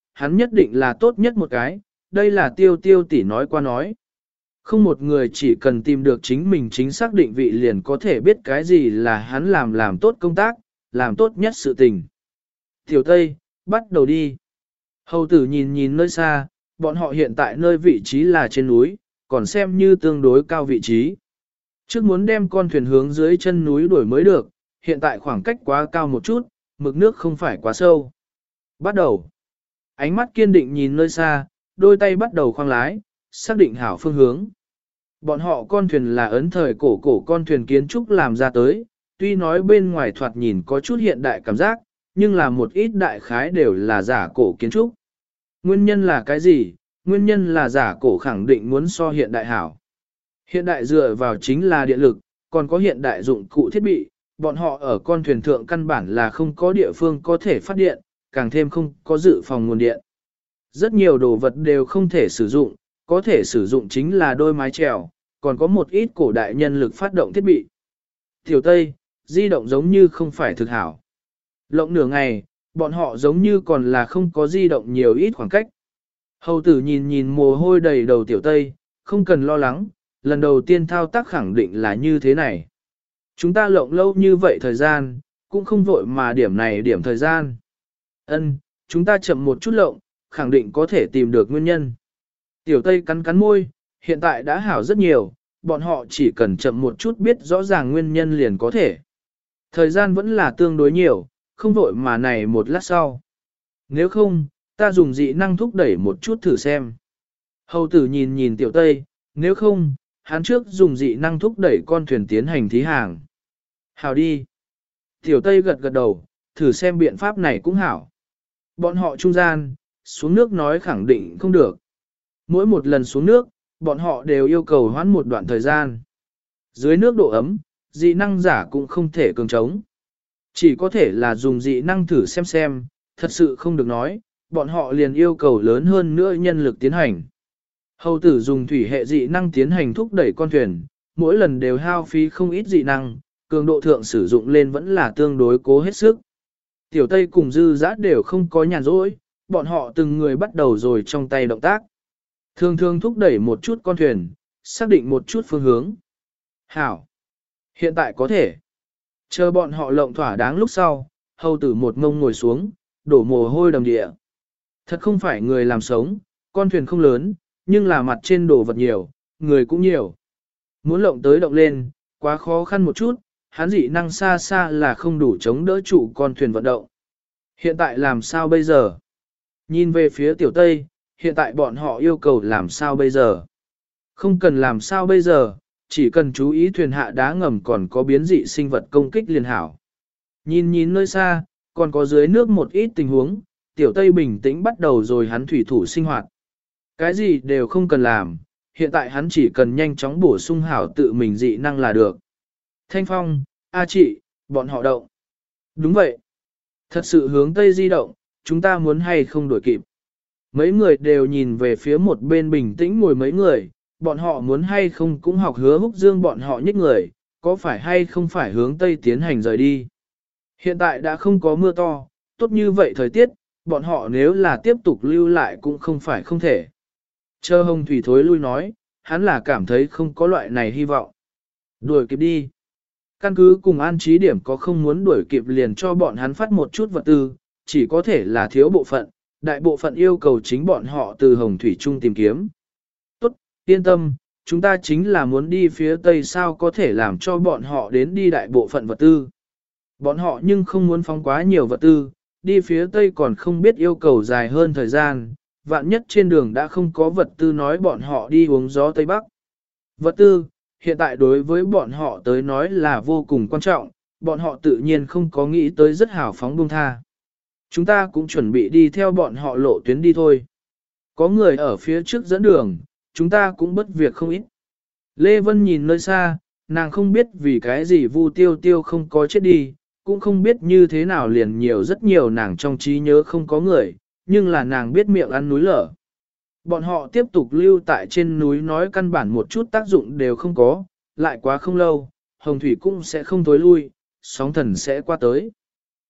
hắn nhất định là tốt nhất một cái, đây là tiêu tiêu tỷ nói qua nói. Không một người chỉ cần tìm được chính mình chính xác định vị liền có thể biết cái gì là hắn làm làm tốt công tác, làm tốt nhất sự tình. Tiểu Tây, bắt đầu đi. Hầu tử nhìn nhìn nơi xa, bọn họ hiện tại nơi vị trí là trên núi, còn xem như tương đối cao vị trí. Trước muốn đem con thuyền hướng dưới chân núi đuổi mới được, hiện tại khoảng cách quá cao một chút, mực nước không phải quá sâu. Bắt đầu. Ánh mắt kiên định nhìn nơi xa, đôi tay bắt đầu khoang lái, xác định hảo phương hướng. Bọn họ con thuyền là ấn thời cổ cổ con thuyền kiến trúc làm ra tới, tuy nói bên ngoài thoạt nhìn có chút hiện đại cảm giác, nhưng là một ít đại khái đều là giả cổ kiến trúc. Nguyên nhân là cái gì? Nguyên nhân là giả cổ khẳng định muốn so hiện đại hảo. Hiện đại dựa vào chính là điện lực, còn có hiện đại dụng cụ thiết bị, bọn họ ở con thuyền thượng căn bản là không có địa phương có thể phát điện, càng thêm không có dự phòng nguồn điện. Rất nhiều đồ vật đều không thể sử dụng, có thể sử dụng chính là đôi mái chèo, còn có một ít cổ đại nhân lực phát động thiết bị. Tiểu Tây, di động giống như không phải thực hảo. Lộng nửa ngày, bọn họ giống như còn là không có di động nhiều ít khoảng cách. Hầu tử nhìn nhìn mồ hôi đầy đầu Tiểu Tây, không cần lo lắng, lần đầu tiên thao tác khẳng định là như thế này. Chúng ta lộng lâu như vậy thời gian, cũng không vội mà điểm này điểm thời gian. Ân, chúng ta chậm một chút lộng, khẳng định có thể tìm được nguyên nhân. Tiểu Tây cắn cắn môi, hiện tại đã hảo rất nhiều, bọn họ chỉ cần chậm một chút biết rõ ràng nguyên nhân liền có thể. Thời gian vẫn là tương đối nhiều, không vội mà này một lát sau. Nếu không, ta dùng dị năng thúc đẩy một chút thử xem. Hầu tử nhìn nhìn Tiểu Tây, nếu không, hắn trước dùng dị năng thúc đẩy con thuyền tiến hành thí hàng. Hảo đi. Tiểu Tây gật gật đầu, thử xem biện pháp này cũng hảo. Bọn họ trung gian, xuống nước nói khẳng định không được. Mỗi một lần xuống nước, bọn họ đều yêu cầu hoãn một đoạn thời gian. Dưới nước độ ấm, dị năng giả cũng không thể cường trống. Chỉ có thể là dùng dị năng thử xem xem, thật sự không được nói, bọn họ liền yêu cầu lớn hơn nữa nhân lực tiến hành. Hầu tử dùng thủy hệ dị năng tiến hành thúc đẩy con thuyền, mỗi lần đều hao phí không ít dị năng, cường độ thượng sử dụng lên vẫn là tương đối cố hết sức. Tiểu Tây cùng Dư Dã đều không có nhàn rỗi, bọn họ từng người bắt đầu rồi trong tay động tác. Thường thường thúc đẩy một chút con thuyền, xác định một chút phương hướng. Hảo! Hiện tại có thể. Chờ bọn họ lộng thỏa đáng lúc sau, hầu tử một ngông ngồi xuống, đổ mồ hôi đầm địa. Thật không phải người làm sống, con thuyền không lớn, nhưng là mặt trên đồ vật nhiều, người cũng nhiều. Muốn lộng tới động lên, quá khó khăn một chút, hắn dị năng xa xa là không đủ chống đỡ trụ con thuyền vận động. Hiện tại làm sao bây giờ? Nhìn về phía Tiểu Tây, hiện tại bọn họ yêu cầu làm sao bây giờ? Không cần làm sao bây giờ, chỉ cần chú ý thuyền hạ đá ngầm còn có biến dị sinh vật công kích liên hảo. Nhìn nhìn nơi xa, còn có dưới nước một ít tình huống, Tiểu Tây bình tĩnh bắt đầu rồi hắn thủy thủ sinh hoạt. Cái gì đều không cần làm, hiện tại hắn chỉ cần nhanh chóng bổ sung hảo tự mình dị năng là được. Thanh Phong, A chị, bọn họ động. Đúng vậy. Thật sự hướng Tây di động, chúng ta muốn hay không đuổi kịp. Mấy người đều nhìn về phía một bên bình tĩnh ngồi mấy người, bọn họ muốn hay không cũng học Hứa Húc Dương bọn họ nhích người, có phải hay không phải hướng Tây tiến hành rời đi. Hiện tại đã không có mưa to, tốt như vậy thời tiết, bọn họ nếu là tiếp tục lưu lại cũng không phải không thể. Chờ Hồng Thủy thối lui nói, hắn là cảm thấy không có loại này hy vọng. Đuổi kịp đi. Căn cứ cùng an trí điểm có không muốn đuổi kịp liền cho bọn hắn phát một chút vật tư, chỉ có thể là thiếu bộ phận, đại bộ phận yêu cầu chính bọn họ từ Hồng Thủy Trung tìm kiếm. Tốt, yên tâm, chúng ta chính là muốn đi phía Tây sao có thể làm cho bọn họ đến đi đại bộ phận vật tư. Bọn họ nhưng không muốn phóng quá nhiều vật tư, đi phía Tây còn không biết yêu cầu dài hơn thời gian, vạn nhất trên đường đã không có vật tư nói bọn họ đi uống gió Tây Bắc. Vật tư, hiện tại đối với bọn họ tới nói là vô cùng quan trọng, bọn họ tự nhiên không có nghĩ tới rất hào phóng buông tha. Chúng ta cũng chuẩn bị đi theo bọn họ lộ tuyến đi thôi. Có người ở phía trước dẫn đường, chúng ta cũng bất việc không ít. Lê Vân nhìn nơi xa, nàng không biết vì cái gì Vu Tiêu Tiêu không có chết đi, cũng không biết như thế nào liền nhiều rất nhiều nàng trong trí nhớ không có người, nhưng là nàng biết miệng ăn núi lở. Bọn họ tiếp tục lưu tại trên núi nói căn bản một chút tác dụng đều không có, lại quá không lâu, hồng thủy cũng sẽ không tối lui, sóng thần sẽ qua tới.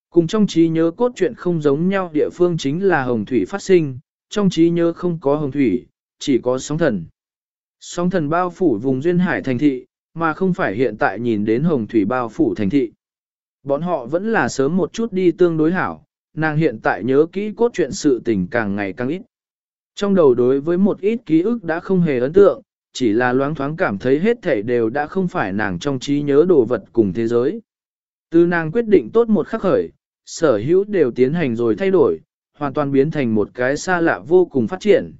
Cùng trong trí nhớ cốt truyện không giống nhau địa phương chính là hồng thủy phát sinh, trong trí nhớ không có hồng thủy, chỉ có sóng thần. Sóng thần bao phủ vùng duyên hải thành thị, mà không phải hiện tại nhìn đến hồng thủy bao phủ thành thị. Bọn họ vẫn là sớm một chút đi tương đối hảo, nàng hiện tại nhớ kỹ cốt truyện sự tình càng ngày càng ít. Trong đầu đối với một ít ký ức đã không hề ấn tượng, chỉ là loáng thoáng cảm thấy hết thảy đều đã không phải nàng trong trí nhớ đồ vật cùng thế giới. Từ nàng quyết định tốt một khắc khởi, sở hữu đều tiến hành rồi thay đổi, hoàn toàn biến thành một cái xa lạ vô cùng phát triển.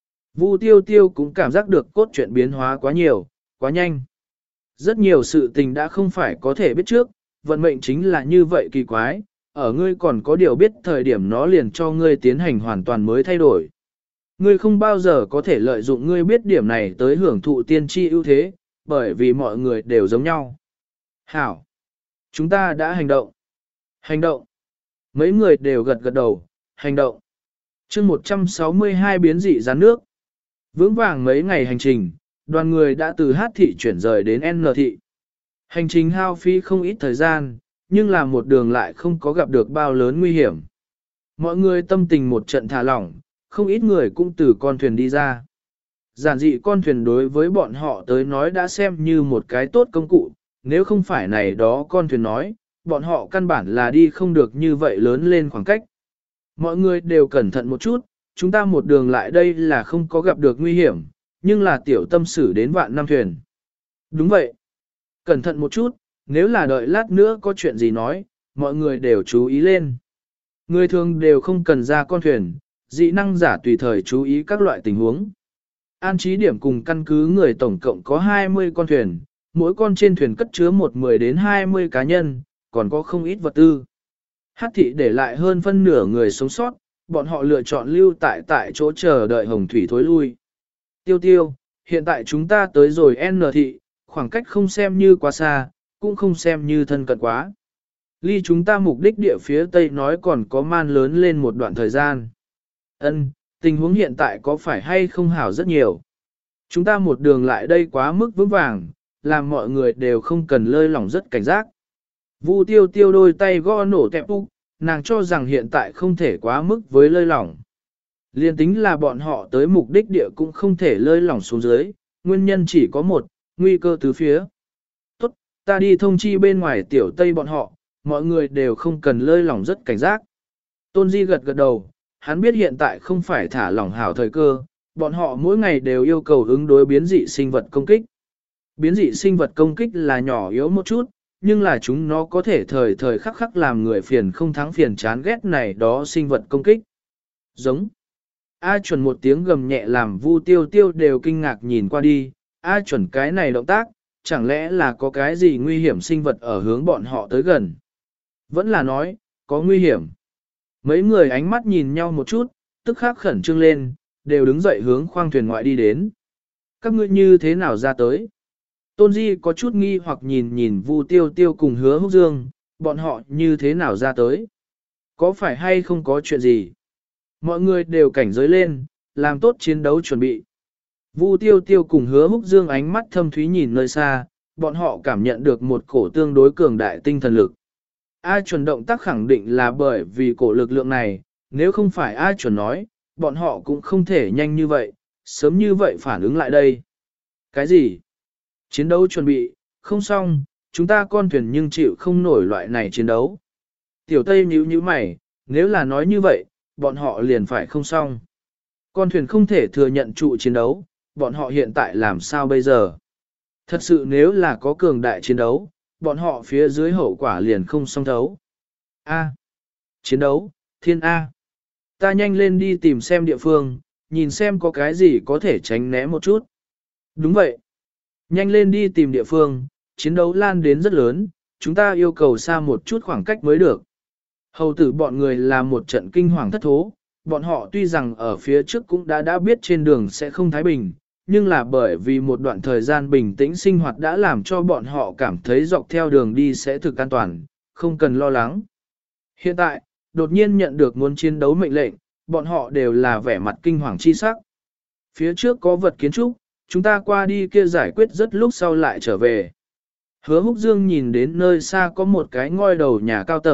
Vu Tiêu Tiêu cũng cảm giác được cốt truyện biến hóa quá nhiều, quá nhanh. Rất nhiều sự tình đã không phải có thể biết trước, vận mệnh chính là như vậy kỳ quái, ở ngươi còn có điều biết thời điểm nó liền cho ngươi tiến hành hoàn toàn mới thay đổi. Ngươi không bao giờ có thể lợi dụng ngươi biết điểm này tới hưởng thụ tiên tri ưu thế, bởi vì mọi người đều giống nhau. Hảo! Chúng ta đã hành động. Hành động! Mấy người đều gật gật đầu, hành động. chương một trăm sáu mươi hai biến dị rắn nước. Vững vàng mấy ngày hành trình, đoàn người đã từ Hát thị chuyển rời đến N thị. Hành trình hao phí không ít thời gian, nhưng là một đường lại không có gặp được bao lớn nguy hiểm. Mọi người tâm tình một trận thả lỏng, không ít người cũng từ con thuyền đi ra. Giản dị con thuyền đối với bọn họ tới nói đã xem như một cái tốt công cụ, nếu không phải này đó con thuyền nói, bọn họ căn bản là đi không được như vậy lớn lên khoảng cách. Mọi người đều cẩn thận một chút, chúng ta một đường lại đây là không có gặp được nguy hiểm, nhưng là tiểu tâm xử đến vạn năm thuyền. Đúng vậy. Cẩn thận một chút, nếu là đợi lát nữa có chuyện gì nói, mọi người đều chú ý lên. Người thường đều không cần ra con thuyền, dị năng giả tùy thời chú ý các loại tình huống. An trí điểm cùng căn cứ người tổng cộng có hai mươi con thuyền, mỗi con trên thuyền cất chứa một mười đến hai mươi cá nhân, còn có không ít vật tư. Hát thị để lại hơn phân nửa người sống sót, bọn họ lựa chọn lưu tại tại chỗ chờ đợi hồng thủy thối lui. Tiêu tiêu, hiện tại chúng ta tới rồi N thị, khoảng cách không xem như quá xa, cũng không xem như thân cận quá. Ly chúng ta mục đích địa phía Tây nói còn có man lớn lên một đoạn thời gian. Ân, tình huống hiện tại có phải hay không hảo rất nhiều. Chúng ta một đường lại đây quá mức vững vàng, làm mọi người đều không cần lơi lỏng rất cảnh giác. Vu tiêu tiêu đôi tay gõ nổ tẹp úc, nàng cho rằng hiện tại không thể quá mức với lơi lỏng. Liên tính là bọn họ tới mục đích địa cũng không thể lơi lỏng xuống dưới, nguyên nhân chỉ có một, nguy cơ tứ phía. Tốt, ta đi thông chi bên ngoài tiểu Tây bọn họ, mọi người đều không cần lơi lỏng rất cảnh giác. Tôn Di gật gật đầu, hắn biết hiện tại không phải thả lỏng hảo thời cơ, bọn họ mỗi ngày đều yêu cầu ứng đối biến dị sinh vật công kích. Biến dị sinh vật công kích là nhỏ yếu một chút, nhưng là chúng nó có thể thời thời khắc khắc làm người phiền không thắng phiền chán ghét này đó sinh vật công kích. Giống. A chuẩn một tiếng gầm nhẹ làm Vu Tiêu Tiêu đều kinh ngạc nhìn qua đi, A chuẩn cái này động tác, chẳng lẽ là có cái gì nguy hiểm sinh vật ở hướng bọn họ tới gần. Vẫn là nói, có nguy hiểm. Mấy người ánh mắt nhìn nhau một chút, tức khắc khẩn trương lên, đều đứng dậy hướng khoang thuyền ngoại đi đến. Các ngươi như thế nào ra tới? Tôn Di có chút nghi hoặc nhìn nhìn Vu Tiêu Tiêu cùng Hứa Húc Dương, bọn họ như thế nào ra tới? Có phải hay không có chuyện gì? Mọi người đều cảnh giới lên, làm tốt chiến đấu chuẩn bị. Vu Tiêu Tiêu cùng Hứa Húc Dương ánh mắt thâm thúy nhìn nơi xa, bọn họ cảm nhận được một cổ tương đối cường đại tinh thần lực. A chuẩn động tác khẳng định là bởi vì cổ lực lượng này, nếu không phải A chuẩn nói, bọn họ cũng không thể nhanh như vậy, sớm như vậy phản ứng lại đây. Cái gì? Chiến đấu chuẩn bị, không xong, chúng ta con thuyền nhưng chịu không nổi loại này chiến đấu. Tiểu Tây nhíu nhíu mày, nếu là nói như vậy, bọn họ liền phải không xong. Con thuyền không thể thừa nhận trụ chiến đấu, bọn họ hiện tại làm sao bây giờ? Thật sự nếu là có cường đại chiến đấu, bọn họ phía dưới hậu quả liền không xong thấu. A. Chiến đấu, thiên A. Ta nhanh lên đi tìm xem địa phương, nhìn xem có cái gì có thể tránh né một chút. Đúng vậy. Nhanh lên đi tìm địa phương, chiến đấu lan đến rất lớn, chúng ta yêu cầu xa một chút khoảng cách mới được. Hầu tử bọn người là một trận kinh hoàng thất thố, bọn họ tuy rằng ở phía trước cũng đã đã biết trên đường sẽ không thái bình, nhưng là bởi vì một đoạn thời gian bình tĩnh sinh hoạt đã làm cho bọn họ cảm thấy dọc theo đường đi sẽ thực an toàn, không cần lo lắng. Hiện tại, đột nhiên nhận được muốn chiến đấu mệnh lệnh, bọn họ đều là vẻ mặt kinh hoàng chi sắc. Phía trước có vật kiến trúc, chúng ta qua đi kia giải quyết rất lúc sau lại trở về. Hứa Húc Dương nhìn đến nơi xa có một cái ngoi đầu nhà cao tầng,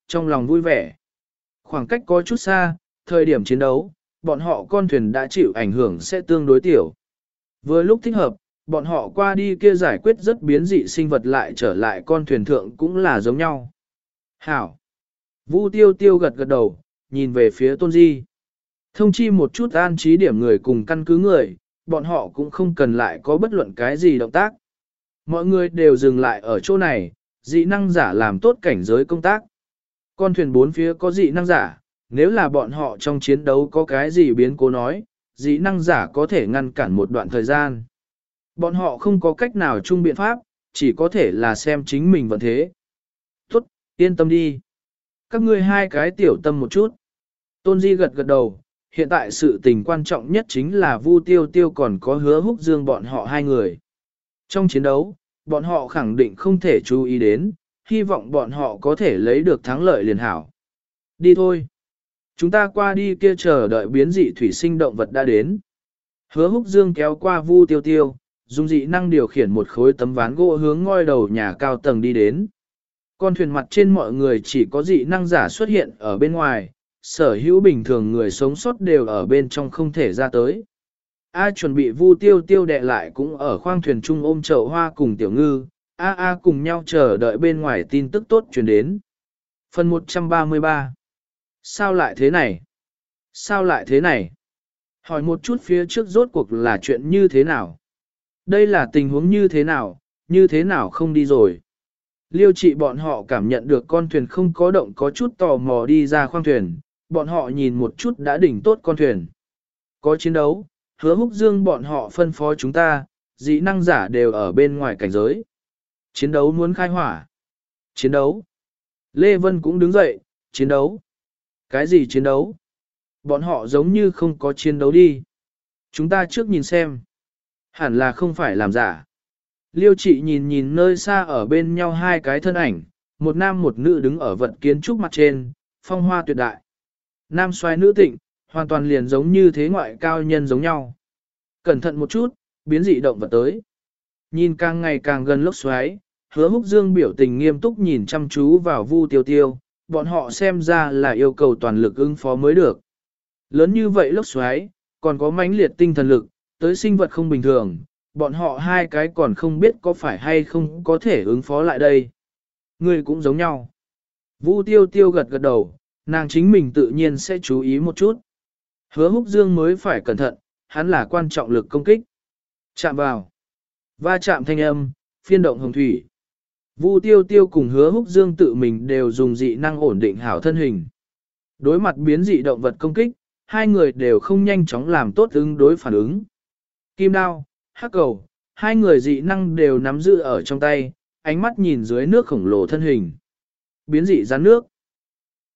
trong lòng vui vẻ. Khoảng cách có chút xa, thời điểm chiến đấu, bọn họ con thuyền đã chịu ảnh hưởng sẽ tương đối tiểu. Vừa lúc thích hợp, bọn họ qua đi kia giải quyết rất biến dị sinh vật lại trở lại con thuyền thượng cũng là giống nhau. Hảo! Vu tiêu tiêu gật gật đầu, nhìn về phía Tôn Di. Thông chi một chút an trí điểm người cùng căn cứ người, bọn họ cũng không cần lại có bất luận cái gì động tác. Mọi người đều dừng lại ở chỗ này, dị năng giả làm tốt cảnh giới công tác. Con thuyền bốn phía có dị năng giả, nếu là bọn họ trong chiến đấu có cái gì biến cố nói, dị năng giả có thể ngăn cản một đoạn thời gian. Bọn họ không có cách nào chung biện pháp, chỉ có thể là xem chính mình vận thế. Tốt, yên tâm đi. Các ngươi hai cái tiểu tâm một chút. Tôn Di gật gật đầu, hiện tại sự tình quan trọng nhất chính là Vu Tiêu Tiêu còn có Hứa Húc Dương bọn họ hai người. Trong chiến đấu, bọn họ khẳng định không thể chú ý đến, hy vọng bọn họ có thể lấy được thắng lợi liền hảo. Đi thôi. Chúng ta qua đi kia chờ đợi biến dị thủy sinh động vật đã đến. Hứa Húc Dương kéo qua Vu Tiêu Tiêu, dùng dị năng điều khiển một khối tấm ván gỗ hướng ngôi đầu nhà cao tầng đi đến. Con thuyền mặt trên mọi người chỉ có dị năng giả xuất hiện ở bên ngoài, sở hữu bình thường người sống sót đều ở bên trong không thể ra tới. A chuẩn bị Vu Tiêu Tiêu đè lại cũng ở khoang thuyền trung ôm chậu hoa cùng Tiểu Ngư, A A cùng nhau chờ đợi bên ngoài tin tức tốt truyền đến. Phần một trăm ba mươi ba. Sao lại thế này? Sao lại thế này? Hỏi một chút phía trước rốt cuộc là chuyện như thế nào? Đây là tình huống như thế nào, như thế nào không đi rồi? Liêu trị bọn họ cảm nhận được con thuyền không có động có chút tò mò đi ra khoang thuyền, bọn họ nhìn một chút đã đỉnh tốt con thuyền. Có chiến đấu, Hứa Húc Dương bọn họ phân phó chúng ta, dị năng giả đều ở bên ngoài cảnh giới. Chiến đấu muốn khai hỏa. Chiến đấu. Lê Vân cũng đứng dậy, chiến đấu. Cái gì chiến đấu? Bọn họ giống như không có chiến đấu đi. Chúng ta trước nhìn xem. Hẳn là không phải làm giả. Liêu trị nhìn nhìn nơi xa ở bên nhau hai cái thân ảnh, một nam một nữ đứng ở vật kiến trúc mặt trên, phong hoa tuyệt đại. Nam xoay nữ tịnh, hoàn toàn liền giống như thế ngoại cao nhân giống nhau. Cẩn thận một chút, biến dị động vật tới. Nhìn càng ngày càng gần lốc xoáy, Hứa Húc Dương biểu tình nghiêm túc nhìn chăm chú vào Vu Tiêu Tiêu, bọn họ xem ra là yêu cầu toàn lực ứng phó mới được. Lớn như vậy lốc xoáy, còn có mãnh liệt tinh thần lực, tới sinh vật không bình thường, bọn họ hai cái còn không biết có phải hay không có thể ứng phó lại đây. Người cũng giống nhau. Vu Tiêu Tiêu gật gật đầu, nàng chính mình tự nhiên sẽ chú ý một chút. Hứa Húc Dương mới phải cẩn thận, hắn là quan trọng lực công kích. Chạm vào. Va chạm thanh âm, phiên động hồng thủy. Vu Tiêu Tiêu cùng Hứa Húc Dương tự mình đều dùng dị năng ổn định hảo thân hình. Đối mặt biến dị động vật công kích, hai người đều không nhanh chóng làm tốt ứng đối phản ứng. Kim đao, hắc cầu, hai người dị năng đều nắm giữ ở trong tay, ánh mắt nhìn dưới nước khổng lồ thân hình. Biến dị rắn nước.